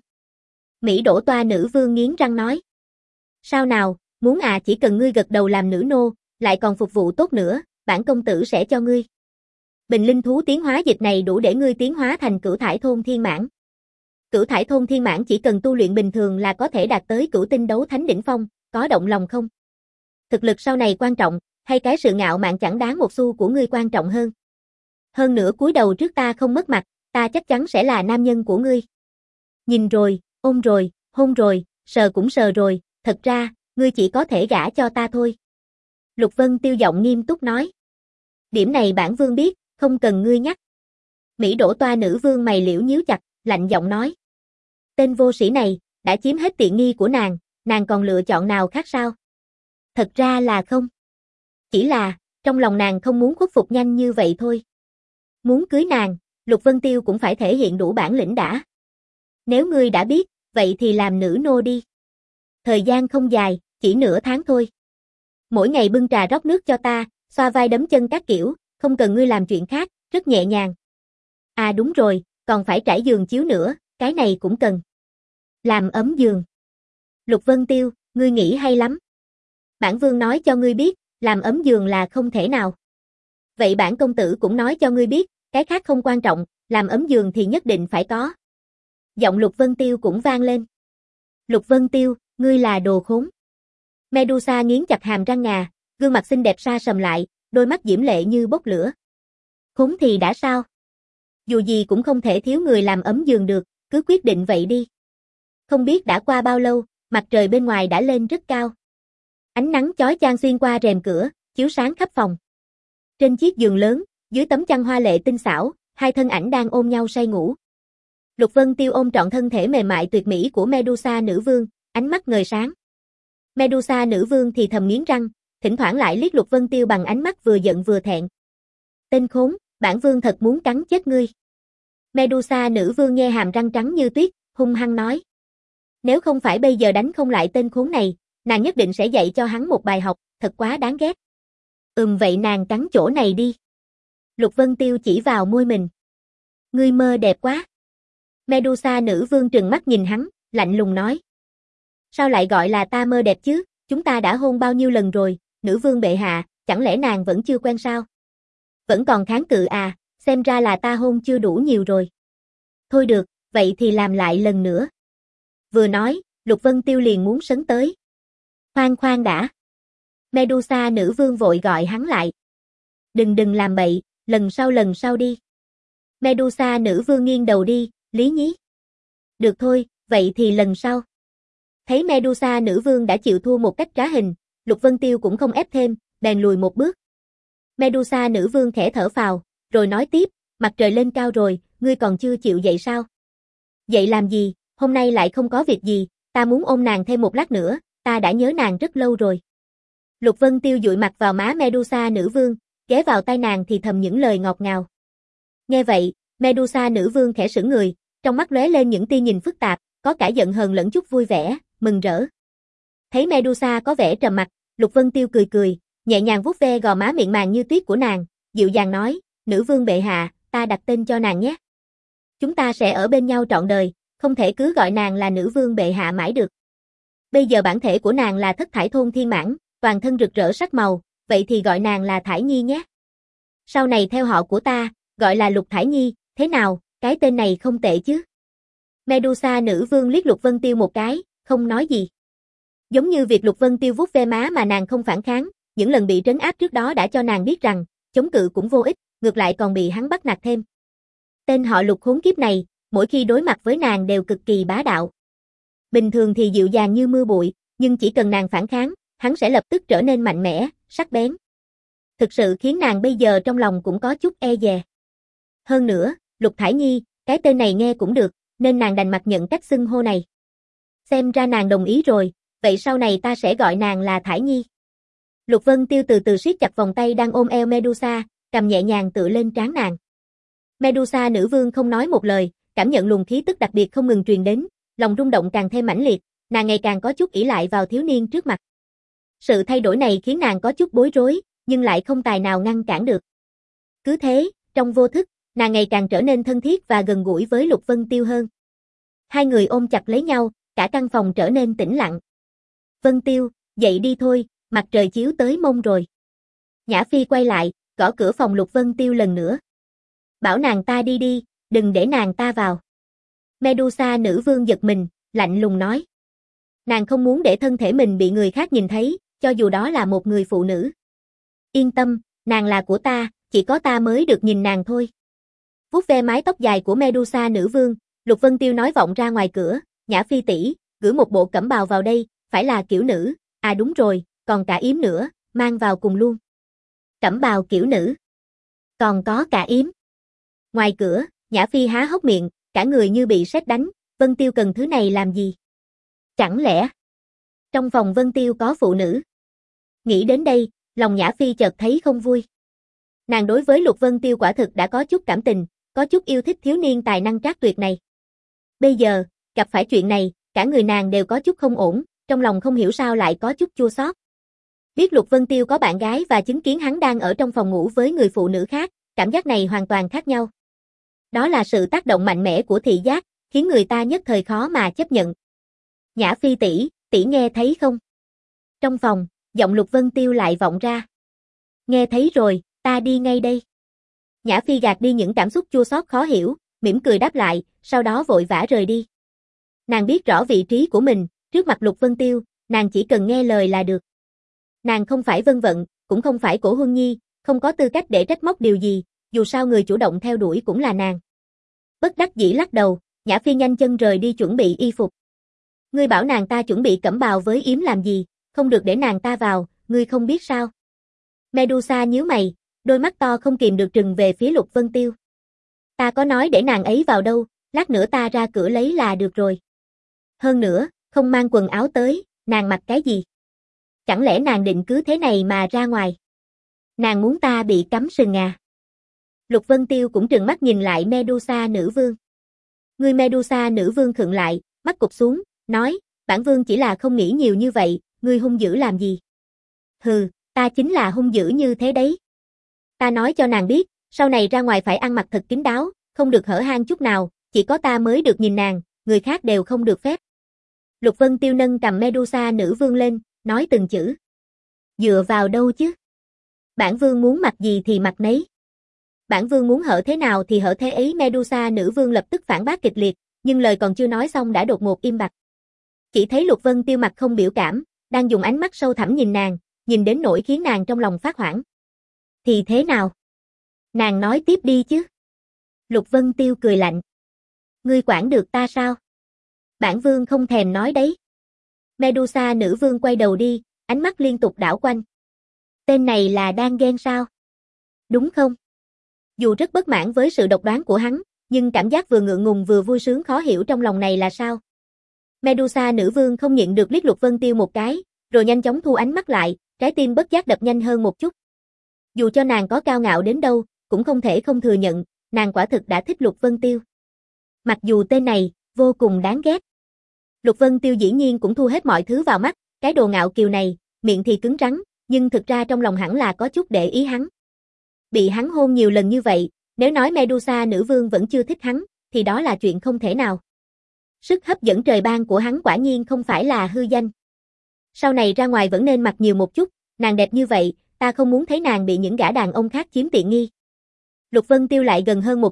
Mỹ đổ toa nữ vương nghiến răng nói. Sao nào, muốn à? Chỉ cần ngươi gật đầu làm nữ nô, lại còn phục vụ tốt nữa, bản công tử sẽ cho ngươi. Bình linh thú tiến hóa dịch này đủ để ngươi tiến hóa thành cửu thải thôn thiên mãn. Cửu thải thôn thiên mãn chỉ cần tu luyện bình thường là có thể đạt tới cửu tinh đấu thánh đỉnh phong, có động lòng không? Thực lực sau này quan trọng, hay cái sự ngạo mạn chẳng đáng một xu của ngươi quan trọng hơn? Hơn nữa cúi đầu trước ta không mất mặt, ta chắc chắn sẽ là nam nhân của ngươi. Nhìn rồi, ôm rồi, hôn rồi, sờ cũng sờ rồi, thật ra, ngươi chỉ có thể gả cho ta thôi. Lục Vân Tiêu giọng nghiêm túc nói. Điểm này bản vương biết, không cần ngươi nhắc. Mỹ đổ toa nữ vương mày liễu nhíu chặt, lạnh giọng nói. Tên vô sĩ này, đã chiếm hết tiện nghi của nàng, nàng còn lựa chọn nào khác sao? Thật ra là không. Chỉ là, trong lòng nàng không muốn khuất phục nhanh như vậy thôi. Muốn cưới nàng, Lục Vân Tiêu cũng phải thể hiện đủ bản lĩnh đã. Nếu ngươi đã biết, vậy thì làm nữ nô đi. Thời gian không dài, chỉ nửa tháng thôi. Mỗi ngày bưng trà rót nước cho ta, xoa vai đấm chân các kiểu, không cần ngươi làm chuyện khác, rất nhẹ nhàng. À đúng rồi, còn phải trải giường chiếu nữa, cái này cũng cần. Làm ấm giường. Lục Vân Tiêu, ngươi nghĩ hay lắm. Bản vương nói cho ngươi biết, làm ấm giường là không thể nào. Vậy bản công tử cũng nói cho ngươi biết, cái khác không quan trọng, làm ấm giường thì nhất định phải có. Giọng Lục Vân Tiêu cũng vang lên. Lục Vân Tiêu, ngươi là đồ khốn. Medusa nghiến chặt hàm răng ngà, gương mặt xinh đẹp sa sầm lại, đôi mắt diễm lệ như bốc lửa. Khốn thì đã sao? Dù gì cũng không thể thiếu người làm ấm giường được, cứ quyết định vậy đi. Không biết đã qua bao lâu, mặt trời bên ngoài đã lên rất cao. Ánh nắng chói chang xuyên qua rèm cửa, chiếu sáng khắp phòng. Trên chiếc giường lớn, dưới tấm chăn hoa lệ tinh xảo, hai thân ảnh đang ôm nhau say ngủ. Lục Vân Tiêu ôm trọn thân thể mềm mại tuyệt mỹ của Medusa nữ vương, ánh mắt ngời sáng. Medusa nữ vương thì thầm nghiến răng, thỉnh thoảng lại liếc Lục Vân Tiêu bằng ánh mắt vừa giận vừa thẹn. Tên khốn, bản vương thật muốn cắn chết ngươi. Medusa nữ vương nhe hàm răng trắng như tuyết, hung hăng nói. Nếu không phải bây giờ đánh không lại tên khốn này, nàng nhất định sẽ dạy cho hắn một bài học, thật quá đáng ghét. Ừm vậy nàng cắn chỗ này đi. Lục Vân Tiêu chỉ vào môi mình. Ngươi mơ đẹp quá. Medusa nữ vương trừng mắt nhìn hắn, lạnh lùng nói. Sao lại gọi là ta mơ đẹp chứ, chúng ta đã hôn bao nhiêu lần rồi, nữ vương bệ hạ, chẳng lẽ nàng vẫn chưa quen sao? Vẫn còn kháng cự à, xem ra là ta hôn chưa đủ nhiều rồi. Thôi được, vậy thì làm lại lần nữa. Vừa nói, Lục Vân Tiêu liền muốn sấn tới. Khoan khoan đã. Medusa nữ vương vội gọi hắn lại. Đừng đừng làm bậy, lần sau lần sau đi. Medusa nữ vương nghiêng đầu đi, lý nhí. Được thôi, vậy thì lần sau. Thấy Medusa nữ vương đã chịu thua một cách trá hình, Lục Vân Tiêu cũng không ép thêm, bèn lùi một bước. Medusa nữ vương khẽ thở phào, rồi nói tiếp, mặt trời lên cao rồi, ngươi còn chưa chịu dậy sao? Dậy làm gì, hôm nay lại không có việc gì, ta muốn ôm nàng thêm một lát nữa, ta đã nhớ nàng rất lâu rồi. Lục Vân Tiêu dụi mặt vào má Medusa nữ vương, ghé vào tai nàng thì thầm những lời ngọt ngào. Nghe vậy, Medusa nữ vương khẽ sững người, trong mắt lóe lên những tia nhìn phức tạp, có cả giận hờn lẫn chút vui vẻ, mừng rỡ. Thấy Medusa có vẻ trầm mặc, Lục Vân Tiêu cười cười, nhẹ nhàng vuốt ve gò má mịn màng như tuyết của nàng, dịu dàng nói, nữ vương bệ hạ, ta đặt tên cho nàng nhé. Chúng ta sẽ ở bên nhau trọn đời, không thể cứ gọi nàng là nữ vương bệ hạ mãi được. Bây giờ bản thể của nàng là thất thải thôn thiên mãn, toàn thân rực rỡ sắc màu, vậy thì gọi nàng là Thải Nhi nhé. Sau này theo họ của ta, gọi là Lục Thải Nhi, Thế nào, cái tên này không tệ chứ? Medusa nữ vương liếc Lục Vân Tiêu một cái, không nói gì. Giống như việc Lục Vân Tiêu vuốt ve má mà nàng không phản kháng, những lần bị trấn áp trước đó đã cho nàng biết rằng, chống cự cũng vô ích, ngược lại còn bị hắn bắt nạt thêm. Tên họ Lục khốn kiếp này, mỗi khi đối mặt với nàng đều cực kỳ bá đạo. Bình thường thì dịu dàng như mưa bụi, nhưng chỉ cần nàng phản kháng, hắn sẽ lập tức trở nên mạnh mẽ, sắc bén. Thực sự khiến nàng bây giờ trong lòng cũng có chút e dè. Hơn nữa, Lục Thải Nhi, cái tên này nghe cũng được, nên nàng đành mặc nhận cách xưng hô này. Xem ra nàng đồng ý rồi, vậy sau này ta sẽ gọi nàng là Thải Nhi. Lục Vân Tiêu từ từ siết chặt vòng tay đang ôm eo Medusa, cầm nhẹ nhàng tựa lên trán nàng. Medusa nữ vương không nói một lời, cảm nhận luồng khí tức đặc biệt không ngừng truyền đến, lòng rung động càng thêm mãnh liệt, nàng ngày càng có chút ỷ lại vào thiếu niên trước mặt. Sự thay đổi này khiến nàng có chút bối rối, nhưng lại không tài nào ngăn cản được. Cứ thế, trong vô thức, nàng ngày càng trở nên thân thiết và gần gũi với Lục Vân Tiêu hơn. Hai người ôm chặt lấy nhau, cả căn phòng trở nên tĩnh lặng. Vân Tiêu, dậy đi thôi, mặt trời chiếu tới mông rồi. Nhã Phi quay lại, gõ cửa phòng Lục Vân Tiêu lần nữa. Bảo nàng ta đi đi, đừng để nàng ta vào. Medusa nữ vương giật mình, lạnh lùng nói. Nàng không muốn để thân thể mình bị người khác nhìn thấy, cho dù đó là một người phụ nữ. Yên tâm, nàng là của ta, chỉ có ta mới được nhìn nàng thôi. Vuốt ve mái tóc dài của Medusa nữ vương, Lục Vân Tiêu nói vọng ra ngoài cửa, Nhã Phi tỷ, gửi một bộ cẩm bào vào đây, phải là kiểu nữ, à đúng rồi, còn cả yếm nữa, mang vào cùng luôn. Cẩm bào kiểu nữ. Còn có cả yếm. Ngoài cửa, Nhã Phi há hốc miệng, cả người như bị sét đánh, Vân Tiêu cần thứ này làm gì? Chẳng lẽ trong phòng Vân Tiêu có phụ nữ? Nghĩ đến đây, lòng Nhã Phi chợt thấy không vui. Nàng đối với Lục Vân Tiêu quả thực đã có chút cảm tình, có chút yêu thích thiếu niên tài năng trác tuyệt này. Bây giờ, gặp phải chuyện này, cả người nàng đều có chút không ổn, trong lòng không hiểu sao lại có chút chua xót. Biết Lục Vân Tiêu có bạn gái và chứng kiến hắn đang ở trong phòng ngủ với người phụ nữ khác, cảm giác này hoàn toàn khác nhau. Đó là sự tác động mạnh mẽ của thị giác, khiến người ta nhất thời khó mà chấp nhận. Nhã Phi tỷ, tỷ nghe thấy không? Trong phòng, giọng Lục Vân Tiêu lại vọng ra. Nghe thấy rồi, ta đi ngay đây. Nhã Phi gạt đi những cảm xúc chua xót khó hiểu, mỉm cười đáp lại, sau đó vội vã rời đi. Nàng biết rõ vị trí của mình, trước mặt Lục Vân Tiêu, nàng chỉ cần nghe lời là được. Nàng không phải Vân Vận, cũng không phải Cổ Huân Nhi, không có tư cách để trách móc điều gì, dù sao người chủ động theo đuổi cũng là nàng. Bất đắc dĩ lắc đầu, Nhã Phi nhanh chân rời đi chuẩn bị y phục. Ngươi bảo nàng ta chuẩn bị cẩm bào với yếm làm gì, không được để nàng ta vào, ngươi không biết sao? Medusa nhíu mày, đôi mắt to không kìm được trừng về phía Lục Vân Tiêu. Ta có nói để nàng ấy vào đâu, lát nữa ta ra cửa lấy là được rồi. Hơn nữa, không mang quần áo tới, nàng mặc cái gì? Chẳng lẽ nàng định cứ thế này mà ra ngoài? Nàng muốn ta bị cắm sừng à? Lục Vân Tiêu cũng trừng mắt nhìn lại Medusa nữ vương. Người Medusa nữ vương khựng lại, mắt cụp xuống, nói, bản vương chỉ là không nghĩ nhiều như vậy, ngươi hung dữ làm gì? Hừ, ta chính là hung dữ như thế đấy. Ta nói cho nàng biết, sau này ra ngoài phải ăn mặc thật kín đáo, không được hở hang chút nào, chỉ có ta mới được nhìn nàng, người khác đều không được phép. Lục Vân Tiêu nâng cầm Medusa nữ vương lên, nói từng chữ. Dựa vào đâu chứ? Bản vương muốn mặc gì thì mặc nấy. Bản vương muốn hở thế nào thì hở thế ấy. Medusa nữ vương lập tức phản bác kịch liệt, nhưng lời còn chưa nói xong đã đột ngột im bặt. Chỉ thấy Lục Vân Tiêu mặt không biểu cảm, đang dùng ánh mắt sâu thẳm nhìn nàng, nhìn đến nỗi khiến nàng trong lòng phát hoảng. Thì thế nào? Nàng nói tiếp đi chứ. Lục Vân Tiêu cười lạnh. Ngươi quản được ta sao? Bản vương không thèm nói đấy. Medusa nữ vương quay đầu đi, ánh mắt liên tục đảo quanh. Tên này là đang ghen sao? Đúng không? Dù rất bất mãn với sự độc đoán của hắn, nhưng cảm giác vừa ngượng ngùng vừa vui sướng khó hiểu trong lòng này là sao? Medusa nữ vương không nhịn được liếc Lục Vân Tiêu một cái, rồi nhanh chóng thu ánh mắt lại, trái tim bất giác đập nhanh hơn một chút. Dù cho nàng có cao ngạo đến đâu, cũng không thể không thừa nhận, nàng quả thực đã thích Lục Vân Tiêu. Mặc dù tên này, vô cùng đáng ghét. Lục Vân Tiêu dĩ nhiên cũng thu hết mọi thứ vào mắt, cái đồ ngạo kiều này, miệng thì cứng rắn, nhưng thực ra trong lòng hẳn là có chút để ý hắn. Bị hắn hôn nhiều lần như vậy, nếu nói Medusa nữ vương vẫn chưa thích hắn, thì đó là chuyện không thể nào. Sức hấp dẫn trời ban của hắn quả nhiên không phải là hư danh. Sau này ra ngoài vẫn nên mặc nhiều một chút, nàng đẹp như vậy, ta không muốn thấy nàng bị những gã đàn ông khác chiếm tiện nghi. Lục Vân Tiêu lại gần hơn một chút,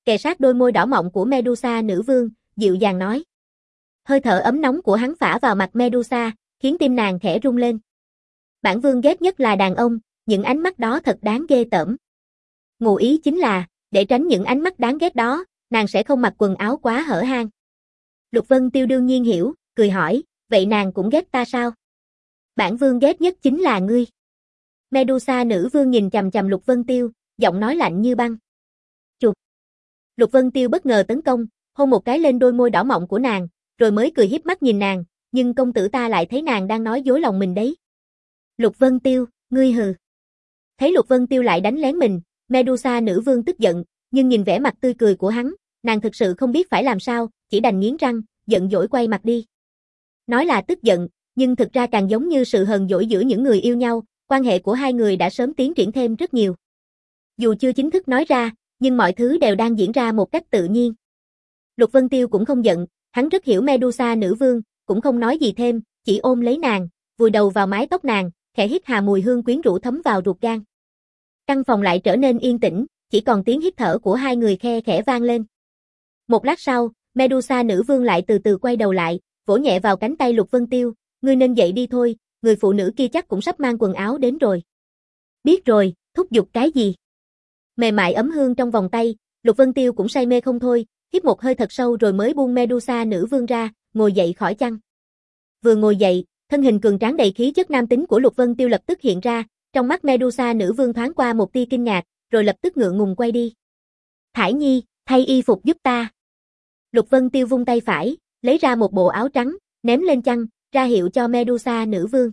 kề sát đôi môi đỏ mọng của Medusa nữ vương, dịu dàng nói. Hơi thở ấm nóng của hắn phả vào mặt Medusa, khiến tim nàng khẽ rung lên. Bản vương ghét nhất là đàn ông, những ánh mắt đó thật đáng ghê tởm. Ngụ ý chính là, để tránh những ánh mắt đáng ghét đó, nàng sẽ không mặc quần áo quá hở hang. Lục Vân Tiêu đương nhiên hiểu, cười hỏi, vậy nàng cũng ghét ta sao? Bản vương ghét nhất chính là ngươi. Medusa nữ vương nhìn chằm chằm Lục Vân Tiêu, giọng nói lạnh như băng. Chụp. Lục Vân Tiêu bất ngờ tấn công, hôn một cái lên đôi môi đỏ mọng của nàng, rồi mới cười hiếp mắt nhìn nàng, nhưng công tử ta lại thấy nàng đang nói dối lòng mình đấy. Lục Vân Tiêu, ngươi hừ. Thấy Lục Vân Tiêu lại đánh lén mình, Medusa nữ vương tức giận, nhưng nhìn vẻ mặt tươi cười của hắn, nàng thực sự không biết phải làm sao, chỉ đành nghiến răng, giận dỗi quay mặt đi. Nói là tức giận, nhưng thực ra càng giống như sự hờn dỗi giữa những người yêu nhau, quan hệ của hai người đã sớm tiến triển thêm rất nhiều. Dù chưa chính thức nói ra, nhưng mọi thứ đều đang diễn ra một cách tự nhiên. Lục Vân Tiêu cũng không giận, hắn rất hiểu Medusa nữ vương, cũng không nói gì thêm, chỉ ôm lấy nàng, vùi đầu vào mái tóc nàng, khẽ hít hà mùi hương quyến rũ thấm vào ruột gan. Căn phòng lại trở nên yên tĩnh, chỉ còn tiếng hít thở của hai người khe khẽ vang lên. Một lát sau, Medusa nữ vương lại từ từ quay đầu lại, vỗ nhẹ vào cánh tay Lục Vân Tiêu, ngươi nên dậy đi thôi, người phụ nữ kia chắc cũng sắp mang quần áo đến rồi. Biết rồi, thúc giục cái gì? Mềm mại ấm hương trong vòng tay, Lục Vân Tiêu cũng say mê không thôi, hít một hơi thật sâu rồi mới buông Medusa nữ vương ra, ngồi dậy khỏi chăn. Vừa ngồi dậy, thân hình cường tráng đầy khí chất nam tính của Lục Vân Tiêu lập tức hiện ra, trong mắt Medusa nữ vương thoáng qua một tia kinh ngạc, rồi lập tức ngượng ngùng quay đi. Thải Nhi, thay y phục giúp ta. Lục Vân Tiêu vung tay phải, lấy ra một bộ áo trắng, ném lên chăn, ra hiệu cho Medusa nữ vương.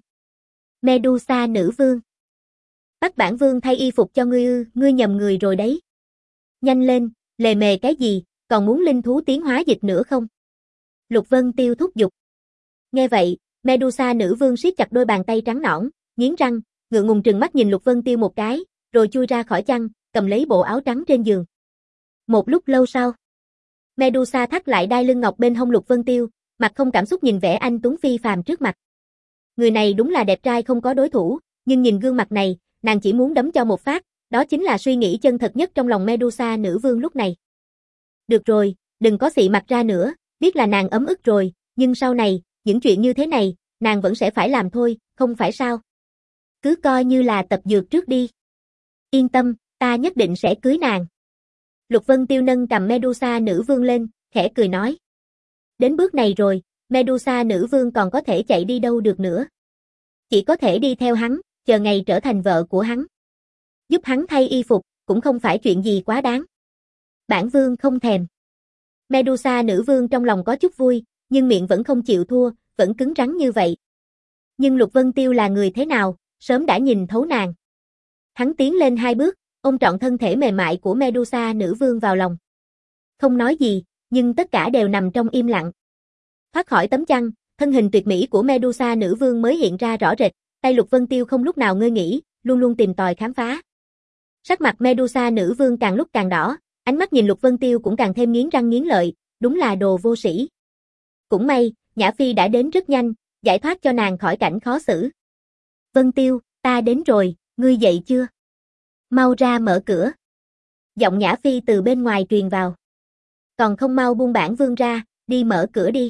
Medusa nữ vương. Bắt bản vương thay y phục cho ngươi ư, ngươi nhầm người rồi đấy. Nhanh lên, lề mề cái gì, còn muốn linh thú tiến hóa dịch nữa không? Lục Vân Tiêu thúc giục. Nghe vậy, Medusa nữ vương siết chặt đôi bàn tay trắng nõn, nghiến răng, ngượng ngùng trừng mắt nhìn Lục Vân Tiêu một cái, rồi chui ra khỏi chăn, cầm lấy bộ áo trắng trên giường. Một lúc lâu sau, Medusa thắt lại đai lưng ngọc bên hông Lục Vân Tiêu, mặt không cảm xúc nhìn vẻ anh tuấn phi phàm trước mặt. Người này đúng là đẹp trai không có đối thủ, nhưng nhìn gương mặt này, nàng chỉ muốn đấm cho một phát, đó chính là suy nghĩ chân thật nhất trong lòng Medusa nữ vương lúc này. Được rồi, đừng có xị mặt ra nữa, biết là nàng ấm ức rồi, nhưng sau này, những chuyện như thế này, nàng vẫn sẽ phải làm thôi, không phải sao? Cứ coi như là tập dượt trước đi. Yên tâm, ta nhất định sẽ cưới nàng. Lục Vân Tiêu nâng cầm Medusa nữ vương lên, khẽ cười nói. Đến bước này rồi, Medusa nữ vương còn có thể chạy đi đâu được nữa. Chỉ có thể đi theo hắn, chờ ngày trở thành vợ của hắn. Giúp hắn thay y phục, cũng không phải chuyện gì quá đáng. Bản vương không thèm. Medusa nữ vương trong lòng có chút vui, nhưng miệng vẫn không chịu thua, vẫn cứng rắn như vậy. Nhưng Lục Vân Tiêu là người thế nào, sớm đã nhìn thấu nàng. Hắn tiến lên hai bước, ôm trọn thân thể mềm mại của Medusa nữ vương vào lòng. Không nói gì, nhưng tất cả đều nằm trong im lặng. Thoát khỏi tấm chăn, thân hình tuyệt mỹ của Medusa nữ vương mới hiện ra rõ rệt, tay Lục Vân Tiêu không lúc nào ngơi nghỉ, luôn luôn tìm tòi khám phá. Sắc mặt Medusa nữ vương càng lúc càng đỏ, ánh mắt nhìn Lục Vân Tiêu cũng càng thêm nghiến răng nghiến lợi, đúng là đồ vô sĩ. Cũng may, Nhã Phi đã đến rất nhanh, giải thoát cho nàng khỏi cảnh khó xử. Vân Tiêu, ta đến rồi, ngươi dậy chưa? Mau ra mở cửa. Giọng Nhã Phi từ bên ngoài truyền vào. Còn không mau buông bản vương ra, đi mở cửa đi.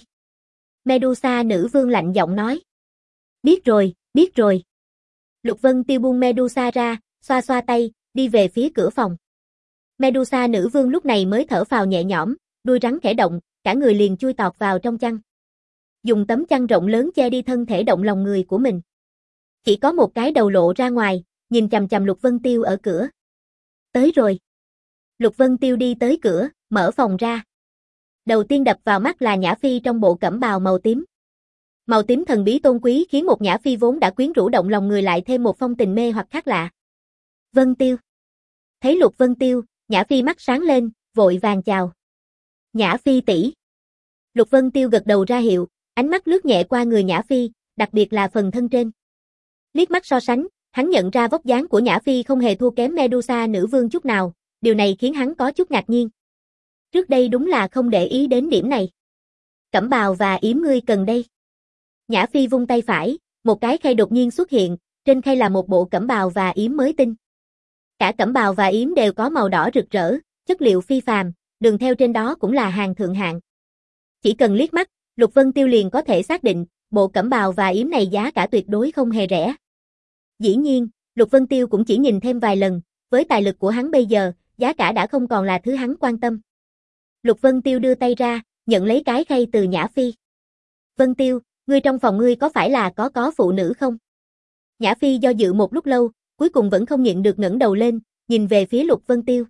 Medusa nữ vương lạnh giọng nói. Biết rồi, biết rồi. Lục Vân Tiêu buông Medusa ra, xoa xoa tay, đi về phía cửa phòng. Medusa nữ vương lúc này mới thở phào nhẹ nhõm, đuôi rắn khẽ động, cả người liền chui tọt vào trong chăn. Dùng tấm chăn rộng lớn che đi thân thể động lòng người của mình. Chỉ có một cái đầu lộ ra ngoài, nhìn chằm chằm Lục Vân Tiêu ở cửa. Tới rồi. Lục Vân Tiêu đi tới cửa, mở phòng ra. Đầu tiên đập vào mắt là Nhã Phi trong bộ cẩm bào màu tím. Màu tím thần bí tôn quý khiến một Nhã Phi vốn đã quyến rũ động lòng người lại thêm một phong tình mê hoặc khác lạ. Vân Tiêu. Thấy Lục Vân Tiêu, Nhã Phi mắt sáng lên, vội vàng chào. Nhã Phi tỷ. Lục Vân Tiêu gật đầu ra hiệu, ánh mắt lướt nhẹ qua người Nhã Phi, đặc biệt là phần thân trên. Liếc mắt so sánh, hắn nhận ra vóc dáng của Nhã Phi không hề thua kém Medusa nữ vương chút nào, điều này khiến hắn có chút ngạc nhiên. Trước đây đúng là không để ý đến điểm này. Cẩm bào và yếm ngươi cần đây. Nhã Phi vung tay phải, một cái khay đột nhiên xuất hiện, trên khay là một bộ cẩm bào và yếm mới tinh. Cả cẩm bào và yếm đều có màu đỏ rực rỡ, chất liệu phi phàm, đường theo trên đó cũng là hàng thượng hạng. Chỉ cần liếc mắt, Lục Vân Tiêu liền có thể xác định, bộ cẩm bào và yếm này giá cả tuyệt đối không hề rẻ. Dĩ nhiên, Lục Vân Tiêu cũng chỉ nhìn thêm vài lần, với tài lực của hắn bây giờ, giá cả đã không còn là thứ hắn quan tâm. Lục Vân Tiêu đưa tay ra, nhận lấy cái khay từ Nhã Phi. Vân Tiêu, ngươi trong phòng ngươi có phải là có có phụ nữ không? Nhã Phi do dự một lúc lâu, cuối cùng vẫn không nhịn được ngẩng đầu lên, nhìn về phía Lục Vân Tiêu.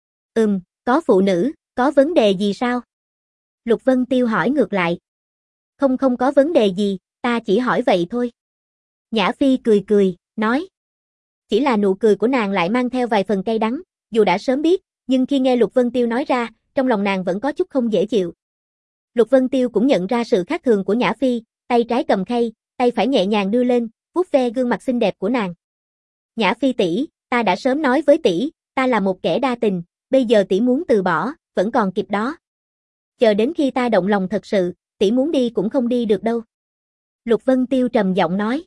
Ừm, có phụ nữ, có vấn đề gì sao? Lục Vân Tiêu hỏi ngược lại. Không không có vấn đề gì, ta chỉ hỏi vậy thôi. Nhã Phi cười cười, nói. Chỉ là nụ cười của nàng lại mang theo vài phần cay đắng, dù đã sớm biết, nhưng khi nghe Lục Vân Tiêu nói ra, trong lòng nàng vẫn có chút không dễ chịu. Lục Vân Tiêu cũng nhận ra sự khác thường của Nhã Phi, tay trái cầm khay, tay phải nhẹ nhàng đưa lên, vuốt ve gương mặt xinh đẹp của nàng. Nhã Phi tỷ, ta đã sớm nói với tỷ, ta là một kẻ đa tình, bây giờ tỷ muốn từ bỏ, vẫn còn kịp đó. Chờ đến khi ta động lòng thật sự, tỷ muốn đi cũng không đi được đâu. Lục Vân Tiêu trầm giọng nói.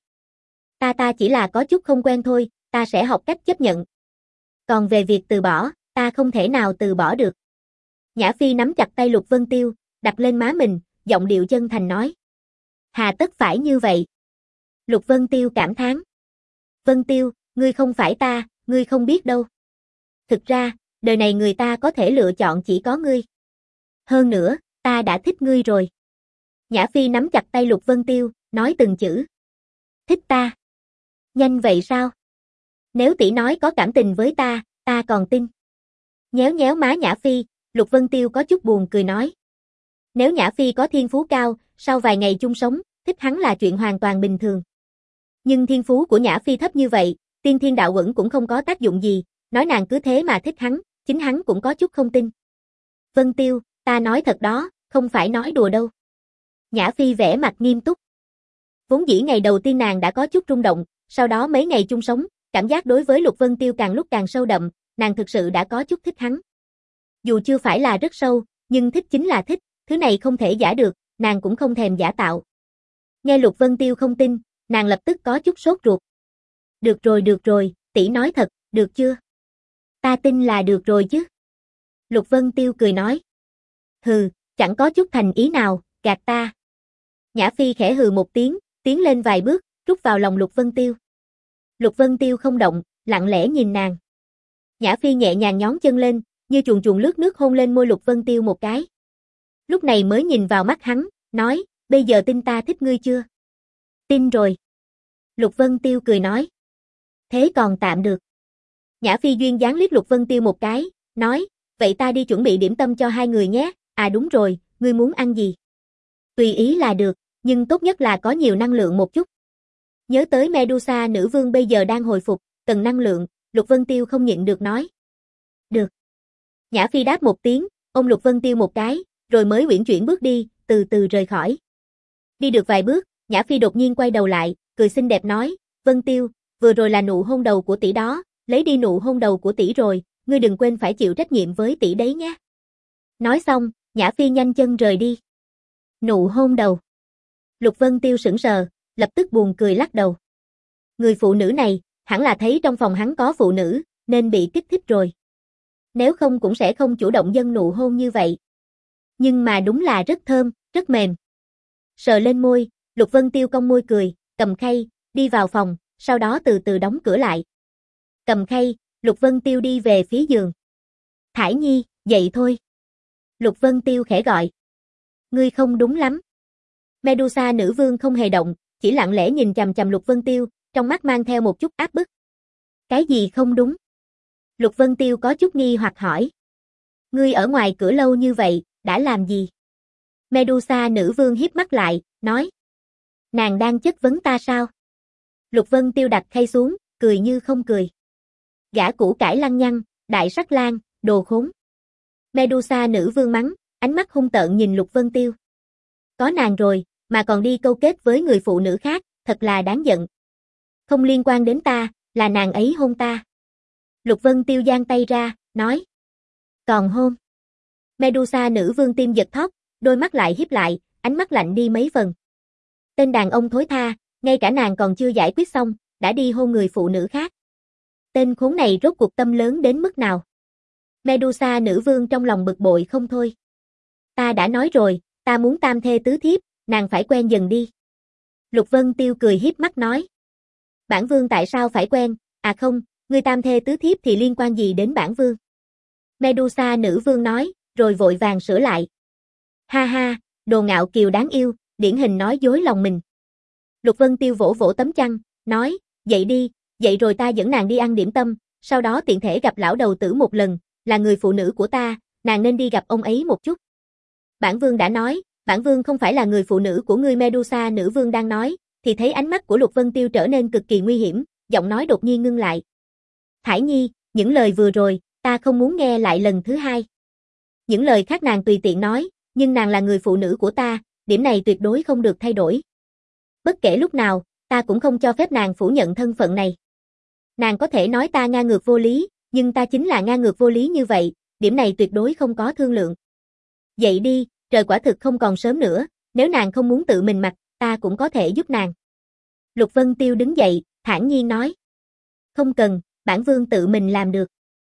Ta ta chỉ là có chút không quen thôi, ta sẽ học cách chấp nhận. Còn về việc từ bỏ, ta không thể nào từ bỏ được. Nhã Phi nắm chặt tay Lục Vân Tiêu, đặt lên má mình, giọng điệu chân thành nói. Hà tất phải như vậy. Lục Vân Tiêu cảm thán. Vân Tiêu, ngươi không phải ta, ngươi không biết đâu. Thực ra, đời này người ta có thể lựa chọn chỉ có ngươi. Hơn nữa, ta đã thích ngươi rồi. Nhã Phi nắm chặt tay Lục Vân Tiêu, nói từng chữ. Thích ta? Nhanh vậy sao? Nếu tỷ nói có cảm tình với ta, ta còn tin. Nhéo nhéo má Nhã Phi, Lục Vân Tiêu có chút buồn cười nói. Nếu Nhã Phi có thiên phú cao, sau vài ngày chung sống, thích hắn là chuyện hoàn toàn bình thường. Nhưng thiên phú của Nhã Phi thấp như vậy, tiên thiên đạo uẩn cũng không có tác dụng gì, nói nàng cứ thế mà thích hắn, chính hắn cũng có chút không tin. Vân Tiêu, ta nói thật đó, không phải nói đùa đâu. Nhã Phi vẻ mặt nghiêm túc. Vốn dĩ ngày đầu tiên nàng đã có chút rung động, sau đó mấy ngày chung sống, cảm giác đối với Lục Vân Tiêu càng lúc càng sâu đậm, nàng thực sự đã có chút thích hắn. Dù chưa phải là rất sâu, nhưng thích chính là thích, thứ này không thể giả được, nàng cũng không thèm giả tạo. Nghe Lục Vân Tiêu không tin, nàng lập tức có chút sốt ruột. Được rồi được rồi, tỷ nói thật, được chưa? Ta tin là được rồi chứ. Lục Vân Tiêu cười nói. Hừ, chẳng có chút thành ý nào, gạt ta. Nhã Phi khẽ hừ một tiếng, tiến lên vài bước, rút vào lòng Lục Vân Tiêu. Lục Vân Tiêu không động, lặng lẽ nhìn nàng. Nhã Phi nhẹ nhàng nhón chân lên, như chuồn chuồn lướt nước hôn lên môi Lục Vân Tiêu một cái. Lúc này mới nhìn vào mắt hắn, nói, bây giờ tin ta thích ngươi chưa? Tin rồi. Lục Vân Tiêu cười nói. Thế còn tạm được. Nhã Phi duyên dáng liếc Lục Vân Tiêu một cái, nói, vậy ta đi chuẩn bị điểm tâm cho hai người nhé, à đúng rồi, ngươi muốn ăn gì? Tùy ý là được, nhưng tốt nhất là có nhiều năng lượng một chút. Nhớ tới Medusa nữ vương bây giờ đang hồi phục, cần năng lượng, Lục Vân Tiêu không nhịn được nói. Được. Nhã Phi đáp một tiếng, ôm Lục Vân Tiêu một cái, rồi mới uyển chuyển bước đi, từ từ rời khỏi. Đi được vài bước, Nhã Phi đột nhiên quay đầu lại, cười xinh đẹp nói, Vân Tiêu, vừa rồi là nụ hôn đầu của tỷ đó, lấy đi nụ hôn đầu của tỷ rồi, ngươi đừng quên phải chịu trách nhiệm với tỷ đấy nhé. Nói xong, Nhã Phi nhanh chân rời đi. Nụ hôn đầu. Lục Vân Tiêu sững sờ, lập tức buồn cười lắc đầu. Người phụ nữ này, hẳn là thấy trong phòng hắn có phụ nữ, nên bị kích thích rồi. Nếu không cũng sẽ không chủ động dâng nụ hôn như vậy. Nhưng mà đúng là rất thơm, rất mềm. Sờ lên môi, Lục Vân Tiêu cong môi cười, cầm khay, đi vào phòng, sau đó từ từ đóng cửa lại. Cầm khay, Lục Vân Tiêu đi về phía giường. Thải Nhi, dậy thôi. Lục Vân Tiêu khẽ gọi. Ngươi không đúng lắm. Medusa nữ vương không hề động, chỉ lặng lẽ nhìn chằm chằm Lục Vân Tiêu, trong mắt mang theo một chút áp bức. Cái gì không đúng? Lục Vân Tiêu có chút nghi hoặc hỏi. Ngươi ở ngoài cửa lâu như vậy, đã làm gì? Medusa nữ vương híp mắt lại, nói. Nàng đang chất vấn ta sao? Lục Vân Tiêu đặt khay xuống, cười như không cười. Gã củ cải lăng nhăng, đại sắc lang, đồ khốn. Medusa nữ vương mắng, ánh mắt hung tợn nhìn Lục Vân Tiêu. Có nàng rồi, mà còn đi câu kết với người phụ nữ khác, thật là đáng giận. Không liên quan đến ta, là nàng ấy hôn ta. Lục Vân Tiêu giang tay ra, nói. Còn hôn. Medusa nữ vương tim giật thót, đôi mắt lại híp lại, ánh mắt lạnh đi mấy phần. Tên đàn ông thối tha, ngay cả nàng còn chưa giải quyết xong, đã đi hôn người phụ nữ khác. Tên khốn này rốt cuộc tâm lớn đến mức nào? Medusa nữ vương trong lòng bực bội không thôi. Ta đã nói rồi, ta muốn tam thê tứ thiếp, nàng phải quen dần đi. Lục Vân Tiêu cười hiếp mắt nói. Bản vương tại sao phải quen, à không, ngươi tam thê tứ thiếp thì liên quan gì đến bản vương? Medusa nữ vương nói, rồi vội vàng sửa lại. Ha ha, đồ ngạo kiều đáng yêu, điển hình nói dối lòng mình. Lục Vân Tiêu vỗ vỗ tấm chăn, nói, dậy đi, dậy rồi ta dẫn nàng đi ăn điểm tâm, sau đó tiện thể gặp lão đầu tử một lần, là người phụ nữ của ta, nàng nên đi gặp ông ấy một chút. Bản vương đã nói, bản vương không phải là người phụ nữ của ngươi. Medusa nữ vương đang nói, thì thấy ánh mắt của Lục Vân Tiêu trở nên cực kỳ nguy hiểm, giọng nói đột nhiên ngưng lại. Thải Nhi, những lời vừa rồi, ta không muốn nghe lại lần thứ hai. Những lời khác nàng tùy tiện nói, nhưng nàng là người phụ nữ của ta, điểm này tuyệt đối không được thay đổi. Bất kể lúc nào, ta cũng không cho phép nàng phủ nhận thân phận này. Nàng có thể nói ta ngang ngược vô lý, nhưng ta chính là ngang ngược vô lý như vậy, điểm này tuyệt đối không có thương lượng. Dậy đi, trời quả thực không còn sớm nữa, nếu nàng không muốn tự mình mặc, ta cũng có thể giúp nàng. Lục Vân Tiêu đứng dậy, thản nhiên nói. Không cần, bản vương tự mình làm được.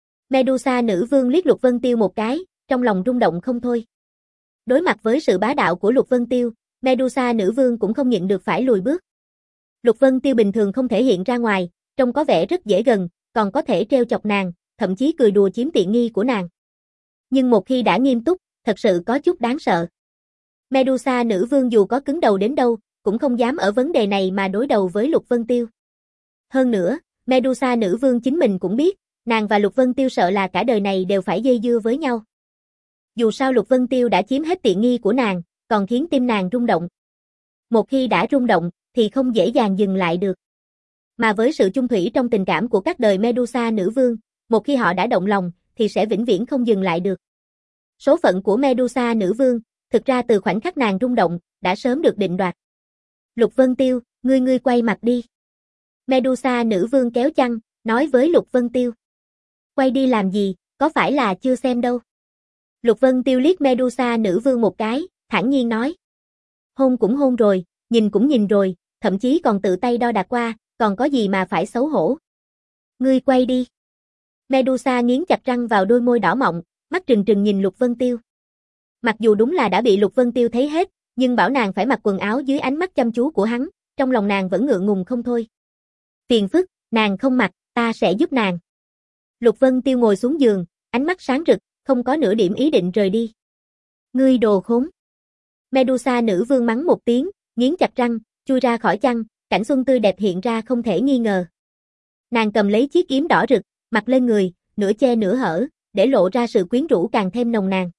Medusa nữ vương liếc Lục Vân Tiêu một cái, trong lòng rung động không thôi. Đối mặt với sự bá đạo của Lục Vân Tiêu, Medusa nữ vương cũng không nhịn được phải lùi bước. Lục Vân Tiêu bình thường không thể hiện ra ngoài, trông có vẻ rất dễ gần, còn có thể trêu chọc nàng, thậm chí cười đùa chiếm tiện nghi của nàng. Nhưng một khi đã nghiêm túc, thật sự có chút đáng sợ. Medusa nữ vương dù có cứng đầu đến đâu, cũng không dám ở vấn đề này mà đối đầu với Lục Vân Tiêu. Hơn nữa, Medusa nữ vương chính mình cũng biết, nàng và Lục Vân Tiêu sợ là cả đời này đều phải dây dưa với nhau. Dù sao Lục Vân Tiêu đã chiếm hết tiện nghi của nàng, còn khiến tim nàng rung động. Một khi đã rung động, thì không dễ dàng dừng lại được. Mà với sự chung thủy trong tình cảm của các đời Medusa nữ vương, một khi họ đã động lòng, thì sẽ vĩnh viễn không dừng lại được. Số phận của Medusa nữ vương, thực ra từ khoảnh khắc nàng rung động, đã sớm được định đoạt. Lục Vân Tiêu, ngươi ngươi quay mặt đi. Medusa nữ vương kéo chăn, nói với Lục Vân Tiêu. Quay đi làm gì, có phải là chưa xem đâu. Lục Vân Tiêu liếc Medusa nữ vương một cái, thản nhiên nói. Hôn cũng hôn rồi, nhìn cũng nhìn rồi, thậm chí còn tự tay đo đạc qua, còn có gì mà phải xấu hổ. Ngươi quay đi. Medusa nghiến chặt răng vào đôi môi đỏ mọng, mắt trừng trừng nhìn Lục Vân Tiêu. Mặc dù đúng là đã bị Lục Vân Tiêu thấy hết, nhưng bảo nàng phải mặc quần áo dưới ánh mắt chăm chú của hắn, trong lòng nàng vẫn ngượng ngùng không thôi. Phiền phức, nàng không mặc, ta sẽ giúp nàng. Lục Vân Tiêu ngồi xuống giường, ánh mắt sáng rực, không có nửa điểm ý định rời đi. Ngươi đồ khốn. Medusa nữ vương mắng một tiếng, nghiến chặt răng, chui ra khỏi chăn, cảnh xuân tươi đẹp hiện ra không thể nghi ngờ. Nàng cầm lấy chiếc yếm đỏ rực, mặc lên người, nửa che nửa hở, để lộ ra sự quyến rũ càng thêm nồng nàn.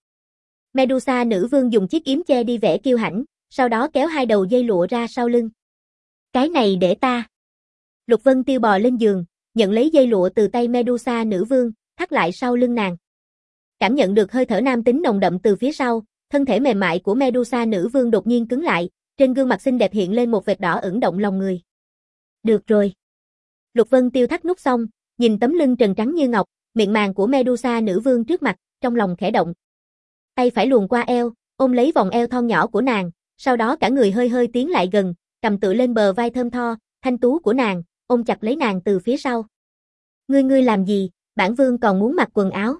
Medusa nữ vương dùng chiếc yếm che đi vẻ kiêu hãnh, sau đó kéo hai đầu dây lụa ra sau lưng. Cái này để ta. Lục Vân Tiêu bò lên giường, nhận lấy dây lụa từ tay Medusa nữ vương, thắt lại sau lưng nàng. Cảm nhận được hơi thở nam tính nồng đậm từ phía sau, thân thể mềm mại của Medusa nữ vương đột nhiên cứng lại, trên gương mặt xinh đẹp hiện lên một vệt đỏ ửng động lòng người. Được rồi. Lục Vân Tiêu thắt nút xong, nhìn tấm lưng trần trắng như ngọc, miệng màng của Medusa nữ vương trước mặt, trong lòng khẽ động. Tay phải luồn qua eo, ôm lấy vòng eo thon nhỏ của nàng, sau đó cả người hơi hơi tiến lại gần, cầm tựa lên bờ vai thơm tho, thanh tú của nàng, ôm chặt lấy nàng từ phía sau. Ngươi ngươi làm gì, bản vương còn muốn mặc quần áo.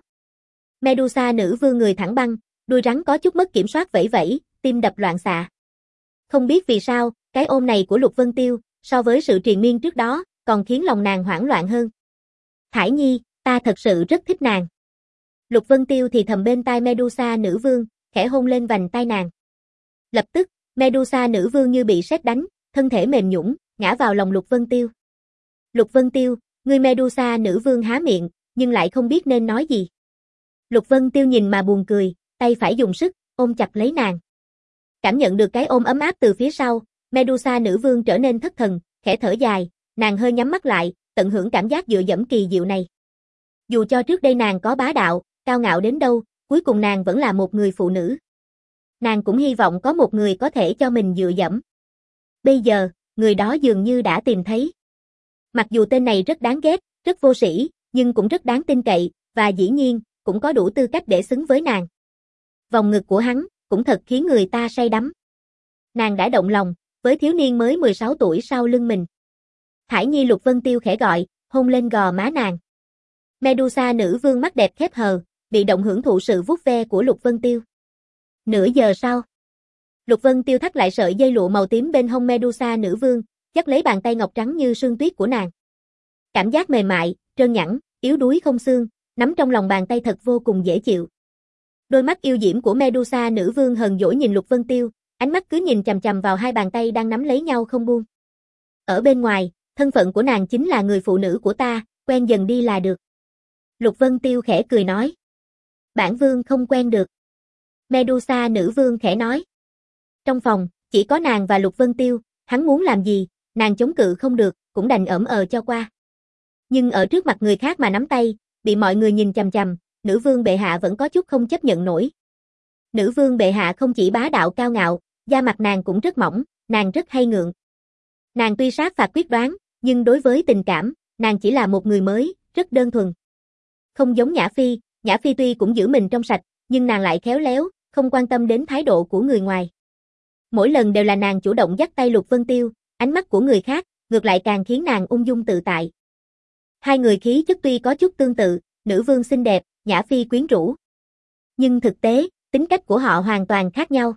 Medusa nữ vương người thẳng băng, đuôi rắn có chút mất kiểm soát vẫy vẫy, tim đập loạn xạ. Không biết vì sao, cái ôm này của Lục Vân Tiêu, so với sự triền miên trước đó, còn khiến lòng nàng hoảng loạn hơn. Thải Nhi, ta thật sự rất thích nàng. Lục Vân Tiêu thì thầm bên tai Medusa nữ vương, khẽ hôn lên vành tai nàng. Lập tức, Medusa nữ vương như bị sét đánh, thân thể mềm nhũn, ngã vào lòng Lục Vân Tiêu. Lục Vân Tiêu, ngươi Medusa nữ vương há miệng, nhưng lại không biết nên nói gì. Lục Vân Tiêu nhìn mà buồn cười, tay phải dùng sức, ôm chặt lấy nàng. Cảm nhận được cái ôm ấm áp từ phía sau, Medusa nữ vương trở nên thất thần, khẽ thở dài, nàng hơi nhắm mắt lại, tận hưởng cảm giác dựa dẫm kỳ diệu này. Dù cho trước đây nàng có bá đạo, cao ngạo đến đâu, cuối cùng nàng vẫn là một người phụ nữ. Nàng cũng hy vọng có một người có thể cho mình dựa dẫm. Bây giờ, người đó dường như đã tìm thấy. Mặc dù tên này rất đáng ghét, rất vô sĩ, nhưng cũng rất đáng tin cậy, và dĩ nhiên, cũng có đủ tư cách để xứng với nàng. Vòng ngực của hắn, cũng thật khiến người ta say đắm. Nàng đã động lòng, với thiếu niên mới mười sáu tuổi sau lưng mình. Thải Nhi, Lục Vân Tiêu khẽ gọi, hôn lên gò má nàng. Medusa nữ vương mắt đẹp khép hờ, bị động hưởng thụ sự vuốt ve của Lục Vân Tiêu. Nửa giờ sau, Lục Vân Tiêu thắt lại sợi dây lụa màu tím bên hông Medusa nữ vương, dắt lấy bàn tay ngọc trắng như sương tuyết của nàng. Cảm giác mềm mại, trơn nhẵn, yếu đuối không xương, nắm trong lòng bàn tay thật vô cùng dễ chịu. Đôi mắt yêu diễm của Medusa nữ vương hờn dỗi nhìn Lục Vân Tiêu, ánh mắt cứ nhìn chằm chằm vào hai bàn tay đang nắm lấy nhau không buông. Ở bên ngoài, thân phận của nàng chính là người phụ nữ của ta, quen dần đi là được. Lục Vân Tiêu khẽ cười nói. Bản vương không quen được. Medusa nữ vương khẽ nói. Trong phòng, chỉ có nàng và Lục Vân Tiêu, hắn muốn làm gì, nàng chống cự không được, cũng đành ẩm ờ cho qua. Nhưng ở trước mặt người khác mà nắm tay, bị mọi người nhìn chằm chằm, nữ vương bệ hạ vẫn có chút không chấp nhận nổi. Nữ vương bệ hạ không chỉ bá đạo cao ngạo, da mặt nàng cũng rất mỏng, nàng rất hay ngượng. Nàng tuy sát phạt quyết đoán, nhưng đối với tình cảm, nàng chỉ là một người mới, rất đơn thuần. Không giống Nhã Phi, Nhã Phi tuy cũng giữ mình trong sạch, nhưng nàng lại khéo léo, không quan tâm đến thái độ của người ngoài. Mỗi lần đều là nàng chủ động dắt tay Lục Vân Tiêu, ánh mắt của người khác, ngược lại càng khiến nàng ung dung tự tại. Hai người khí chất tuy có chút tương tự, nữ vương xinh đẹp, Nhã Phi quyến rũ. Nhưng thực tế, tính cách của họ hoàn toàn khác nhau.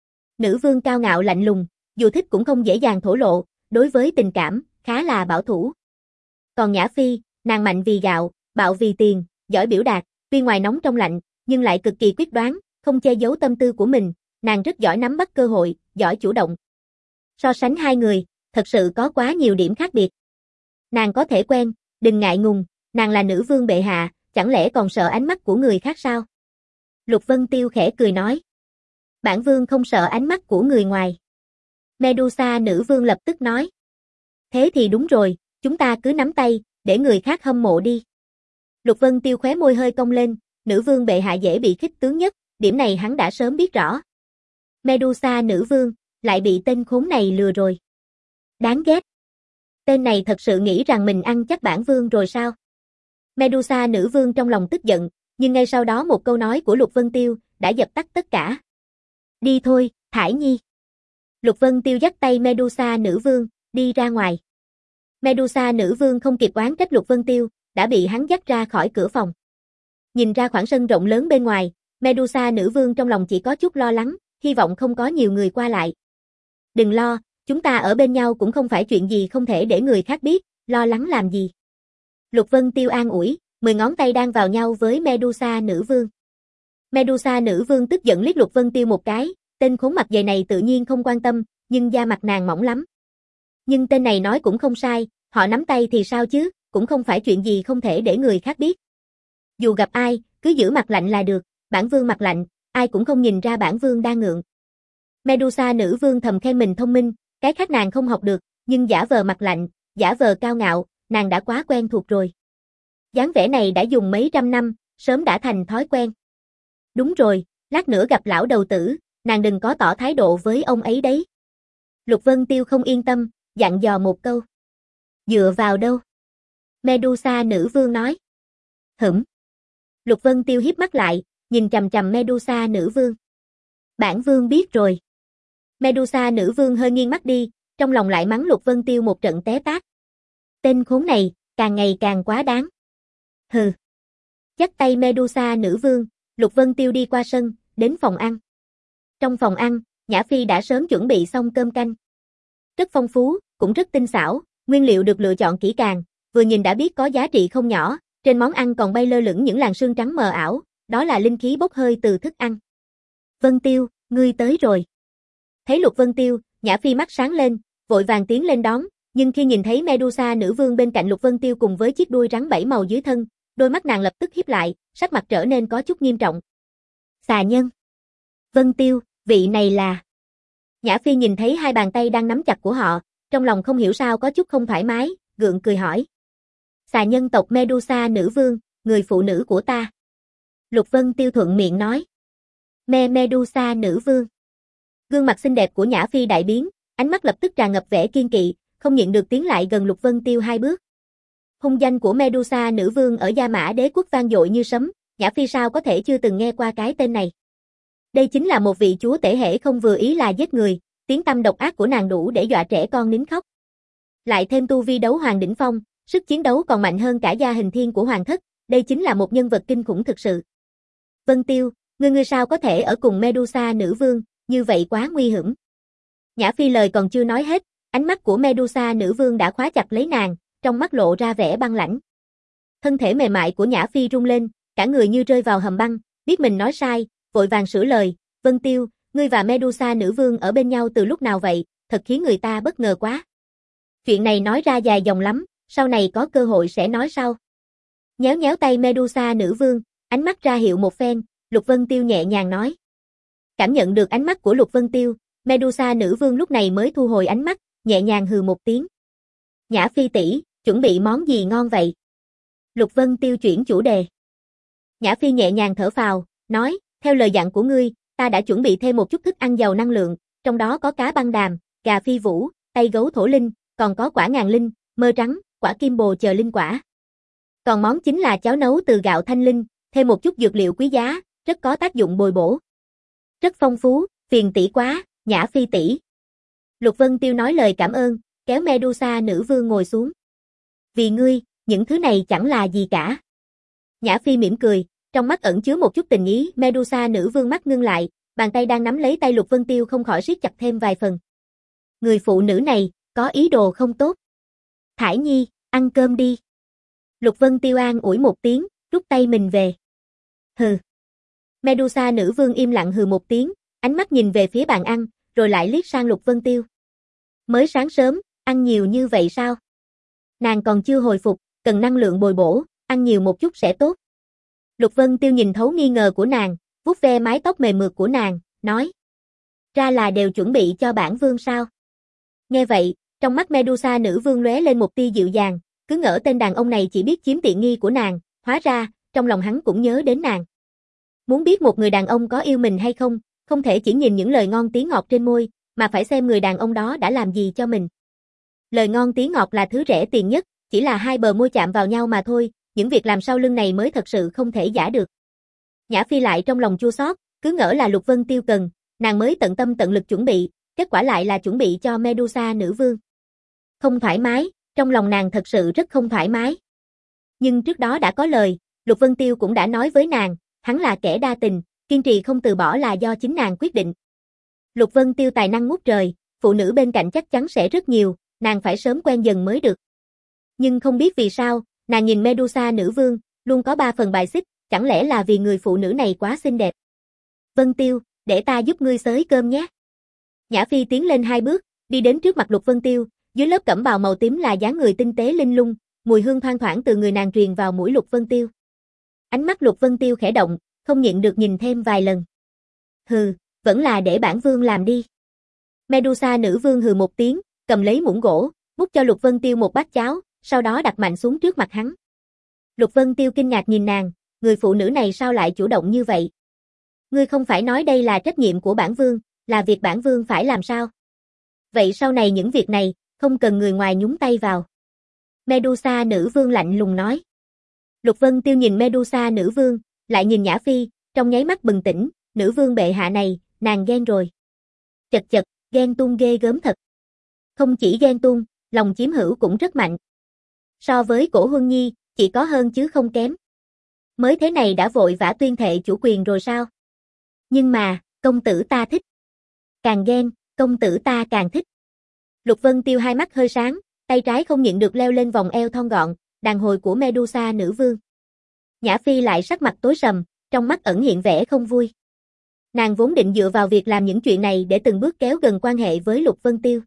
Nữ vương cao ngạo lạnh lùng, dù thích cũng không dễ dàng thổ lộ, đối với tình cảm, khá là bảo thủ. Còn Nhã Phi, nàng mạnh vì gạo, bạo vì tiền, giỏi biểu đạt, tuy ngoài nóng trong lạnh, nhưng lại cực kỳ quyết đoán, không che giấu tâm tư của mình, nàng rất giỏi nắm bắt cơ hội, giỏi chủ động. So sánh hai người, thật sự có quá nhiều điểm khác biệt. Nàng có thể quen, đừng ngại ngùng, nàng là nữ vương bệ hạ, chẳng lẽ còn sợ ánh mắt của người khác sao? Lục Vân Tiêu khẽ cười nói. Bản vương không sợ ánh mắt của người ngoài. Medusa nữ vương lập tức nói. Thế thì đúng rồi, chúng ta cứ nắm tay, để người khác hâm mộ đi. Lục Vân Tiêu khóe môi hơi cong lên, nữ vương bệ hạ dễ bị khích tướng nhất, điểm này hắn đã sớm biết rõ. Medusa nữ vương, lại bị tên khốn này lừa rồi. Đáng ghét. Tên này thật sự nghĩ rằng mình ăn chắc bản vương rồi sao? Medusa nữ vương trong lòng tức giận, nhưng ngay sau đó một câu nói của Lục Vân Tiêu đã dập tắt tất cả. Đi thôi, Thải Nhi. Lục Vân Tiêu dắt tay Medusa nữ vương, đi ra ngoài. Medusa nữ vương không kịp oán trách Lục Vân Tiêu, đã bị hắn dắt ra khỏi cửa phòng. Nhìn ra khoảng sân rộng lớn bên ngoài, Medusa nữ vương trong lòng chỉ có chút lo lắng, hy vọng không có nhiều người qua lại. Đừng lo, chúng ta ở bên nhau cũng không phải chuyện gì không thể để người khác biết, lo lắng làm gì. Lục Vân Tiêu an ủi, mười ngón tay đang vào nhau với Medusa nữ vương. Medusa nữ vương tức giận liếc Lục Vân Tiêu một cái, tên khốn mặt dày này tự nhiên không quan tâm, nhưng da mặt nàng mỏng lắm. Nhưng tên này nói cũng không sai, họ nắm tay thì sao chứ, cũng không phải chuyện gì không thể để người khác biết. Dù gặp ai, cứ giữ mặt lạnh là được, bản vương mặt lạnh, ai cũng không nhìn ra bản vương đang ngượng. Medusa nữ vương thầm khen mình thông minh, cái khác nàng không học được, nhưng giả vờ mặt lạnh, giả vờ cao ngạo, nàng đã quá quen thuộc rồi. Dáng vẻ này đã dùng mấy trăm năm, sớm đã thành thói quen. Đúng rồi, lát nữa gặp lão đầu tử, nàng đừng có tỏ thái độ với ông ấy đấy. Lục Vân Tiêu không yên tâm, dặn dò một câu. Dựa vào đâu? Medusa nữ vương nói. Hửm. Lục Vân Tiêu hiếp mắt lại, nhìn chằm chằm Medusa nữ vương. Bản vương biết rồi. Medusa nữ vương hơi nghiêng mắt đi, trong lòng lại mắng Lục Vân Tiêu một trận té tát. Tên khốn này, càng ngày càng quá đáng. Hừ. Dắt tay Medusa nữ vương, Lục Vân Tiêu đi qua sân, đến phòng ăn. Trong phòng ăn, Nhã Phi đã sớm chuẩn bị xong cơm canh. Rất phong phú, cũng rất tinh xảo, nguyên liệu được lựa chọn kỹ càng, vừa nhìn đã biết có giá trị không nhỏ, trên món ăn còn bay lơ lửng những làn sương trắng mờ ảo, đó là linh khí bốc hơi từ thức ăn. Vân Tiêu, ngươi tới rồi. Thấy Lục Vân Tiêu, Nhã Phi mắt sáng lên, vội vàng tiến lên đón, nhưng khi nhìn thấy Medusa nữ vương bên cạnh Lục Vân Tiêu cùng với chiếc đuôi rắn bảy màu dưới thân, đôi mắt nàng lập tức híp lại, sắc mặt trở nên có chút nghiêm trọng. Xà nhân. Vân Tiêu, vị này là... Nhã Phi nhìn thấy hai bàn tay đang nắm chặt của họ, trong lòng không hiểu sao có chút không thoải mái, gượng cười hỏi. Xà nhân tộc Medusa nữ vương, người phụ nữ của ta. Lục Vân Tiêu thuận miệng nói. Me Medusa nữ vương. Gương mặt xinh đẹp của Nhã Phi đại biến, ánh mắt lập tức tràn ngập vẻ kiên kỵ, không nhịn được tiến lại gần Lục Vân Tiêu hai bước. Hung danh của Medusa nữ vương ở Gia Mã Đế quốc vang dội như sấm, Nhã Phi sao có thể chưa từng nghe qua cái tên này. Đây chính là một vị chúa tể hễ không vừa ý là giết người, tiếng tăm độc ác của nàng đủ để dọa trẻ con nín khóc. Lại thêm tu vi đấu hoàng đỉnh phong, sức chiến đấu còn mạnh hơn cả gia hình thiên của hoàng thất, đây chính là một nhân vật kinh khủng thực sự. Vân Tiêu, ngươi ngươi sao có thể ở cùng Medusa nữ vương, như vậy quá nguy hiểm. Nhã Phi lời còn chưa nói hết, ánh mắt của Medusa nữ vương đã khóa chặt lấy nàng, trong mắt lộ ra vẻ băng lãnh. Thân thể mềm mại của Nhã Phi rung lên, cả người như rơi vào hầm băng, biết mình nói sai, vội vàng sửa lời, Vân Tiêu, ngươi và Medusa nữ vương ở bên nhau từ lúc nào vậy, thật khiến người ta bất ngờ quá. Chuyện này nói ra dài dòng lắm, sau này có cơ hội sẽ nói sau. Nhéo nhéo tay Medusa nữ vương, ánh mắt ra hiệu một phen, Lục Vân Tiêu nhẹ nhàng nói. Cảm nhận được ánh mắt của Lục Vân Tiêu, Medusa nữ vương lúc này mới thu hồi ánh mắt, nhẹ nhàng hừ một tiếng. Nhã Phi tỷ, chuẩn bị món gì ngon vậy? Lục Vân Tiêu chuyển chủ đề. Nhã Phi nhẹ nhàng thở phào, nói, theo lời dặn của ngươi, ta đã chuẩn bị thêm một chút thức ăn giàu năng lượng, trong đó có cá băng đàm, gà phi vũ, tay gấu thổ linh, còn có quả ngàn linh, mơ trắng, quả kim bồ chờ linh quả. Còn món chính là cháo nấu từ gạo thanh linh, thêm một chút dược liệu quý giá, rất có tác dụng bồi bổ. Rất phong phú, phiền tỷ quá, Nhã Phi tỷ. Lục Vân Tiêu nói lời cảm ơn, kéo Medusa nữ vương ngồi xuống. Vì ngươi, những thứ này chẳng là gì cả. Nhã Phi mỉm cười, trong mắt ẩn chứa một chút tình ý, Medusa nữ vương mắt ngưng lại, bàn tay đang nắm lấy tay Lục Vân Tiêu không khỏi siết chặt thêm vài phần. Người phụ nữ này, có ý đồ không tốt. Thải Nhi, ăn cơm đi. Lục Vân Tiêu an ủi một tiếng, rút tay mình về. Hừ. Medusa nữ vương im lặng hừ một tiếng, ánh mắt nhìn về phía bàn ăn, rồi lại liếc sang Lục Vân Tiêu. Mới sáng sớm, ăn nhiều như vậy sao? Nàng còn chưa hồi phục, cần năng lượng bồi bổ, ăn nhiều một chút sẽ tốt. Lục Vân Tiêu nhìn thấu nghi ngờ của nàng, vuốt ve mái tóc mềm mượt của nàng, nói. Ra là đều chuẩn bị cho bản vương sao? Nghe vậy, trong mắt Medusa nữ vương lóe lên một tia dịu dàng, cứ ngỡ tên đàn ông này chỉ biết chiếm tiện nghi của nàng, hóa ra, trong lòng hắn cũng nhớ đến nàng. Muốn biết một người đàn ông có yêu mình hay không, không thể chỉ nhìn những lời ngon tiếng ngọt trên môi, mà phải xem người đàn ông đó đã làm gì cho mình. Lời ngon tiếng ngọt là thứ rẻ tiền nhất, chỉ là hai bờ môi chạm vào nhau mà thôi, những việc làm sau lưng này mới thật sự không thể giả được. Nhã Phi lại trong lòng chua xót, cứ ngỡ là Lục Vân Tiêu cần, nàng mới tận tâm tận lực chuẩn bị, kết quả lại là chuẩn bị cho Medusa nữ vương. Không thoải mái, trong lòng nàng thật sự rất không thoải mái. Nhưng trước đó đã có lời, Lục Vân Tiêu cũng đã nói với nàng, hắn là kẻ đa tình, kiên trì không từ bỏ là do chính nàng quyết định. Lục Vân Tiêu tài năng ngút trời, phụ nữ bên cạnh chắc chắn sẽ rất nhiều, nàng phải sớm quen dần mới được. Nhưng không biết vì sao, nàng nhìn Medusa nữ vương, luôn có ba phần bài xích, chẳng lẽ là vì người phụ nữ này quá xinh đẹp. Vân Tiêu, để ta giúp ngươi xới cơm nhé. Nhã Phi tiến lên hai bước, đi đến trước mặt Lục Vân Tiêu, dưới lớp cẩm bào màu tím là dáng người tinh tế linh lung, mùi hương thoang thoảng từ người nàng truyền vào mũi Lục Vân Tiêu. Ánh mắt Lục Vân Tiêu khẽ động, không nhịn được nhìn thêm vài lần. Hừ, vẫn là để bản vương làm đi. Medusa nữ vương hừ một tiếng, cầm lấy muỗng gỗ, múc cho Lục Vân Tiêu một bát cháo, sau đó đặt mạnh xuống trước mặt hắn. Lục Vân Tiêu kinh ngạc nhìn nàng, người phụ nữ này sao lại chủ động như vậy? Ngươi không phải nói đây là trách nhiệm của bản vương, là việc bản vương phải làm sao? Vậy sau này những việc này, không cần người ngoài nhúng tay vào. Medusa nữ vương lạnh lùng nói. Lục Vân Tiêu nhìn Medusa nữ vương, lại nhìn Nhã Phi, trong nháy mắt bừng tỉnh, nữ vương bệ hạ này, nàng ghen rồi. Chật chật, ghen tuông ghê gớm thật. Không chỉ ghen tuông, lòng chiếm hữu cũng rất mạnh. So với Cổ Huân Nhi, chỉ có hơn chứ không kém. Mới thế này đã vội vã tuyên thệ chủ quyền rồi sao? Nhưng mà, công tử ta thích. Càng ghen, công tử ta càng thích. Lục Vân Tiêu hai mắt hơi sáng, tay trái không nhịn được leo lên vòng eo thon gọn, đàn hồi của Medusa nữ vương. Nhã Phi lại sắc mặt tối sầm, trong mắt ẩn hiện vẻ không vui. Nàng vốn định dựa vào việc làm những chuyện này để từng bước kéo gần quan hệ với Lục Vân Tiêu.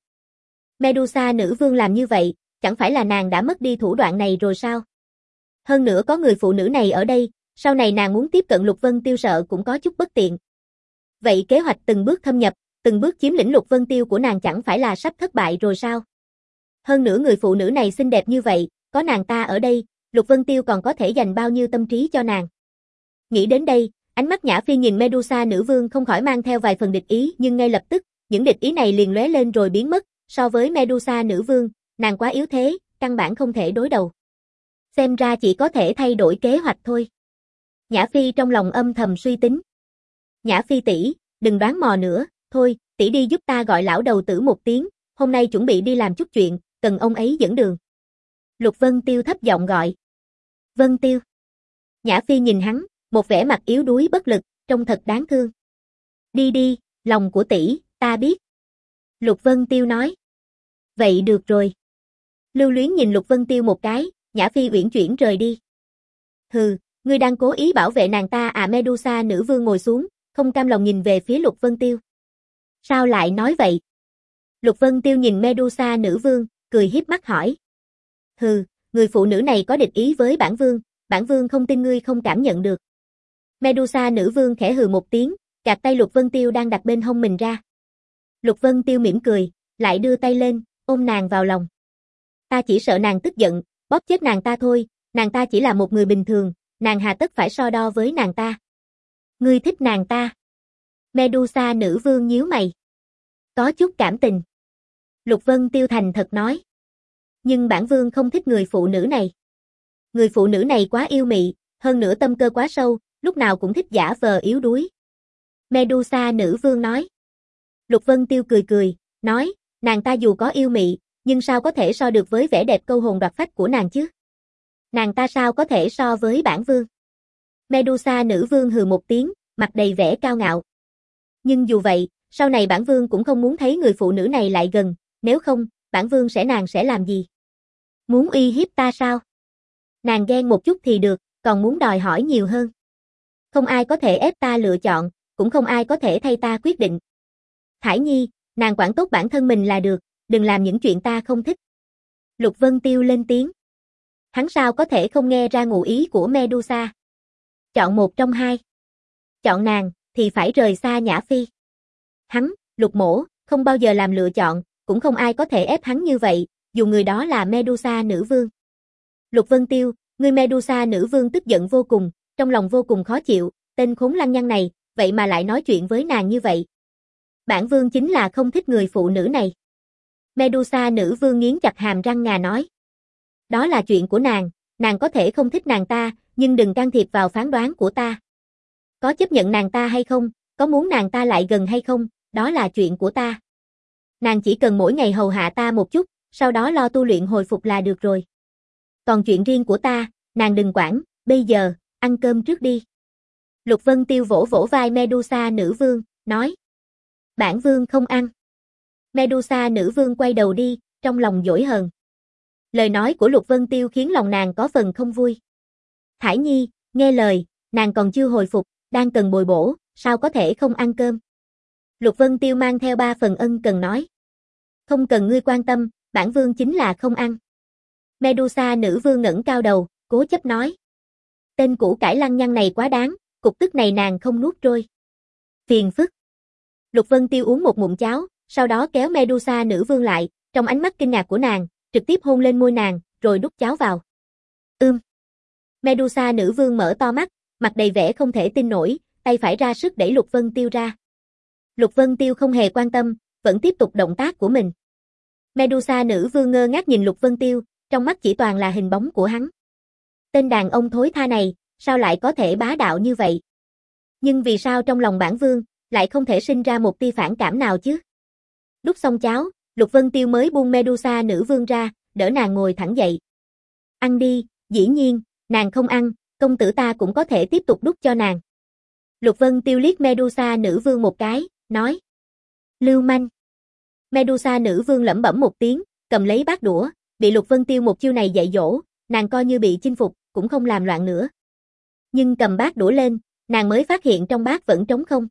Medusa nữ vương làm như vậy, chẳng phải là nàng đã mất đi thủ đoạn này rồi sao? Hơn nữa có người phụ nữ này ở đây, sau này nàng muốn tiếp cận Lục Vân Tiêu sợ cũng có chút bất tiện. Vậy kế hoạch từng bước thâm nhập, từng bước chiếm lĩnh Lục Vân Tiêu của nàng chẳng phải là sắp thất bại rồi sao? Hơn nữa người phụ nữ này xinh đẹp như vậy, có nàng ta ở đây, Lục Vân Tiêu còn có thể dành bao nhiêu tâm trí cho nàng. Nghĩ đến đây, ánh mắt Nhã Phi nhìn Medusa nữ vương không khỏi mang theo vài phần địch ý, nhưng ngay lập tức, những địch ý này liền lóe lên rồi biến mất, so với Medusa nữ vương, nàng quá yếu thế, căn bản không thể đối đầu. Xem ra chỉ có thể thay đổi kế hoạch thôi. Nhã Phi trong lòng âm thầm suy tính. Nhã Phi tỷ, đừng đoán mò nữa, thôi, tỷ đi giúp ta gọi lão đầu tử một tiếng, hôm nay chuẩn bị đi làm chút chuyện, cần ông ấy dẫn đường. Lục Vân Tiêu thấp giọng gọi. Vân Tiêu. Nhã Phi nhìn hắn, một vẻ mặt yếu đuối bất lực, trông thật đáng thương. Đi đi, lòng của tỷ, ta biết. Lục Vân Tiêu nói. Vậy được rồi. Lưu Luyến nhìn Lục Vân Tiêu một cái, Nhã Phi uyển chuyển rời đi. Hừ, ngươi đang cố ý bảo vệ nàng ta à? Medusa nữ vương ngồi xuống, không cam lòng nhìn về phía Lục Vân Tiêu. Sao lại nói vậy? Lục Vân Tiêu nhìn Medusa nữ vương, cười hiếp mắt hỏi. Hừ, người phụ nữ này có địch ý với bản vương, bản vương không tin ngươi không cảm nhận được. Medusa nữ vương khẽ hừ một tiếng, gạt tay Lục Vân Tiêu đang đặt bên hông mình ra. Lục Vân Tiêu mỉm cười, lại đưa tay lên, ôm nàng vào lòng. Ta chỉ sợ nàng tức giận, bóp chết nàng ta thôi, nàng ta chỉ là một người bình thường, nàng hà tất phải so đo với nàng ta. Ngươi thích nàng ta? Medusa nữ vương nhíu mày. Có chút cảm tình. Lục Vân Tiêu thành thật nói. Nhưng bản vương không thích người phụ nữ này. Người phụ nữ này quá yêu mị, hơn nữa tâm cơ quá sâu, lúc nào cũng thích giả vờ yếu đuối. Medusa nữ vương nói. Lục Vân Tiêu cười cười, nói, nàng ta dù có yêu mị, nhưng sao có thể so được với vẻ đẹp câu hồn đoạt phách của nàng chứ? Nàng ta sao có thể so với bản vương? Medusa nữ vương hừ một tiếng, mặt đầy vẻ cao ngạo. Nhưng dù vậy, sau này bản vương cũng không muốn thấy người phụ nữ này lại gần, nếu không, bản vương sẽ nàng sẽ làm gì? Muốn uy hiếp ta sao? Nàng ghen một chút thì được, còn muốn đòi hỏi nhiều hơn. Không ai có thể ép ta lựa chọn, cũng không ai có thể thay ta quyết định. Thải Nhi, nàng quản tốt bản thân mình là được, đừng làm những chuyện ta không thích. Lục Vân Tiêu lên tiếng. Hắn sao có thể không nghe ra ngụ ý của Medusa? Chọn một trong hai. Chọn nàng, thì phải rời xa Nhã Phi. Hắn, Lục Mỗ, không bao giờ làm lựa chọn, cũng không ai có thể ép hắn như vậy, dù người đó là Medusa nữ vương. Lục Vân Tiêu, người Medusa nữ vương tức giận vô cùng, trong lòng vô cùng khó chịu, tên khốn lăng nhăng này, vậy mà lại nói chuyện với nàng như vậy. Bản vương chính là không thích người phụ nữ này. Medusa nữ vương nghiến chặt hàm răng ngà nói. Đó là chuyện của nàng, nàng có thể không thích nàng ta, nhưng đừng can thiệp vào phán đoán của ta. Có chấp nhận nàng ta hay không, có muốn nàng ta lại gần hay không, đó là chuyện của ta. Nàng chỉ cần mỗi ngày hầu hạ ta một chút, sau đó lo tu luyện hồi phục là được rồi. Còn chuyện riêng của ta, nàng đừng quản, bây giờ, ăn cơm trước đi. Lục Vân Tiêu vỗ vỗ vai Medusa nữ vương, nói. Bản vương không ăn. Medusa nữ vương quay đầu đi, trong lòng dỗi hờn. Lời nói của Lục Vân Tiêu khiến lòng nàng có phần không vui. Thải Nhi, nghe lời, nàng còn chưa hồi phục, đang cần bồi bổ, sao có thể không ăn cơm? Lục Vân Tiêu mang theo ba phần ân cần nói. Không cần ngươi quan tâm, bản vương chính là không ăn. Medusa nữ vương ngẩng cao đầu, cố chấp nói. Tên củ cải lăng nhăng này quá đáng, cục tức này nàng không nuốt trôi. Phiền phức. Lục Vân Tiêu uống một ngụm cháo, sau đó kéo Medusa nữ vương lại, trong ánh mắt kinh ngạc của nàng, trực tiếp hôn lên môi nàng, rồi đút cháo vào. Ưm. Medusa nữ vương mở to mắt, mặt đầy vẻ không thể tin nổi, tay phải ra sức đẩy Lục Vân Tiêu ra. Lục Vân Tiêu không hề quan tâm, vẫn tiếp tục động tác của mình. Medusa nữ vương ngơ ngác nhìn Lục Vân Tiêu, trong mắt chỉ toàn là hình bóng của hắn. Tên đàn ông thối tha này, sao lại có thể bá đạo như vậy? Nhưng vì sao trong lòng bản vương, lại không thể sinh ra một tia phản cảm nào chứ? Đút xong cháo, Lục Vân Tiêu mới buông Medusa nữ vương ra, đỡ nàng ngồi thẳng dậy. Ăn đi, dĩ nhiên, nàng không ăn, công tử ta cũng có thể tiếp tục đút cho nàng. Lục Vân Tiêu liếc Medusa nữ vương một cái, nói. Lưu manh. Medusa nữ vương lẩm bẩm một tiếng, cầm lấy bát đũa, bị Lục Vân Tiêu một chiêu này dạy dỗ, nàng coi như bị chinh phục, cũng không làm loạn nữa. Nhưng cầm bát đũa lên, nàng mới phát hiện trong bát vẫn trống không.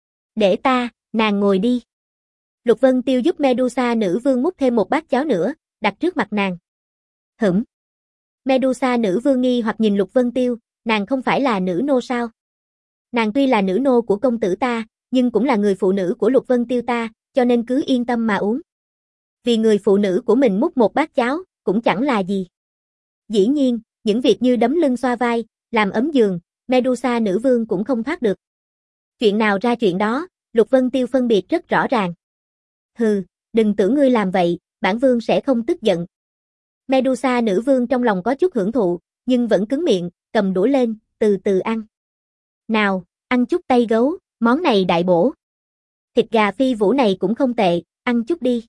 Để ta, nàng ngồi đi. Lục Vân Tiêu giúp Medusa nữ vương múc thêm một bát cháo nữa, đặt trước mặt nàng. Hửm. Medusa nữ vương nghi hoặc nhìn Lục Vân Tiêu, nàng không phải là nữ nô sao? Nàng tuy là nữ nô của công tử ta, nhưng cũng là người phụ nữ của Lục Vân Tiêu ta, cho nên cứ yên tâm mà uống. Vì người phụ nữ của mình múc một bát cháo, cũng chẳng là gì. Dĩ nhiên, những việc như đấm lưng xoa vai, làm ấm giường, Medusa nữ vương cũng không thoát được. Chuyện nào ra chuyện đó, Lục Vân Tiêu phân biệt rất rõ ràng. Hừ, đừng tưởng ngươi làm vậy, bản vương sẽ không tức giận. Medusa nữ vương trong lòng có chút hưởng thụ, nhưng vẫn cứng miệng, cầm đũa lên, từ từ ăn. Nào, ăn chút tay gấu, món này đại bổ. Thịt gà phi vũ này cũng không tệ, ăn chút đi.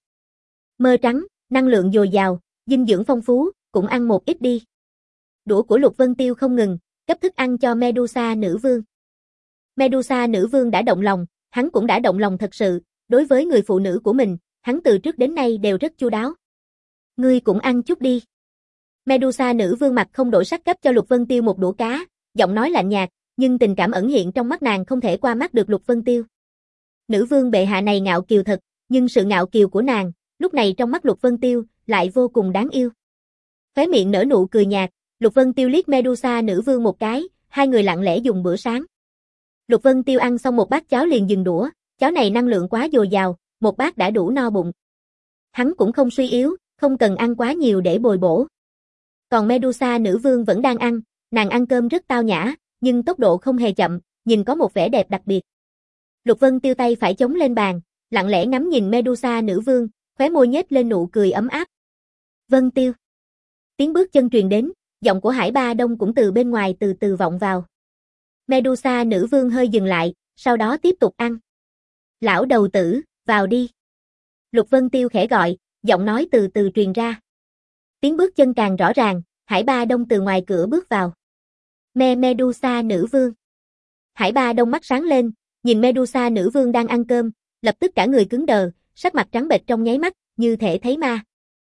Mơ trắng, năng lượng dồi dào, dinh dưỡng phong phú, cũng ăn một ít đi. Đũa của Lục Vân Tiêu không ngừng, cấp thức ăn cho Medusa nữ vương. Medusa nữ vương đã động lòng, hắn cũng đã động lòng thật sự, đối với người phụ nữ của mình, hắn từ trước đến nay đều rất chu đáo. Ngươi cũng ăn chút đi. Medusa nữ vương mặt không đổi sắc cấp cho Lục Vân Tiêu một đũa cá, giọng nói lạnh nhạt, nhưng tình cảm ẩn hiện trong mắt nàng không thể qua mắt được Lục Vân Tiêu. Nữ vương bệ hạ này ngạo kiều thật, nhưng sự ngạo kiều của nàng, lúc này trong mắt Lục Vân Tiêu, lại vô cùng đáng yêu. Khóe miệng nở nụ cười nhạt, Lục Vân Tiêu liếc Medusa nữ vương một cái, hai người lặng lẽ dùng bữa sáng. Lục Vân Tiêu ăn xong một bát cháo liền dừng đũa, cháo này năng lượng quá dồi dào, một bát đã đủ no bụng. Hắn cũng không suy yếu, không cần ăn quá nhiều để bồi bổ. Còn Medusa nữ vương vẫn đang ăn, nàng ăn cơm rất tao nhã, nhưng tốc độ không hề chậm, nhìn có một vẻ đẹp đặc biệt. Lục Vân Tiêu tay phải chống lên bàn, lặng lẽ ngắm nhìn Medusa nữ vương, khóe môi nhếch lên nụ cười ấm áp. Vân Tiêu. Tiếng bước chân truyền đến, giọng của Hải Ba Đông cũng từ bên ngoài từ từ vọng vào. Medusa nữ vương hơi dừng lại, sau đó tiếp tục ăn. Lão đầu tử, vào đi. Lục Vân Tiêu khẽ gọi, giọng nói từ từ truyền ra. Tiếng bước chân càng rõ ràng, Hải Ba Đông từ ngoài cửa bước vào. Me Medusa nữ vương. Hải Ba Đông mắt sáng lên, nhìn Medusa nữ vương đang ăn cơm, lập tức cả người cứng đờ, sắc mặt trắng bệch trong nháy mắt, như thể thấy ma.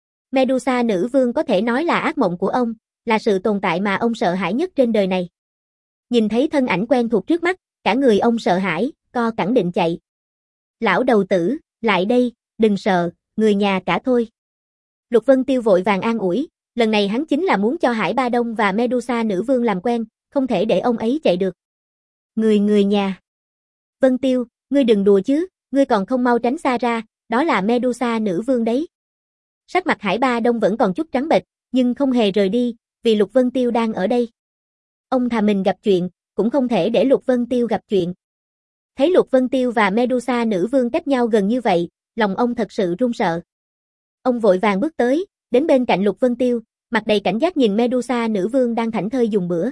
Medusa nữ vương có thể nói là ác mộng của ông, là sự tồn tại mà ông sợ hãi nhất trên đời này. Nhìn thấy thân ảnh quen thuộc trước mắt, cả người ông sợ hãi, co cẳng định chạy. Lão đầu tử, lại đây, đừng sợ, người nhà cả thôi. Lục Vân Tiêu vội vàng an ủi, lần này hắn chính là muốn cho Hải Ba Đông và Medusa nữ vương làm quen, không thể để ông ấy chạy được. Người người nhà. Vân Tiêu, ngươi đừng đùa chứ, ngươi còn không mau tránh xa ra, đó là Medusa nữ vương đấy. Sắc mặt Hải Ba Đông vẫn còn chút trắng bệch, nhưng không hề rời đi, vì Lục Vân Tiêu đang ở đây. Ông thà mình gặp chuyện, cũng không thể để Lục Vân Tiêu gặp chuyện. Thấy Lục Vân Tiêu và Medusa nữ vương cách nhau gần như vậy, lòng ông thật sự run sợ. Ông vội vàng bước tới, đến bên cạnh Lục Vân Tiêu, mặt đầy cảnh giác nhìn Medusa nữ vương đang thảnh thơi dùng bữa.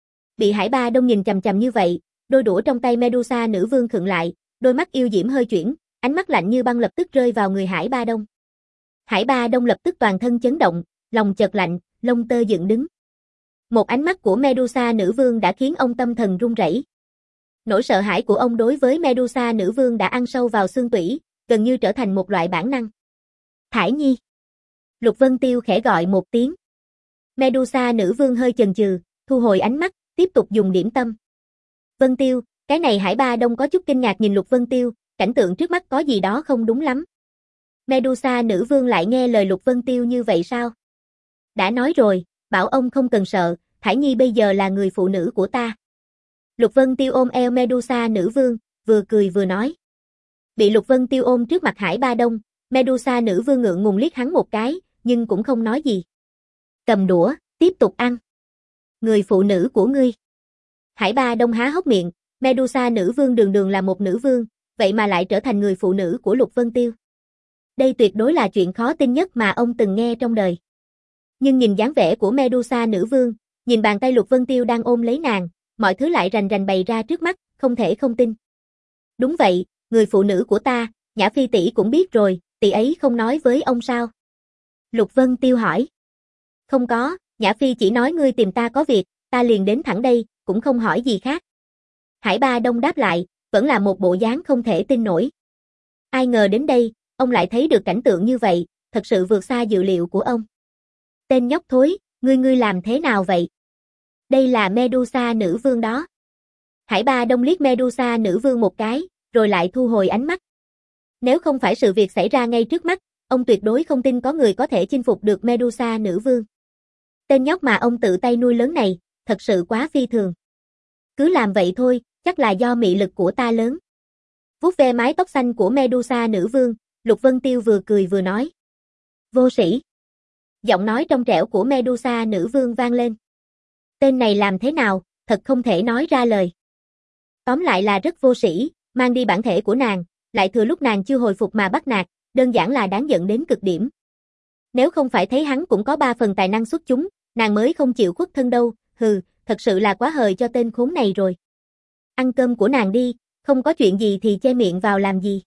Bị Hải Ba Đông nhìn chằm chằm như vậy, đôi đũa trong tay Medusa nữ vương khựng lại, đôi mắt yêu diễm hơi chuyển, ánh mắt lạnh như băng lập tức rơi vào người Hải Ba Đông. Hải Ba Đông lập tức toàn thân chấn động, lòng chợt lạnh, lông tơ dựng đứng. Một ánh mắt của Medusa nữ vương đã khiến ông tâm thần run rẩy. Nỗi sợ hãi của ông đối với Medusa nữ vương đã ăn sâu vào xương tủy, gần như trở thành một loại bản năng. Thải Nhi. Lục Vân Tiêu khẽ gọi một tiếng. Medusa nữ vương hơi chần chừ, thu hồi ánh mắt, tiếp tục dùng điểm tâm. Vân Tiêu, cái này Hải Ba Đông có chút kinh ngạc nhìn Lục Vân Tiêu, cảnh tượng trước mắt có gì đó không đúng lắm. Medusa nữ vương lại nghe lời Lục Vân Tiêu như vậy sao? Đã nói rồi, bảo ông không cần sợ, Thải Nhi bây giờ là người phụ nữ của ta. Lục Vân Tiêu ôm eo Medusa nữ vương, vừa cười vừa nói. Bị Lục Vân Tiêu ôm trước mặt Hải Ba Đông, Medusa nữ vương ngượng ngùng liếc hắn một cái, nhưng cũng không nói gì. Cầm đũa, tiếp tục ăn. Người phụ nữ của ngươi. Hải Ba Đông há hốc miệng, Medusa nữ vương đường đường là một nữ vương, vậy mà lại trở thành người phụ nữ của Lục Vân Tiêu. Đây tuyệt đối là chuyện khó tin nhất mà ông từng nghe trong đời. Nhưng nhìn dáng vẻ của Medusa nữ vương, nhìn bàn tay Lục Vân Tiêu đang ôm lấy nàng, mọi thứ lại rành rành bày ra trước mắt, không thể không tin. Đúng vậy, người phụ nữ của ta, Nhã Phi tỷ cũng biết rồi, tỷ ấy không nói với ông sao? Lục Vân Tiêu hỏi. Không có, Nhã Phi chỉ nói ngươi tìm ta có việc, ta liền đến thẳng đây, cũng không hỏi gì khác. Hải Ba Đông đáp lại, vẫn là một bộ dáng không thể tin nổi. Ai ngờ đến đây, ông lại thấy được cảnh tượng như vậy, thật sự vượt xa dự liệu của ông. Tên nhóc thối, ngươi ngươi làm thế nào vậy? Đây là Medusa nữ vương đó. Hải Ba Đông liếc Medusa nữ vương một cái, rồi lại thu hồi ánh mắt. Nếu không phải sự việc xảy ra ngay trước mắt, ông tuyệt đối không tin có người có thể chinh phục được Medusa nữ vương. Tên nhóc mà ông tự tay nuôi lớn này, thật sự quá phi thường. Cứ làm vậy thôi, chắc là do mị lực của ta lớn. Vuốt ve mái tóc xanh của Medusa nữ vương, Lục Vân Tiêu vừa cười vừa nói. Vô sĩ. Giọng nói trong trẻo của Medusa nữ vương vang lên. Tên này làm thế nào, thật không thể nói ra lời. Tóm lại là rất vô sĩ, mang đi bản thể của nàng, lại thừa lúc nàng chưa hồi phục mà bắt nạt, đơn giản là đáng giận đến cực điểm. Nếu không phải thấy hắn cũng có ba phần tài năng xuất chúng, nàng mới không chịu khuất thân đâu, hừ, thật sự là quá hời cho tên khốn này rồi. Ăn cơm của nàng đi, không có chuyện gì thì che miệng vào làm gì.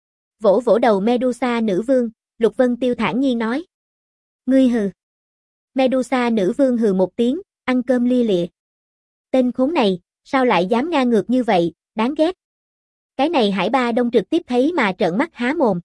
Vỗ vỗ đầu Medusa nữ vương, Lục Vân Tiêu thản nhiên nói. Ngươi hừ. Medusa nữ vương hừ một tiếng, ăn cơm lia lịa. Tên khốn này, sao lại dám ngang ngược như vậy, đáng ghét. Cái này Hải Ba Đông trực tiếp thấy mà trợn mắt há mồm.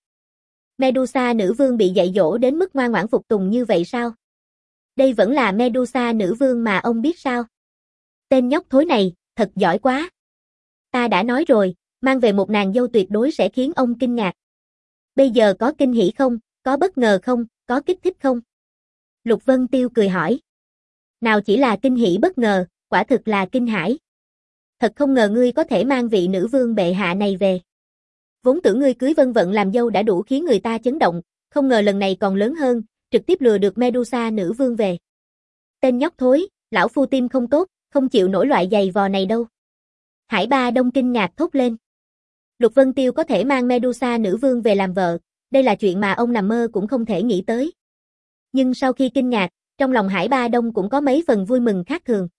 Medusa nữ vương bị dạy dỗ đến mức ngoan ngoãn phục tùng như vậy sao? Đây vẫn là Medusa nữ vương mà ông biết sao? Tên nhóc thối này, thật giỏi quá. Ta đã nói rồi, mang về một nàng dâu tuyệt đối sẽ khiến ông kinh ngạc. Bây giờ có kinh hỉ không, có bất ngờ không, có kích thích không? Lục Vân Tiêu cười hỏi. Nào chỉ là kinh hỉ bất ngờ, quả thực là kinh hãi. Thật không ngờ ngươi có thể mang vị nữ vương bệ hạ này về. Vốn tưởng ngươi cưới Vân Vận làm dâu đã đủ khiến người ta chấn động, không ngờ lần này còn lớn hơn, trực tiếp lừa được Medusa nữ vương về. Tên nhóc thối, lão phu tim không tốt, không chịu nổi loại giày vò này đâu. Hải Ba Đông kinh ngạc thốt lên. Lục Vân Tiêu có thể mang Medusa nữ vương về làm vợ, đây là chuyện mà ông nằm mơ cũng không thể nghĩ tới. Nhưng sau khi kinh ngạc, trong lòng Hải Ba Đông cũng có mấy phần vui mừng khác thường.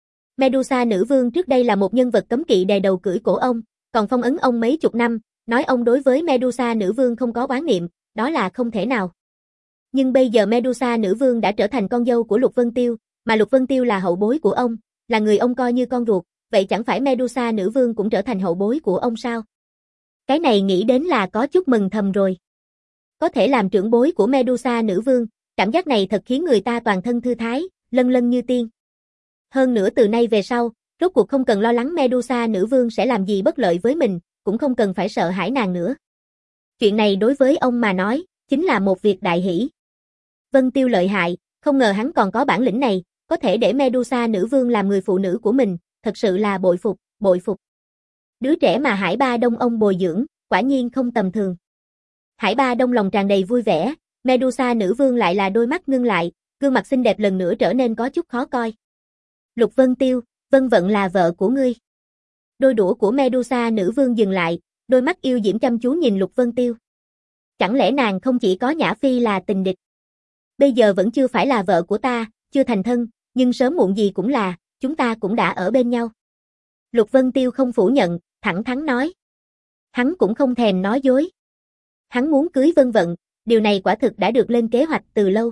Medusa nữ vương trước đây là một nhân vật cấm kỵ đè đầu cưỡi cổ ông, còn phong ấn ông mấy chục năm, nói ông đối với Medusa nữ vương không có oán niệm, đó là không thể nào. Nhưng bây giờ Medusa nữ vương đã trở thành con dâu của Lục Vân Tiêu, mà Lục Vân Tiêu là hậu bối của ông, là người ông coi như con ruột, vậy chẳng phải Medusa nữ vương cũng trở thành hậu bối của ông sao? Cái này nghĩ đến là có chút mừng thầm rồi. Có thể làm trưởng bối của Medusa nữ vương, cảm giác này thật khiến người ta toàn thân thư thái, lân lân như tiên. Hơn nữa từ nay về sau, rốt cuộc không cần lo lắng Medusa nữ vương sẽ làm gì bất lợi với mình, cũng không cần phải sợ hãi nàng nữa. Chuyện này đối với ông mà nói, chính là một việc đại hỷ. Vân Tiêu lợi hại, không ngờ hắn còn có bản lĩnh này, có thể để Medusa nữ vương làm người phụ nữ của mình, thật sự là bội phục, bội phục. Đứa trẻ mà Hải Ba Đông ông bồi dưỡng, quả nhiên không tầm thường. Hải Ba Đông lòng tràn đầy vui vẻ, Medusa nữ vương lại là đôi mắt ngưng lại, gương mặt xinh đẹp lần nữa trở nên có chút khó coi. Lục Vân Tiêu, Vân Vận là vợ của ngươi. Đôi đũa của Medusa nữ vương dừng lại, đôi mắt yêu diễm chăm chú nhìn Lục Vân Tiêu. Chẳng lẽ nàng không chỉ có Nhã Phi là tình địch? Bây giờ vẫn chưa phải là vợ của ta, chưa thành thân, nhưng sớm muộn gì cũng là, chúng ta cũng đã ở bên nhau. Lục Vân Tiêu không phủ nhận, thẳng thắn nói. Hắn cũng không thèm nói dối. Hắn muốn cưới Vân Vận, điều này quả thực đã được lên kế hoạch từ lâu.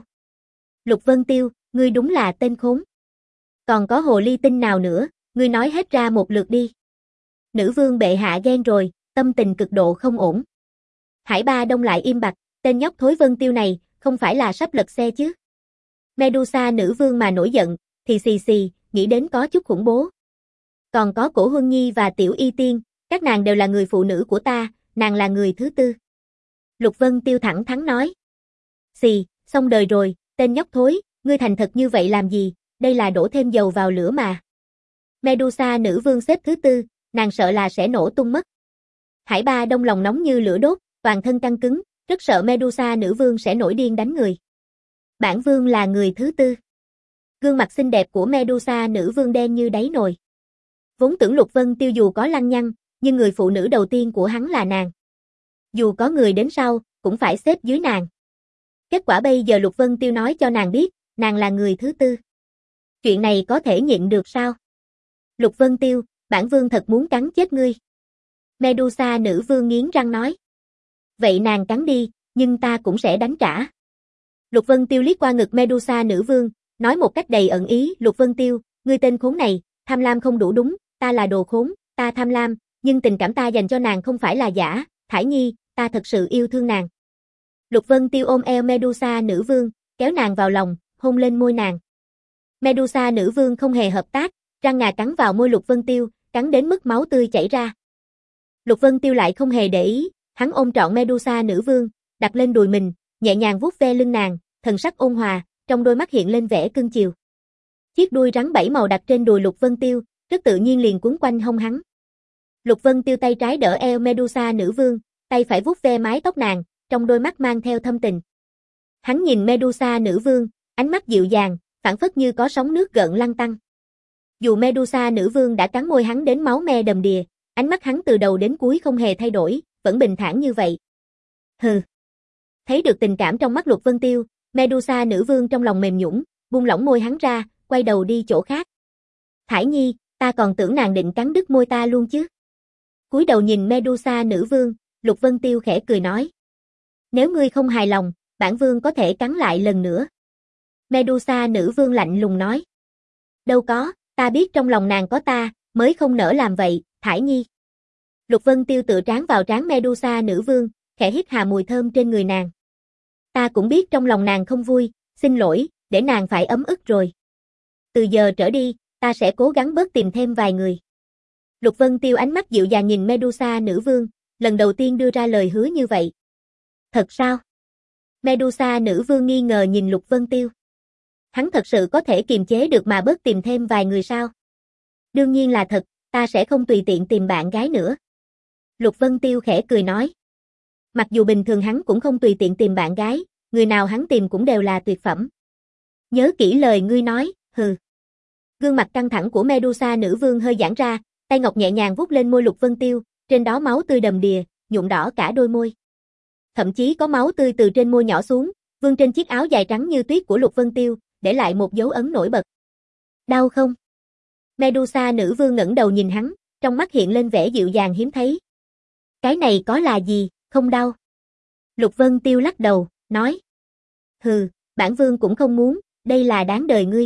Lục Vân Tiêu, ngươi đúng là tên khốn. Còn có hồ ly tinh nào nữa, ngươi nói hết ra một lượt đi. Nữ vương bệ hạ ghen rồi, tâm tình cực độ không ổn. Hải Ba Đông lại im bặt, tên nhóc thối Vân Tiêu này, không phải là sắp lật xe chứ. Medusa nữ vương mà nổi giận, thì xì xì, nghĩ đến có chút khủng bố. Còn có Cổ Huân Nhi và Tiểu Y Tiên, các nàng đều là người phụ nữ của ta, nàng là người thứ tư. Lục Vân Tiêu thẳng thắn nói. Xì, xong đời rồi, tên nhóc thối, ngươi thành thật như vậy làm gì, đây là đổ thêm dầu vào lửa mà. Medusa nữ vương xếp thứ tư, nàng sợ là sẽ nổ tung mất. Hải Ba Đông lòng nóng như lửa đốt, toàn thân căng cứng, rất sợ Medusa nữ vương sẽ nổi điên đánh người. Bản vương là người thứ tư. Gương mặt xinh đẹp của Medusa nữ vương đen như đáy nồi. Vốn tưởng Lục Vân Tiêu dù có lăng nhăng, nhưng người phụ nữ đầu tiên của hắn là nàng. Dù có người đến sau, cũng phải xếp dưới nàng. Kết quả bây giờ Lục Vân Tiêu nói cho nàng biết, nàng là người thứ tư. Chuyện này có thể nhịn được sao? Lục Vân Tiêu, bản vương thật muốn cắn chết ngươi. Medusa nữ vương nghiến răng nói. Vậy nàng cắn đi, nhưng ta cũng sẽ đánh trả. Lục Vân Tiêu liếc qua ngực Medusa nữ vương, nói một cách đầy ẩn ý, Lục Vân Tiêu, ngươi tên khốn này, tham lam không đủ đúng, ta là đồ khốn, ta tham lam, nhưng tình cảm ta dành cho nàng không phải là giả, Thải Nhi, ta thật sự yêu thương nàng. Lục Vân Tiêu ôm eo Medusa nữ vương, kéo nàng vào lòng, hôn lên môi nàng. Medusa nữ vương không hề hợp tác, răng ngà cắn vào môi Lục Vân Tiêu, cắn đến mức máu tươi chảy ra. Lục Vân Tiêu lại không hề để ý, hắn ôm trọn Medusa nữ vương, đặt lên đùi mình, nhẹ nhàng vuốt ve lưng nàng, thần sắc ôn hòa, trong đôi mắt hiện lên vẻ cưng chiều. Chiếc đuôi rắn bảy màu đặt trên đùi Lục Vân Tiêu, rất tự nhiên liền quấn quanh hông hắn. Lục Vân Tiêu tay trái đỡ eo Medusa nữ vương, tay phải vuốt ve mái tóc nàng, trong đôi mắt mang theo thâm tình. Hắn nhìn Medusa nữ vương, ánh mắt dịu dàng, phảng phất như có sóng nước gợn lăn tăn. Dù Medusa nữ vương đã cắn môi hắn đến máu me đầm đìa, ánh mắt hắn từ đầu đến cuối không hề thay đổi, vẫn bình thản như vậy. Hừ. Thấy được tình cảm trong mắt Lục Vân Tiêu, Medusa nữ vương trong lòng mềm nhũn, buông lỏng môi hắn ra, quay đầu đi chỗ khác. Thải Nhi, ta còn tưởng nàng định cắn đứt môi ta luôn chứ. Cúi đầu nhìn Medusa nữ vương, Lục Vân Tiêu khẽ cười nói. Nếu ngươi không hài lòng, bản vương có thể cắn lại lần nữa. Medusa nữ vương lạnh lùng nói. Đâu có, Ta biết trong lòng nàng có ta, mới không nỡ làm vậy, Thải Nhi. Lục Vân Tiêu tựa trán vào trán Medusa nữ vương, khẽ hít hà mùi thơm trên người nàng. Ta cũng biết trong lòng nàng không vui, xin lỗi, để nàng phải ấm ức rồi. Từ giờ trở đi, ta sẽ cố gắng bớt tìm thêm vài người. Lục Vân Tiêu ánh mắt dịu dàng nhìn Medusa nữ vương, lần đầu tiên đưa ra lời hứa như vậy. Thật sao? Medusa nữ vương nghi ngờ nhìn Lục Vân Tiêu. Hắn thật sự có thể kiềm chế được mà bớt tìm thêm vài người sao? Đương nhiên là thật, ta sẽ không tùy tiện tìm bạn gái nữa. Lục Vân Tiêu khẽ cười nói. Mặc dù bình thường hắn cũng không tùy tiện tìm bạn gái, người nào hắn tìm cũng đều là tuyệt phẩm. Nhớ kỹ lời ngươi nói, hừ. Gương mặt căng thẳng của Medusa nữ vương hơi giãn ra, tay ngọc nhẹ nhàng vuốt lên môi Lục Vân Tiêu, trên đó máu tươi đầm đìa, nhuộm đỏ cả đôi môi. Thậm chí có máu tươi từ trên môi nhỏ xuống, vương trên chiếc áo dài trắng như tuyết của Lục Vân Tiêu, để lại một dấu ấn nổi bật. Đau không? Medusa nữ vương ngẩng đầu nhìn hắn, trong mắt hiện lên vẻ dịu dàng hiếm thấy. Cái này có là gì, không đau. Lục Vân Tiêu lắc đầu, nói. Hừ, bản vương cũng không muốn, đây là đáng đời ngươi.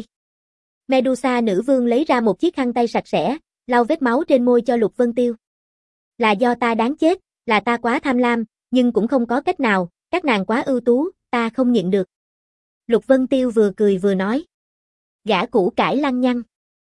Medusa nữ vương lấy ra một chiếc khăn tay sạch sẽ, lau vết máu trên môi cho Lục Vân Tiêu. Là do ta đáng chết, là ta quá tham lam, nhưng cũng không có cách nào, các nàng quá ưu tú, ta không nhịn được. Lục Vân Tiêu vừa cười vừa nói. Gã củ cải lăng nhăng.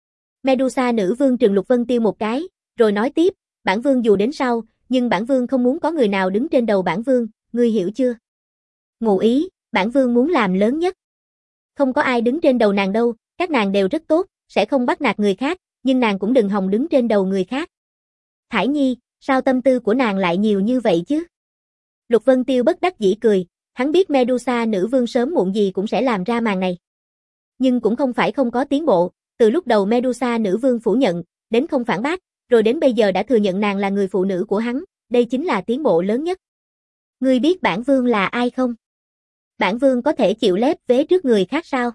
Medusa nữ vương trừng Lục Vân Tiêu một cái, rồi nói tiếp, bản vương dù đến sau, nhưng bản vương không muốn có người nào đứng trên đầu bản vương, ngươi hiểu chưa? Ngụ ý, bản vương muốn làm lớn nhất. Không có ai đứng trên đầu nàng đâu, các nàng đều rất tốt, sẽ không bắt nạt người khác, nhưng nàng cũng đừng hòng đứng trên đầu người khác. Thải Nhi, sao tâm tư của nàng lại nhiều như vậy chứ? Lục Vân Tiêu bất đắc dĩ cười, hắn biết Medusa nữ vương sớm muộn gì cũng sẽ làm ra màn này. Nhưng cũng không phải không có tiến bộ, từ lúc đầu Medusa nữ vương phủ nhận, đến không phản bác, rồi đến bây giờ đã thừa nhận nàng là người phụ nữ của hắn, đây chính là tiến bộ lớn nhất. Ngươi biết bản vương là ai không? Bản vương có thể chịu lép vế trước người khác sao?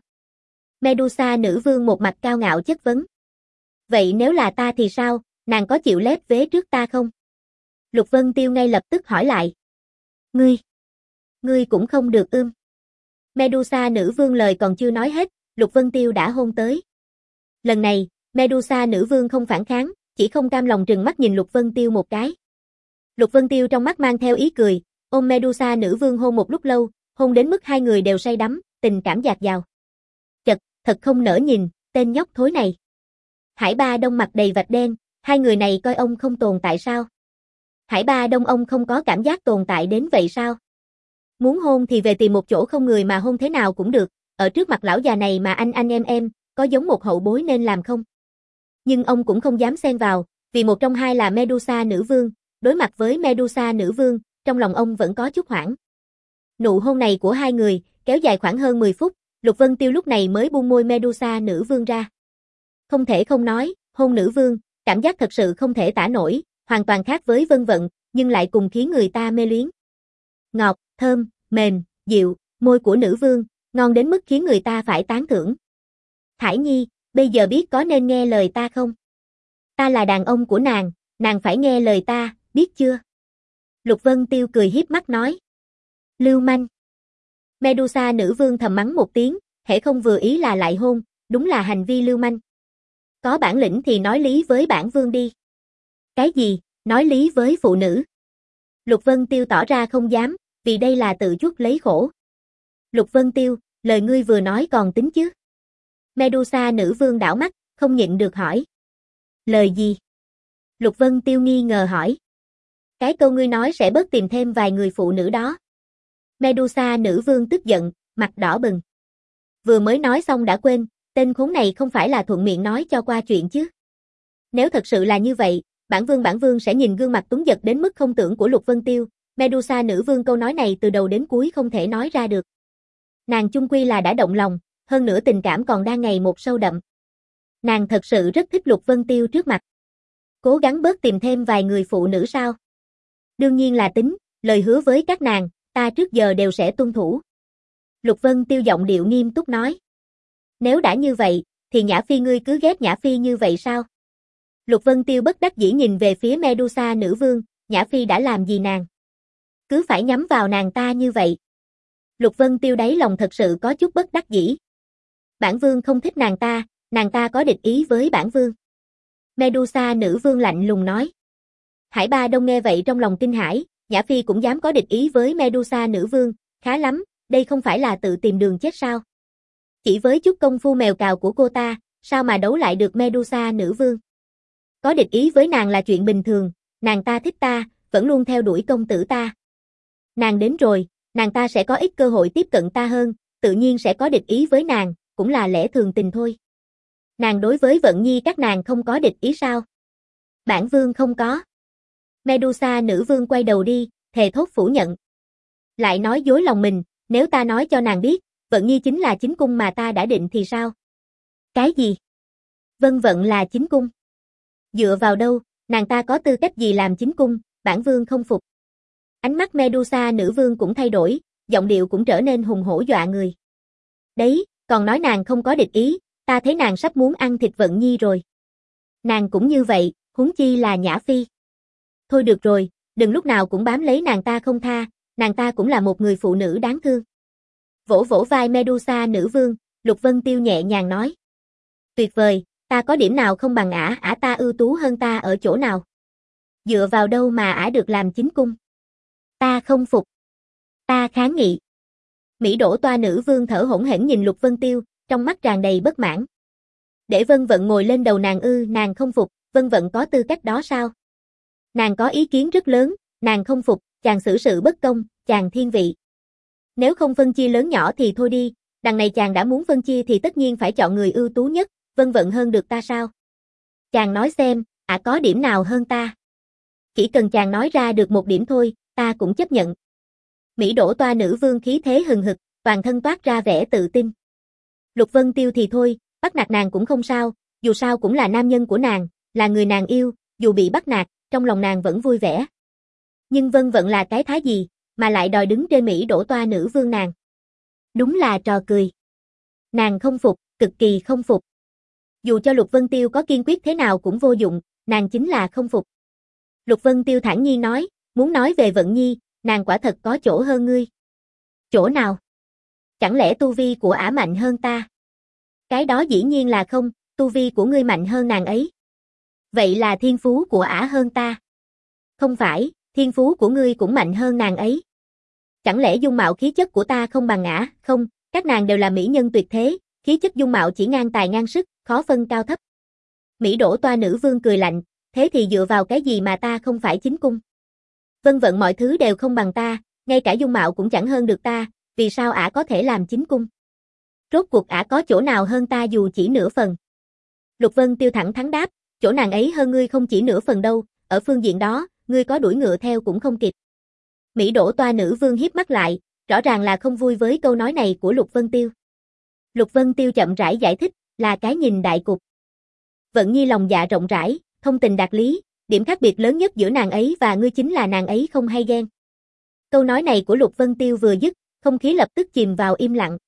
Medusa nữ vương một mặt cao ngạo chất vấn. Vậy nếu là ta thì sao, nàng có chịu lép vế trước ta không? Lục Vân Tiêu ngay lập tức hỏi lại. Ngươi, ngươi cũng không được ưm. Medusa nữ vương lời còn chưa nói hết, Lục Vân Tiêu đã hôn tới. Lần này, Medusa nữ vương không phản kháng, chỉ không cam lòng trừng mắt nhìn Lục Vân Tiêu một cái. Lục Vân Tiêu trong mắt mang theo ý cười, ôm Medusa nữ vương hôn một lúc lâu, hôn đến mức hai người đều say đắm, tình cảm dạt dào. Chật, thật không nỡ nhìn, tên nhóc thối này. Hải Ba Đông mặt đầy vạch đen, hai người này coi ông không tồn tại sao? Hải Ba Đông ông không có cảm giác tồn tại đến vậy sao? Muốn hôn thì về tìm một chỗ không người mà hôn thế nào cũng được, ở trước mặt lão già này mà anh anh em em, có giống một hậu bối nên làm không? Nhưng ông cũng không dám xen vào, vì một trong hai là Medusa nữ vương, đối mặt với Medusa nữ vương, trong lòng ông vẫn có chút hoảng. Nụ hôn này của hai người, kéo dài khoảng hơn mười phút, Lục Vân Tiêu lúc này mới buông môi Medusa nữ vương ra. Không thể không nói, hôn nữ vương, cảm giác thật sự không thể tả nổi, hoàn toàn khác với vân vận, nhưng lại cùng khiến người ta mê luyến. Ngọt, thơm, mềm, dịu, môi của nữ vương, ngon đến mức khiến người ta phải tán thưởng. Thải Nhi, bây giờ biết có nên nghe lời ta không? Ta là đàn ông của nàng, nàng phải nghe lời ta, biết chưa? Lục Vân Tiêu cười hiếp mắt nói. Lưu manh. Medusa nữ vương thầm mắng một tiếng, hễ không vừa ý là lại hôn, đúng là hành vi lưu manh. Có bản lĩnh thì nói lý với bản vương đi. Cái gì, nói lý với phụ nữ? Lục Vân Tiêu tỏ ra không dám, vì đây là tự chuốc lấy khổ. Lục Vân Tiêu, lời ngươi vừa nói còn tính chứ? Medusa nữ vương đảo mắt, không nhịn được hỏi. Lời gì? Lục Vân Tiêu nghi ngờ hỏi. Cái câu ngươi nói sẽ bớt tìm thêm vài người phụ nữ đó. Medusa nữ vương tức giận, mặt đỏ bừng. Vừa mới nói xong đã quên, tên khốn này không phải là thuận miệng nói cho qua chuyện chứ. Nếu thật sự là như vậy, bản vương bản vương sẽ nhìn gương mặt tuấn giật đến mức không tưởng của Lục Vân Tiêu. Medusa nữ vương câu nói này từ đầu đến cuối không thể nói ra được. Nàng chung quy là đã động lòng, hơn nữa tình cảm còn đang ngày một sâu đậm. Nàng thật sự rất thích Lục Vân Tiêu trước mặt. Cố gắng bớt tìm thêm vài người phụ nữ sao? Đương nhiên là tính, lời hứa với các nàng, ta trước giờ đều sẽ tuân thủ. Lục Vân Tiêu giọng điệu nghiêm túc nói. Nếu đã như vậy, thì Nhã Phi ngươi cứ ghét Nhã Phi như vậy sao? Lục Vân Tiêu bất đắc dĩ nhìn về phía Medusa nữ vương, Nhã Phi đã làm gì nàng? Cứ phải nhắm vào nàng ta như vậy. Lục Vân Tiêu đáy lòng thật sự có chút bất đắc dĩ. Bản vương không thích nàng ta, Nàng ta có địch ý với bản vương. Medusa nữ vương lạnh lùng nói. Hải Ba Đông nghe vậy trong lòng kinh hãi, Nhã Phi cũng dám có địch ý với Medusa nữ vương, khá lắm, đây không phải là tự tìm đường chết sao? Chỉ với chút công phu mèo cào của cô ta, sao mà đấu lại được Medusa nữ vương? Có địch ý với nàng là chuyện bình thường, nàng ta thích ta, vẫn luôn theo đuổi công tử ta. Nàng đến rồi, nàng ta sẽ có ít cơ hội tiếp cận ta hơn, tự nhiên sẽ có địch ý với nàng, cũng là lẽ thường tình thôi. Nàng đối với Vận Nhi các nàng không có địch ý sao? Bản vương không có. Medusa nữ vương quay đầu đi, thề thốt phủ nhận. Lại nói dối lòng mình, nếu ta nói cho nàng biết, Vận Nhi chính là chính cung mà ta đã định thì sao? Cái gì? Vân Vận là chính cung. Dựa vào đâu, nàng ta có tư cách gì làm chính cung, bản vương không phục. Ánh mắt Medusa nữ vương cũng thay đổi, giọng điệu cũng trở nên hùng hổ dọa người. Đấy, còn nói nàng không có địch ý, ta thấy nàng sắp muốn ăn thịt Vận Nhi rồi. Nàng cũng như vậy, huống chi là Nhã Phi. Thôi được rồi, đừng lúc nào cũng bám lấy nàng ta không tha, nàng ta cũng là một người phụ nữ đáng thương. Vỗ vỗ vai Medusa nữ vương, Lục Vân Tiêu nhẹ nhàng nói. Tuyệt vời, ta có điểm nào không bằng ả, ả ta ưu tú hơn ta ở chỗ nào? Dựa vào đâu mà ả được làm chính cung? Ta không phục. Ta kháng nghị. Mỹ Đỗ toa nữ vương thở hổn hển nhìn Lục Vân Tiêu, trong mắt tràn đầy bất mãn. Để Vân Vận ngồi lên đầu nàng ư, nàng không phục, Vân Vận có tư cách đó sao? Nàng có ý kiến rất lớn, nàng không phục, chàng xử sự bất công, chàng thiên vị. Nếu không phân chia lớn nhỏ thì thôi đi, đằng này chàng đã muốn phân chia thì tất nhiên phải chọn người ưu tú nhất, Vân Vận hơn được ta sao? Chàng nói xem, ả à có điểm nào hơn ta? Chỉ cần chàng nói ra được một điểm thôi, ta cũng chấp nhận. Mỹ Đỗ toa nữ vương khí thế hừng hực, toàn thân toát ra vẻ tự tin. Lục Vân Tiêu thì thôi, bắt nạt nàng cũng không sao, dù sao cũng là nam nhân của nàng, là người nàng yêu, dù bị bắt nạt, trong lòng nàng vẫn vui vẻ. Nhưng Vân Vận là cái thái gì, mà lại đòi đứng trên Mỹ Đỗ toa nữ vương nàng. Đúng là trò cười. Nàng không phục, cực kỳ không phục. Dù cho Lục Vân Tiêu có kiên quyết thế nào cũng vô dụng, nàng chính là không phục. Lục Vân Tiêu thản nhiên nói, muốn nói về Vận Nhi, nàng quả thật có chỗ hơn ngươi. Chỗ nào? Chẳng lẽ tu vi của ả mạnh hơn ta? Cái đó dĩ nhiên là không, tu vi của ngươi mạnh hơn nàng ấy. Vậy là thiên phú của ả hơn ta. Không phải, thiên phú của ngươi cũng mạnh hơn nàng ấy. Chẳng lẽ dung mạo khí chất của ta không bằng ả, không, các nàng đều là mỹ nhân tuyệt thế, khí chất dung mạo chỉ ngang tài ngang sức, khó phân cao thấp. Mỹ Đỗ toa nữ vương cười lạnh, thế thì dựa vào cái gì mà ta không phải chính cung? Vân Vận mọi thứ đều không bằng ta, ngay cả dung mạo cũng chẳng hơn được ta, vì sao ả có thể làm chính cung? Rốt cuộc ả có chỗ nào hơn ta dù chỉ nửa phần? Lục Vân Tiêu thẳng thắn đáp, chỗ nàng ấy hơn ngươi không chỉ nửa phần đâu, ở phương diện đó, ngươi có đuổi ngựa theo cũng không kịp. Mỹ Đỗ toa nữ vương hiếp mắt lại, rõ ràng là không vui với câu nói này của Lục Vân Tiêu. Lục Vân Tiêu chậm rãi giải thích, là cái nhìn đại cục. Vận Nhi lòng dạ rộng rãi, thông tình đạt lý, điểm khác biệt lớn nhất giữa nàng ấy và ngươi chính là nàng ấy không hay ghen. Câu nói này của Lục Vân Tiêu vừa dứt, không khí lập tức chìm vào im lặng.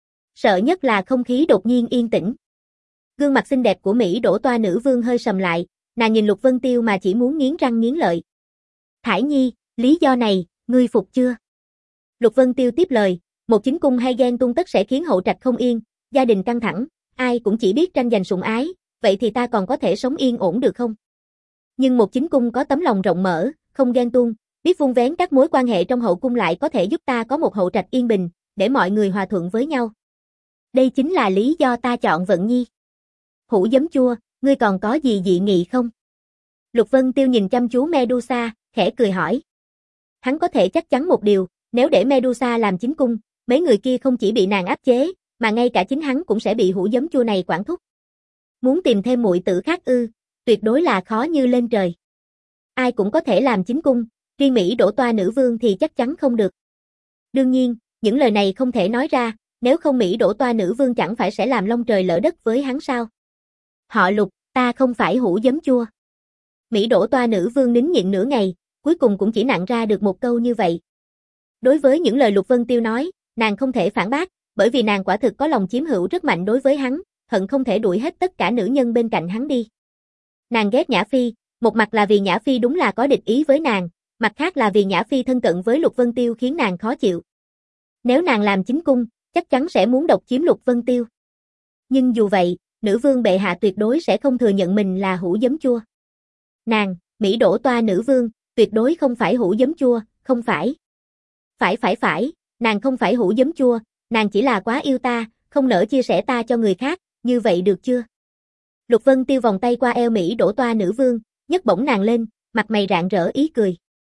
Sợ nhất là không khí đột nhiên yên tĩnh. Gương mặt xinh đẹp của Mỹ Đỗ toa nữ vương hơi sầm lại, nàng nhìn Lục Vân Tiêu mà chỉ muốn nghiến răng nghiến lợi. Thải Nhi, lý do này, ngươi phục chưa? Lục Vân Tiêu tiếp lời, một chính cung hay ghen tung tất sẽ khiến hậu trạch không yên, gia đình căng thẳng, ai cũng chỉ biết tranh giành sủng ái, vậy thì ta còn có thể sống yên ổn được không? Nhưng một chính cung có tấm lòng rộng mở, không ghen tuông, biết vun vén các mối quan hệ trong hậu cung lại có thể giúp ta có một hậu trạch yên bình, để mọi người hòa thuận với nhau. Đây chính là lý do ta chọn Vận Nhi. Hũ giấm chua, ngươi còn có gì dị nghị không? Lục Vân Tiêu nhìn chăm chú Medusa, khẽ cười hỏi. Hắn có thể chắc chắn một điều, nếu để Medusa làm chính cung, mấy người kia không chỉ bị nàng áp chế, mà ngay cả chính hắn cũng sẽ bị hũ giấm chua này quản thúc. Muốn tìm thêm muội tử khác ư, tuyệt đối là khó như lên trời. Ai cũng có thể làm chính cung, riêng Mỹ Đỗ toa nữ vương thì chắc chắn không được. Đương nhiên, những lời này không thể nói ra, nếu không Mỹ Đỗ toa nữ vương chẳng phải sẽ làm lông trời lỡ đất với hắn sao? Họ Lục, ta không phải hũ giấm chua. Mỹ Đỗ toa nữ vương nín nhịn nửa ngày, cuối cùng cũng chỉ nặn ra được một câu như vậy. Đối với những lời Lục Vân Tiêu nói, nàng không thể phản bác, bởi vì nàng quả thực có lòng chiếm hữu rất mạnh đối với hắn, hận không thể đuổi hết tất cả nữ nhân bên cạnh hắn đi. Nàng ghét Nhã Phi, một mặt là vì Nhã Phi đúng là có địch ý với nàng, mặt khác là vì Nhã Phi thân cận với Lục Vân Tiêu khiến nàng khó chịu. Nếu nàng làm chính cung, chắc chắn sẽ muốn độc chiếm Lục Vân Tiêu. Nhưng dù vậy, nữ vương bệ hạ tuyệt đối sẽ không thừa nhận mình là hũ giấm chua. Nàng, Mỹ đổ toa nữ vương, tuyệt đối không phải hũ giấm chua, không phải. Phải phải phải, nàng không phải hũ giấm chua, nàng chỉ là quá yêu ta, không nỡ chia sẻ ta cho người khác, như vậy được chưa? Lục Vân Tiêu vòng tay qua eo Mỹ đổ toa nữ vương, nhấc bổng nàng lên, mặt mày rạng rỡ ý cười.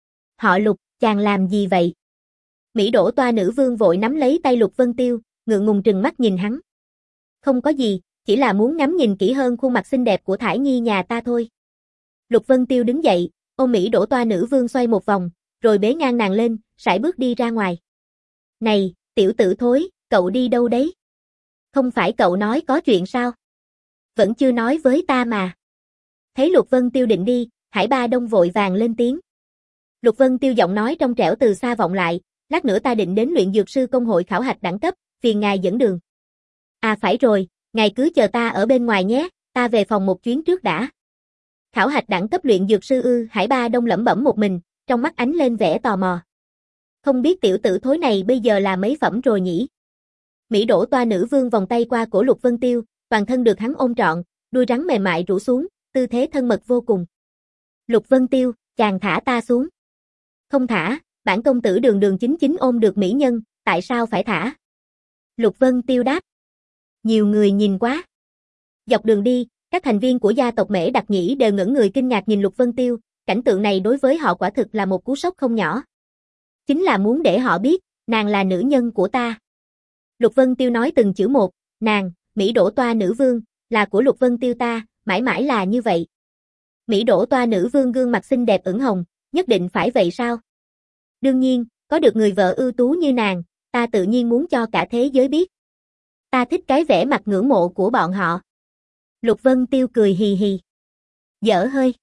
Họ Lục, chàng làm gì vậy? Mỹ đổ toa nữ vương vội nắm lấy tay Lục Vân Tiêu, ngượng ngùng trừng mắt nhìn hắn. Không có gì, chỉ là muốn ngắm nhìn kỹ hơn khuôn mặt xinh đẹp của Thải Nhi nhà ta thôi. Lục Vân Tiêu đứng dậy, ôm Mỹ đổ toa nữ vương xoay một vòng, rồi bế ngang nàng lên, sải bước đi ra ngoài. Này, tiểu tử thối, cậu đi đâu đấy? Không phải cậu nói có chuyện sao? Vẫn chưa nói với ta mà. Thấy Lục Vân Tiêu định đi, Hải Ba Đông vội vàng lên tiếng. Lục Vân Tiêu giọng nói trong trẻo từ xa vọng lại, lát nữa ta định đến luyện dược sư công hội khảo hạch đẳng cấp, phiền ngài dẫn đường. À phải rồi, ngài cứ chờ ta ở bên ngoài nhé, ta về phòng một chuyến trước đã. Khảo hạch đẳng cấp luyện dược sư ư? Hải Ba Đông lẩm bẩm một mình, trong mắt ánh lên vẻ tò mò. Không biết tiểu tử thối này bây giờ là mấy phẩm rồi nhỉ? Mỹ đổ toa nữ vương vòng tay qua cổ Lục Vân Tiêu, toàn thân được hắn ôm trọn, đuôi rắn mềm mại rũ xuống, tư thế thân mật vô cùng. Lục Vân Tiêu, chàng thả ta xuống. Không thả, bản công tử đường đường chính chính ôm được mỹ nhân, tại sao phải thả? Lục Vân Tiêu đáp. Nhiều người nhìn quá. Dọc đường đi, các thành viên của gia tộc Mễ Đặc Nhĩ đều ngẩn người kinh ngạc nhìn Lục Vân Tiêu, cảnh tượng này đối với họ quả thực là một cú sốc không nhỏ. Chính là muốn để họ biết, nàng là nữ nhân của ta. Lục Vân Tiêu nói từng chữ một, nàng, Mỹ đổ toa nữ vương, là của Lục Vân Tiêu ta, mãi mãi là như vậy. Mỹ đổ toa nữ vương gương mặt xinh đẹp ửng hồng, nhất định phải vậy sao? Đương nhiên, có được người vợ ưu tú như nàng, ta tự nhiên muốn cho cả thế giới biết. Ta thích cái vẻ mặt ngưỡng mộ của bọn họ. Lục Vân Tiêu cười hì hì. Dở hơi.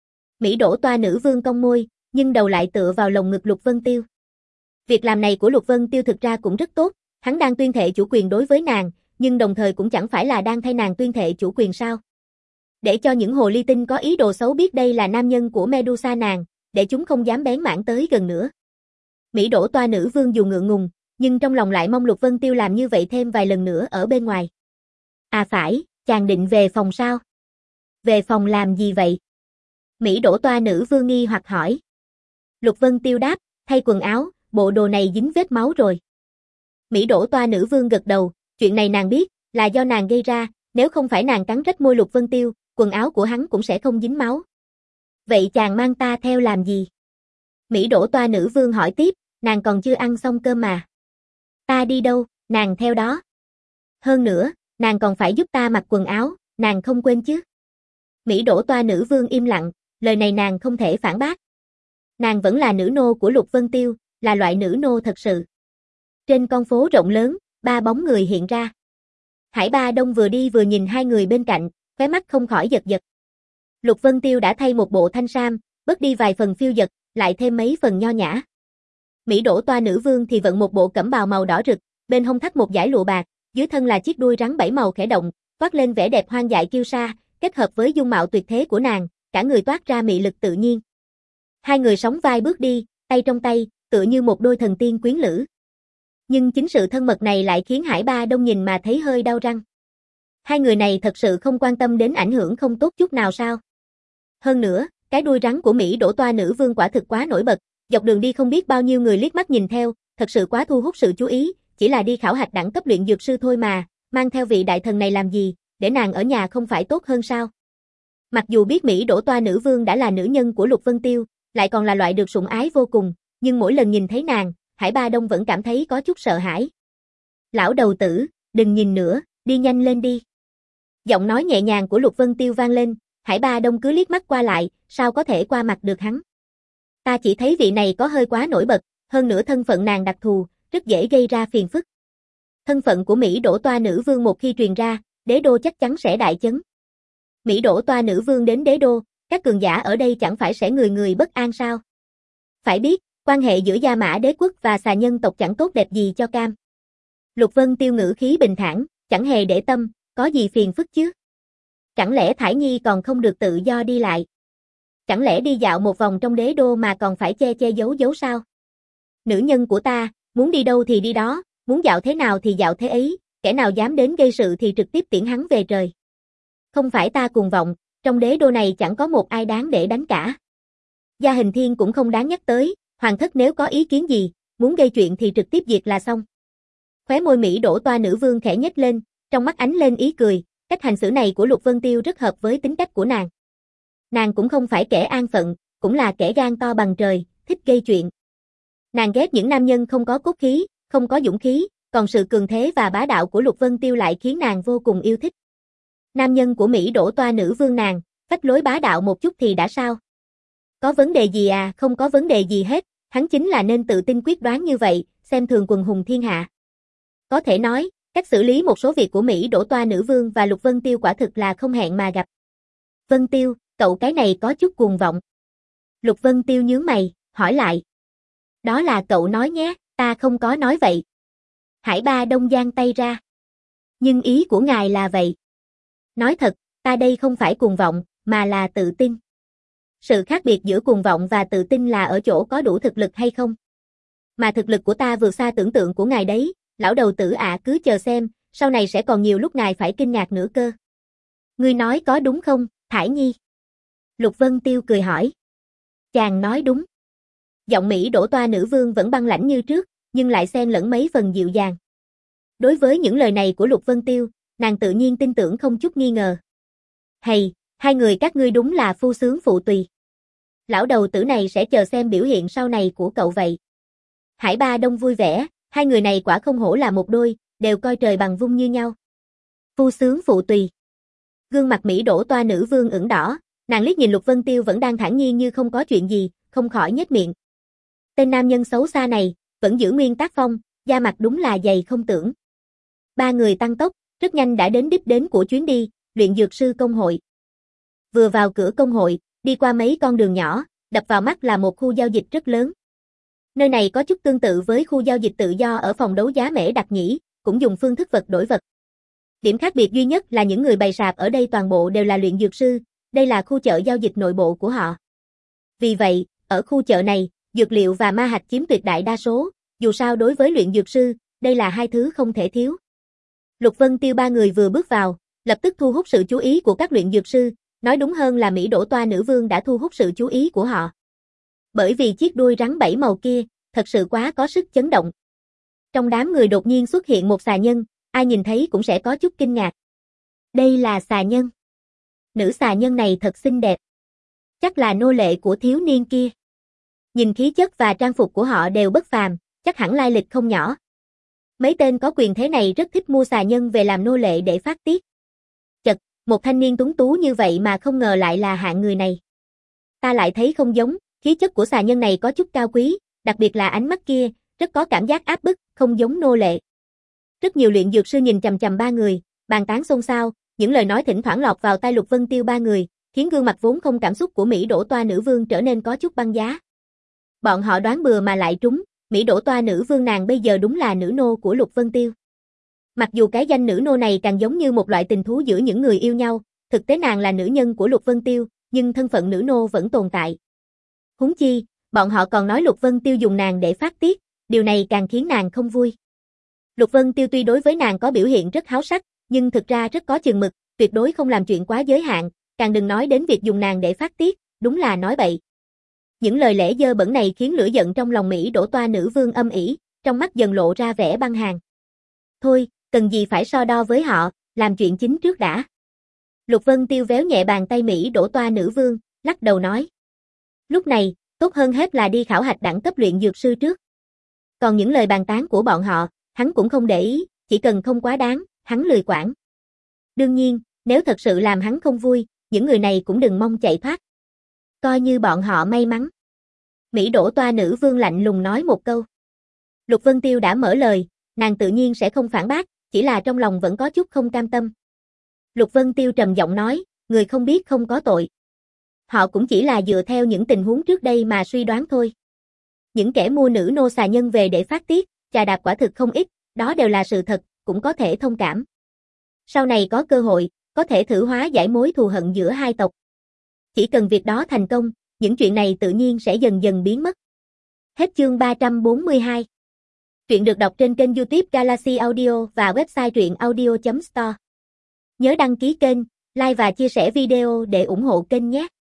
Mỹ đổ toa nữ vương cong môi, nhưng đầu lại tựa vào lồng ngực Lục Vân Tiêu. Việc làm này của Lục Vân Tiêu thực ra cũng rất tốt, hắn đang tuyên thệ chủ quyền đối với nàng, nhưng đồng thời cũng chẳng phải là đang thay nàng tuyên thệ chủ quyền sao. Để cho những hồ ly tinh có ý đồ xấu biết đây là nam nhân của Medusa nàng, để chúng không dám bén mảng tới gần nữa. Mỹ đổ toa nữ vương dù ngượng ngùng, nhưng trong lòng lại mong Lục Vân Tiêu làm như vậy thêm vài lần nữa ở bên ngoài. À phải, chàng định về phòng sao? Về phòng làm gì vậy? Mỹ đổ toa nữ vương nghi hoặc hỏi. Lục Vân Tiêu đáp, thay quần áo, bộ đồ này dính vết máu rồi. Mỹ đổ toa nữ vương gật đầu, chuyện này nàng biết, là do nàng gây ra, nếu không phải nàng cắn rách môi Lục Vân Tiêu, quần áo của hắn cũng sẽ không dính máu. Vậy chàng mang ta theo làm gì? Mỹ đổ toa nữ vương hỏi tiếp, nàng còn chưa ăn xong cơm mà. Ta đi đâu, nàng theo đó. Hơn nữa, nàng còn phải giúp ta mặc quần áo, nàng không quên chứ. Mỹ đổ toa nữ vương im lặng, lời này nàng không thể phản bác. Nàng vẫn là nữ nô của Lục Vân Tiêu, là loại nữ nô thật sự. Trên con phố rộng lớn, ba bóng người hiện ra. Hải Ba Đông vừa đi vừa nhìn hai người bên cạnh, khóe mắt không khỏi giật giật. Lục Vân Tiêu đã thay một bộ thanh sam, bớt đi vài phần phiêu dật, lại thêm mấy phần nho nhã. Mỹ đổ toa nữ vương thì vận một bộ cẩm bào màu đỏ rực, bên hông thắt một dải lụa bạc, dưới thân là chiếc đuôi rắn bảy màu khẽ động, toát lên vẻ đẹp hoang dại kiêu sa, kết hợp với dung mạo tuyệt thế của nàng, cả người toát ra mị lực tự nhiên. Hai người sóng vai bước đi, tay trong tay, tựa như một đôi thần tiên quyến lữ. Nhưng chính sự thân mật này lại khiến Hải Ba Đông nhìn mà thấy hơi đau răng. Hai người này thật sự không quan tâm đến ảnh hưởng không tốt chút nào sao? Hơn nữa, cái đuôi rắn của Mỹ đổ toa nữ vương quả thực quá nổi bật, dọc đường đi không biết bao nhiêu người liếc mắt nhìn theo, thật sự quá thu hút sự chú ý, chỉ là đi khảo hạch đẳng cấp luyện dược sư thôi mà, mang theo vị đại thần này làm gì, để nàng ở nhà không phải tốt hơn sao? Mặc dù biết Mỹ đổ toa nữ vương đã là nữ nhân của Lục Vân Tiêu, lại còn là loại được sủng ái vô cùng, nhưng mỗi lần nhìn thấy nàng, Hải Ba Đông vẫn cảm thấy có chút sợ hãi. Lão đầu tử, đừng nhìn nữa, đi nhanh lên đi. Giọng nói nhẹ nhàng của Lục Vân Tiêu vang lên, Hải Ba Đông cứ liếc mắt qua lại, sao có thể qua mặt được hắn. Ta chỉ thấy vị này có hơi quá nổi bật, hơn nữa thân phận nàng đặc thù, rất dễ gây ra phiền phức. Thân phận của Mỹ đổ toa nữ vương một khi truyền ra, đế đô chắc chắn sẽ đại chấn. Mỹ đổ toa nữ vương đến đế đô, các cường giả ở đây chẳng phải sẽ người người bất an sao? Phải biết, quan hệ giữa Gia Mã đế quốc và xà nhân tộc chẳng tốt đẹp gì cho cam. Lục Vân Tiêu ngữ khí bình thản, chẳng hề để tâm, có gì phiền phức chứ? Chẳng lẽ Thải Nhi còn không được tự do đi lại? Chẳng lẽ đi dạo một vòng trong đế đô mà còn phải che che giấu giấu sao? Nữ nhân của ta, muốn đi đâu thì đi đó, muốn dạo thế nào thì dạo thế ấy, kẻ nào dám đến gây sự thì trực tiếp tiễn hắn về trời. Không phải ta cuồng vọng, trong đế đô này chẳng có một ai đáng để đánh cả. Gia Hình Thiên cũng không đáng nhắc tới, hoàng thất nếu có ý kiến gì, muốn gây chuyện thì trực tiếp diệt là xong. Khóe môi Mỹ đổ toa nữ vương khẽ nhếch lên, trong mắt ánh lên ý cười, cách hành xử này của Lục Vân Tiêu rất hợp với tính cách của nàng. Nàng cũng không phải kẻ an phận, cũng là kẻ gan to bằng trời, thích gây chuyện. Nàng ghét những nam nhân không có cốt khí, không có dũng khí, còn sự cường thế và bá đạo của Lục Vân Tiêu lại khiến nàng vô cùng yêu thích. Nam nhân của Mỹ đổ toa nữ vương nàng, phách lối bá đạo một chút thì đã sao? Có vấn đề gì à? Không có vấn đề gì hết, hắn chính là nên tự tin quyết đoán như vậy, xem thường quần hùng thiên hạ. Có thể nói, cách xử lý một số việc của Mỹ đổ toa nữ vương và Lục Vân Tiêu quả thực là không hẹn mà gặp. Vân Tiêu, cậu cái này có chút cuồng vọng. Lục Vân Tiêu nhướng mày, hỏi lại. Đó là cậu nói nhé, ta không có nói vậy. Hải Ba Đông giang tay ra. Nhưng ý của ngài là vậy. Nói thật, ta đây không phải cuồng vọng, mà là tự tin. Sự khác biệt giữa cuồng vọng và tự tin là ở chỗ có đủ thực lực hay không. Mà thực lực của ta vượt xa tưởng tượng của ngài đấy, lão đầu tử ạ cứ chờ xem, sau này sẽ còn nhiều lúc ngài phải kinh ngạc nữa cơ. Ngươi nói có đúng không, Thải Nhi? Lục Vân Tiêu cười hỏi. Chàng nói đúng. Giọng Mỹ đổ toa nữ vương vẫn băng lãnh như trước, nhưng lại xen lẫn mấy phần dịu dàng. Đối với những lời này của Lục Vân Tiêu, nàng tự nhiên tin tưởng không chút nghi ngờ. Hay, hai người các ngươi đúng là phu sướng phụ tùy. Lão đầu tử này sẽ chờ xem biểu hiện sau này của cậu vậy. Hải Ba Đông vui vẻ, hai người này quả không hổ là một đôi, đều coi trời bằng vung như nhau. Phu sướng phụ tùy. Gương mặt Mỹ đổ toa nữ vương ửng đỏ, nàng liếc nhìn Lục Vân Tiêu vẫn đang thản nhiên như không có chuyện gì, không khỏi nhếch miệng. Tên nam nhân xấu xa này, vẫn giữ nguyên tác phong, da mặt đúng là dày không tưởng. Ba người tăng tốc, rất nhanh đã đến đích đến của chuyến đi, luyện dược sư công hội. Vừa vào cửa công hội, đi qua mấy con đường nhỏ, đập vào mắt là một khu giao dịch rất lớn. Nơi này có chút tương tự với khu giao dịch tự do ở phòng đấu giá Mễ Đặc Nhĩ, cũng dùng phương thức vật đổi vật. Điểm khác biệt duy nhất là những người bày sạp ở đây toàn bộ đều là luyện dược sư, đây là khu chợ giao dịch nội bộ của họ. Vì vậy, ở khu chợ này, dược liệu và ma hạch chiếm tuyệt đại đa số, dù sao đối với luyện dược sư, đây là hai thứ không thể thiếu. Lục Vân Tiêu ba người vừa bước vào, lập tức thu hút sự chú ý của các luyện dược sư, nói đúng hơn là Mỹ đổ toa nữ vương đã thu hút sự chú ý của họ. Bởi vì chiếc đuôi rắn bảy màu kia, thật sự quá có sức chấn động. Trong đám người đột nhiên xuất hiện một xà nhân, ai nhìn thấy cũng sẽ có chút kinh ngạc. Đây là xà nhân. Nữ xà nhân này thật xinh đẹp. Chắc là nô lệ của thiếu niên kia. Nhìn khí chất và trang phục của họ đều bất phàm, chắc hẳn lai lịch không nhỏ. Mấy tên có quyền thế này rất thích mua xà nhân về làm nô lệ để phát tiết. Chật, một thanh niên tuấn tú như vậy mà không ngờ lại là hạng người này. Ta lại thấy không giống, khí chất của xà nhân này có chút cao quý, đặc biệt là ánh mắt kia, rất có cảm giác áp bức, không giống nô lệ. Rất nhiều luyện dược sư nhìn chằm chằm ba người, bàn tán xôn xao, những lời nói thỉnh thoảng lọt vào tai Lục Vân Tiêu ba người, khiến gương mặt vốn không cảm xúc của Mỹ đổ toa nữ vương trở nên có chút băng giá. Bọn họ đoán bừa mà lại trúng, Mỹ đổ toa nữ vương nàng bây giờ đúng là nữ nô của Lục Vân Tiêu. Mặc dù cái danh nữ nô này càng giống như một loại tình thú giữa những người yêu nhau, thực tế nàng là nữ nhân của Lục Vân Tiêu, nhưng thân phận nữ nô vẫn tồn tại. Huống chi, bọn họ còn nói Lục Vân Tiêu dùng nàng để phát tiết, điều này càng khiến nàng không vui. Lục Vân Tiêu tuy đối với nàng có biểu hiện rất háo sắc, nhưng thực ra rất có chừng mực, tuyệt đối không làm chuyện quá giới hạn, càng đừng nói đến việc dùng nàng để phát tiết, đúng là nói bậy. Những lời lẽ dơ bẩn này khiến lửa giận trong lòng Mỹ đổ toa nữ vương âm ỉ, trong mắt dần lộ ra vẻ băng hàn. Thôi, cần gì phải so đo với họ, làm chuyện chính trước đã. Lục Vân Tiêu véo nhẹ bàn tay Mỹ đổ toa nữ vương, lắc đầu nói. Lúc này, tốt hơn hết là đi khảo hạch đẳng cấp luyện dược sư trước. Còn những lời bàn tán của bọn họ, hắn cũng không để ý, chỉ cần không quá đáng, hắn lười quản. Đương nhiên, nếu thật sự làm hắn không vui, những người này cũng đừng mong chạy thoát. Coi như bọn họ may mắn. Mỹ đổ toa nữ vương lạnh lùng nói một câu. Lục Vân Tiêu đã mở lời, nàng tự nhiên sẽ không phản bác, chỉ là trong lòng vẫn có chút không cam tâm. Lục Vân Tiêu trầm giọng nói, người không biết không có tội. Họ cũng chỉ là dựa theo những tình huống trước đây mà suy đoán thôi. Những kẻ mua nữ nô xà nhân về để phát tiết, chà đạp quả thực không ít, đó đều là sự thật, cũng có thể thông cảm. Sau này có cơ hội, có thể thử hóa giải mối thù hận giữa hai tộc. Chỉ cần việc đó thành công, những chuyện này tự nhiên sẽ dần dần biến mất. Hết chương ba trăm bốn mươi hai. Truyện được đọc trên kênh YouTube Galaxy Audio và website truyện audio chấm store. Nhớ đăng ký kênh, Like và chia sẻ video để ủng hộ kênh nhé.